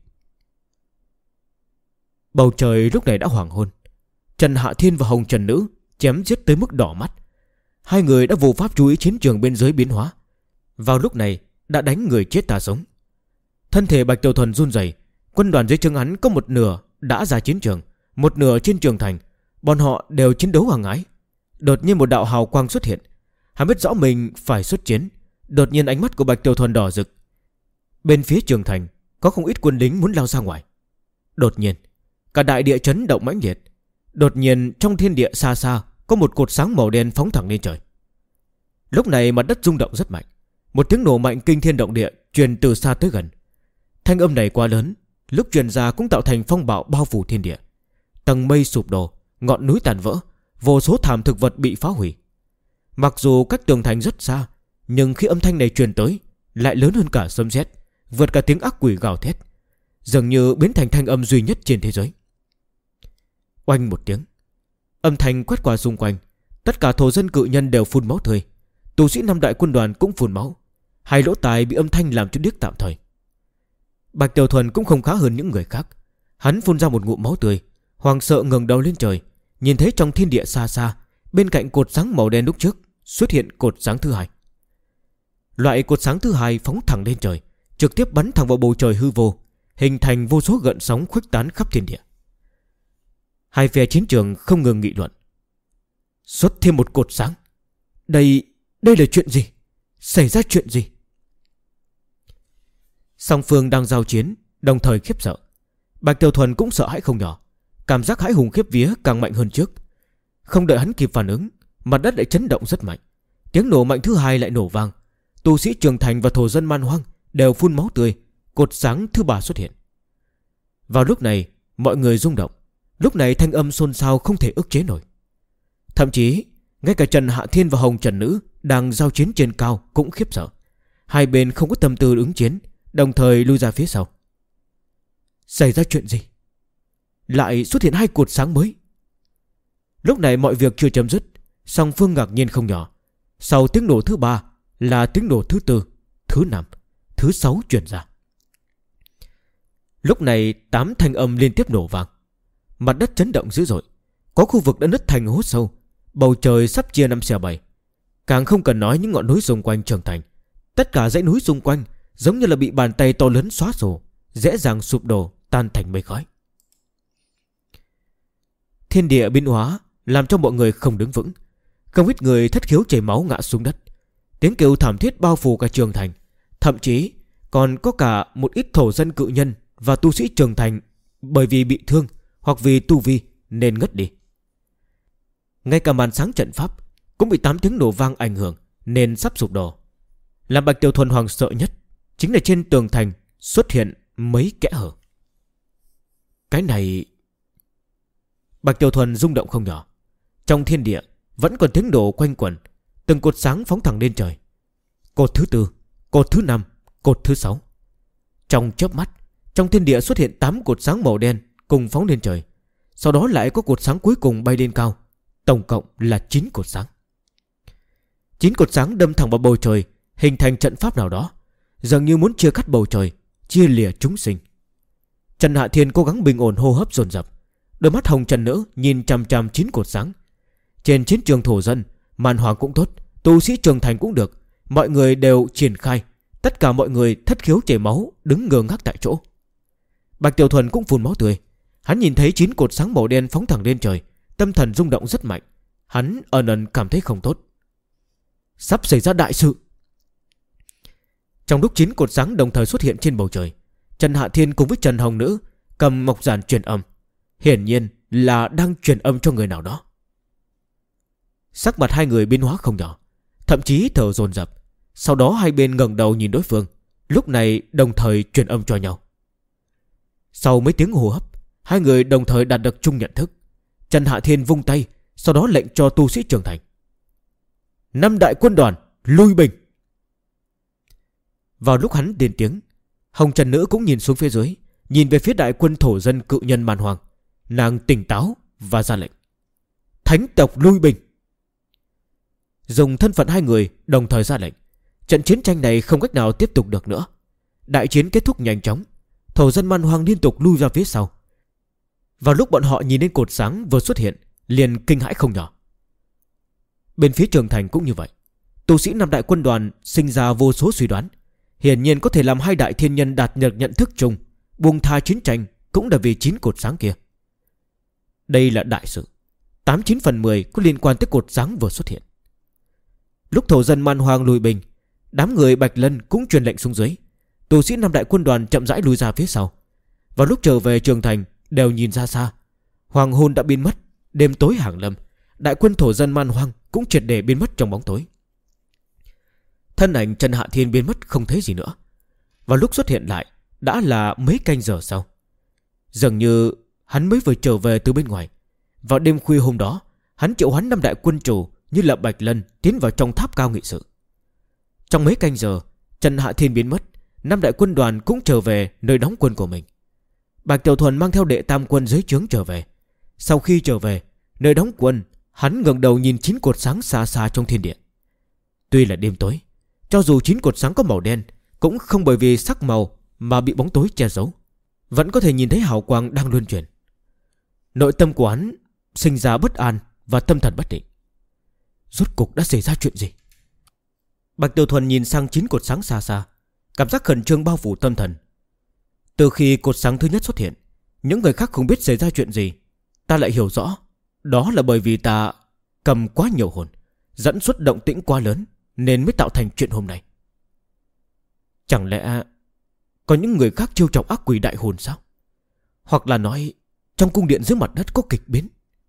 Bầu trời lúc này đã hoàng hôn. Trần Hạ Thiên và Hồng Trần Nữ chém giết tới mức đỏ mắt. Hai người đã vô pháp chú ý chiến trường bên dưới biến hóa. Vào lúc này đã đánh người chết ta sống. Thân thể Bạch Tiểu Thuần run rẩy. Quân đoàn dưới trướng hắn có một nửa đã ra chiến trường, một nửa trên trường thành. Bọn họ đều chiến đấu hăng hái. Đột nhiên một đạo hào quang xuất hiện. Hắn biết rõ mình phải xuất chiến. Đột nhiên ánh mắt của Bạch Tiểu Thuần đỏ rực. Bên phía trường thành có không ít quân lính muốn lao ra ngoài. Đột nhiên cả đại địa chấn động mãnh liệt. Đột nhiên trong thiên địa xa xa có một cột sáng màu đen phóng thẳng lên trời. Lúc này mặt đất rung động rất mạnh. Một tiếng nổ mạnh kinh thiên động địa truyền từ xa tới gần. Thanh âm này quá lớn, lúc truyền ra cũng tạo thành phong bạo bao phủ thiên địa. Tầng mây sụp đổ, ngọn núi tàn vỡ, vô số thảm thực vật bị phá hủy. Mặc dù cách tường thành rất xa, nhưng khi âm thanh này truyền tới lại lớn hơn cả sấm sét, vượt cả tiếng ác quỷ gào thét, dường như biến thành thanh âm duy nhất trên thế giới. Oanh một tiếng, âm thanh quét qua xung quanh. Tất cả thổ dân cự nhân đều phun máu tươi. Tu sĩ 5 đại quân đoàn cũng phun máu. Hai lỗ tai bị âm thanh làm cho điếc tạm thời. Bạch Tiểu Thuần cũng không khá hơn những người khác. Hắn phun ra một ngụm máu tươi, hoảng sợ ngẩng đầu lên trời, nhìn thấy trong thiên địa xa xa, bên cạnh cột sáng màu đen lúc trước xuất hiện cột sáng thứ hai. Loại cột sáng thứ hai phóng thẳng lên trời, trực tiếp bắn thẳng vào bầu trời hư vô, hình thành vô số gợn sóng khuếch tán khắp thiên địa. Hai phe chiến trường không ngừng nghị luận. Xuất thêm một cột sáng. Đây là chuyện gì? Xảy ra chuyện gì? Song phương đang giao chiến, đồng thời khiếp sợ. Bạch Tiểu Thuần cũng sợ hãi không nhỏ. Cảm giác hãi hùng khiếp vía càng mạnh hơn trước. Không đợi hắn kịp phản ứng, mặt đất lại chấn động rất mạnh. Tiếng nổ mạnh thứ hai lại nổ vang. Tu sĩ trường thành và thổ dân man hoang đều phun máu tươi. Cột sáng thứ ba xuất hiện. Vào lúc này mọi người rung động. Lúc này thanh âm xôn xao không thể ức chế nổi. Thậm chí ngay cả Trần Hạ Thiên và Hồng Trần Nữ đang giao chiến trên cao cũng khiếp sợ. Hai bên không có tâm tư ứng chiến, đồng thời lui ra phía sau. Xảy ra chuyện gì? Lại xuất hiện hai cột sáng mới. Lúc này mọi việc chưa chấm dứt, song phương ngạc nhiên không nhỏ. Sau tiếng nổ thứ ba là tiếng nổ thứ tư, thứ năm, thứ sáu truyền ra. Lúc này 8 thanh âm liên tiếp nổ vang. Mặt đất chấn động dữ dội. Có khu vực đã nứt thành hố sâu. Bầu trời sắp chia 5/7. Càng không cần nói những ngọn núi xung quanh trường thành. Tất cả dãy núi xung quanh giống như là bị bàn tay to lớn xóa sổ, dễ dàng sụp đổ, tan thành mây khói. Thiên địa biến hóa làm cho mọi người không đứng vững. Không ít người thất khiếu chảy máu ngã xuống đất. Tiếng kêu thảm thiết bao phủ cả trường thành. Thậm chí còn có cả một ít thổ dân cự nhân và tu sĩ trường thành bởi vì bị thương hoặc vì tu vi nên ngất đi. Ngay cả màn sáng trận pháp cũng bị 8 tiếng nổ vang ảnh hưởng nên sắp sụp đổ. Làm Bạch Tiểu Thuần hoàng sợ nhất chính là trên tường thành xuất hiện mấy kẽ hở. Cái này... Bạch Tiểu Thuần rung động không nhỏ. Trong thiên địa vẫn còn tiếng nổ quanh quẩn. Từng cột sáng phóng thẳng lên trời. Cột thứ tư, cột thứ 5, cột thứ 6. Trong chớp mắt, trong thiên địa xuất hiện 8 cột sáng màu đen cùng phóng lên trời. Sau đó lại có cột sáng cuối cùng bay lên cao. Tổng cộng là 9 cột sáng. 9 cột sáng đâm thẳng vào bầu trời, hình thành trận pháp nào đó, dường như muốn chia cắt bầu trời, chia lìa chúng sinh. Trần Hạ Thiên cố gắng bình ổn hô hấp dồn dập. Đôi mắt Hồng Trần Nữ nhìn chằm chằm 9 cột sáng. Trên chiến trường thổ dân, màn hoàng cũng tốt, tu sĩ trường thành cũng được, mọi người đều triển khai. Tất cả mọi người thất khiếu chảy máu, đứng ngơ ngác tại chỗ. Bạch Tiểu Thuần cũng phun máu tươi. Hắn nhìn thấy 9 cột sáng màu đen phóng thẳng lên trời, tâm thần rung động rất mạnh. Hắn ẩn ẩn cảm thấy không tốt. Sắp xảy ra đại sự. Trong lúc 9 cột sáng đồng thời xuất hiện trên bầu trời, Trần Hạ Thiên cùng với Trần Hồng Nữ cầm ngọc giản truyền âm. Hiển nhiên là đang truyền âm cho người nào đó. Sắc mặt hai người biến hóa không nhỏ, thậm chí thở dồn dập. Sau đó hai bên ngẩng đầu nhìn đối phương, lúc này đồng thời truyền âm cho nhau. Sau mấy tiếng hô hấp, hai người đồng thời đạt được chung nhận thức. Trần Hạ Thiên vung tay, sau đó lệnh cho tu sĩ trường thành. 5 đại quân đoàn lui binh. Vào lúc hắn lên tiếng, Hồng Trần Nữ cũng nhìn xuống phía dưới, nhìn về phía đại quân thổ dân cự nhân man hoàng. Nàng tỉnh táo và ra lệnh. Thánh tộc lui binh. Dùng thân phận hai người đồng thời ra lệnh. Trận chiến tranh này không cách nào tiếp tục được nữa. Đại chiến kết thúc nhanh chóng. Thổ dân man hoang liên tục lui ra phía sau. Vào lúc bọn họ nhìn đến cột sáng vừa xuất hiện, liền kinh hãi không nhỏ. Bên phía trường thành cũng như vậy. Tu sĩ 5 đại quân đoàn sinh ra vô số suy đoán. hiển nhiên có thể làm hai đại thiên nhân đạt được nhận thức chung, buông tha chiến tranh cũng là vì 9 cột sáng kia. Đây là đại sự, 89/10 có liên quan tới cột sáng vừa xuất hiện. Lúc thổ dân man hoang lùi binh, đám người Bạch Lân cũng truyền lệnh xuống dưới. Tu sĩ 5 đại quân đoàn chậm rãi lùi ra phía sau. Vào lúc trở về Trường Thành, đều nhìn ra xa, hoàng hôn đã biến mất, đêm tối hàng lâm. Đại quân thổ dân man hoang cũng triệt để biến mất trong bóng tối. Thân ảnh Trần Hạ Thiên biến mất không thấy gì nữa. Vào lúc xuất hiện lại đã là mấy canh giờ sau. Dường như hắn mới vừa trở về từ bên ngoài. Vào đêm khuya hôm đó, hắn triệu hoán 5 đại quân chủ như là Bạch Lân tiến vào trong tháp cao nghị sự. Trong mấy canh giờ, Trần Hạ Thiên biến mất, 5 đại quân đoàn cũng trở về nơi đóng quân của mình. Bạch Tiểu Thuần mang theo đệ tam quân dưới trướng trở về. Sau khi trở về nơi đóng quân, hắn ngẩng đầu nhìn 9 cột sáng xa xa trong thiên địa. Tuy là đêm tối, cho dù 9 cột sáng có màu đen, cũng không bởi vì sắc màu mà bị bóng tối che giấu, vẫn có thể nhìn thấy hào quang đang luân chuyển. Nội tâm của hắn sinh ra bất an và tâm thần bất định. Rốt cục đã xảy ra chuyện gì? Bạch Tiểu Thuần nhìn sang 9 cột sáng xa xa, cảm giác khẩn trương bao phủ tâm thần. Từ khi cột sáng thứ nhất xuất hiện, những người khác không biết xảy ra chuyện gì, ta lại hiểu rõ. Đó là bởi vì ta cầm quá nhiều hồn, dẫn xuất động tĩnh quá lớn, nên mới tạo thành chuyện hôm nay. Chẳng lẽ có những người khác trêu chọc ác quỷ đại hồn sao? Hoặc là nói trong cung điện dưới mặt đất có kịch biến?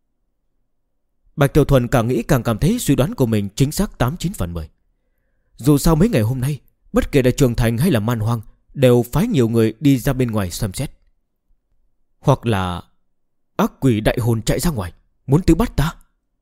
Bạch Tiểu Thuần càng nghĩ càng cảm thấy suy đoán của mình chính xác 89/10. Dù sao mấy ngày hôm nay, bất kể là Trường Thành hay là Man Hoang đều phái nhiều người đi ra bên ngoài xem xét. Hoặc là ác quỷ đại hồn chạy ra ngoài, muốn tới bắt ta.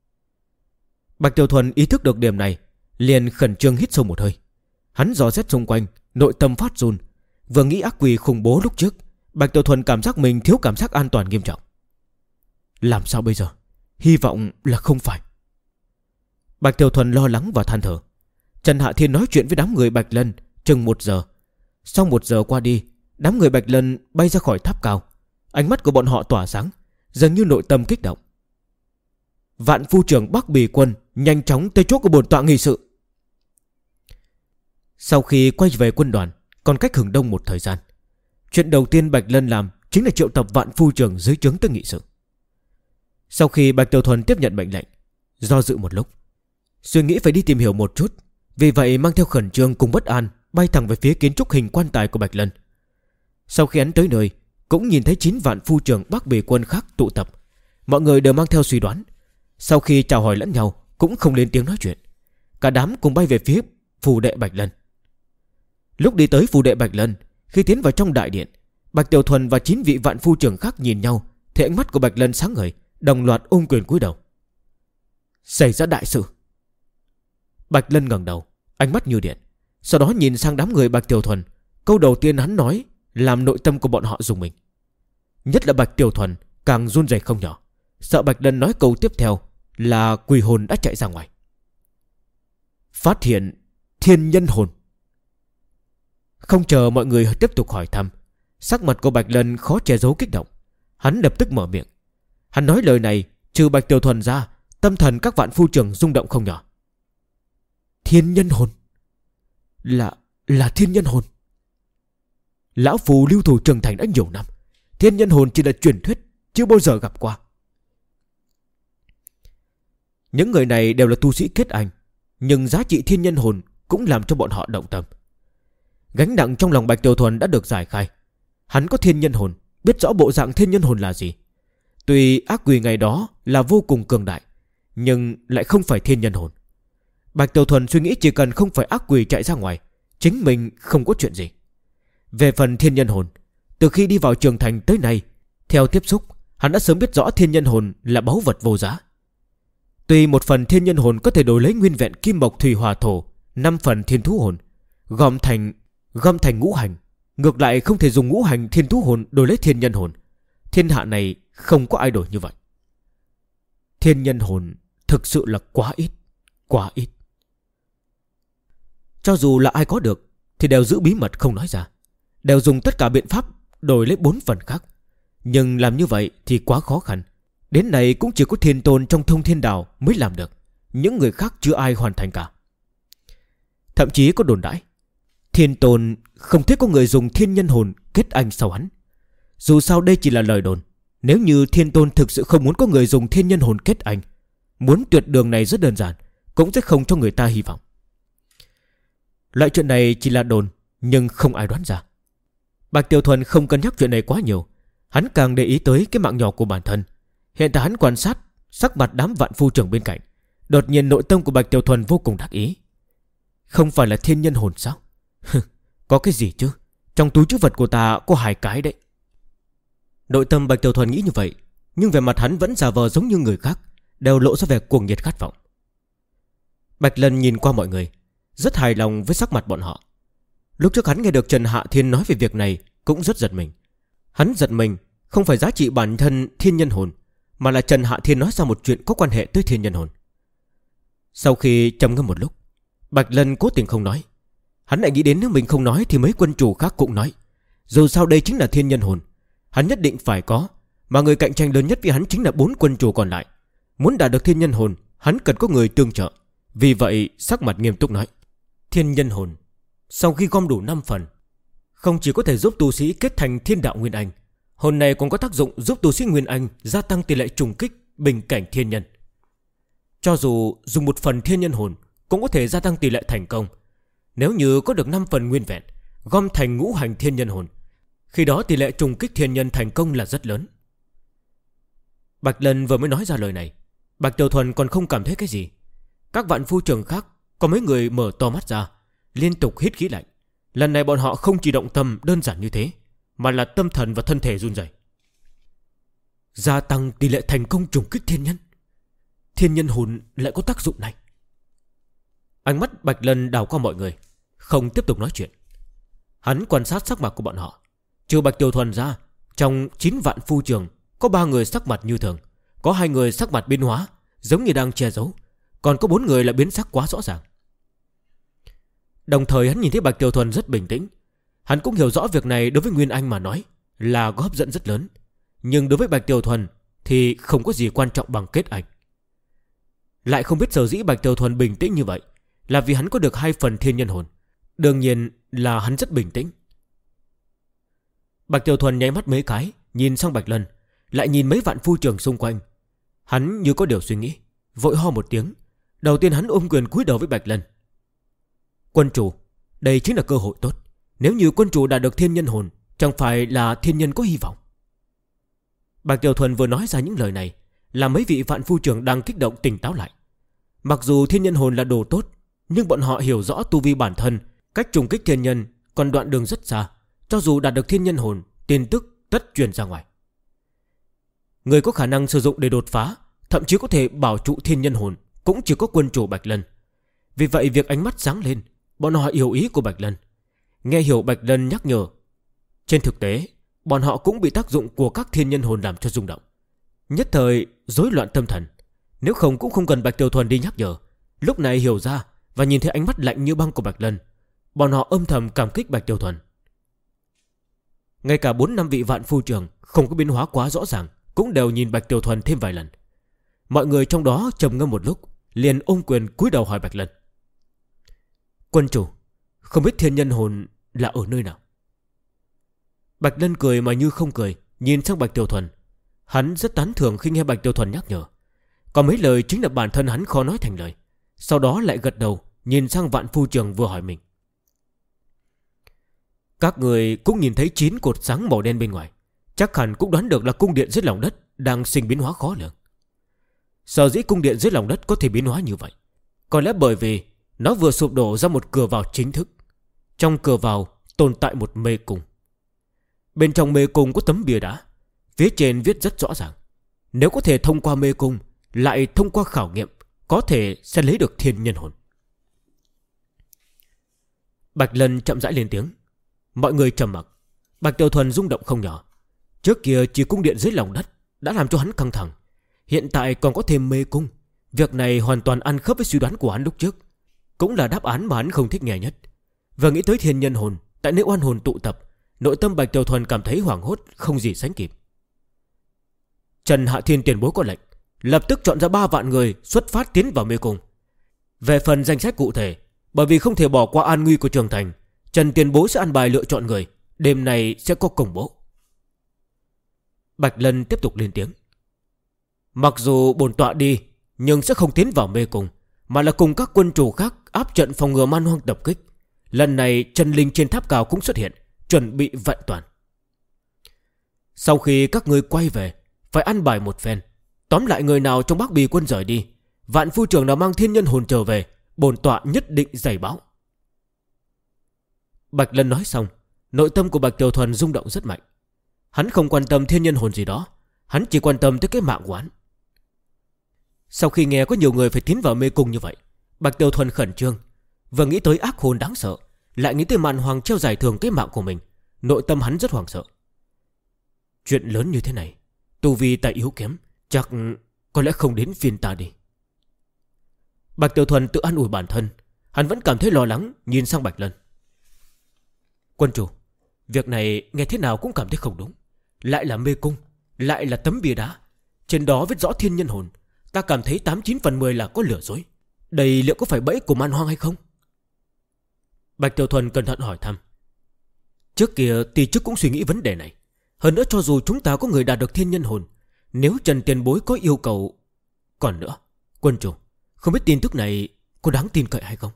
Bạch Tiểu Thuần ý thức được điểm này, liền khẩn trương hít sâu một hơi. Hắn dò xét xung quanh, nội tâm phát run. Vừa nghĩ ác quỷ khủng bố lúc trước, Bạch Tiểu Thuần cảm giác mình thiếu cảm giác an toàn nghiêm trọng. Làm sao bây giờ? Hy vọng là không phải. Bạch Tiểu Thuần lo lắng và than thở. Trần Hạ Thiên nói chuyện với đám người Bạch Lân chừng 1 giờ. Sau 1 giờ qua đi, đám người Bạch Lân bay ra khỏi tháp cao. Ánh mắt của bọn họ tỏa sáng, dường như nội tâm kích động. Vạn phu trưởng Bắc Bì Quân nhanh chóng tới chỗ của bổn tọa nghị sự. Sau khi quay về quân đoàn, còn cách Hừng Đông một thời gian, chuyện đầu tiên Bạch Lân làm chính là triệu tập vạn phu trưởng dưới trướng tới nghị sự. Sau khi Bạch Tiểu Thuần tiếp nhận mệnh lệnh, do dự một lúc, suy nghĩ phải đi tìm hiểu một chút, vì vậy mang theo khẩn trương cùng bất an bay thẳng về phía kiến trúc hình quan tài của Bạch Lân. Sau khi hắn tới nơi, cũng nhìn thấy 9 vạn phu trưởng Bắc Bì Quân khác tụ tập. Mọi người đều mang theo suy đoán. Sau khi chào hỏi lẫn nhau, cũng không lên tiếng nói chuyện. Cả đám cùng bay về phía phù đệ Bạch Lân. Lúc đi tới phù đệ Bạch Lân, khi tiến vào trong đại điện, Bạch Tiểu Thuần và 9 vị vạn phu trưởng khác nhìn nhau, thì ánh mắt của Bạch Lân sáng ngời, đồng loạt ôm quyền cúi đầu. Xảy ra đại sự. Bạch Lân ngẩng đầu, ánh mắt như điện, sau đó nhìn sang đám người Bạch Tiểu Thuần. Câu đầu tiên hắn nói làm nội tâm của bọn họ rùng mình. Nhất là Bạch Tiểu Thuần càng run rẩy không nhỏ, sợ Bạch Lân nói câu tiếp theo là quỷ hồn đã chạy ra ngoài. Phát hiện thiên nhân hồn. Không chờ mọi người tiếp tục hỏi thăm, sắc mặt của Bạch Lân khó che giấu kích động. Hắn lập tức mở miệng. Hắn nói lời này, trừ Bạch Tiểu Thuần ra, tâm thần các vạn phu trưởng rung động không nhỏ. Thiên nhân hồn. Là thiên nhân hồn. Lão phù lưu thủ Trường Thành đã nhiều năm, thiên nhân hồn chỉ là truyền thuyết, chưa bao giờ gặp qua. Những người này đều là tu sĩ kết anh, nhưng giá trị thiên nhân hồn cũng làm cho bọn họ động tâm. Gánh nặng trong lòng Bạch Tiểu Thuần đã được giải khai. Hắn có thiên nhân hồn, biết rõ bộ dạng thiên nhân hồn là gì. Tuy ác quỷ ngày đó là vô cùng cường đại, nhưng lại không phải thiên nhân hồn. Bạch Tiểu Thuần suy nghĩ chỉ cần không phải ác quỷ chạy ra ngoài, chính mình không có chuyện gì. Về phần thiên nhân hồn, từ khi đi vào Trường Thành tới nay, theo tiếp xúc, hắn đã sớm biết rõ thiên nhân hồn là báu vật vô giá. Tuy một phần thiên nhân hồn có thể đổi lấy nguyên vẹn kim mộc thủy hỏa thổ, 5 phần thiên thú hồn gom thành ngũ hành, ngược lại không thể dùng ngũ hành thiên thú hồn đổi lấy thiên nhân hồn. Thiên hạ này không có ai đổi như vậy. Thiên nhân hồn thực sự là quá ít, quá ít. Cho dù là ai có được thì đều giữ bí mật không nói ra, đều dùng tất cả biện pháp đổi lấy 4 phần khác. Nhưng làm như vậy thì quá khó khăn. Đến này cũng chỉ có thiên tôn trong Thông Thiên Đảo mới làm được, những người khác chưa ai hoàn thành cả. Thậm chí có đồn đãi Thiên Tôn không thích có người dùng thiên nhân hồn kết anh sau hắn. Dù sao đây chỉ là lời đồn. Nếu như Thiên Tôn thực sự không muốn có người dùng thiên nhân hồn kết anh, muốn tuyệt đường này rất đơn giản, cũng sẽ không cho người ta hy vọng. Loại chuyện này chỉ là đồn, nhưng không ai đoán ra. Bạch Tiểu Thuần không cân nhắc chuyện này quá nhiều. Hắn càng để ý tới cái mạng nhỏ của bản thân. Hiện tại hắn quan sát sắc mặt đám vạn phu trưởng bên cạnh. Đột nhiên nội tâm của Bạch Tiểu Thuần vô cùng đắc ý. Không phải là thiên nhân hồn sao? Có cái gì chứ? Trong túi trữ vật của ta có 2 cái đấy. Nội tâm Bạch Tiểu Thuần nghĩ như vậy, nhưng về mặt hắn vẫn giả vờ giống như người khác, đều lộ ra vẻ cuồng nhiệt khát vọng. Bạch Lân nhìn qua mọi người, rất hài lòng với sắc mặt bọn họ. Lúc trước hắn nghe được Trần Hạ Thiên nói về việc này cũng rất giật mình. Hắn giật mình không phải giá trị bản thân thiên nhân hồn, mà là Trần Hạ Thiên nói ra một chuyện có quan hệ tới thiên nhân hồn. Sau khi trầm ngâm một lúc, Bạch Lân cố tình không nói. Hắn lại nghĩ đến nếu mình không nói thì mấy quân chủ khác cũng nói. Dù sao đây chính là thiên nhân hồn, hắn nhất định phải có. Mà người cạnh tranh lớn nhất với hắn chính là 4 quân chủ còn lại. Muốn đạt được thiên nhân hồn, hắn cần có người tương trợ. Vì vậy sắc mặt nghiêm túc nói: Thiên nhân hồn sau khi gom đủ 5 phần, không chỉ có thể giúp tu sĩ kết thành thiên đạo nguyên anh, hồn này còn có tác dụng giúp tu sĩ nguyên anh gia tăng tỷ lệ trùng kích bình cảnh thiên nhân. Cho dù dùng 1 phần thiên nhân hồn cũng có thể gia tăng tỷ lệ thành công. Nếu như có được 5 phần nguyên vẹn, gom thành ngũ hành thiên nhân hồn, khi đó tỷ lệ trùng kích thiên nhân thành công là rất lớn. Bạch Lân vừa mới nói ra lời này, Bạch Tiểu Thuần còn không cảm thấy cái gì. Các vạn phu trưởng khác có mấy người mở to mắt ra, liên tục hít khí lạnh. Lần này bọn họ không chỉ động tâm đơn giản như thế, mà là tâm thần và thân thể run rẩy. Gia tăng tỷ lệ thành công trùng kích thiên nhân, thiên nhân hồn lại có tác dụng này. Ánh mắt Bạch Lân đảo qua mọi người, không tiếp tục nói chuyện. Hắn quan sát sắc mặt của bọn họ. Trừ Bạch Tiểu Thuần ra, trong 9 vạn phu trưởng có 3 người sắc mặt như thường, có 2 người sắc mặt biến hóa, giống như đang che giấu, còn có 4 người là biến sắc quá rõ ràng. Đồng thời hắn nhìn thấy Bạch Tiểu Thuần rất bình tĩnh. Hắn cũng hiểu rõ việc này đối với Nguyên Anh mà nói là có hấp dẫn rất lớn, nhưng đối với Bạch Tiểu Thuần thì không có gì quan trọng bằng kết anh. Lại không biết sở dĩ Bạch Tiểu Thuần bình tĩnh như vậy là vì hắn có được 2 phần thiên nhân hồn. Đương nhiên là hắn rất bình tĩnh. Bạch Tiểu Thuần nháy mắt mấy cái, nhìn sang Bạch Lân, lại nhìn mấy vạn phu trưởng xung quanh. Hắn như có điều suy nghĩ, vội ho một tiếng. Đầu tiên hắn ôm quyền cúi đầu với Bạch Lân. Quân chủ, đây chính là cơ hội tốt. Nếu như quân chủ đạt được thiên nhân hồn, chẳng phải là thiên nhân có hy vọng. Bạch Tiểu Thuần vừa nói ra những lời này, làm mấy vị vạn phu trưởng đang kích động tỉnh táo lại. Mặc dù thiên nhân hồn là đồ tốt, nhưng bọn họ hiểu rõ tu vi bản thân, cách trùng kích thiên nhân còn đoạn đường rất xa. Cho dù đạt được thiên nhân hồn, tin tức tất truyền ra ngoài. Người có khả năng sử dụng để đột phá, thậm chí có thể bảo trụ thiên nhân hồn, cũng chỉ có quân chủ Bạch Lân. Vì vậy việc ánh mắt sáng lên, bọn họ hiểu ý của Bạch Lân. Nghe hiểu Bạch Lân nhắc nhở. Trên thực tế, bọn họ cũng bị tác dụng của các thiên nhân hồn làm cho rung động. Nhất thời rối loạn tâm thần. Nếu không cũng không cần Bạch Tiểu Thuần đi nhắc nhở. Lúc này hiểu ra và nhìn thấy ánh mắt lạnh như băng của Bạch Lân, bọn họ âm thầm cảm kích Bạch Tiểu Thuần. Ngay cả 4-5 vị vạn phu trưởng không có biến hóa quá rõ ràng cũng đều nhìn Bạch Tiểu Thuần thêm vài lần. Mọi người trong đó trầm ngâm một lúc, liền ôm quyền cúi đầu hỏi Bạch Lân. Quân chủ, không biết thiên nhân hồn là ở nơi nào? Bạch Lân cười mà như không cười, nhìn sang Bạch Tiểu Thuần. Hắn rất tán thưởng khi nghe Bạch Tiểu Thuần nhắc nhở. Có mấy lời chính là bản thân hắn khó nói thành lời. Sau đó lại gật đầu, nhìn sang vạn phu trưởng vừa hỏi mình. Các người cũng nhìn thấy 9 cột sáng màu đen bên ngoài, chắc hẳn cũng đoán được là cung điện dưới lòng đất đang sinh biến hóa khó lường. Sở dĩ cung điện dưới lòng đất có thể biến hóa như vậy, có lẽ bởi vì nó vừa sụp đổ ra một cửa vào chính thức. Trong cửa vào tồn tại một mê cung. Bên trong mê cung có tấm bia đá, phía trên viết rất rõ ràng, nếu có thể thông qua mê cung, lại thông qua khảo nghiệm, có thể sẽ lấy được thiên nhân hồn. Bạch Lân chậm rãi lên tiếng. Mọi người trầm mặc. Bạch Tiểu Thuần rung động không nhỏ. Trước kia chỉ cung điện dưới lòng đất đã làm cho hắn căng thẳng, hiện tại còn có thêm mê cung. Việc này hoàn toàn ăn khớp với suy đoán của hắn lúc trước, cũng là đáp án mà hắn không thích nghe nhất. Vừa nghĩ tới thiên nhân hồn tại nơi oan hồn tụ tập, nội tâm Bạch Tiểu Thuần cảm thấy hoảng hốt không gì sánh kịp. Trần Hạ Thiên tiền bối có lệnh, lập tức chọn ra 3 vạn người xuất phát tiến vào mê cung. Về phần danh sách cụ thể, bởi vì không thể bỏ qua an nguy của Trường Thành, Trần Tiền Bối sẽ an bài lựa chọn người, đêm này sẽ có công bố. Bạch Lân tiếp tục lên tiếng. Mặc dù bổn tọa đi, nhưng sẽ không tiến vào mê cung, mà là cùng các quân chủ khác áp trận phòng ngừa man hoang tập kích. Lần này chân linh trên tháp cao cũng xuất hiện, chuẩn bị vạn toàn. Sau khi các ngươi quay về, phải ăn bài một phen. Tóm lại người nào trong Bắc Bì quân rời đi, vạn phu trưởng nào mang thiên nhân hồn trở về, bổn tọa nhất định giày báo. Bạch Lân nói xong, nội tâm của Bạch Tiểu Thuần rung động rất mạnh. Hắn không quan tâm thiên nhân hồn gì đó, hắn chỉ quan tâm tới cái mạng của hắn. Sau khi nghe có nhiều người phải tiến vào mê cung như vậy, Bạch Tiểu Thuần khẩn trương. Vừa nghĩ tới ác hồn đáng sợ, lại nghĩ tới màn hoàng treo giải thưởng cái mạng của mình, nội tâm hắn rất hoảng sợ. Chuyện lớn như thế này, tu vi ta yếu kém, chắc có lẽ không đến phiên ta đi. Bạch Tiểu Thuần tự an ủi bản thân. Hắn vẫn cảm thấy lo lắng, nhìn sang Bạch Lân. Quân chủ, việc này nghe thế nào cũng cảm thấy không đúng. Lại là mê cung, lại là tấm bia đá, trên đó viết rõ thiên nhân hồn. Ta cảm thấy 89 phần 10 là có lừa dối. Đây liệu có phải bẫy của man hoang hay không? Bạch Tiểu Thuần cẩn thận hỏi thăm. Trước kia tỷ chức cũng suy nghĩ vấn đề này. Hơn nữa cho dù chúng ta có người đạt được thiên nhân hồn, nếu Trần Tiền Bối có yêu cầu... Còn nữa, quân chủ, không biết tin tức này có đáng tin cậy hay không?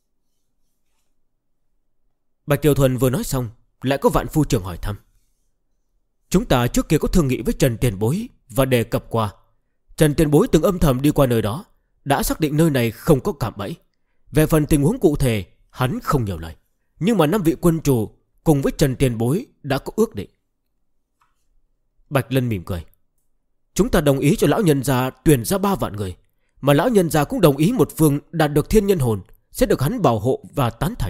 Bạch Tiểu Thuần vừa nói xong, lại có vạn phu trưởng hỏi thăm. Chúng ta trước kia có thương nghị với Trần Tiền Bối và đề cập qua. Trần Tiền Bối từng âm thầm đi qua nơi đó, đã xác định nơi này không có cạm bẫy. Về phần tình huống cụ thể, hắn không nhiều lời. Nhưng mà 5 vị quân chủ cùng với Trần Tiền Bối đã có ước định. Bạch Lân mỉm cười. Chúng ta đồng ý cho lão nhân gia tuyển ra 3 vạn người, mà lão nhân gia cũng đồng ý một phương đạt được thiên nhân hồn sẽ được hắn bảo hộ và tán thành.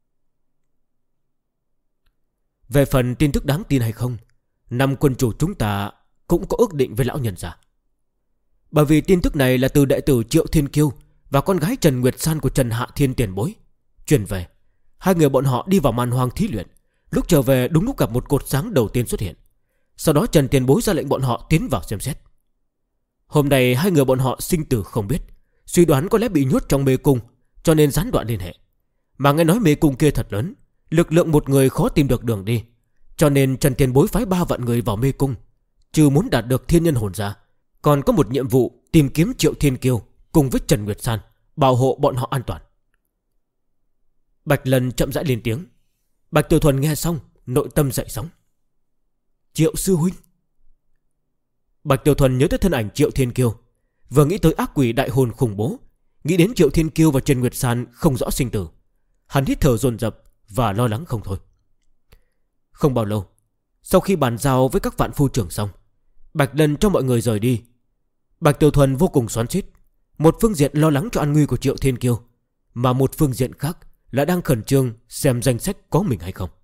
Về phần tin tức đáng tin hay không, 5 quân chủ chúng ta cũng có ước định với lão nhân gia. Bởi vì tin tức này là từ đệ tử Triệu Thiên Kiêu và con gái Trần Nguyệt San của Trần Hạ Thiên Tiền Bối truyền về. 2 người bọn họ đi vào man hoang thí luyện, lúc trở về đúng lúc gặp một cột sáng đầu tiên xuất hiện. Sau đó Trần Tiền Bối ra lệnh bọn họ tiến vào xem xét. Hôm nay 2 người bọn họ sinh tử không biết, suy đoán có lẽ bị nhốt trong mê cung, cho nên gián đoạn liên hệ. Mà nghe nói mê cung kia thật lớn, lực lượng một người khó tìm được đường đi, cho nên Trần Tiền Bối phái 3 vạn người vào mê cung. Trừ muốn đạt được thiên nhân hồn ra, còn có một nhiệm vụ tìm kiếm Triệu Thiên Kiêu cùng với Trần Nguyệt San, bảo hộ bọn họ an toàn. Bạch Lân chậm rãi lên tiếng. Bạch Tiểu Thuần nghe xong, nội tâm dậy sóng. Triệu sư huynh. Bạch Tiểu Thuần nhớ tới thân ảnh Triệu Thiên Kiêu, vừa nghĩ tới ác quỷ đại hồn khủng bố, nghĩ đến Triệu Thiên Kiêu và Trần Nguyệt San không rõ sinh tử, hắn hít thở dồn dập và lo lắng không thôi. Không bao lâu, sau khi bàn giao với các vạn phu trưởng xong, Bạch Lân cho mọi người rời đi. Bạch Tiểu Thuần vô cùng xoắn xuýt, một phương diện lo lắng cho an nguy của Triệu Thiên Kiêu, mà một phương diện khác là đang khẩn trương xem danh sách có mình hay không.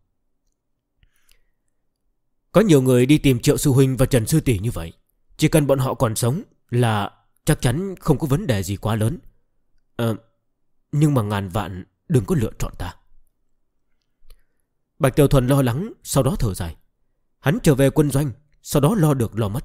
Có nhiều người đi tìm Triệu sư huynh và Trần sư tỷ như vậy, chỉ cần bọn họ còn sống là chắc chắn không có vấn đề gì quá lớn. Nhưng mà ngàn vạn đừng có lựa chọn ta. Bạch Tiểu Thuần lo lắng, sau đó thở dài. Hắn trở về quân doanh, sau đó lo được lo mất.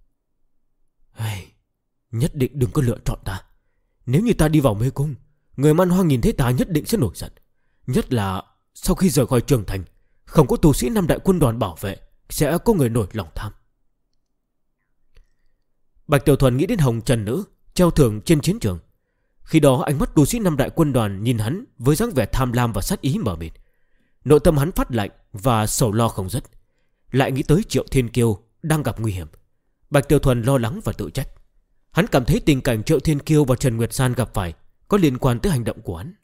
Nhất định đừng có lựa chọn ta. Nếu như ta đi vào mê cung, người man hoang nhìn thấy ta nhất định sẽ nổi giận. Nhất là sau khi rời khỏi trường thành, không có tu sĩ 5 đại quân đoàn bảo vệ, sẽ có người nổi lòng tham. Bạch Tiểu Thuần nghĩ đến Hồng Trần Nữ treo thưởng trên chiến trường. Khi đó ánh mắt tu sĩ 5 đại quân đoàn nhìn hắn với dáng vẻ tham lam và sát ý mờ mịt. Nội tâm hắn phát lạnh và sầu lo không dứt. Lại nghĩ tới Triệu Thiên Kiêu đang gặp nguy hiểm. Bạch Tiểu Thuần lo lắng và tự trách. Hắn cảm thấy tình cảnh Triệu Thiên Kiêu và Trần Nguyệt San gặp phải có liên quan tới hành động của hắn.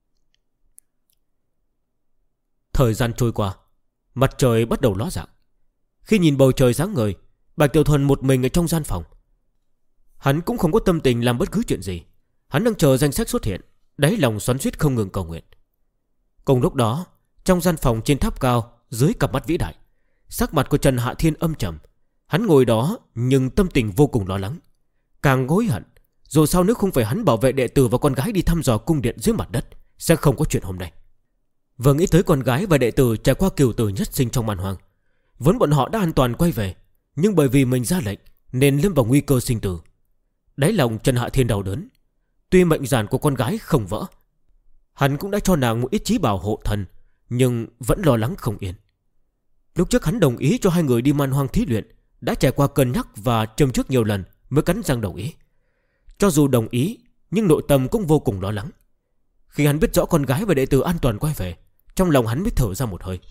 Thời gian trôi qua, mặt trời bắt đầu ló dạng. Khi nhìn bầu trời sáng ngời, Bạch Tiểu Thuần một mình ở trong gian phòng. Hắn cũng không có tâm tình làm bất cứ chuyện gì. Hắn đang chờ danh sách xuất hiện, đáy lòng xoắn xuýt không ngừng cầu nguyện. Cùng lúc đó, trong gian phòng trên tháp cao, dưới cặp mắt vĩ đại, sắc mặt của Trần Hạ Thiên âm trầm. Hắn ngồi đó nhưng tâm tình vô cùng lo lắng, càng hối hận. Dù sao nếu không phải hắn bảo vệ đệ tử và con gái đi thăm dò cung điện dưới mặt đất, sẽ không có chuyện hôm nay. Vừa nghĩ tới con gái và đệ tử trải qua cửu tử nhất sinh trong man hoang, vốn bọn họ đã an toàn quay về, nhưng bởi vì mình ra lệnh nên lâm vào nguy cơ sinh tử. Đáy lòng Trần Hạ Thiên đau đớn. Tuy mệnh giản của con gái không vỡ, hắn cũng đã cho nàng một ít trí bảo hộ thần, nhưng vẫn lo lắng không yên. Lúc trước hắn đồng ý cho hai người đi man hoang thí luyện, đã trải qua cân nhắc và châm trước nhiều lần mới cắn răng đồng ý. Cho dù đồng ý, nhưng nội tâm cũng vô cùng lo lắng. Khi hắn biết rõ con gái và đệ tử an toàn quay về, trong lòng hắn mới thở ra một hơi.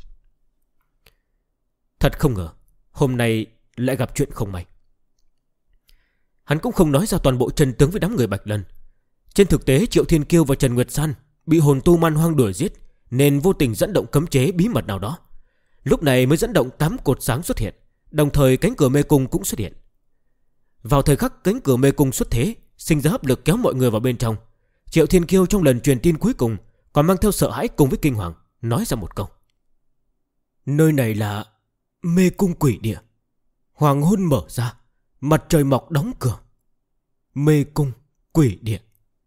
Thật không ngờ hôm nay lại gặp chuyện không may. Hắn cũng không nói ra toàn bộ chân tướng với đám người Bạch Lân. Trên thực tế Triệu Thiên Kiêu và Trần Nguyệt San bị hồn tu man hoang đuổi giết, nên vô tình dẫn động cấm chế bí mật nào đó. Lúc này mới dẫn động 8 cột sáng xuất hiện, đồng thời cánh cửa mê cung cũng xuất hiện. Vào thời khắc cánh cửa mê cung xuất thế, sinh ra hấp lực kéo mọi người vào bên trong. Triệu Thiên Kiêu trong lần truyền tin cuối cùng còn mang theo sợ hãi cùng với kinh hoàng, nói ra một câu: nơi này là mê cung quỷ địa. Hoàng hôn mở ra, mặt trời mọc đóng cửa. Mê cung quỷ địa.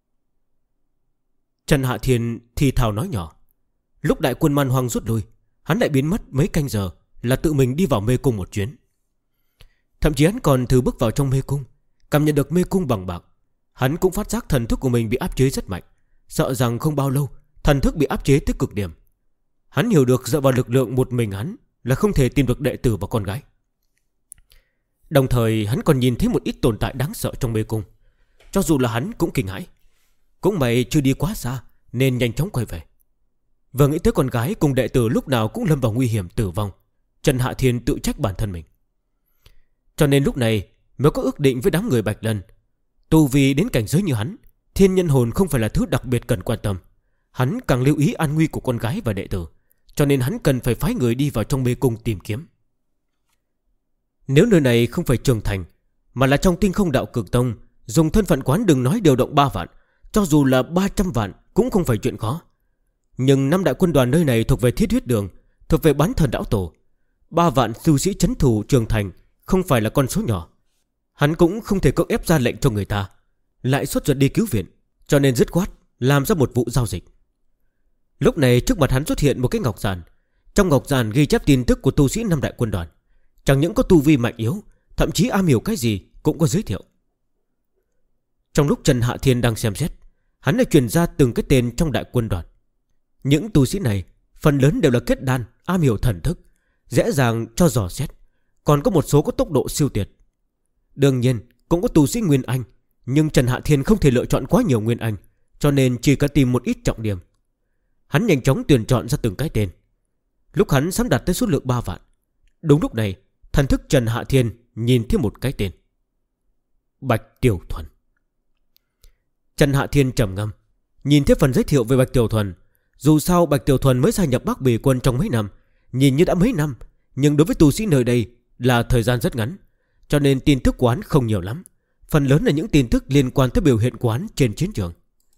Trần Hạ Thiên thì thào nói nhỏ. Lúc đại quân man hoang rút lui, hắn lại biến mất mấy canh giờ, là tự mình đi vào mê cung một chuyến. Thậm chí hắn còn thử bước vào trong mê cung, cảm nhận được mê cung bằng bạc. Hắn cũng phát giác thần thức của mình bị áp chế rất mạnh, sợ rằng không bao lâu thần thức bị áp chế tới cực điểm. Hắn hiểu được dựa vào lực lượng một mình hắn là không thể tìm được đệ tử và con gái. Đồng thời hắn còn nhìn thấy một ít tồn tại đáng sợ trong mê cung. Cho dù là hắn cũng kinh hãi. Cũng may chưa đi quá xa nên nhanh chóng quay về. Vừa nghĩ tới con gái cùng đệ tử lúc nào cũng lâm vào nguy hiểm tử vong, Trần Hạ Thiên tự trách bản thân mình. Cho nên lúc này mới có ước định với đám người Bạch Lân. Tu vì đến cảnh giới như hắn, thiên nhân hồn không phải là thứ đặc biệt cần quan tâm. Hắn càng lưu ý an nguy của con gái và đệ tử, cho nên hắn cần phải phái người đi vào trong mê cung tìm kiếm. Nếu nơi này không phải Trường Thành, mà là trong Tinh Không Đạo Cực Tông, dùng thân phận quán đừng nói điều động 3 vạn, cho dù là 300 vạn cũng không phải chuyện khó. Nhưng 5 đại quân đoàn nơi này thuộc về Thiết Huyết Đường, thuộc về Bán Thần Đạo Tổ. 3 vạn tu sĩ trấn thủ Trường Thành không phải là con số nhỏ. Hắn cũng không thể cưỡng ép ra lệnh cho người ta, lại xuất ruột đi cứu viện, cho nên dứt khoát làm ra một vụ giao dịch. Lúc này trước mặt hắn xuất hiện một cái ngọc giản. Trong ngọc giản ghi chép tin tức của tu sĩ 5 đại quân đoàn. Chẳng những có tu vi mạnh yếu, thậm chí am hiểu cái gì cũng có giới thiệu. Trong lúc Trần Hạ Thiên đang xem xét, hắn lại truyền ra từng cái tên trong đại quân đoàn. Những tu sĩ này phần lớn đều là kết đan, am hiểu thần thức, dễ dàng cho dò xét. Còn có một số có tốc độ siêu tuyệt. Đương nhiên cũng có tu sĩ Nguyên Anh, nhưng Trần Hạ Thiên không thể lựa chọn quá nhiều Nguyên Anh, cho nên chỉ cần tìm một ít trọng điểm. Hắn nhanh chóng tuyển chọn ra từng cái tên. Lúc hắn sắp đặt tới số lượng 3 vạn, đúng lúc này thần thức Trần Hạ Thiên nhìn thấy một cái tên: Bạch Tiểu Thuần. Trần Hạ Thiên trầm ngâm, nhìn thấy phần giới thiệu về Bạch Tiểu Thuần. Dù sao Bạch Tiểu Thuần mới gia nhập Bắc Bì Quân trong mấy năm, nhìn như đã mấy năm, nhưng đối với tu sĩ nơi đây là thời gian rất ngắn, cho nên tin tức của hắn không nhiều lắm. Phần lớn là những tin tức liên quan tới biểu hiện của hắn trên chiến trường.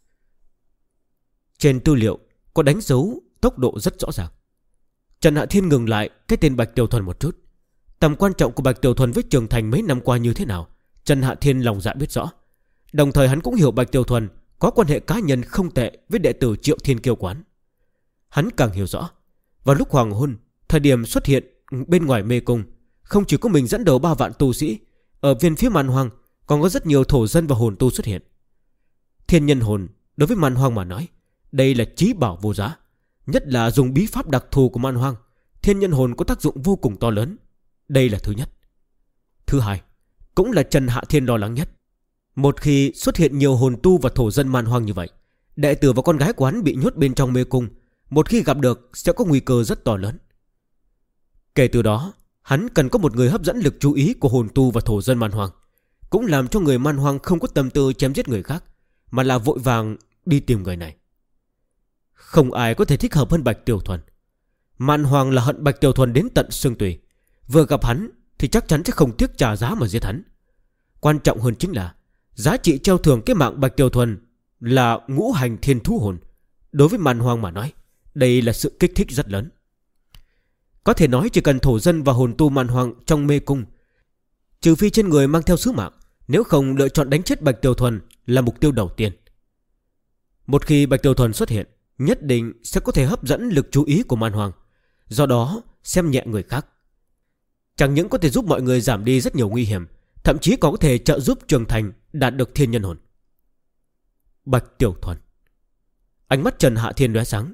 Trên tư liệu có đánh dấu tốc độ rất rõ ràng. Trần Hạ Thiên ngừng lại cái tên Bạch Tiểu Thuần một chút. Tầm quan trọng của Bạch Tiểu Thuần với Trường Thành mấy năm qua như thế nào, Trần Hạ Thiên lòng dạ biết rõ. Đồng thời hắn cũng hiểu Bạch Tiểu Thuần có quan hệ cá nhân không tệ với đệ tử Triệu Thiên Kiêu quán. Hắn càng hiểu rõ, vào lúc hoàng hôn, thời điểm xuất hiện bên ngoài mê cung, không chỉ có mình dẫn đầu 3 vạn tu sĩ, ở bên phía man hoang còn có rất nhiều thổ dân và hồn tu xuất hiện. Thiên nhân hồn đối với man hoang mà nói, đây là chí bảo vô giá. Nhất là dùng bí pháp đặc thù của man hoang, thiên nhân hồn có tác dụng vô cùng to lớn. Đây là thứ nhất. Thứ hai, cũng là Trần Hạ Thiên lo lắng nhất. Một khi xuất hiện nhiều hồn tu và thổ dân man hoang như vậy, đệ tử và con gái của hắn bị nhốt bên trong mê cung, một khi gặp được sẽ có nguy cơ rất to lớn. Kể từ đó, hắn cần có một người hấp dẫn lực chú ý của hồn tu và thổ dân man hoang, cũng làm cho người man hoang không có tâm tư chém giết người khác, mà là vội vàng đi tìm người này. Không ai có thể thích hợp hơn Bạch Tiểu Thuần. Man hoang là hận Bạch Tiểu Thuần đến tận xương tủy. Vừa gặp hắn thì chắc chắn sẽ không tiếc trả giá mà giết hắn. Quan trọng hơn chính là giá trị treo thưởng cái mạng Bạch Tiểu Thuần là ngũ hành thiên thú hồn. Đối với man hoang mà nói, đây là sự kích thích rất lớn. Có thể nói chỉ cần thổ dân và hồn tu man hoang trong mê cung, trừ phi trên người mang theo sứ mạng, nếu không lựa chọn đánh chết Bạch Tiểu Thuần là mục tiêu đầu tiên. Một khi Bạch Tiểu Thuần xuất hiện, nhất định sẽ có thể hấp dẫn lực chú ý của man hoang, do đó xem nhẹ người khác. Chẳng những có thể giúp mọi người giảm đi rất nhiều nguy hiểm, thậm chí còn có thể trợ giúp Trường Thành đạt được thiên nhân hồn. Bạch Tiểu Thuần. Ánh mắt Trần Hạ Thiên lóe sáng,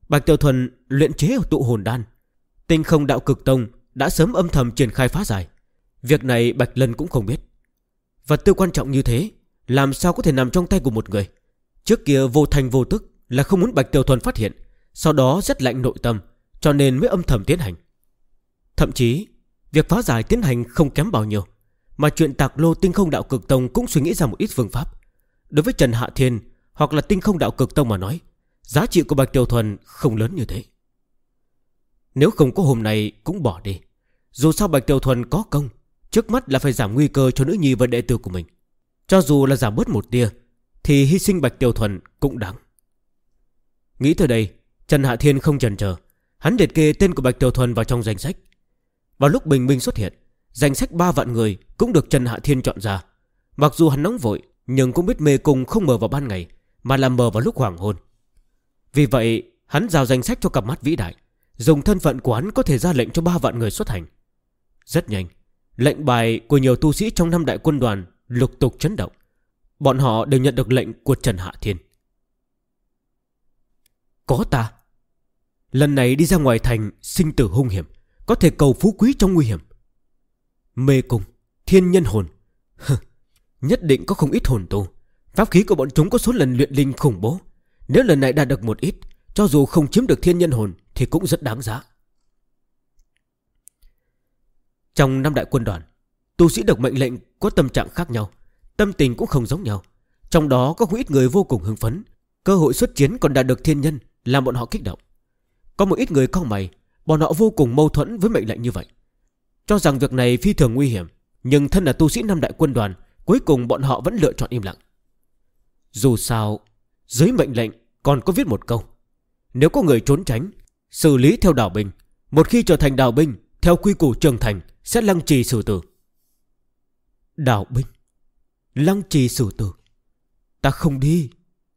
Bạch Tiểu Thuần luyện chế tụ hồn đan, Tinh Không Đạo Cực Tông đã sớm âm thầm triển khai phá giải. Việc này Bạch Lân cũng không biết. Vật tư quan trọng như thế làm sao có thể nằm trong tay của một người. Trước kia vô thành vô tức là không muốn Bạch Tiểu Thuần phát hiện, sau đó rất lạnh nội tâm, cho nên mới âm thầm tiến hành. Thậm chí việc phá giải tiến hành không kém bao nhiêu, mà chuyện tạc lô Tinh Không Đạo Cực Tông cũng suy nghĩ ra một ít phương pháp. Đối với Trần Hạ Thiên hoặc là Tinh Không Đạo Cực Tông mà nói, giá trị của Bạch Tiểu Thuần không lớn như thế. Nếu không có hôm nay cũng bỏ đi. Dù sao Bạch Tiểu Thuần có công, trước mắt là phải giảm nguy cơ cho nữ nhi và đệ tử của mình. Cho dù là giảm bớt một tia thì hy sinh Bạch Tiểu Thuần cũng đáng. Nghĩ tới đây, Trần Hạ Thiên không chần chờ, hắn liệt kê tên của Bạch Tiểu Thuần vào trong danh sách. Vào lúc bình minh xuất hiện, danh sách 3 vạn người cũng được Trần Hạ Thiên chọn ra. Mặc dù hắn nóng vội, nhưng cũng biết mê cung không mở vào ban ngày, mà là mở vào lúc hoàng hôn. Vì vậy hắn giao danh sách cho cặp mắt vĩ đại, dùng thân phận của hắn có thể ra lệnh cho 3 vạn người xuất hành. Rất nhanh, lệnh bài của nhiều tu sĩ trong 5 đại quân đoàn lục tục chấn động. Bọn họ đều nhận được lệnh của Trần Hạ Thiên. Có ta, lần này đi ra ngoài thành sinh tử hung hiểm, có thể cầu phú quý trong nguy hiểm. Mê cung, thiên nhân hồn, nhất định có không ít hồn tu. Pháp khí của bọn chúng có số lần luyện linh khủng bố. Nếu lần này đạt được một ít, cho dù không chiếm được thiên nhân hồn thì cũng rất đáng giá. Trong 5 đại quân đoàn, tu sĩ được mệnh lệnh có tâm trạng khác nhau, tâm tình cũng không giống nhau. Trong đó có không ít người vô cùng hưng phấn, cơ hội xuất chiến còn đạt được thiên nhân làm bọn họ kích động. Có một ít người cau mày, bọn họ vô cùng mâu thuẫn với mệnh lệnh như vậy, cho rằng việc này phi thường nguy hiểm. Nhưng thân là tu sĩ 5 đại quân đoàn, cuối cùng bọn họ vẫn lựa chọn im lặng. Dù sao, dưới mệnh lệnh còn có viết một câu: nếu có người trốn tránh, xử lý theo đảo binh. Một khi trở thành đảo binh, theo quy củ trưởng thành sẽ lăng trì xử tử. Đảo binh, lăng trì xử tử, ta không đi.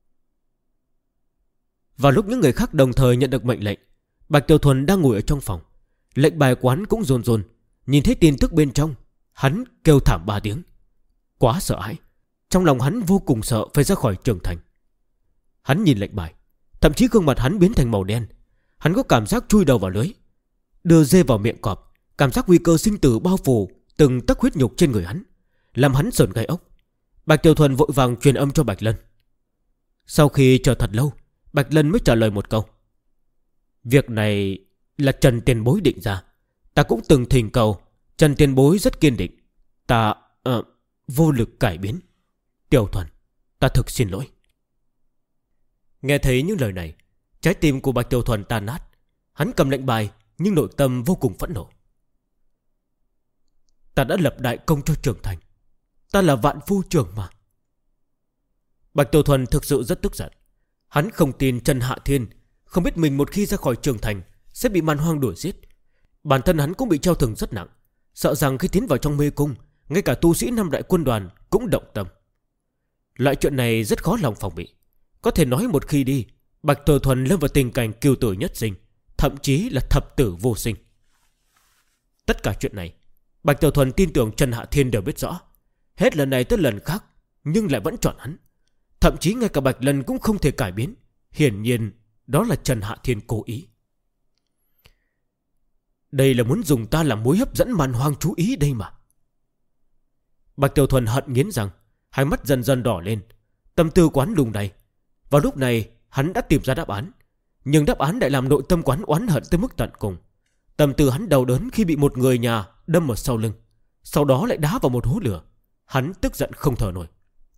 Vào lúc những người khác đồng thời nhận được mệnh lệnh, Bạch Tiểu Thuần đang ngồi ở trong phòng, lệnh bài quán cũng run run. Nhìn thấy tin tức bên trong, hắn kêu thảm 3 tiếng. Quá sợ hãi, trong lòng hắn vô cùng sợ phải ra khỏi trường thành. Hắn nhìn lệnh bài, thậm chí gương mặt hắn biến thành màu đen. Hắn có cảm giác chui đầu vào lưới, đưa dê vào miệng cọp. Cảm giác nguy cơ sinh tử bao phủ từng tấc huyết nhục trên người hắn, làm hắn sởn gai ốc. Bạch Tiểu Thuần vội vàng truyền âm cho Bạch Lân. Sau khi chờ thật lâu, Bạch Lân mới trả lời một câu: việc này là Trần Tiền Bối định ra. Ta cũng từng thỉnh cầu, Trần Tiền Bối rất kiên định. Ta vô lực cải biến. Tiểu Thuần, ta thực xin lỗi. Nghe thấy những lời này, trái tim của Bạch Tiểu Thuần tan nát. Hắn cầm lệnh bài nhưng nội tâm vô cùng phẫn nộ. Ta đã lập đại công cho trưởng thành, ta là vạn phu trưởng mà. Bạch Tiểu Thuần thực sự rất tức giận. Hắn không tin Trần Hạ Thiên không biết mình một khi ra khỏi trường thành sẽ bị man hoang đuổi giết. Bản thân hắn cũng bị treo thưởng rất nặng, sợ rằng khi tiến vào trong mê cung, ngay cả tu sĩ 5 đại quân đoàn cũng động tâm. Loại chuyện này rất khó lòng phòng bị. Có thể nói một khi đi, Bạch Tiểu Thuần lâm vào tình cảnh cửu tử nhất sinh, thậm chí là thập tử vô sinh. Tất cả chuyện này Bạch Tiểu Thuần tin tưởng Trần Hạ Thiên đều biết rõ. Hết lần này tới lần khác nhưng lại vẫn chọn hắn. Thậm chí ngay cả Bạch Lân cũng không thể cải biến. Hiển nhiên đó là Trần Hạ Thiên cố ý. Đây là muốn dùng ta làm mối hấp dẫn man hoang chú ý đây mà. Bạch Tiểu Thuần hận nghiến răng, hai mắt dần dần đỏ lên. Tâm tư quán lùng này. Vào lúc này hắn đã tìm ra đáp án, nhưng đáp án lại làm nội tâm quán oán hận tới mức tận cùng. Tâm tư hắn đau đớn khi bị một người nhà đâm ở sau lưng, sau đó lại đá vào một hố lửa. Hắn tức giận không thở nổi.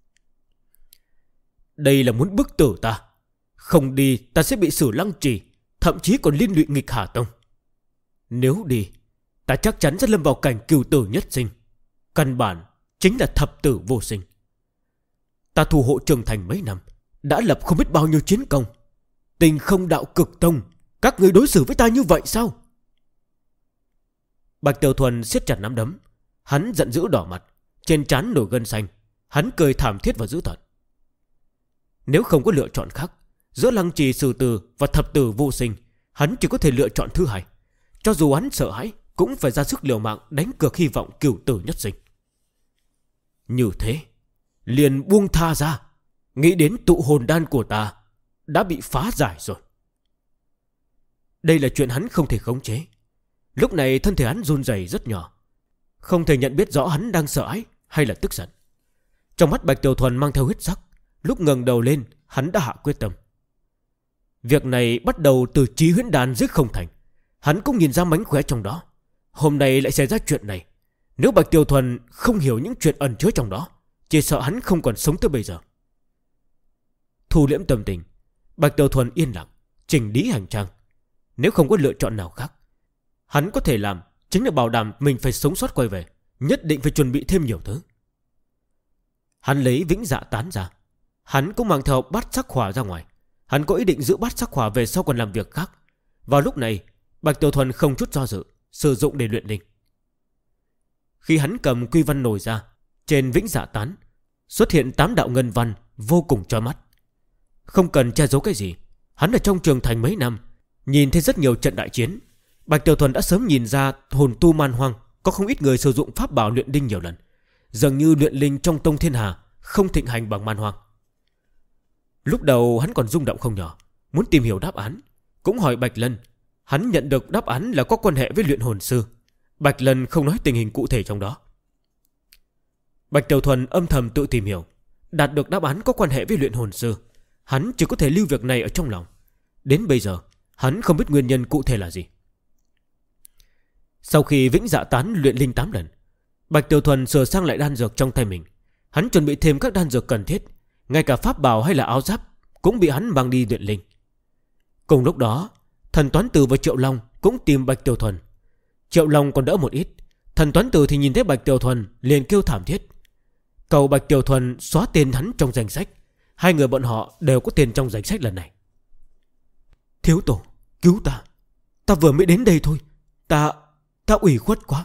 Đây là muốn bức tử ta. Không đi ta sẽ bị xử lăng trì, thậm chí còn liên lụy nghịch Hà Tông. Nếu đi, ta chắc chắn sẽ lâm vào cảnh cửu tử nhất sinh. Căn bản chính là thập tử vô sinh. Ta thủ hộ trưởng thành mấy năm, đã lập không biết bao nhiêu chiến công. Tinh Không Đạo Cực Tông, các người đối xử với ta như vậy sao? Bạch Tiểu Thuần siết chặt nắm đấm. Hắn giận dữ đỏ mặt, trên trán nổi gân xanh. Hắn cười thảm thiết và dữ tợn. Nếu không có lựa chọn khác, giữa lăng trì xử tử và thập tử vô sinh, hắn chỉ có thể lựa chọn thứ hai. Cho dù hắn sợ hãi, cũng phải ra sức liều mạng đánh cược hy vọng cửu tử nhất sinh. Như thế, liền buông tha ra, nghĩ đến tụ hồn đan của ta đã bị phá giải rồi. đây là chuyện hắn không thể khống chế. Lúc này thân thể hắn run rẩy rất nhỏ, không thể nhận biết rõ hắn đang sợ hãi hay là tức giận. Trong mắt Bạch Tiểu Thuần mang theo huyết sắc. Lúc ngẩng đầu lên, hắn đã hạ quyết tâm. Việc này bắt đầu từ Chí Huyễn Đan giết không thành. Hắn cũng nhìn ra mánh khóe trong đó. Hôm nay lại xảy ra chuyện này. Nếu Bạch Tiểu Thuần không hiểu những chuyện ẩn chứa trong đó, chỉ sợ hắn không còn sống tới bây giờ. Thu liễm tâm tình, Bạch Tiểu Thuần yên lặng chỉnh lý hành trang. Nếu không có lựa chọn nào khác, hắn có thể làm chính là bảo đảm mình phải sống sót quay về. Nhất định phải chuẩn bị thêm nhiều thứ. Hắn lấy Vĩnh Dạ Tán ra. Hắn cũng mang theo bát sắc hỏa ra ngoài. Hắn có ý định giữ bát sắc hỏa về sau còn làm việc khác. Vào lúc này, Bạch Tiểu Thuần không chút do dự sử dụng để luyện linh. Khi hắn cầm quy văn nổi ra, trên Vĩnh Dạ Tán xuất hiện 8 đạo ngân văn vô cùng chói mắt. Không cần che giấu cái gì, hắn ở trong trường thành mấy năm, nhìn thấy rất nhiều trận đại chiến. Bạch Tiểu Thuần đã sớm nhìn ra hồn tu man hoang có không ít người sử dụng pháp bảo luyện linh nhiều lần. Dường như luyện linh trong tông thiên hà không thịnh hành bằng man hoang. Lúc đầu hắn còn rung động không nhỏ, muốn tìm hiểu đáp án, cũng hỏi Bạch Lân. Hắn nhận được đáp án là có quan hệ với luyện hồn sư. Bạch Lân không nói tình hình cụ thể trong đó. Bạch Tiểu Thuần âm thầm tự tìm hiểu, đạt được đáp án có quan hệ với luyện hồn sư. Hắn chỉ có thể lưu việc này ở trong lòng. Đến bây giờ hắn không biết nguyên nhân cụ thể là gì. Sau khi Vĩnh Dạ Tán luyện linh 8 lần, Bạch Tiểu Thuần sửa sang lại đan dược trong tay mình. Hắn chuẩn bị thêm các đan dược cần thiết. Ngay cả pháp bào hay là áo giáp cũng bị hắn mang đi luyện linh. Cùng lúc đó, Thần Toán Tử và Triệu Long cũng tìm Bạch Tiểu Thuần. Triệu Long còn đỡ một ít. Thần Toán Tử thì nhìn thấy Bạch Tiểu Thuần liền kêu thảm thiết, cầu Bạch Tiểu Thuần xóa tên hắn trong danh sách. Hai người bọn họ đều có tên trong danh sách lần này. Thiếu tổ, cứu ta. Ta vừa mới đến đây thôi. Ta ủy khuất quá.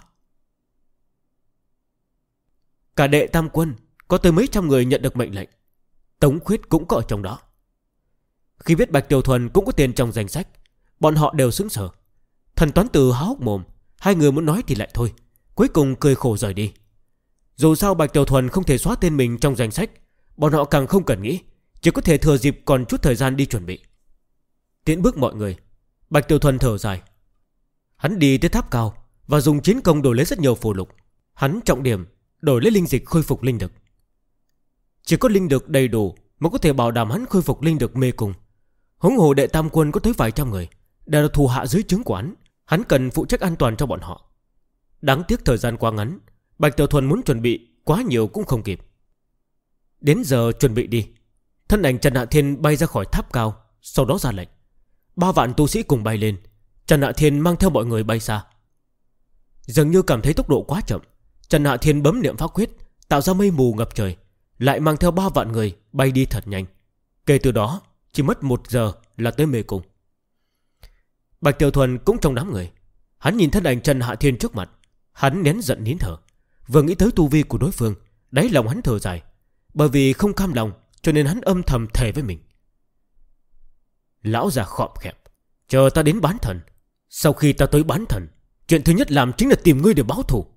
Cả đệ tam quân có tới mấy trăm người nhận được mệnh lệnh. Tống Khuyết cũng có ở trong đó. Khi biết Bạch Tiểu Thuần cũng có tên trong danh sách, bọn họ đều sững sờ. Thần Toán Tử há hốc mồm. Hai người muốn nói thì lại thôi, cuối cùng cười khổ rời đi. Dù sao Bạch Tiểu Thuần không thể xóa tên mình trong danh sách, bọn họ càng không cần nghĩ, chỉ có thể thừa dịp còn chút thời gian đi chuẩn bị. Tiễn bước mọi người, Bạch Tiểu Thuần thở dài. Hắn đi tới tháp cao và dùng chiến công đổi lấy rất nhiều phù lục. Hắn trọng điểm đổi lấy linh dịch khôi phục linh lực. Chỉ có linh lực đầy đủ mới có thể bảo đảm hắn khôi phục linh lực mê cung. Huống hồ đệ tam quân có tới vài trăm người, đều là thủ hạ dưới trướng của hắn. Hắn cần phụ trách an toàn cho bọn họ. Đáng tiếc thời gian quá ngắn, Bạch Tiểu Thuần muốn chuẩn bị quá nhiều cũng không kịp. Đến giờ chuẩn bị đi. Thân ảnh Trần Hạ Thiên bay ra khỏi tháp cao, sau đó ra lệnh. 3 vạn tu sĩ cùng bay lên. Trần Hạ Thiên mang theo mọi người bay xa. Dường như cảm thấy tốc độ quá chậm, Trần Hạ Thiên bấm niệm pháp quyết, tạo ra mây mù ngập trời, lại mang theo 3 vạn người bay đi thật nhanh. Kể từ đó chỉ mất 1 giờ là tới mê cung. Bạch Tiểu Thuần cũng trong đám người. Hắn nhìn thân ảnh Trần Hạ Thiên trước mặt, hắn nén giận nín thở. Vừa nghĩ tới tu vi của đối phương, đáy lòng hắn thở dài. Bởi vì không cam lòng cho nên hắn âm thầm thề với mình. Lão già khọm khẹp, chờ ta đến bán thần. Sau khi ta tới bán thần, chuyện thứ nhất làm chính là tìm ngươi để báo thù.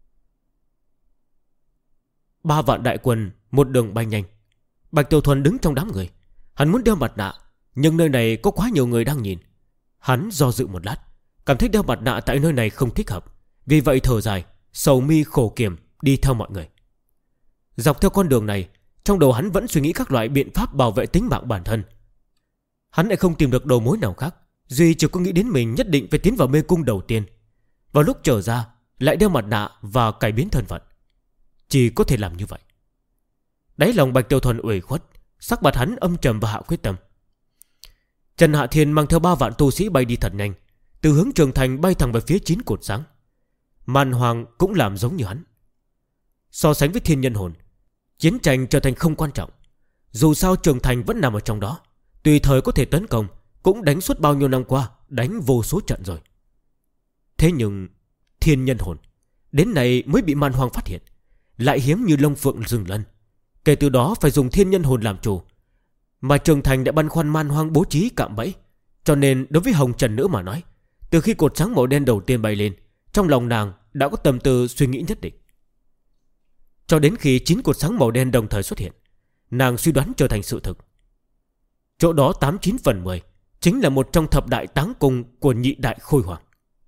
3 vạn đại quân một đường bay nhanh. Bạch Tiểu Thuần đứng trong đám người. Hắn muốn đeo mặt nạ, nhưng nơi này có quá nhiều người đang nhìn. Hắn do dự một lát, cảm thấy đeo mặt nạ tại nơi này không thích hợp. Vì vậy thở dài, sầu mi khổ kiểm đi theo mọi người. Dọc theo con đường này, trong đầu hắn vẫn suy nghĩ các loại biện pháp bảo vệ tính mạng bản thân. Hắn lại không tìm được đầu mối nào khác, duy chỉ có nghĩ đến mình nhất định phải tiến vào mê cung đầu tiên. Vào lúc trở ra, lại đeo mặt nạ và cải biến thân phận. Chỉ có thể làm như vậy. Đáy lòng Bạch Tiểu Thuần uể khuất, sắc mặt hắn âm trầm và hạ quyết tâm. Trần Hạ Thiên mang theo 3 vạn tu sĩ bay đi thật nhanh, từ hướng trường thành bay thẳng về phía 9 cột sáng. Man Hoàng cũng làm giống như hắn. So sánh với thiên nhân hồn, chiến tranh trở thành không quan trọng. Dù sao trường thành vẫn nằm ở trong đó, tùy thời có thể tấn công, cũng đánh suốt bao nhiêu năm qua, đánh vô số trận rồi. Thế nhưng thiên nhân hồn đến nay mới bị Man Hoàng phát hiện, lại hiếm như lông phượng rừng lân. Kể từ đó phải dùng thiên nhân hồn làm chủ. Mà trường thành đã băn khoăn Man Hoang bố trí cạm bẫy. Cho nên đối với Hồng Trần Nữ mà nói, từ khi cột sáng màu đen đầu tiên bay lên, trong lòng nàng đã có tâm tư suy nghĩ nhất định. Cho đến khi 9 cột sáng màu đen đồng thời xuất hiện, nàng suy đoán trở thành sự thực. Chỗ đó 89 phần 10 chính là một trong thập đại táng cung của nhị đại Khôi Hoàng.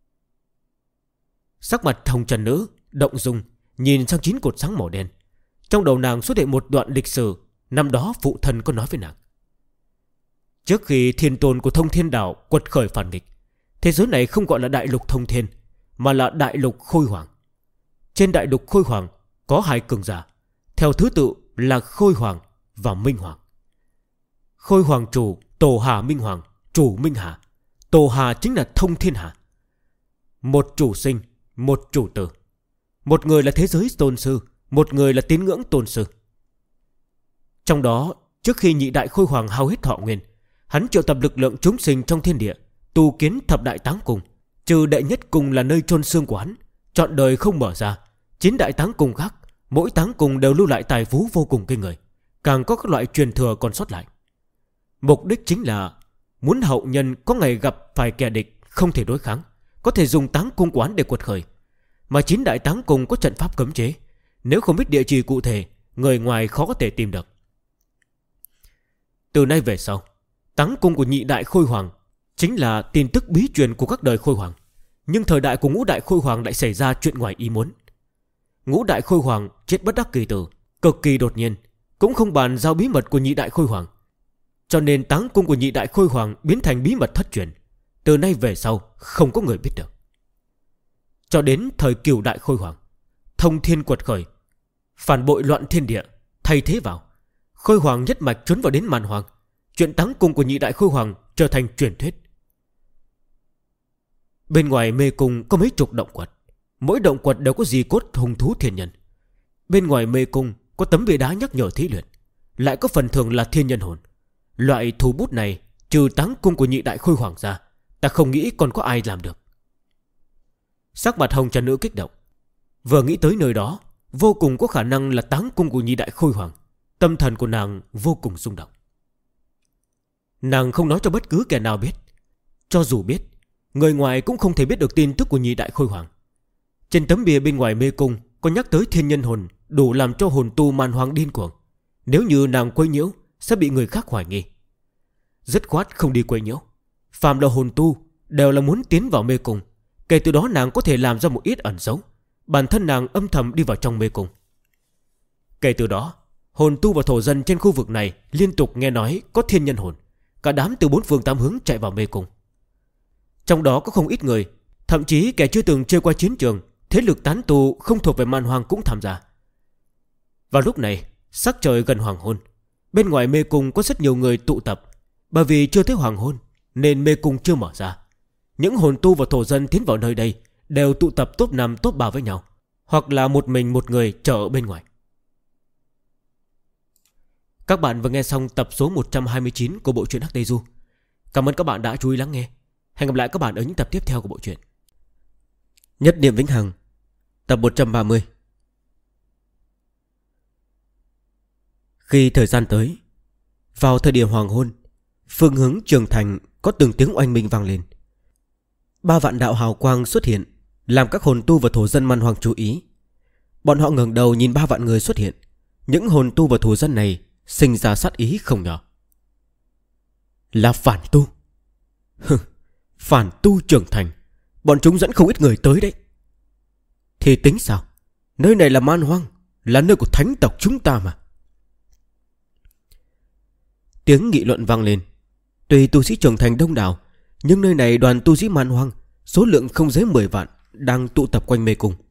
Sắc mặt hồng trần nữ động dung nhìn sang 9 cột sáng màu đen. Trong đầu nàng xuất hiện một đoạn lịch sử năm đó phụ thân có nói với nàng. Trước khi thiên tôn của Thông Thiên Đảo quật khởi phản nghịch, thế giới này không gọi là đại lục Thông Thiên, mà là đại lục Khôi Hoàng. Trên đại lục Khôi Hoàng có 2 cường giả, theo thứ tự là Khôi Hoàng và Minh Hoàng. Khôi Hoàng chủ Tổ Hà Minh Hoàng, chủ Minh Hà. Tổ Hà chính là Thông Thiên Hà. Một chủ sinh, một chủ tử. Một người là thế giới tôn sư, một người là tín ngưỡng tôn sư. Trong đó, trước khi nhị đại Khôi Hoàng hao hết thọ nguyên, hắn triệu tập lực lượng chúng sinh trong thiên địa, tu kiến thập đại táng cung, trừ đệ nhất cung là nơi chôn xương của hắn, trọn đời không mở ra. 9 đại táng cung khác, mỗi táng cung đều lưu lại tài phú vô cùng kinh người, càng có các loại truyền thừa còn sót lại. Mục đích chính là muốn hậu nhân có ngày gặp phải kẻ địch không thể đối kháng, có thể dùng táng cung quán để quật khởi. Mà 9 đại táng cung có trận pháp cấm chế, nếu không biết địa chỉ cụ thể, người ngoài khó có thể tìm được. Từ nay về sau, táng cung của nhị đại Khôi Hoàng chính là tin tức bí truyền của các đời Khôi Hoàng. Nhưng thời đại của ngũ đại Khôi Hoàng lại xảy ra chuyện ngoài ý muốn. Ngũ đại Khôi Hoàng chết bất đắc kỳ tử, cực kỳ đột nhiên, cũng không bàn giao bí mật của nhị đại Khôi Hoàng. Cho nên táng cung của nhị đại Khôi Hoàng biến thành bí mật thất truyền. Từ nay về sau không có người biết được. Cho đến thời Cửu đại Khôi Hoàng, Thông Thiên quật khởi, phản bội loạn thiên địa, thay thế vào, Khôi Hoàng nhất mạch trốn vào đến Man Hoang. Chuyện táng cung của nhị đại Khôi Hoàng trở thành truyền thuyết. Bên ngoài mê cung có mấy chục động quật, mỗi động quật đều có di cốt hung thú thiên nhân. Bên ngoài mê cung có tấm bia đá nhắc nhở thí luyện, lại có phần thưởng là thiên nhân hồn. Loại thú bút này trừ táng cung của nhị đại Khôi Hoàng ra, ta không nghĩ còn có ai làm được. Sắc mặt hồng trần nữ kích động, vừa nghĩ tới nơi đó vô cùng có khả năng là táng cung của nhị đại Khôi Hoàng, tâm thần của nàng vô cùng rung động. Nàng không nói cho bất cứ kẻ nào biết. Cho dù biết, người ngoài cũng không thể biết được tin tức của nhị đại Khôi Hoàng. Trên tấm bia bên ngoài mê cung có nhắc tới thiên nhân hồn, đủ làm cho hồn tu Man Hoang điên cuồng. Nếu như nàng quấy nhiễu sẽ bị người khác hoài nghi. Dứt khoát không đi quấy nhiễu. Phàm là hồn tu đều là muốn tiến vào mê cung. Kể từ đó nàng có thể làm ra một ít ẩn giấu, bản thân nàng âm thầm đi vào trong mê cung. Kể từ đó, hồn tu và thổ dân trên khu vực này liên tục nghe nói có thiên nhân hồn. Cả đám từ 4 phương 8 hướng chạy vào mê cung. Trong đó có không ít người, thậm chí kẻ chưa từng chơi qua chiến trường, thế lực tán tu không thuộc về Man Hoang cũng tham gia. Vào lúc này, sắc trời gần hoàng hôn, bên ngoài mê cung có rất nhiều người tụ tập. Bởi vì chưa thấy hoàng hôn nên mê cung chưa mở ra. Những hồn tu và thổ dân tiến vào nơi đây đều tụ tập top 5 top 3 với nhau, hoặc là một mình một người chờ ở bên ngoài. Các bạn vừa nghe xong tập số 129 của bộ truyện Hắc Tây Du. Cảm ơn các bạn đã chú ý lắng nghe. Hẹn gặp lại các bạn ở những tập tiếp theo của bộ truyện. Nhất niệm vĩnh hằng, tập 130. Khi thời gian tới, vào thời điểm hoàng hôn, phương hướng Trường Thành có từng tiếng oanh minh vang lên. 3 vạn đạo hào quang xuất hiện, làm các hồn tu và thổ dân Man Hoang chú ý. Bọn họ ngẩng đầu nhìn 3 vạn người xuất hiện. Những hồn tu và thổ dân này sinh ra sát ý không nhỏ. Là phản tu. Phản tu Trường Thành, bọn chúng dẫn không ít người tới đấy. Thì tính sao? Nơi này là Man Hoang, là nơi của thánh tộc chúng ta mà. Tiếng nghị luận vang lên. Tuy tu sĩ Trường Thành đông đảo, nhưng nơi này đoàn tu sĩ Man Hoang số lượng không dưới 10 vạn đang tụ tập quanh mê cung.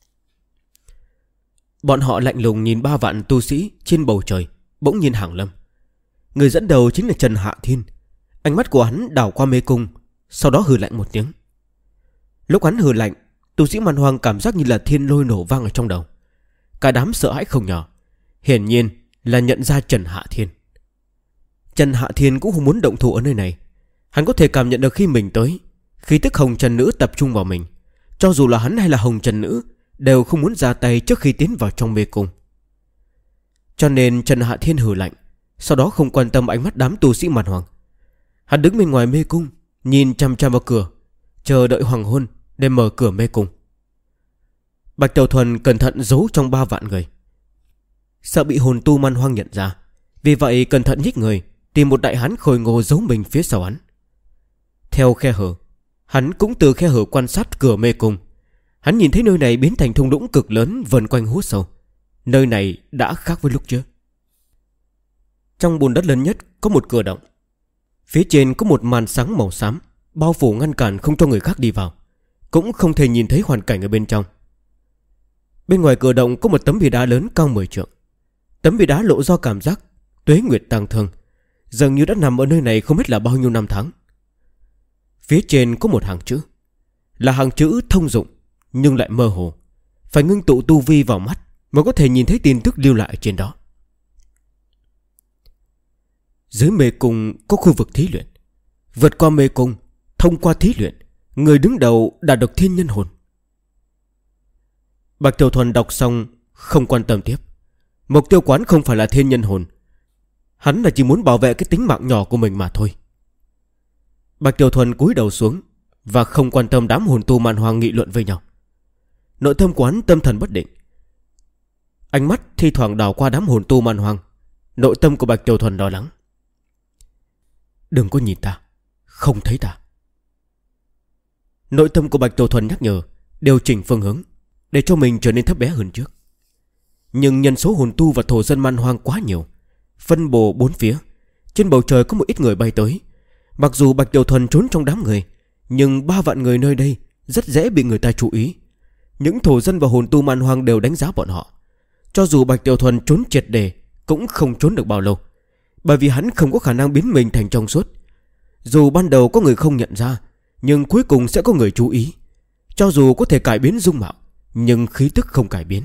Bọn họ lạnh lùng nhìn 3 vạn tu sĩ trên bầu trời, bỗng nhiên hàng lâm. Người dẫn đầu chính là Trần Hạ Thiên. Ánh mắt của hắn đảo qua mê cung, sau đó hừ lạnh một tiếng. Lúc hắn hừ lạnh, tu sĩ Man Hoang cảm giác như là thiên lôi nổ vang ở trong đầu. Cả đám sợ hãi không nhỏ. Hiển nhiên là nhận ra Trần Hạ Thiên. Trần Hạ Thiên cũng không muốn động thủ ở nơi này. Hắn có thể cảm nhận được khi mình tới, khí tức hồng trần nữ tập trung vào mình. Cho dù là hắn hay là hồng trần nữ đều không muốn ra tay trước khi tiến vào trong mê cung. Cho nên Trần Hạ Thiên hừ lạnh, sau đó không quan tâm ánh mắt đám tu sĩ Man Hoang. Hắn đứng bên ngoài mê cung, nhìn chăm chăm vào cửa, chờ đợi hoàng hôn để mở cửa mê cung. Bạch Tiểu Thuần cẩn thận giấu trong 3 vạn người, sợ bị hồn tu Man Hoang nhận ra. Vì vậy cẩn thận nhích người, tìm một đại hán khôi ngô giấu mình phía sau hắn. Theo khe hở, hắn cũng từ khe hở quan sát cửa mê cung. Hắn nhìn thấy nơi này biến thành thung lũng cực lớn vần quanh hố sâu. Nơi này đã khác với lúc trước. Trong bùn đất lớn nhất có một cửa động. Phía trên có một màn sáng màu xám bao phủ ngăn cản không cho người khác đi vào, cũng không thể nhìn thấy hoàn cảnh ở bên trong. Bên ngoài cửa động có một tấm bia đá lớn cao 10 trượng. Tấm bia đá lộ do cảm giác tuế nguyệt tang thương, dường như đã nằm ở nơi này không biết là bao nhiêu năm tháng. Phía trên có một hàng chữ, là hàng chữ thông dụng nhưng lại mơ hồ, phải ngưng tụ tu vi vào mắt mới có thể nhìn thấy tin tức lưu lại trên đó. Dưới mê cung có khu vực thí luyện. Vượt qua mê cung, thông qua thí luyện, người đứng đầu đạt được thiên nhân hồn. Bạch Tiểu Thuần đọc xong không quan tâm tiếp. Mục tiêu quán không phải là thiên nhân hồn. Hắn là chỉ muốn bảo vệ cái tính mạng nhỏ của mình mà thôi. Bạch Tiểu Thuần cúi đầu xuống và không quan tâm đám hồn tu man hoang nghị luận với nhau. Nội tâm quán tâm thần bất định. Ánh mắt thi thoảng đảo qua đám hồn tu man hoang. Nội tâm của Bạch Tiểu Thuần lo lắng. Đừng có nhìn ta, không thấy ta. Nội tâm của Bạch Tiểu Thuần nhắc nhở, điều chỉnh phương hướng để cho mình trở nên thấp bé hơn trước. Nhưng nhân số hồn tu và thổ dân man hoang quá nhiều, phân bổ bốn phía. Trên bầu trời có một ít người bay tới. Mặc dù Bạch Tiểu Thuần trốn trong đám người, nhưng 3 vạn người nơi đây rất dễ bị người ta chú ý. Những thổ dân và hồn tu man hoang đều đánh giá bọn họ. Cho dù Bạch Tiểu Thuần trốn triệt để cũng không trốn được bao lâu, bởi vì hắn không có khả năng biến mình thành trong suốt. Dù ban đầu có người không nhận ra, nhưng cuối cùng sẽ có người chú ý. Cho dù có thể cải biến dung mạo, nhưng khí tức không cải biến.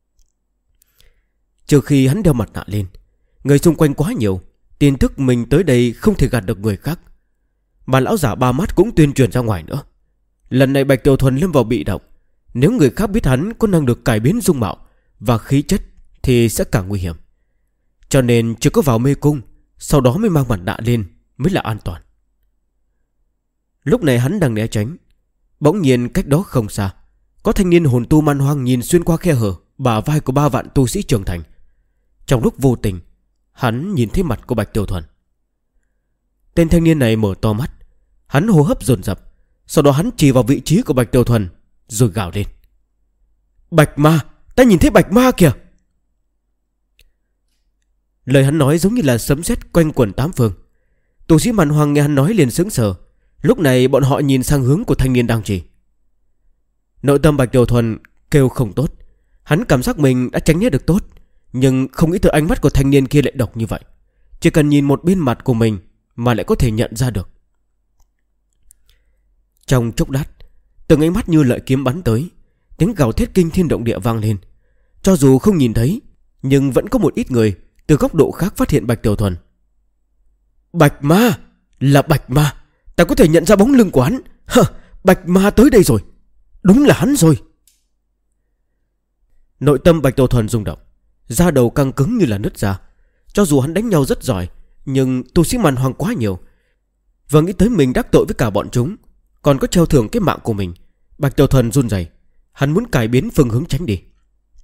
Trừ khi hắn đeo mặt nạ lên, người xung quanh quá nhiều, tin tức mình tới đây không thể gạt được người khác. Mà lão giả ba mắt cũng tuyên truyền ra ngoài nữa. Lần này Bạch Tiểu Thuần lâm vào bị động. Nếu người khác biết hắn có năng lực cải biến dung mạo và khí chất thì sẽ càng nguy hiểm. Cho nên chỉ có vào mê cung, sau đó mới mang mặt nạ lên mới là an toàn. Lúc này hắn đang né tránh, bỗng nhiên cách đó không xa có thanh niên hồn tu man hoang nhìn xuyên qua khe hở bả vai của 3 vạn tu sĩ trưởng thành. Trong lúc vô tình, hắn nhìn thấy mặt của Bạch Tiểu Thuần. Tên thanh niên này mở to mắt, hắn hô hấp dồn dập. Sau đó hắn chỉ vào vị trí của Bạch Tiểu Thuần rồi gào lên: Bạch ma, ta nhìn thấy bạch ma kìa. Lời hắn nói giống như là sấm sét quanh quẩn tám phương. Tu sĩ man hoang nghe hắn nói liền sững sờ. Lúc này bọn họ nhìn sang hướng của thanh niên đang chỉ. Nội tâm Bạch Tiểu Thuần kêu không tốt. Hắn cảm giác mình đã tránh né được tốt, nhưng không nghĩ tới ánh mắt của thanh niên kia lại độc như vậy. Chỉ cần nhìn một bên mặt của mình mà lại có thể nhận ra được. Trong chốc lát, từng ánh mắt như lợi kiếm bắn tới, tiếng gào thét kinh thiên động địa vang lên. Cho dù không nhìn thấy, nhưng vẫn có một ít người từ góc độ khác phát hiện Bạch Tiểu Thuần. Bạch ma, là bạch ma. Ta có thể nhận ra bóng lưng của hắn. Bạch ma tới đây rồi. Đúng là hắn rồi. Nội tâm Bạch Tiểu Thuần rung động, da đầu căng cứng như là nứt ra. Cho dù hắn đánh nhau rất giỏi, nhưng tu sĩ man hoang quá nhiều. Vừa nghĩ tới mình đắc tội với cả bọn chúng, còn có treo thưởng cái mạng của mình, Bạch Tiểu Thuần run rẩy. Hắn muốn cải biến phương hướng tránh đi.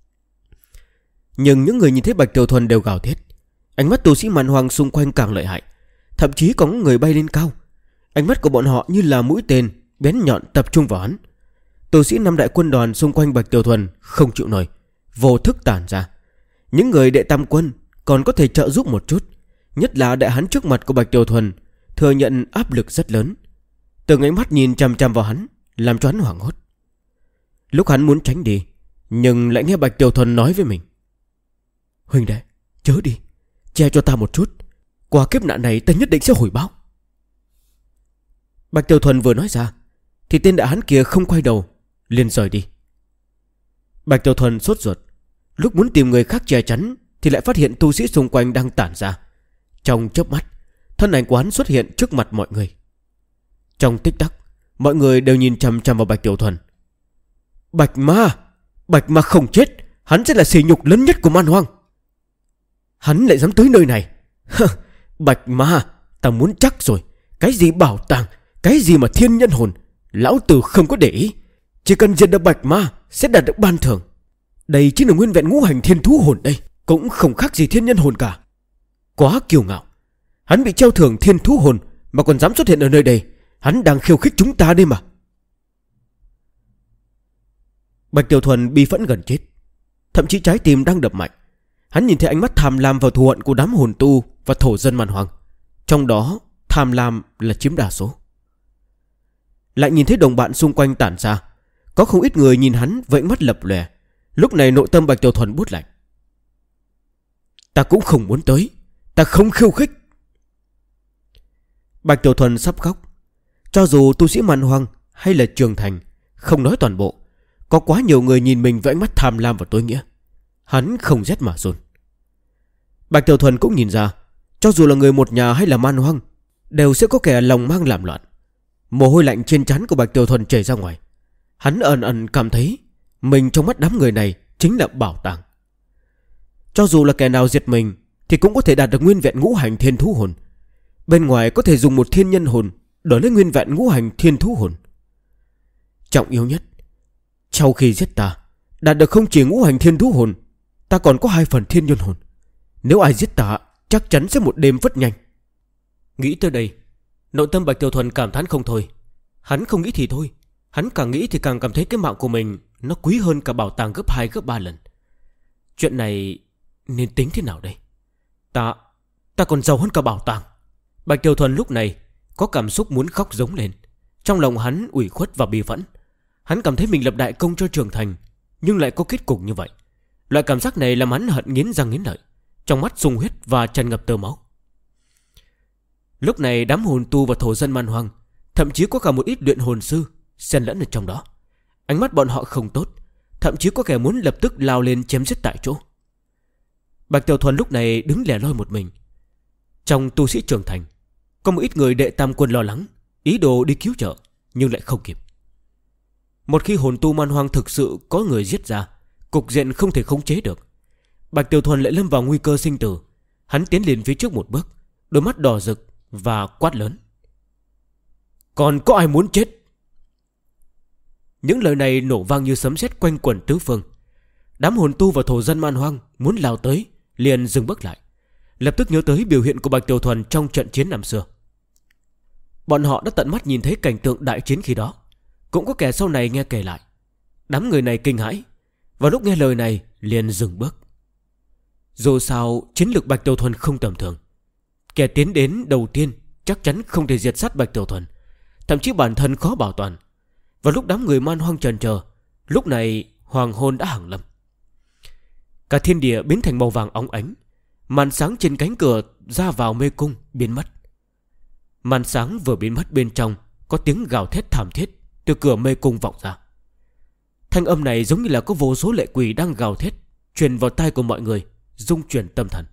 Nhưng những người nhìn thấy Bạch Tiểu Thuần đều gào thét. Ánh mắt tu sĩ man hoang xung quanh càng lợi hại. Thậm chí có người bay lên cao. Ánh mắt của bọn họ như là mũi tên bén nhọn tập trung vào hắn. Tu sĩ 5 đại quân đoàn xung quanh Bạch Tiểu Thuần không chịu nổi, vô thức tản ra. Những người đệ tam quân còn có thể trợ giúp một chút, nhất là đại hắn trước mặt của Bạch Tiểu Thuần thừa nhận áp lực rất lớn. Từng ánh mắt nhìn chằm chằm vào hắn, làm cho hắn hoảng hốt. Lúc hắn muốn tránh đi, nhưng lại nghe Bạch Tiểu Thuần nói với mình: Huynh đệ, chớ đi, che cho ta một chút. Qua kiếp nạn này ta nhất định sẽ hồi báo. Bạch Tiểu Thuần vừa nói ra thì tên đại hán kia không quay đầu, liền rời đi. Bạch Tiểu Thuần sốt ruột, lúc muốn tìm người khác che chắn thì lại phát hiện tu sĩ xung quanh đang tản ra. Trong chớp mắt, thân ảnh của hắn xuất hiện trước mặt mọi người. Trong tích tắc, mọi người đều nhìn chằm chằm vào Bạch Tiểu Thuần. Bạch ma không chết, hắn sẽ là sỉ nhục lớn nhất của man hoang. Hắn lại dám tới nơi này. Bạch ma, ta muốn chắc rồi. Cái gì bảo tàng, cái gì mà thiên nhân hồn, lão tử không có để ý. Chỉ cần diệt được bạch ma sẽ đạt được ban thưởng. Đây chính là nguyên vẹn ngũ hành thiên thú hồn đây, cũng không khác gì thiên nhân hồn cả. Quá kiêu ngạo. Hắn bị treo thưởng thiên thú hồn mà còn dám xuất hiện ở nơi đây, Hắn đang khiêu khích chúng ta đây mà. Bạch Tiểu Thuần bi phẫn gần chết, thậm chí trái tim đang đập mạnh. Hắn nhìn thấy ánh mắt tham lam và thù hận của đám hồn tu và thổ dân man hoang, trong đó tham lam là chiếm đa số. Lại nhìn thấy đồng bạn xung quanh tản ra, có không ít người nhìn hắn với ánh mắt lập lòe. Lúc này nội tâm Bạch Tiểu Thuần buốt lạnh. Ta cũng không muốn tới, ta không khiêu khích. Bạch Tiểu Thuần sắp khóc. Cho dù tu sĩ man hoang hay là trường thành, không nói toàn bộ, có quá nhiều người nhìn mình với ánh mắt tham lam và tối nghĩa. Hắn không rét mà run. Bạch Tiểu Thuần cũng nhìn ra, cho dù là người một nhà hay là man hoang, đều sẽ có kẻ lòng mang làm loạn. Mồ hôi lạnh trên trán của Bạch Tiểu Thuần chảy ra ngoài. Hắn ẩn ẩn cảm thấy mình trong mắt đám người này chính là bảo tàng. Cho dù là kẻ nào diệt mình thì cũng có thể đạt được nguyên vẹn ngũ hành thiên thú hồn. Bên ngoài có thể dùng một thiên nhân hồn đổi lấy nguyên vẹn ngũ hành thiên thú hồn. Trọng yếu nhất, sau khi giết ta, đạt được không chỉ ngũ hành thiên thú hồn, ta còn có 2 phần thiên nhân hồn. Nếu ai giết ta, chắc chắn sẽ một đêm vất nhanh. Nghĩ tới đây, nội tâm Bạch Tiểu Thuần cảm thán không thôi. Hắn không nghĩ thì thôi, hắn càng nghĩ thì càng cảm thấy cái mạng của mình nó quý hơn cả bảo tàng gấp 2 gấp 3 lần. Chuyện này nên tính thế nào đây? Ta còn giàu hơn cả bảo tàng. Bạch Tiểu Thuần lúc này có cảm xúc muốn khóc giống lên. Trong lòng hắn ủy khuất và bi phẫn. Hắn cảm thấy mình lập đại công cho trường thành, nhưng lại có kết cục như vậy. Loại cảm giác này làm hắn hận nghiến răng nghiến lợi, trong mắt sung huyết và tràn ngập tơ máu. Lúc này đám hồn tu và thổ dân man hoang, thậm chí có cả một ít luyện hồn sư xen lẫn ở trong đó. Ánh mắt bọn họ không tốt, thậm chí có kẻ muốn lập tức lao lên chém giết tại chỗ. Bạch Tiểu Thuần lúc này đứng lẻ loi một mình. Trong tu sĩ trưởng thành, có một ít người đệ tam quân lo lắng, ý đồ đi cứu trợ, nhưng lại không kịp. Một khi hồn tu man hoang thực sự có người giết ra, cục diện không thể khống chế được. Bạch Tiểu Thuần lại lâm vào nguy cơ sinh tử. Hắn tiến lên phía trước một bước, đôi mắt đỏ rực và quát lớn: còn có ai muốn chết? Những lời này nổ vang như sấm sét quanh quẩn tứ phương. Đám hồn tu và thổ dân man hoang muốn lao tới liền dừng bước lại, lập tức nhớ tới biểu hiện của Bạch Tiểu Thuần trong trận chiến năm xưa. Bọn họ đã tận mắt nhìn thấy cảnh tượng đại chiến khi đó. Cũng có kẻ sau này nghe kể lại. Đám người này kinh hãi, và lúc nghe lời này liền dừng bước. Dù sao chiến lược Bạch Tiểu Thuần không tầm thường. Kẻ tiến đến đầu tiên chắc chắn không thể diệt sát Bạch Tiểu Thuần, thậm chí bản thân khó bảo toàn. Và lúc đám người man hoang chần chờ, lúc này hoàng hôn đã hàng lâm. Cả thiên địa biến thành màu vàng óng ánh. Màn sáng trên cánh cửa ra vào mê cung biến mất. Màn sáng vừa biến mất, bên trong có tiếng gào thét thảm thiết từ cửa mê cung vọng ra. Thanh âm này giống như là có vô số lệ quỷ đang gào thét, truyền vào tai của mọi người, rung chuyển tâm thần.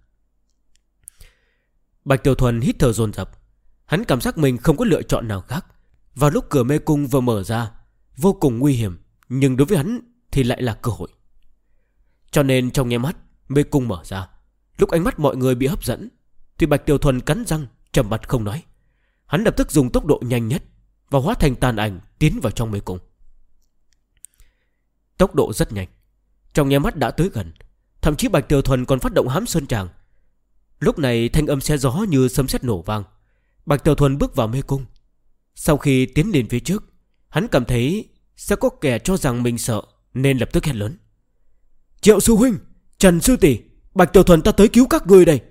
Bạch Tiểu Thuần hít thở dồn dập. Hắn cảm giác mình không có lựa chọn nào khác. Vào lúc cửa mê cung vừa mở ra, vô cùng nguy hiểm, nhưng đối với hắn thì lại là cơ hội. Cho nên trong nháy mắt mê cung mở ra, lúc ánh mắt mọi người bị hấp dẫn, thì Bạch Tiểu Thuần cắn răng trầm mặt không nói. Hắn lập tức dùng tốc độ nhanh nhất và hóa thành tàn ảnh tiến vào trong mê cung. Tốc độ rất nhanh, trong nháy mắt đã tới gần. Thậm chí Bạch Tiểu Thuần còn phát động hãm sơn tràng. Lúc này thanh âm xé gió như sấm sét nổ vang. Bạch Tiểu Thuần bước vào mê cung. Sau khi tiến lên phía trước, hắn cảm thấy sẽ có kẻ cho rằng mình sợ, nên lập tức hét lớn: Triệu sư huynh, Trần sư tỷ, Bạch Tiểu Thuần ta tới cứu các ngươi đây.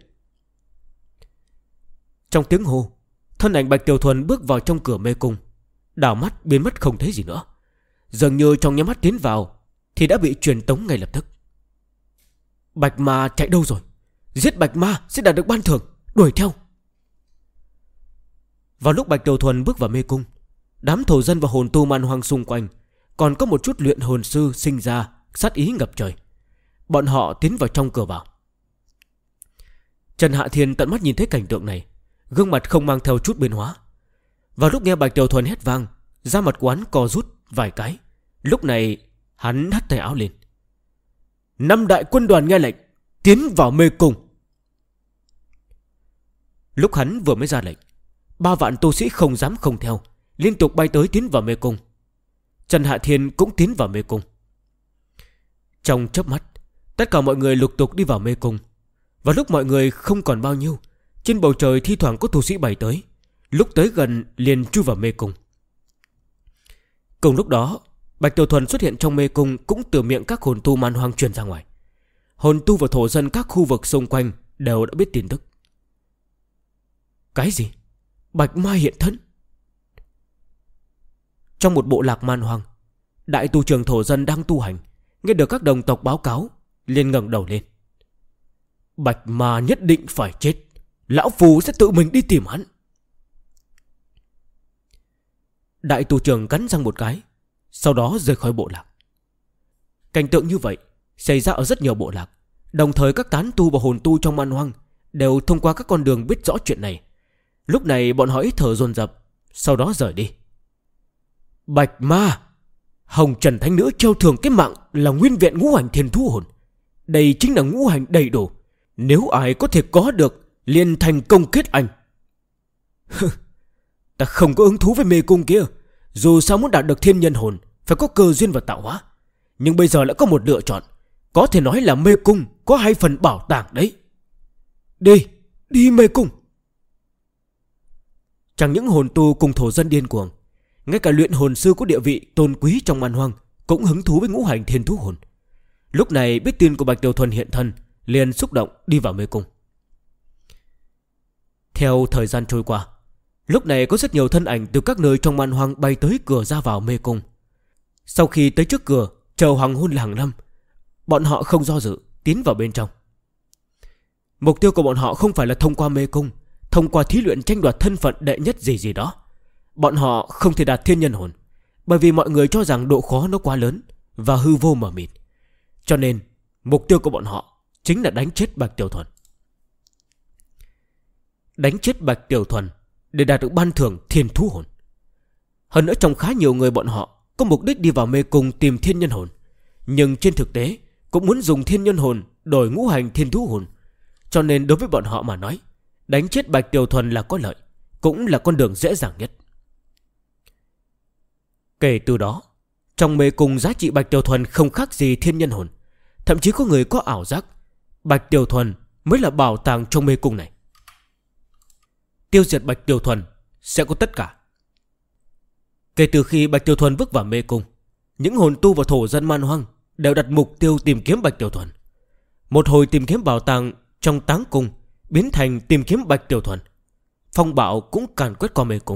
Trong tiếng hô, thân ảnh Bạch Tiểu Thuần bước vào trong cửa mê cung, đảo mắt biến mất không thấy gì nữa. Dường như trong nháy mắt tiến vào thì đã bị truyền tống ngay lập tức. Bạch Ma chạy đâu rồi? Giết Bạch Ma sẽ đạt được ban thưởng, đuổi theo. Vào lúc Bạch Tiểu Thuần bước vào mê cung, đám thổ dân và hồn tu man hoang xung quanh còn có một chút luyện hồn sư sinh ra sát ý ngập trời. Bọn họ tiến vào trong cửa vào. Trần Hạ Thiên tận mắt nhìn thấy cảnh tượng này, gương mặt không mang theo chút biến hóa. Vào lúc nghe Bạch Tiểu Thuần hét vang, da mặt quán co rút vài cái. Lúc này hắn hất tay áo lên: 5 đại quân đoàn nghe lệnh, tiến vào mê cung. Lúc hắn vừa mới ra lệnh, 3 vạn tu sĩ không dám không theo, liên tục bay tới tiến vào mê cung. Trần Hạ Thiên cũng tiến vào mê cung. Trong chớp mắt, tất cả mọi người lục tục đi vào mê cung. Và lúc mọi người không còn bao nhiêu, trên bầu trời thi thoảng có tu sĩ bay tới. lúc tới gần liền chui vào mê cung. Cùng lúc đó, Bạch Tiểu Thuần xuất hiện trong mê cung cũng từ miệng các hồn tu man hoang truyền ra ngoài. Hồn tu và thổ dân các khu vực xung quanh đều đã biết tin tức. Cái gì? Bạch ma hiện thân? Trong một bộ lạc man hoang, đại tu trưởng thổ dân đang tu hành, nghe được các đồng tộc báo cáo, liền ngẩng đầu lên. Bạch ma nhất định phải chết, lão phù sẽ tự mình đi tìm hắn. Đại tu trưởng cắn răng một cái, sau đó rời khỏi bộ lạc. Cảnh tượng như vậy xảy ra ở rất nhiều bộ lạc. Đồng thời các tán tu và hồn tu trong man hoang đều thông qua các con đường biết rõ chuyện này. Lúc này bọn họ hít thở dồn dập, sau đó rời đi. Bạch ma, Hồng Trần Thánh Nữ treo thường cái mạng là nguyên vẹn ngũ hành thiên thú hồn. Đây chính là ngũ hành đầy đủ. Nếu ai có thể có được, liền thành công kết anh. Ta không có hứng thú với mê cung kia. Dù sao muốn đạt được thiên nhân hồn phải có cơ duyên và tạo hóa. Nhưng bây giờ lại có một lựa chọn. Có thể nói là mê cung có 2 phần bảo tàng đấy. Đi mê cung. Chẳng những hồn tu cùng thổ dân điên cuồng, ngay cả luyện hồn sư có địa vị tôn quý trong man hoang cũng hứng thú với ngũ hành thiên thú hồn. Lúc này biết tin của Bạch Tiểu Thuần hiện thân, liền xúc động đi vào mê cung. Theo thời gian trôi qua, lúc này có rất nhiều thân ảnh từ các nơi trong man hoang bay tới cửa ra vào mê cung. Sau khi tới trước cửa chờ hoàng hôn hàng năm, bọn họ không do dự tiến vào bên trong. Mục tiêu của bọn họ không phải là thông qua mê cung, thông qua thí luyện tranh đoạt thân phận đệ nhất gì đó. Bọn họ không thể đạt thiên nhân hồn, bởi vì mọi người cho rằng độ khó nó quá lớn và hư vô mờ mịt. Cho nên mục tiêu của bọn họ chính là đánh chết Bạch Tiểu Thuần. Đánh chết Bạch Tiểu Thuần để đạt được ban thưởng thiên thú hồn. Hơn nữa trong khá nhiều người bọn họ có mục đích đi vào mê cung tìm thiên nhân hồn, nhưng trên thực tế cũng muốn dùng thiên nhân hồn đổi ngũ hành thiên thú hồn. Cho nên đối với bọn họ mà nói, đánh chết Bạch Tiểu Thuần là có lợi, cũng là con đường dễ dàng nhất. Kể từ đó, trong mê cung giá trị Bạch Tiểu Thuần không khác gì thiên nhân hồn. Thậm chí có người có ảo giác Bạch Tiểu Thuần mới là bảo tàng trong mê cung này. Tiêu diệt Bạch Tiểu Thuần sẽ có tất cả. Kể từ khi Bạch Tiểu Thuần bước vào mê cung, những hồn tu và thổ dân man hoang đều đặt mục tiêu tìm kiếm Bạch Tiểu Thuần. Một hồi tìm kiếm bảo tàng trong táng cung biến thành tìm kiếm Bạch Tiểu Thuần. Phong bạo cũng càn quét qua mê cung.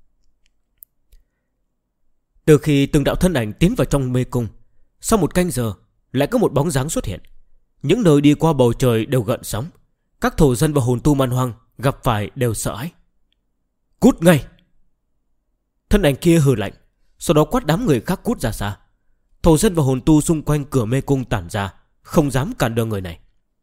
Từ khi từng đạo thân ảnh tiến vào trong mê cung, sau một canh giờ lại có một bóng dáng xuất hiện. Những nơi đi qua bầu trời đều gợn sóng. Các thổ dân và hồn tu man hoang gặp phải đều sợ hãi. Cút ngay! Thân ảnh kia hừ lạnh, sau đó quát đám người khác cút ra xa. Thổ dân và hồn tu xung quanh cửa mê cung tản ra, không dám cản đường người này.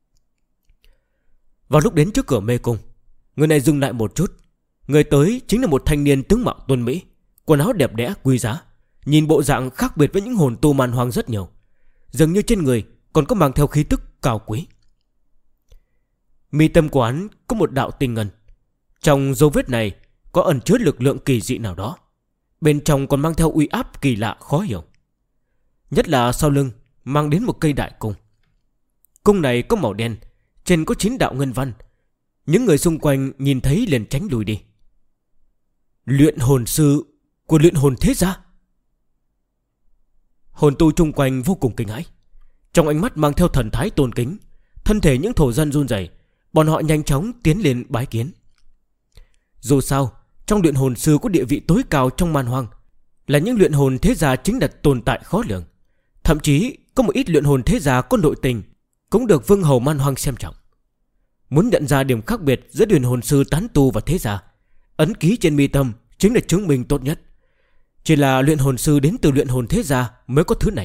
Vào lúc đến trước cửa mê cung, người này dừng lại một chút. Người tới chính là một thanh niên tướng mạo tuấn mỹ, quần áo đẹp đẽ quý giá, nhìn bộ dạng khác biệt với những hồn tu man hoang rất nhiều. Dường như trên người còn có mang theo khí tức cao quý. Mi tâm của hắn có một đạo tinh ngân. Trong dấu vết này có ẩn chứa lực lượng kỳ dị nào đó. Bên trong còn mang theo uy áp kỳ lạ khó hiểu. Nhất là sau lưng mang đến một cây đại cung. Cung này có màu đen, trên có 9 đạo ngân văn. Những người xung quanh nhìn thấy liền tránh lùi đi. Luyện hồn sư của luyện hồn thế gia. Hồn tu chung quanh vô cùng kinh hãi. Trong ánh mắt mang theo thần thái tôn kính. Thân thể những thổ dân run rẩy. Bọn họ nhanh chóng tiến lên bái kiến. Dù sao, trong luyện hồn sư có địa vị tối cao trong man hoang, là những luyện hồn thế gia chính là tồn tại khó lường. Thậm chí có một ít luyện hồn thế gia có nội tình cũng được vương hầu man hoang xem trọng. Muốn nhận ra điểm khác biệt giữa luyện hồn sư tán tu và thế gia, ấn ký trên mi tâm chính là chứng minh tốt nhất. Chỉ là luyện hồn sư đến từ luyện hồn thế gia mới có thứ này.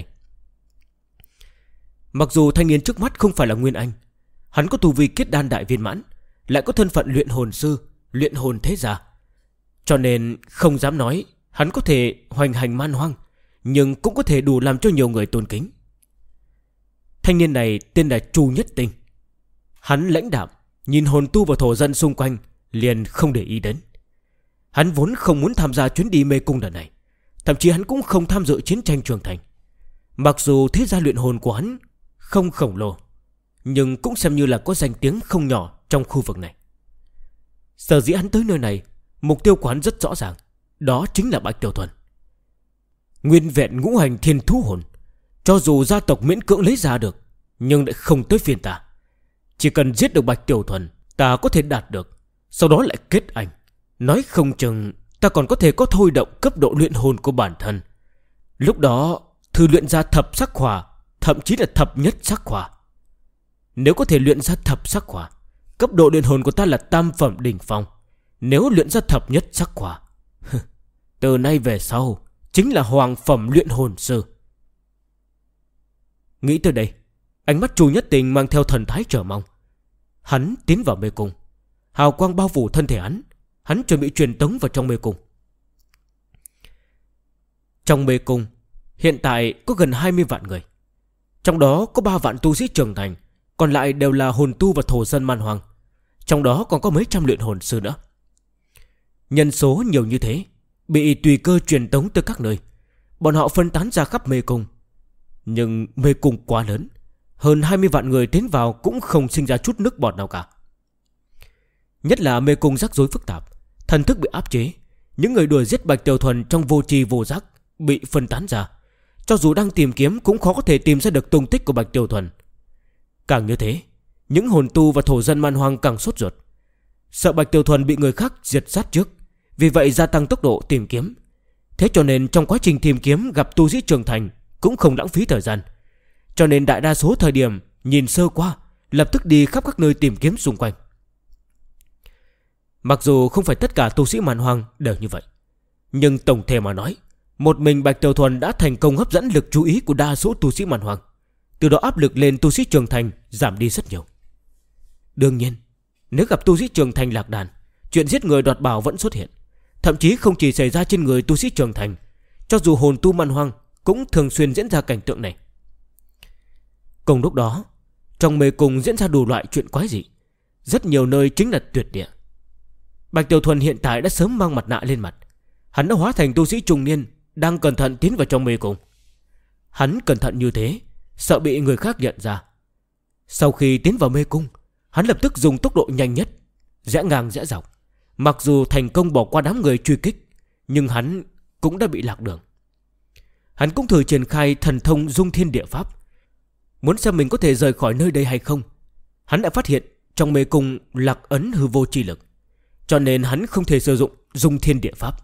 Mặc dù thanh niên trước mắt không phải là Nguyên Anh, hắn có tu vi kết đan đại viên mãn, lại có thân phận luyện hồn sư, luyện hồn thế gia, cho nên không dám nói hắn có thể hoành hành man hoang, nhưng cũng có thể đủ làm cho nhiều người tôn kính. Thanh niên này tên là Chu Nhất Tinh. Hắn lãnh đạm nhìn hồn tu và thổ dân xung quanh, liền không để ý đến. Hắn vốn không muốn tham gia chuyến đi mê cung lần này, thậm chí hắn cũng không tham dự chiến tranh Trường Thành. Mặc dù thế gia luyện hồn của hắn không khổng lồ, nhưng cũng xem như là có danh tiếng không nhỏ trong khu vực này. Sở dĩ hắn tới nơi này Mục tiêu của hắn rất rõ ràng, đó chính là Bạch Tiểu Thuần. Nguyên vẹn ngũ hành thiên thú hồn, cho dù gia tộc miễn cưỡng lấy ra được, nhưng lại không tới phiên ta. Chỉ cần giết được Bạch Tiểu Thuần, ta có thể đạt được, sau đó lại kết anh. Nói không chừng ta còn có thể có thôi động cấp độ luyện hồn của bản thân. Lúc đó thử luyện ra thập sắc hỏa, thậm chí là thập nhất sắc hỏa. Nếu có thể luyện ra thập sắc hỏa, cấp độ luyện hồn của ta là tam phẩm đỉnh phong. Nếu luyện ra thập nhất sắc hỏa, từ nay về sau chính là hoàng phẩm luyện hồn sư. Nghĩ tới đây, ánh mắt Chu Nhất Tình mang theo thần thái chờ mong. Hắn tiến vào mê cung, hào quang bao phủ thân thể hắn. Hắn chuẩn bị truyền tống vào trong mê cung. Trong mê cung hiện tại có gần 20 vạn người. Trong đó có 3 vạn tu sĩ trưởng thành, còn lại đều là hồn tu và thổ dân man hoang. Trong đó còn có mấy trăm luyện hồn sư nữa. Nhân số nhiều như thế, bị tùy cơ truyền tống tới các nơi. Bọn họ phân tán ra khắp mê cung. Nhưng mê cung quá lớn, hơn 20 vạn người tiến vào cũng không sinh ra chút nước bọt nào cả. Nhất là mê cung rắc rối phức tạp, thần thức bị áp chế. Những người đuổi giết Bạch Tiểu Thuần trong vô tri vô giác bị phân tán ra. Cho dù đang tìm kiếm cũng khó có thể tìm ra được tung tích của Bạch Tiểu Thuần. Càng như thế, những hồn tu và thổ dân man hoang càng sốt ruột, sợ Bạch Tiểu Thuần bị người khác diệt sát trước, vì vậy gia tăng tốc độ tìm kiếm. Thế cho nên trong quá trình tìm kiếm gặp tu sĩ trưởng thành cũng không lãng phí thời gian. Cho nên đại đa số thời điểm nhìn sơ qua, lập tức đi khắp các nơi tìm kiếm xung quanh. Mặc dù không phải tất cả tu sĩ man hoang đều như vậy, nhưng tổng thể mà nói, một mình Bạch Tiểu Thuần đã thành công hấp dẫn lực chú ý của đa số tu sĩ man hoang. Từ đó áp lực lên tu sĩ trưởng thành giảm đi rất nhiều. Đương nhiên, nếu gặp tu sĩ trưởng thành lạc đàn, chuyện giết người đoạt bảo vẫn xuất hiện. Thậm chí không chỉ xảy ra trên người tu sĩ trưởng thành, cho dù hồn tu man hoang cũng thường xuyên diễn ra cảnh tượng này. Cùng lúc đó, trong mê cung diễn ra đủ loại chuyện quái dị. Rất nhiều nơi chính là tuyệt địa. Bạch Tiểu Thuần hiện tại đã sớm mang mặt nạ lên mặt. Hắn đã hóa thành tu sĩ trung niên, đang cẩn thận tiến vào trong mê cung. Hắn cẩn thận như thế, sợ bị người khác nhận ra. Sau khi tiến vào mê cung, hắn lập tức dùng tốc độ nhanh nhất, rẽ ngang rẽ dọc. Mặc dù thành công bỏ qua đám người truy kích, nhưng hắn cũng đã bị lạc đường. Hắn cũng thử triển khai thần thông dung thiên địa pháp, muốn xem mình có thể rời khỏi nơi đây hay không. Hắn đã phát hiện trong mê cung lạc ấn hư vô chi lực, cho nên hắn không thể sử dụng dung thiên địa pháp.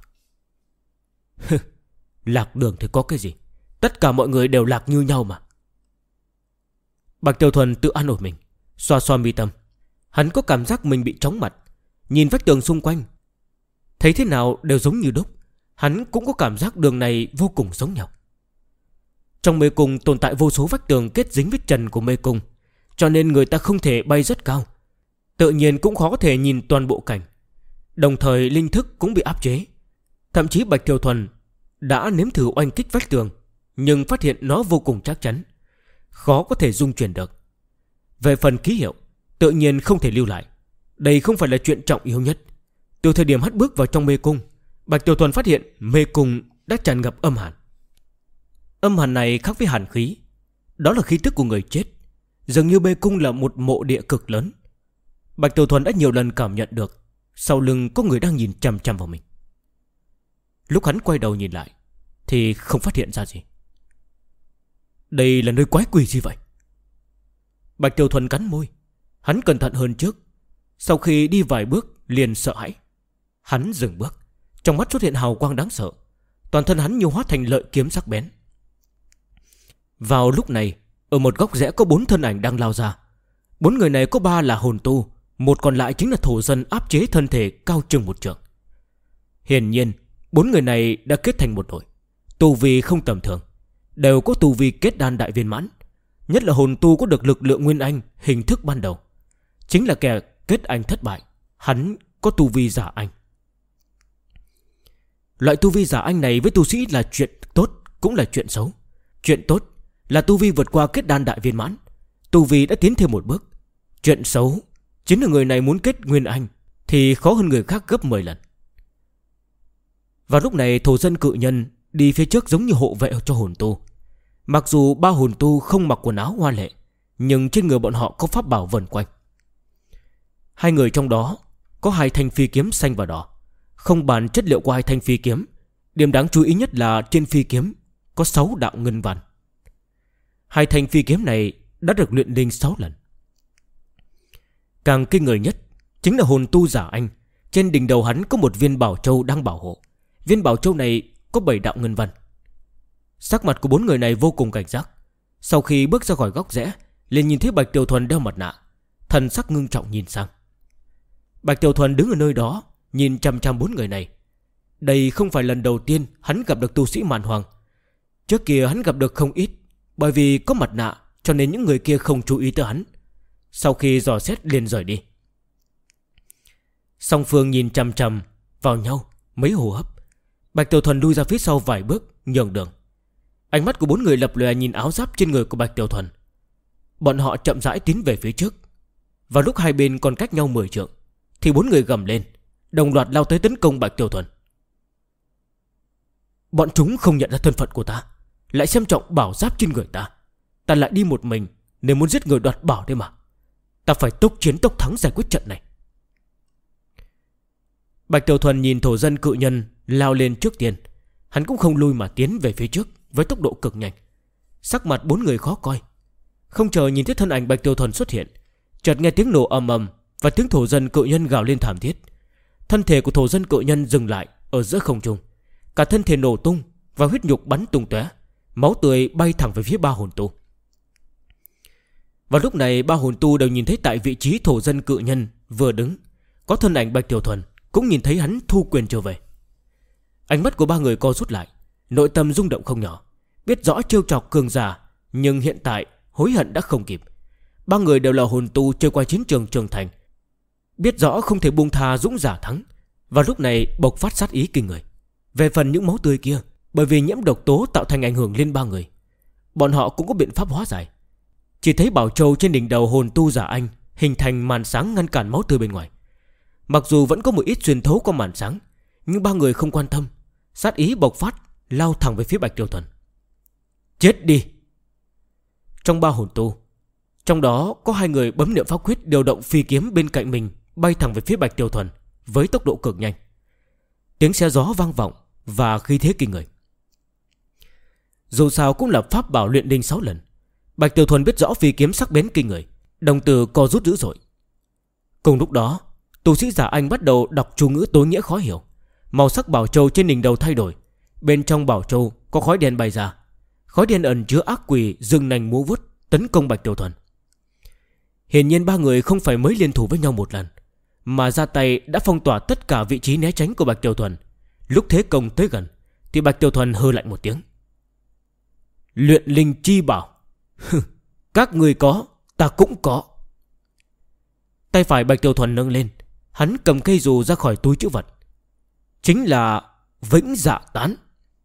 Lạc đường thì có cái gì, tất cả mọi người đều lạc như nhau mà. Bạch Tiểu Thuần tự an ủi mình, xoa xoa mi tâm. Hắn có cảm giác mình bị chóng mặt. Nhìn vách tường xung quanh, thấy thế nào đều giống như đúc. Hắn cũng có cảm giác đường này vô cùng giống nhau. Trong mê cung tồn tại vô số vách tường kết dính với trần của mê cung, cho nên người ta không thể bay rất cao, tự nhiên cũng khó có thể nhìn toàn bộ cảnh. Đồng thời linh thức cũng bị áp chế. Thậm chí Bạch Tiểu Thuần đã nếm thử oanh kích vách tường, nhưng phát hiện nó vô cùng chắc chắn, khó có thể dung chuyển được. Về phần ký hiệu, tự nhiên không thể lưu lại. Đây không phải là chuyện trọng yếu nhất. Từ thời điểm hất bước vào trong mê cung, Bạch Tiểu Thuần phát hiện mê cung đã tràn ngập âm hàn. Âm hàn này khác với hàn khí, đó là khí tức của người chết. Dường như mê cung là một mộ địa cực lớn. Bạch Tiểu Thuần đã nhiều lần cảm nhận được sau lưng có người đang nhìn chằm chằm vào mình. Lúc hắn quay đầu nhìn lại thì không phát hiện ra gì. Đây là nơi quái quỷ gì vậy? Bạch Tiểu Thuần cắn môi. Hắn cẩn thận hơn trước. Sau khi đi vài bước liền sợ hãi. Hắn dừng bước, trong mắt xuất hiện hào quang đáng sợ. Toàn thân hắn như hóa thành lợi kiếm sắc bén. Vào lúc này, ở một góc rẽ có 4 thân ảnh đang lao ra. 4 người này có 3 là hồn tu, một còn lại chính là thổ dân áp chế thân thể cao chừng 1 trượng. Hiển nhiên 4 người này đã kết thành một đội. Tu vi không tầm thường, đều có tu vi kết đan đại viên mãn. Nhất là hồn tu có được lực lượng nguyên anh hình thức ban đầu, chính là kẻ kết anh thất bại. Hắn có tu vi giả anh. Loại tu vi giả anh này với tu sĩ là chuyện tốt cũng là chuyện xấu. Chuyện tốt là tu vi vượt qua kết đan đại viên mãn, tu vi đã tiến thêm một bước. Chuyện xấu chính là người này muốn kết nguyên anh thì khó hơn người khác gấp 10 lần. Vào lúc này thổ dân cự nhân đi phía trước giống như hộ vệ cho hồn tu. Mặc dù 3 hồn tu không mặc quần áo hoa lệ, nhưng trên người bọn họ có pháp bảo vần quanh. 2 người trong đó có 2 thanh phi kiếm xanh và đỏ, Không bàn chất liệu của hai thanh phi kiếm, điểm đáng chú ý nhất là trên phi kiếm có 6 đạo ngân văn. Hai thanh phi kiếm này đã được luyện linh 6 lần. Càng kinh người nhất chính là hồn tu giả anh. Trên đỉnh đầu hắn có một viên bảo châu đang bảo hộ. Viên bảo châu này có 7 đạo ngân văn. Sắc mặt của 4 người này vô cùng cảnh giác. Sau khi bước ra khỏi góc rẽ, liền nhìn thấy Bạch Tiểu Thuần đeo mặt nạ, thần sắc ngưng trọng nhìn sang. Bạch Tiểu Thuần đứng ở nơi đó, nhìn chằm chằm 4 người này. Đây không phải lần đầu tiên hắn gặp được tu sĩ màn hoàng. Trước kia hắn gặp được không ít, bởi vì có mặt nạ cho nên những người kia không chú ý tới hắn. Sau khi dò xét liền rời đi. Song phương nhìn chằm chằm vào nhau mấy hô hấp. Bạch Tiểu Thuần lui ra phía sau vài bước, nhường đường. Ánh mắt của 4 người lập lòe nhìn áo giáp trên người của Bạch Tiểu Thuần. Bọn họ chậm rãi tiến về phía trước. Vào lúc hai bên còn cách nhau 10 trượng, thì 4 người gầm lên, đồng loạt lao tới tấn công Bạch Tiểu Thuần. Bọn chúng không nhận ra thân phận của ta, lại xem trọng bảo giáp trên người ta. Ta lại đi một mình nên muốn giết người đoạt bảo đấy mà. Ta phải tốc chiến tốc thắng giải quyết trận này. Bạch Tiểu Thuần nhìn thổ dân cự nhân lao lên trước tiên. Hắn cũng không lui mà tiến về phía trước với tốc độ cực nhanh. Sắc mặt 4 người khó coi. Không chờ nhìn thấy thân ảnh Bạch Tiểu Thuần xuất hiện, chợt nghe tiếng nổ ầm ầm và tiếng thổ dân cự nhân gào lên thảm thiết. Thân thể của thổ dân cự nhân dừng lại ở giữa không trung. Cả thân thể nổ tung và huyết nhục bắn tung tóe, máu tươi bay thẳng về phía ba hồn tu. Vào lúc này ba hồn tu đều nhìn thấy tại vị trí thổ dân cự nhân vừa đứng có thân ảnh Bạch Tiểu Thuần, cũng nhìn thấy hắn thu quyền trở về. Ánh mắt của ba người co rút lại, nội tâm rung động không nhỏ. Biết rõ trêu chọc cường giả, nhưng hiện tại hối hận đã không kịp. Ba người đều là hồn tu chơi qua chiến trường trưởng thành, biết rõ không thể buông tha dũng giả thắng. Và lúc này bộc phát sát ý kinh người. Về phần những máu tươi kia, bởi vì nhiễm độc tố tạo thành ảnh hưởng lên ba người, bọn họ cũng có biện pháp hóa giải. Chỉ thấy bảo châu trên đỉnh đầu hồn tu giả anh hình thành màn sáng ngăn cản máu tươi bên ngoài. Mặc dù vẫn có một ít xuyên thấu qua màn sáng, nhưng ba người không quan tâm. Sát ý bộc phát, lao thẳng về phía Bạch Tiểu Thuần. Chết đi! Trong ba hồn tu, trong đó có 2 người bấm niệm pháp quyết điều động phi kiếm bên cạnh mình, bay thẳng về phía Bạch Tiểu Thuần với tốc độ cực nhanh. Tiếng xe gió vang vọng và khí thế kinh người. Dù sao cũng là pháp bảo luyện linh 6 lần. Bạch Tiểu Thuần biết rõ phi kiếm sắc bén kinh người, đồng tử co rút dữ dội. Cùng lúc đó, tu sĩ giả anh bắt đầu đọc chú ngữ tối nghĩa khó hiểu. Màu sắc bảo châu trên đỉnh đầu thay đổi. Bên trong bảo châu có khói đen bay ra. Khói đen ẩn chứa ác quỷ rừng nành múa vuốt tấn công Bạch Tiểu Thuần. Hiển nhiên ba người không phải mới liên thủ với nhau một lần, mà ra tay đã phong tỏa tất cả vị trí né tránh của Bạch Tiểu Thuần. Lúc thế công tới gần thì Bạch Tiểu Thuần hừ lạnh một tiếng. Luyện linh chi bảo. Các người có, ta cũng có. Tay phải Bạch Tiểu Thuần nâng lên, hắn cầm cây dù ra khỏi túi trữ vật. Chính là Vĩnh Dạ Tán.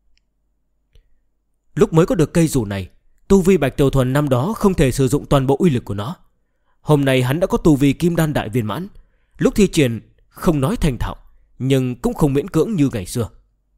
Lúc mới có được cây dù này, tu vi Bạch Tiểu Thuần năm đó không thể sử dụng toàn bộ uy lực của nó. Hôm nay hắn đã có tu vi kim đan đại viên mãn, lúc thi triển không nói thành thạo, nhưng cũng không miễn cưỡng như ngày xưa.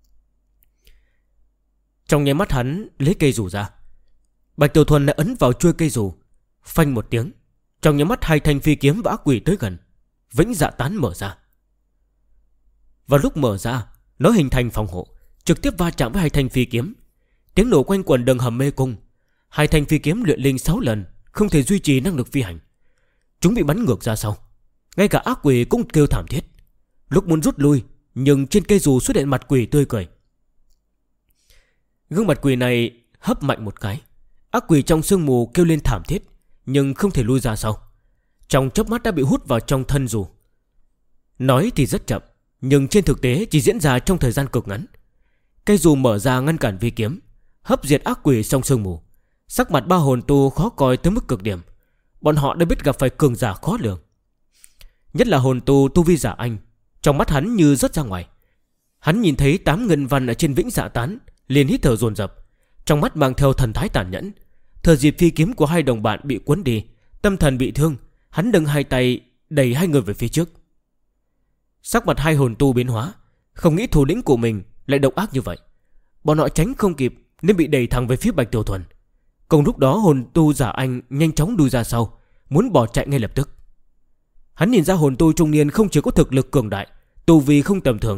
Trong nháy mắt hắn lấy cây dù ra, Bạch Tiểu Thuần đã ấn vào chuôi cây dù. Phanh một tiếng, trong nháy mắt 2 thanh phi kiếm và ác quỷ tới gần. Vĩnh Dạ Tán mở ra. Vào lúc mở ra, nó hình thành phòng hộ, trực tiếp va chạm với 2 thanh phi kiếm. Tiếng nổ quanh quẩn đường hầm mê cung. 2 thanh phi kiếm luyện linh 6 lần không thể duy trì năng lực phi hành. Chúng bị bắn ngược ra sau. Ngay cả ác quỷ cũng kêu thảm thiết. Lúc muốn rút lui, nhưng trên cây dù xuất hiện mặt quỷ tươi cười. Gương mặt quỷ này hấp mạnh một cái. Ác quỷ trong sương mù kêu lên thảm thiết, nhưng không thể lui ra sau. Trong chớp mắt đã bị hút vào trong thân dù. Nói thì rất chậm, nhưng trên thực tế chỉ diễn ra trong thời gian cực ngắn. Cây dù mở ra ngăn cản vi kiếm, hấp diệt ác quỷ trong sương mù. Sắc mặt ba hồn tu khó coi tới mức cực điểm. Bọn họ đã biết gặp phải cường giả khó lường. Nhất là hồn tu vi giả anh, trong mắt hắn như rớt ra ngoài. Hắn nhìn thấy 8 ngân văn ở trên Vĩnh Dạ Tán, liền hít thở dồn dập, trong mắt mang theo thần thái tàn nhẫn. Thời dịp phi kiếm của 2 đồng bạn bị cuốn đi, tâm thần bị thương, hắn nâng 2 tay đẩy 2 người về phía trước. Sắc mặt 2 hồn tu biến hóa, không nghĩ thủ lĩnh của mình lại độc ác như vậy. Bọn họ tránh không kịp nên bị đẩy thẳng về phía Bạch Tiểu Thuần. Cùng lúc đó hồn tu giả anh nhanh chóng đuôi ra sau, muốn bỏ chạy ngay lập tức. Hắn nhìn ra hồn tu trung niên không chỉ có thực lực cường đại, tu vi không tầm thường,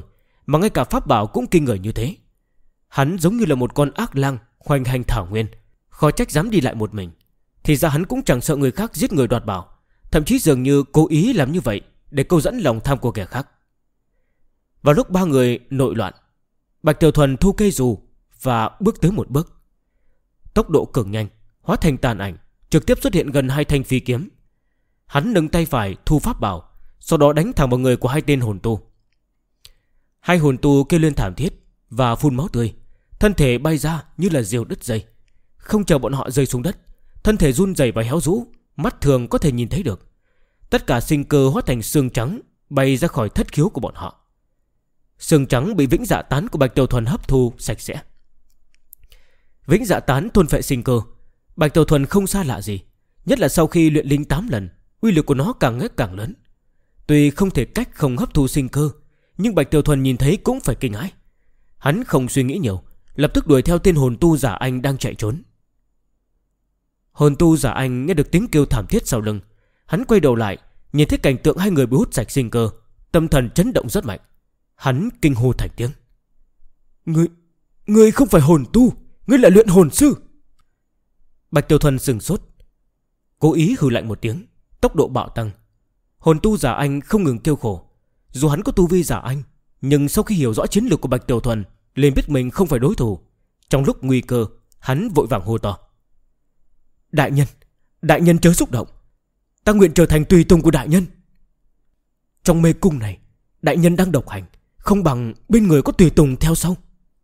mà ngay cả pháp bảo cũng kinh người như thế. Hắn giống như là một con ác lang hoành hành thảo nguyên, khó trách dám đi lại một mình. Thì ra hắn cũng chẳng sợ người khác giết người đoạt bảo, thậm chí dường như cố ý làm như vậy để câu dẫn lòng tham của kẻ khác. Vào lúc ba người nội loạn, Bạch Tiểu Thuần thu cây dù và bước tới một bước. Tốc độ cực nhanh, hóa thành tàn ảnh, trực tiếp xuất hiện gần 2 thanh phi kiếm. Hắn nâng tay phải thu pháp bảo, sau đó đánh thẳng vào người của 2 tên hồn tu. 2 hồn tu kêu lên thảm thiết và phun máu tươi, thân thể bay ra như là diều đứt dây. Không chờ bọn họ rơi xuống đất, thân thể run rẩy và héo rũ, mắt thường có thể nhìn thấy được. Tất cả sinh cơ hóa thành xương trắng bay ra khỏi thất khiếu của bọn họ. Xương trắng bị vĩnh dạ tán của Bạch Tiểu Thuần hấp thu sạch sẽ. Vĩnh dạ tán thôn phệ sinh cơ, Bạch Tiểu Thuần không xa lạ gì, nhất là sau khi luyện linh 8 lần, uy lực của nó càng ngày càng lớn. Tuy không thể cách không hấp thu sinh cơ, nhưng Bạch Tiểu Thuần nhìn thấy cũng phải kinh hãi. Hắn không suy nghĩ nhiều, lập tức đuổi theo tên hồn tu giả anh đang chạy trốn. Hồn tu giả anh nghe được tiếng kêu thảm thiết sau lưng, hắn quay đầu lại, nhìn thấy cảnh tượng 2 người bị hút sạch sinh cơ, tâm thần chấn động rất mạnh. Hắn kinh hô thành tiếng: Ngươi không phải hồn tu, ngươi là luyện hồn sư. Bạch Tiểu Thuần sừng sốt, cố ý hừ lạnh một tiếng, tốc độ bạo tăng. Hồn tu giả anh không ngừng kêu khổ. Dù hắn có tu vi giả anh, nhưng sau khi hiểu rõ chiến lược của Bạch Tiểu Thuần, liền biết mình không phải đối thủ. Trong lúc nguy cơ, hắn vội vàng hô to: Đại nhân chớ xúc động, ta nguyện trở thành tùy tùng của đại nhân. Trong mê cung này, đại nhân đang độc hành, không bằng bên người có tùy tùng theo sau.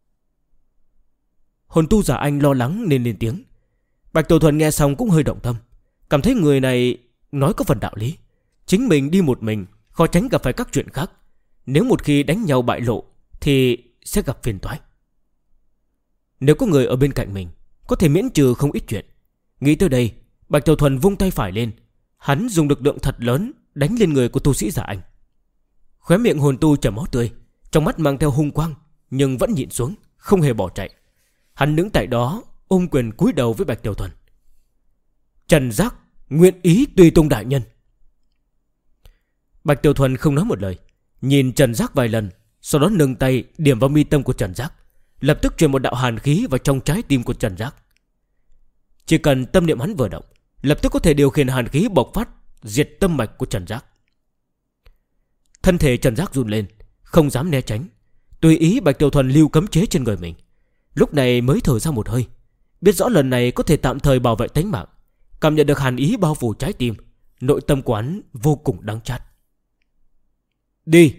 Hồn tu giả anh lo lắng nên lên tiếng. Bạch Tiểu Thuần nghe xong cũng hơi động tâm, cảm thấy người này nói có phần đạo lý. Chính mình đi một mình, khó tránh gặp phải các chuyện khác. Nếu một khi đánh nhau bại lộ thì sẽ gặp phiền toái. Nếu có người ở bên cạnh mình, có thể miễn trừ không ít chuyện. Nghĩ tới đây, Bạch Tiểu Thuần vung tay phải lên, hắn dùng lực lượng thật lớn đánh lên người của tu sĩ giả anh. Khóe miệng hồn tu chảy máu tươi, trong mắt mang theo hung quang, nhưng vẫn nhịn xuống, không hề bỏ chạy. Hắn đứng tại đó ôm quyền cúi đầu với Bạch Tiểu Thuần: Trần Giác nguyện ý tùy tùng đại nhân. Bạch Tiểu Thuần không nói một lời, nhìn Trần Giác vài lần, sau đó nâng tay điểm vào mi tâm của Trần Giác, lập tức truyền một đạo hàn khí vào trong trái tim của Trần Giác. Chỉ cần tâm niệm hắn vừa động, lập tức có thể điều khiển hàn khí bộc phát, diệt tâm mạch của Trần Giác. Thân thể Trần Giác run lên, không dám né tránh, tùy ý Bạch Tiểu Thuần lưu cấm chế trên người mình. Lúc này mới thở ra một hơi, biết rõ lần này có thể tạm thời bảo vệ tính mạng. Cảm nhận được hàn ý bao phủ trái tim, nội tâm của hắn vô cùng đắng chát. Đi!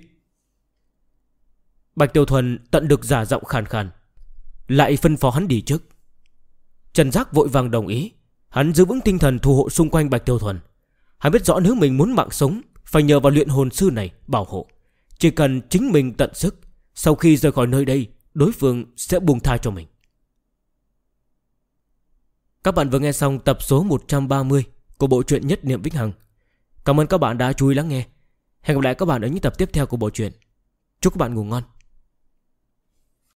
Bạch Tiểu Thuần tận được giả giọng khàn khàn, lại phân phó hắn đi trước. Trần Giác vội vàng đồng ý. Hắn giữ vững tinh thần thủ hộ xung quanh Bạch Tiểu Thuần. Hắn biết rõ nếu mình muốn mạng sống, phải nhờ vào luyện hồn sư này bảo hộ. Chỉ cần chính mình tận sức, sau khi rời khỏi nơi đây, đối phương sẽ buông tha cho mình. Các bạn vừa nghe xong tập số 130 của bộ truyện Nhất Niệm Vĩnh Hằng. Cảm ơn các bạn đã chú ý lắng nghe. Hẹn gặp lại các bạn ở những tập tiếp theo của bộ truyện. Chúc các bạn ngủ ngon.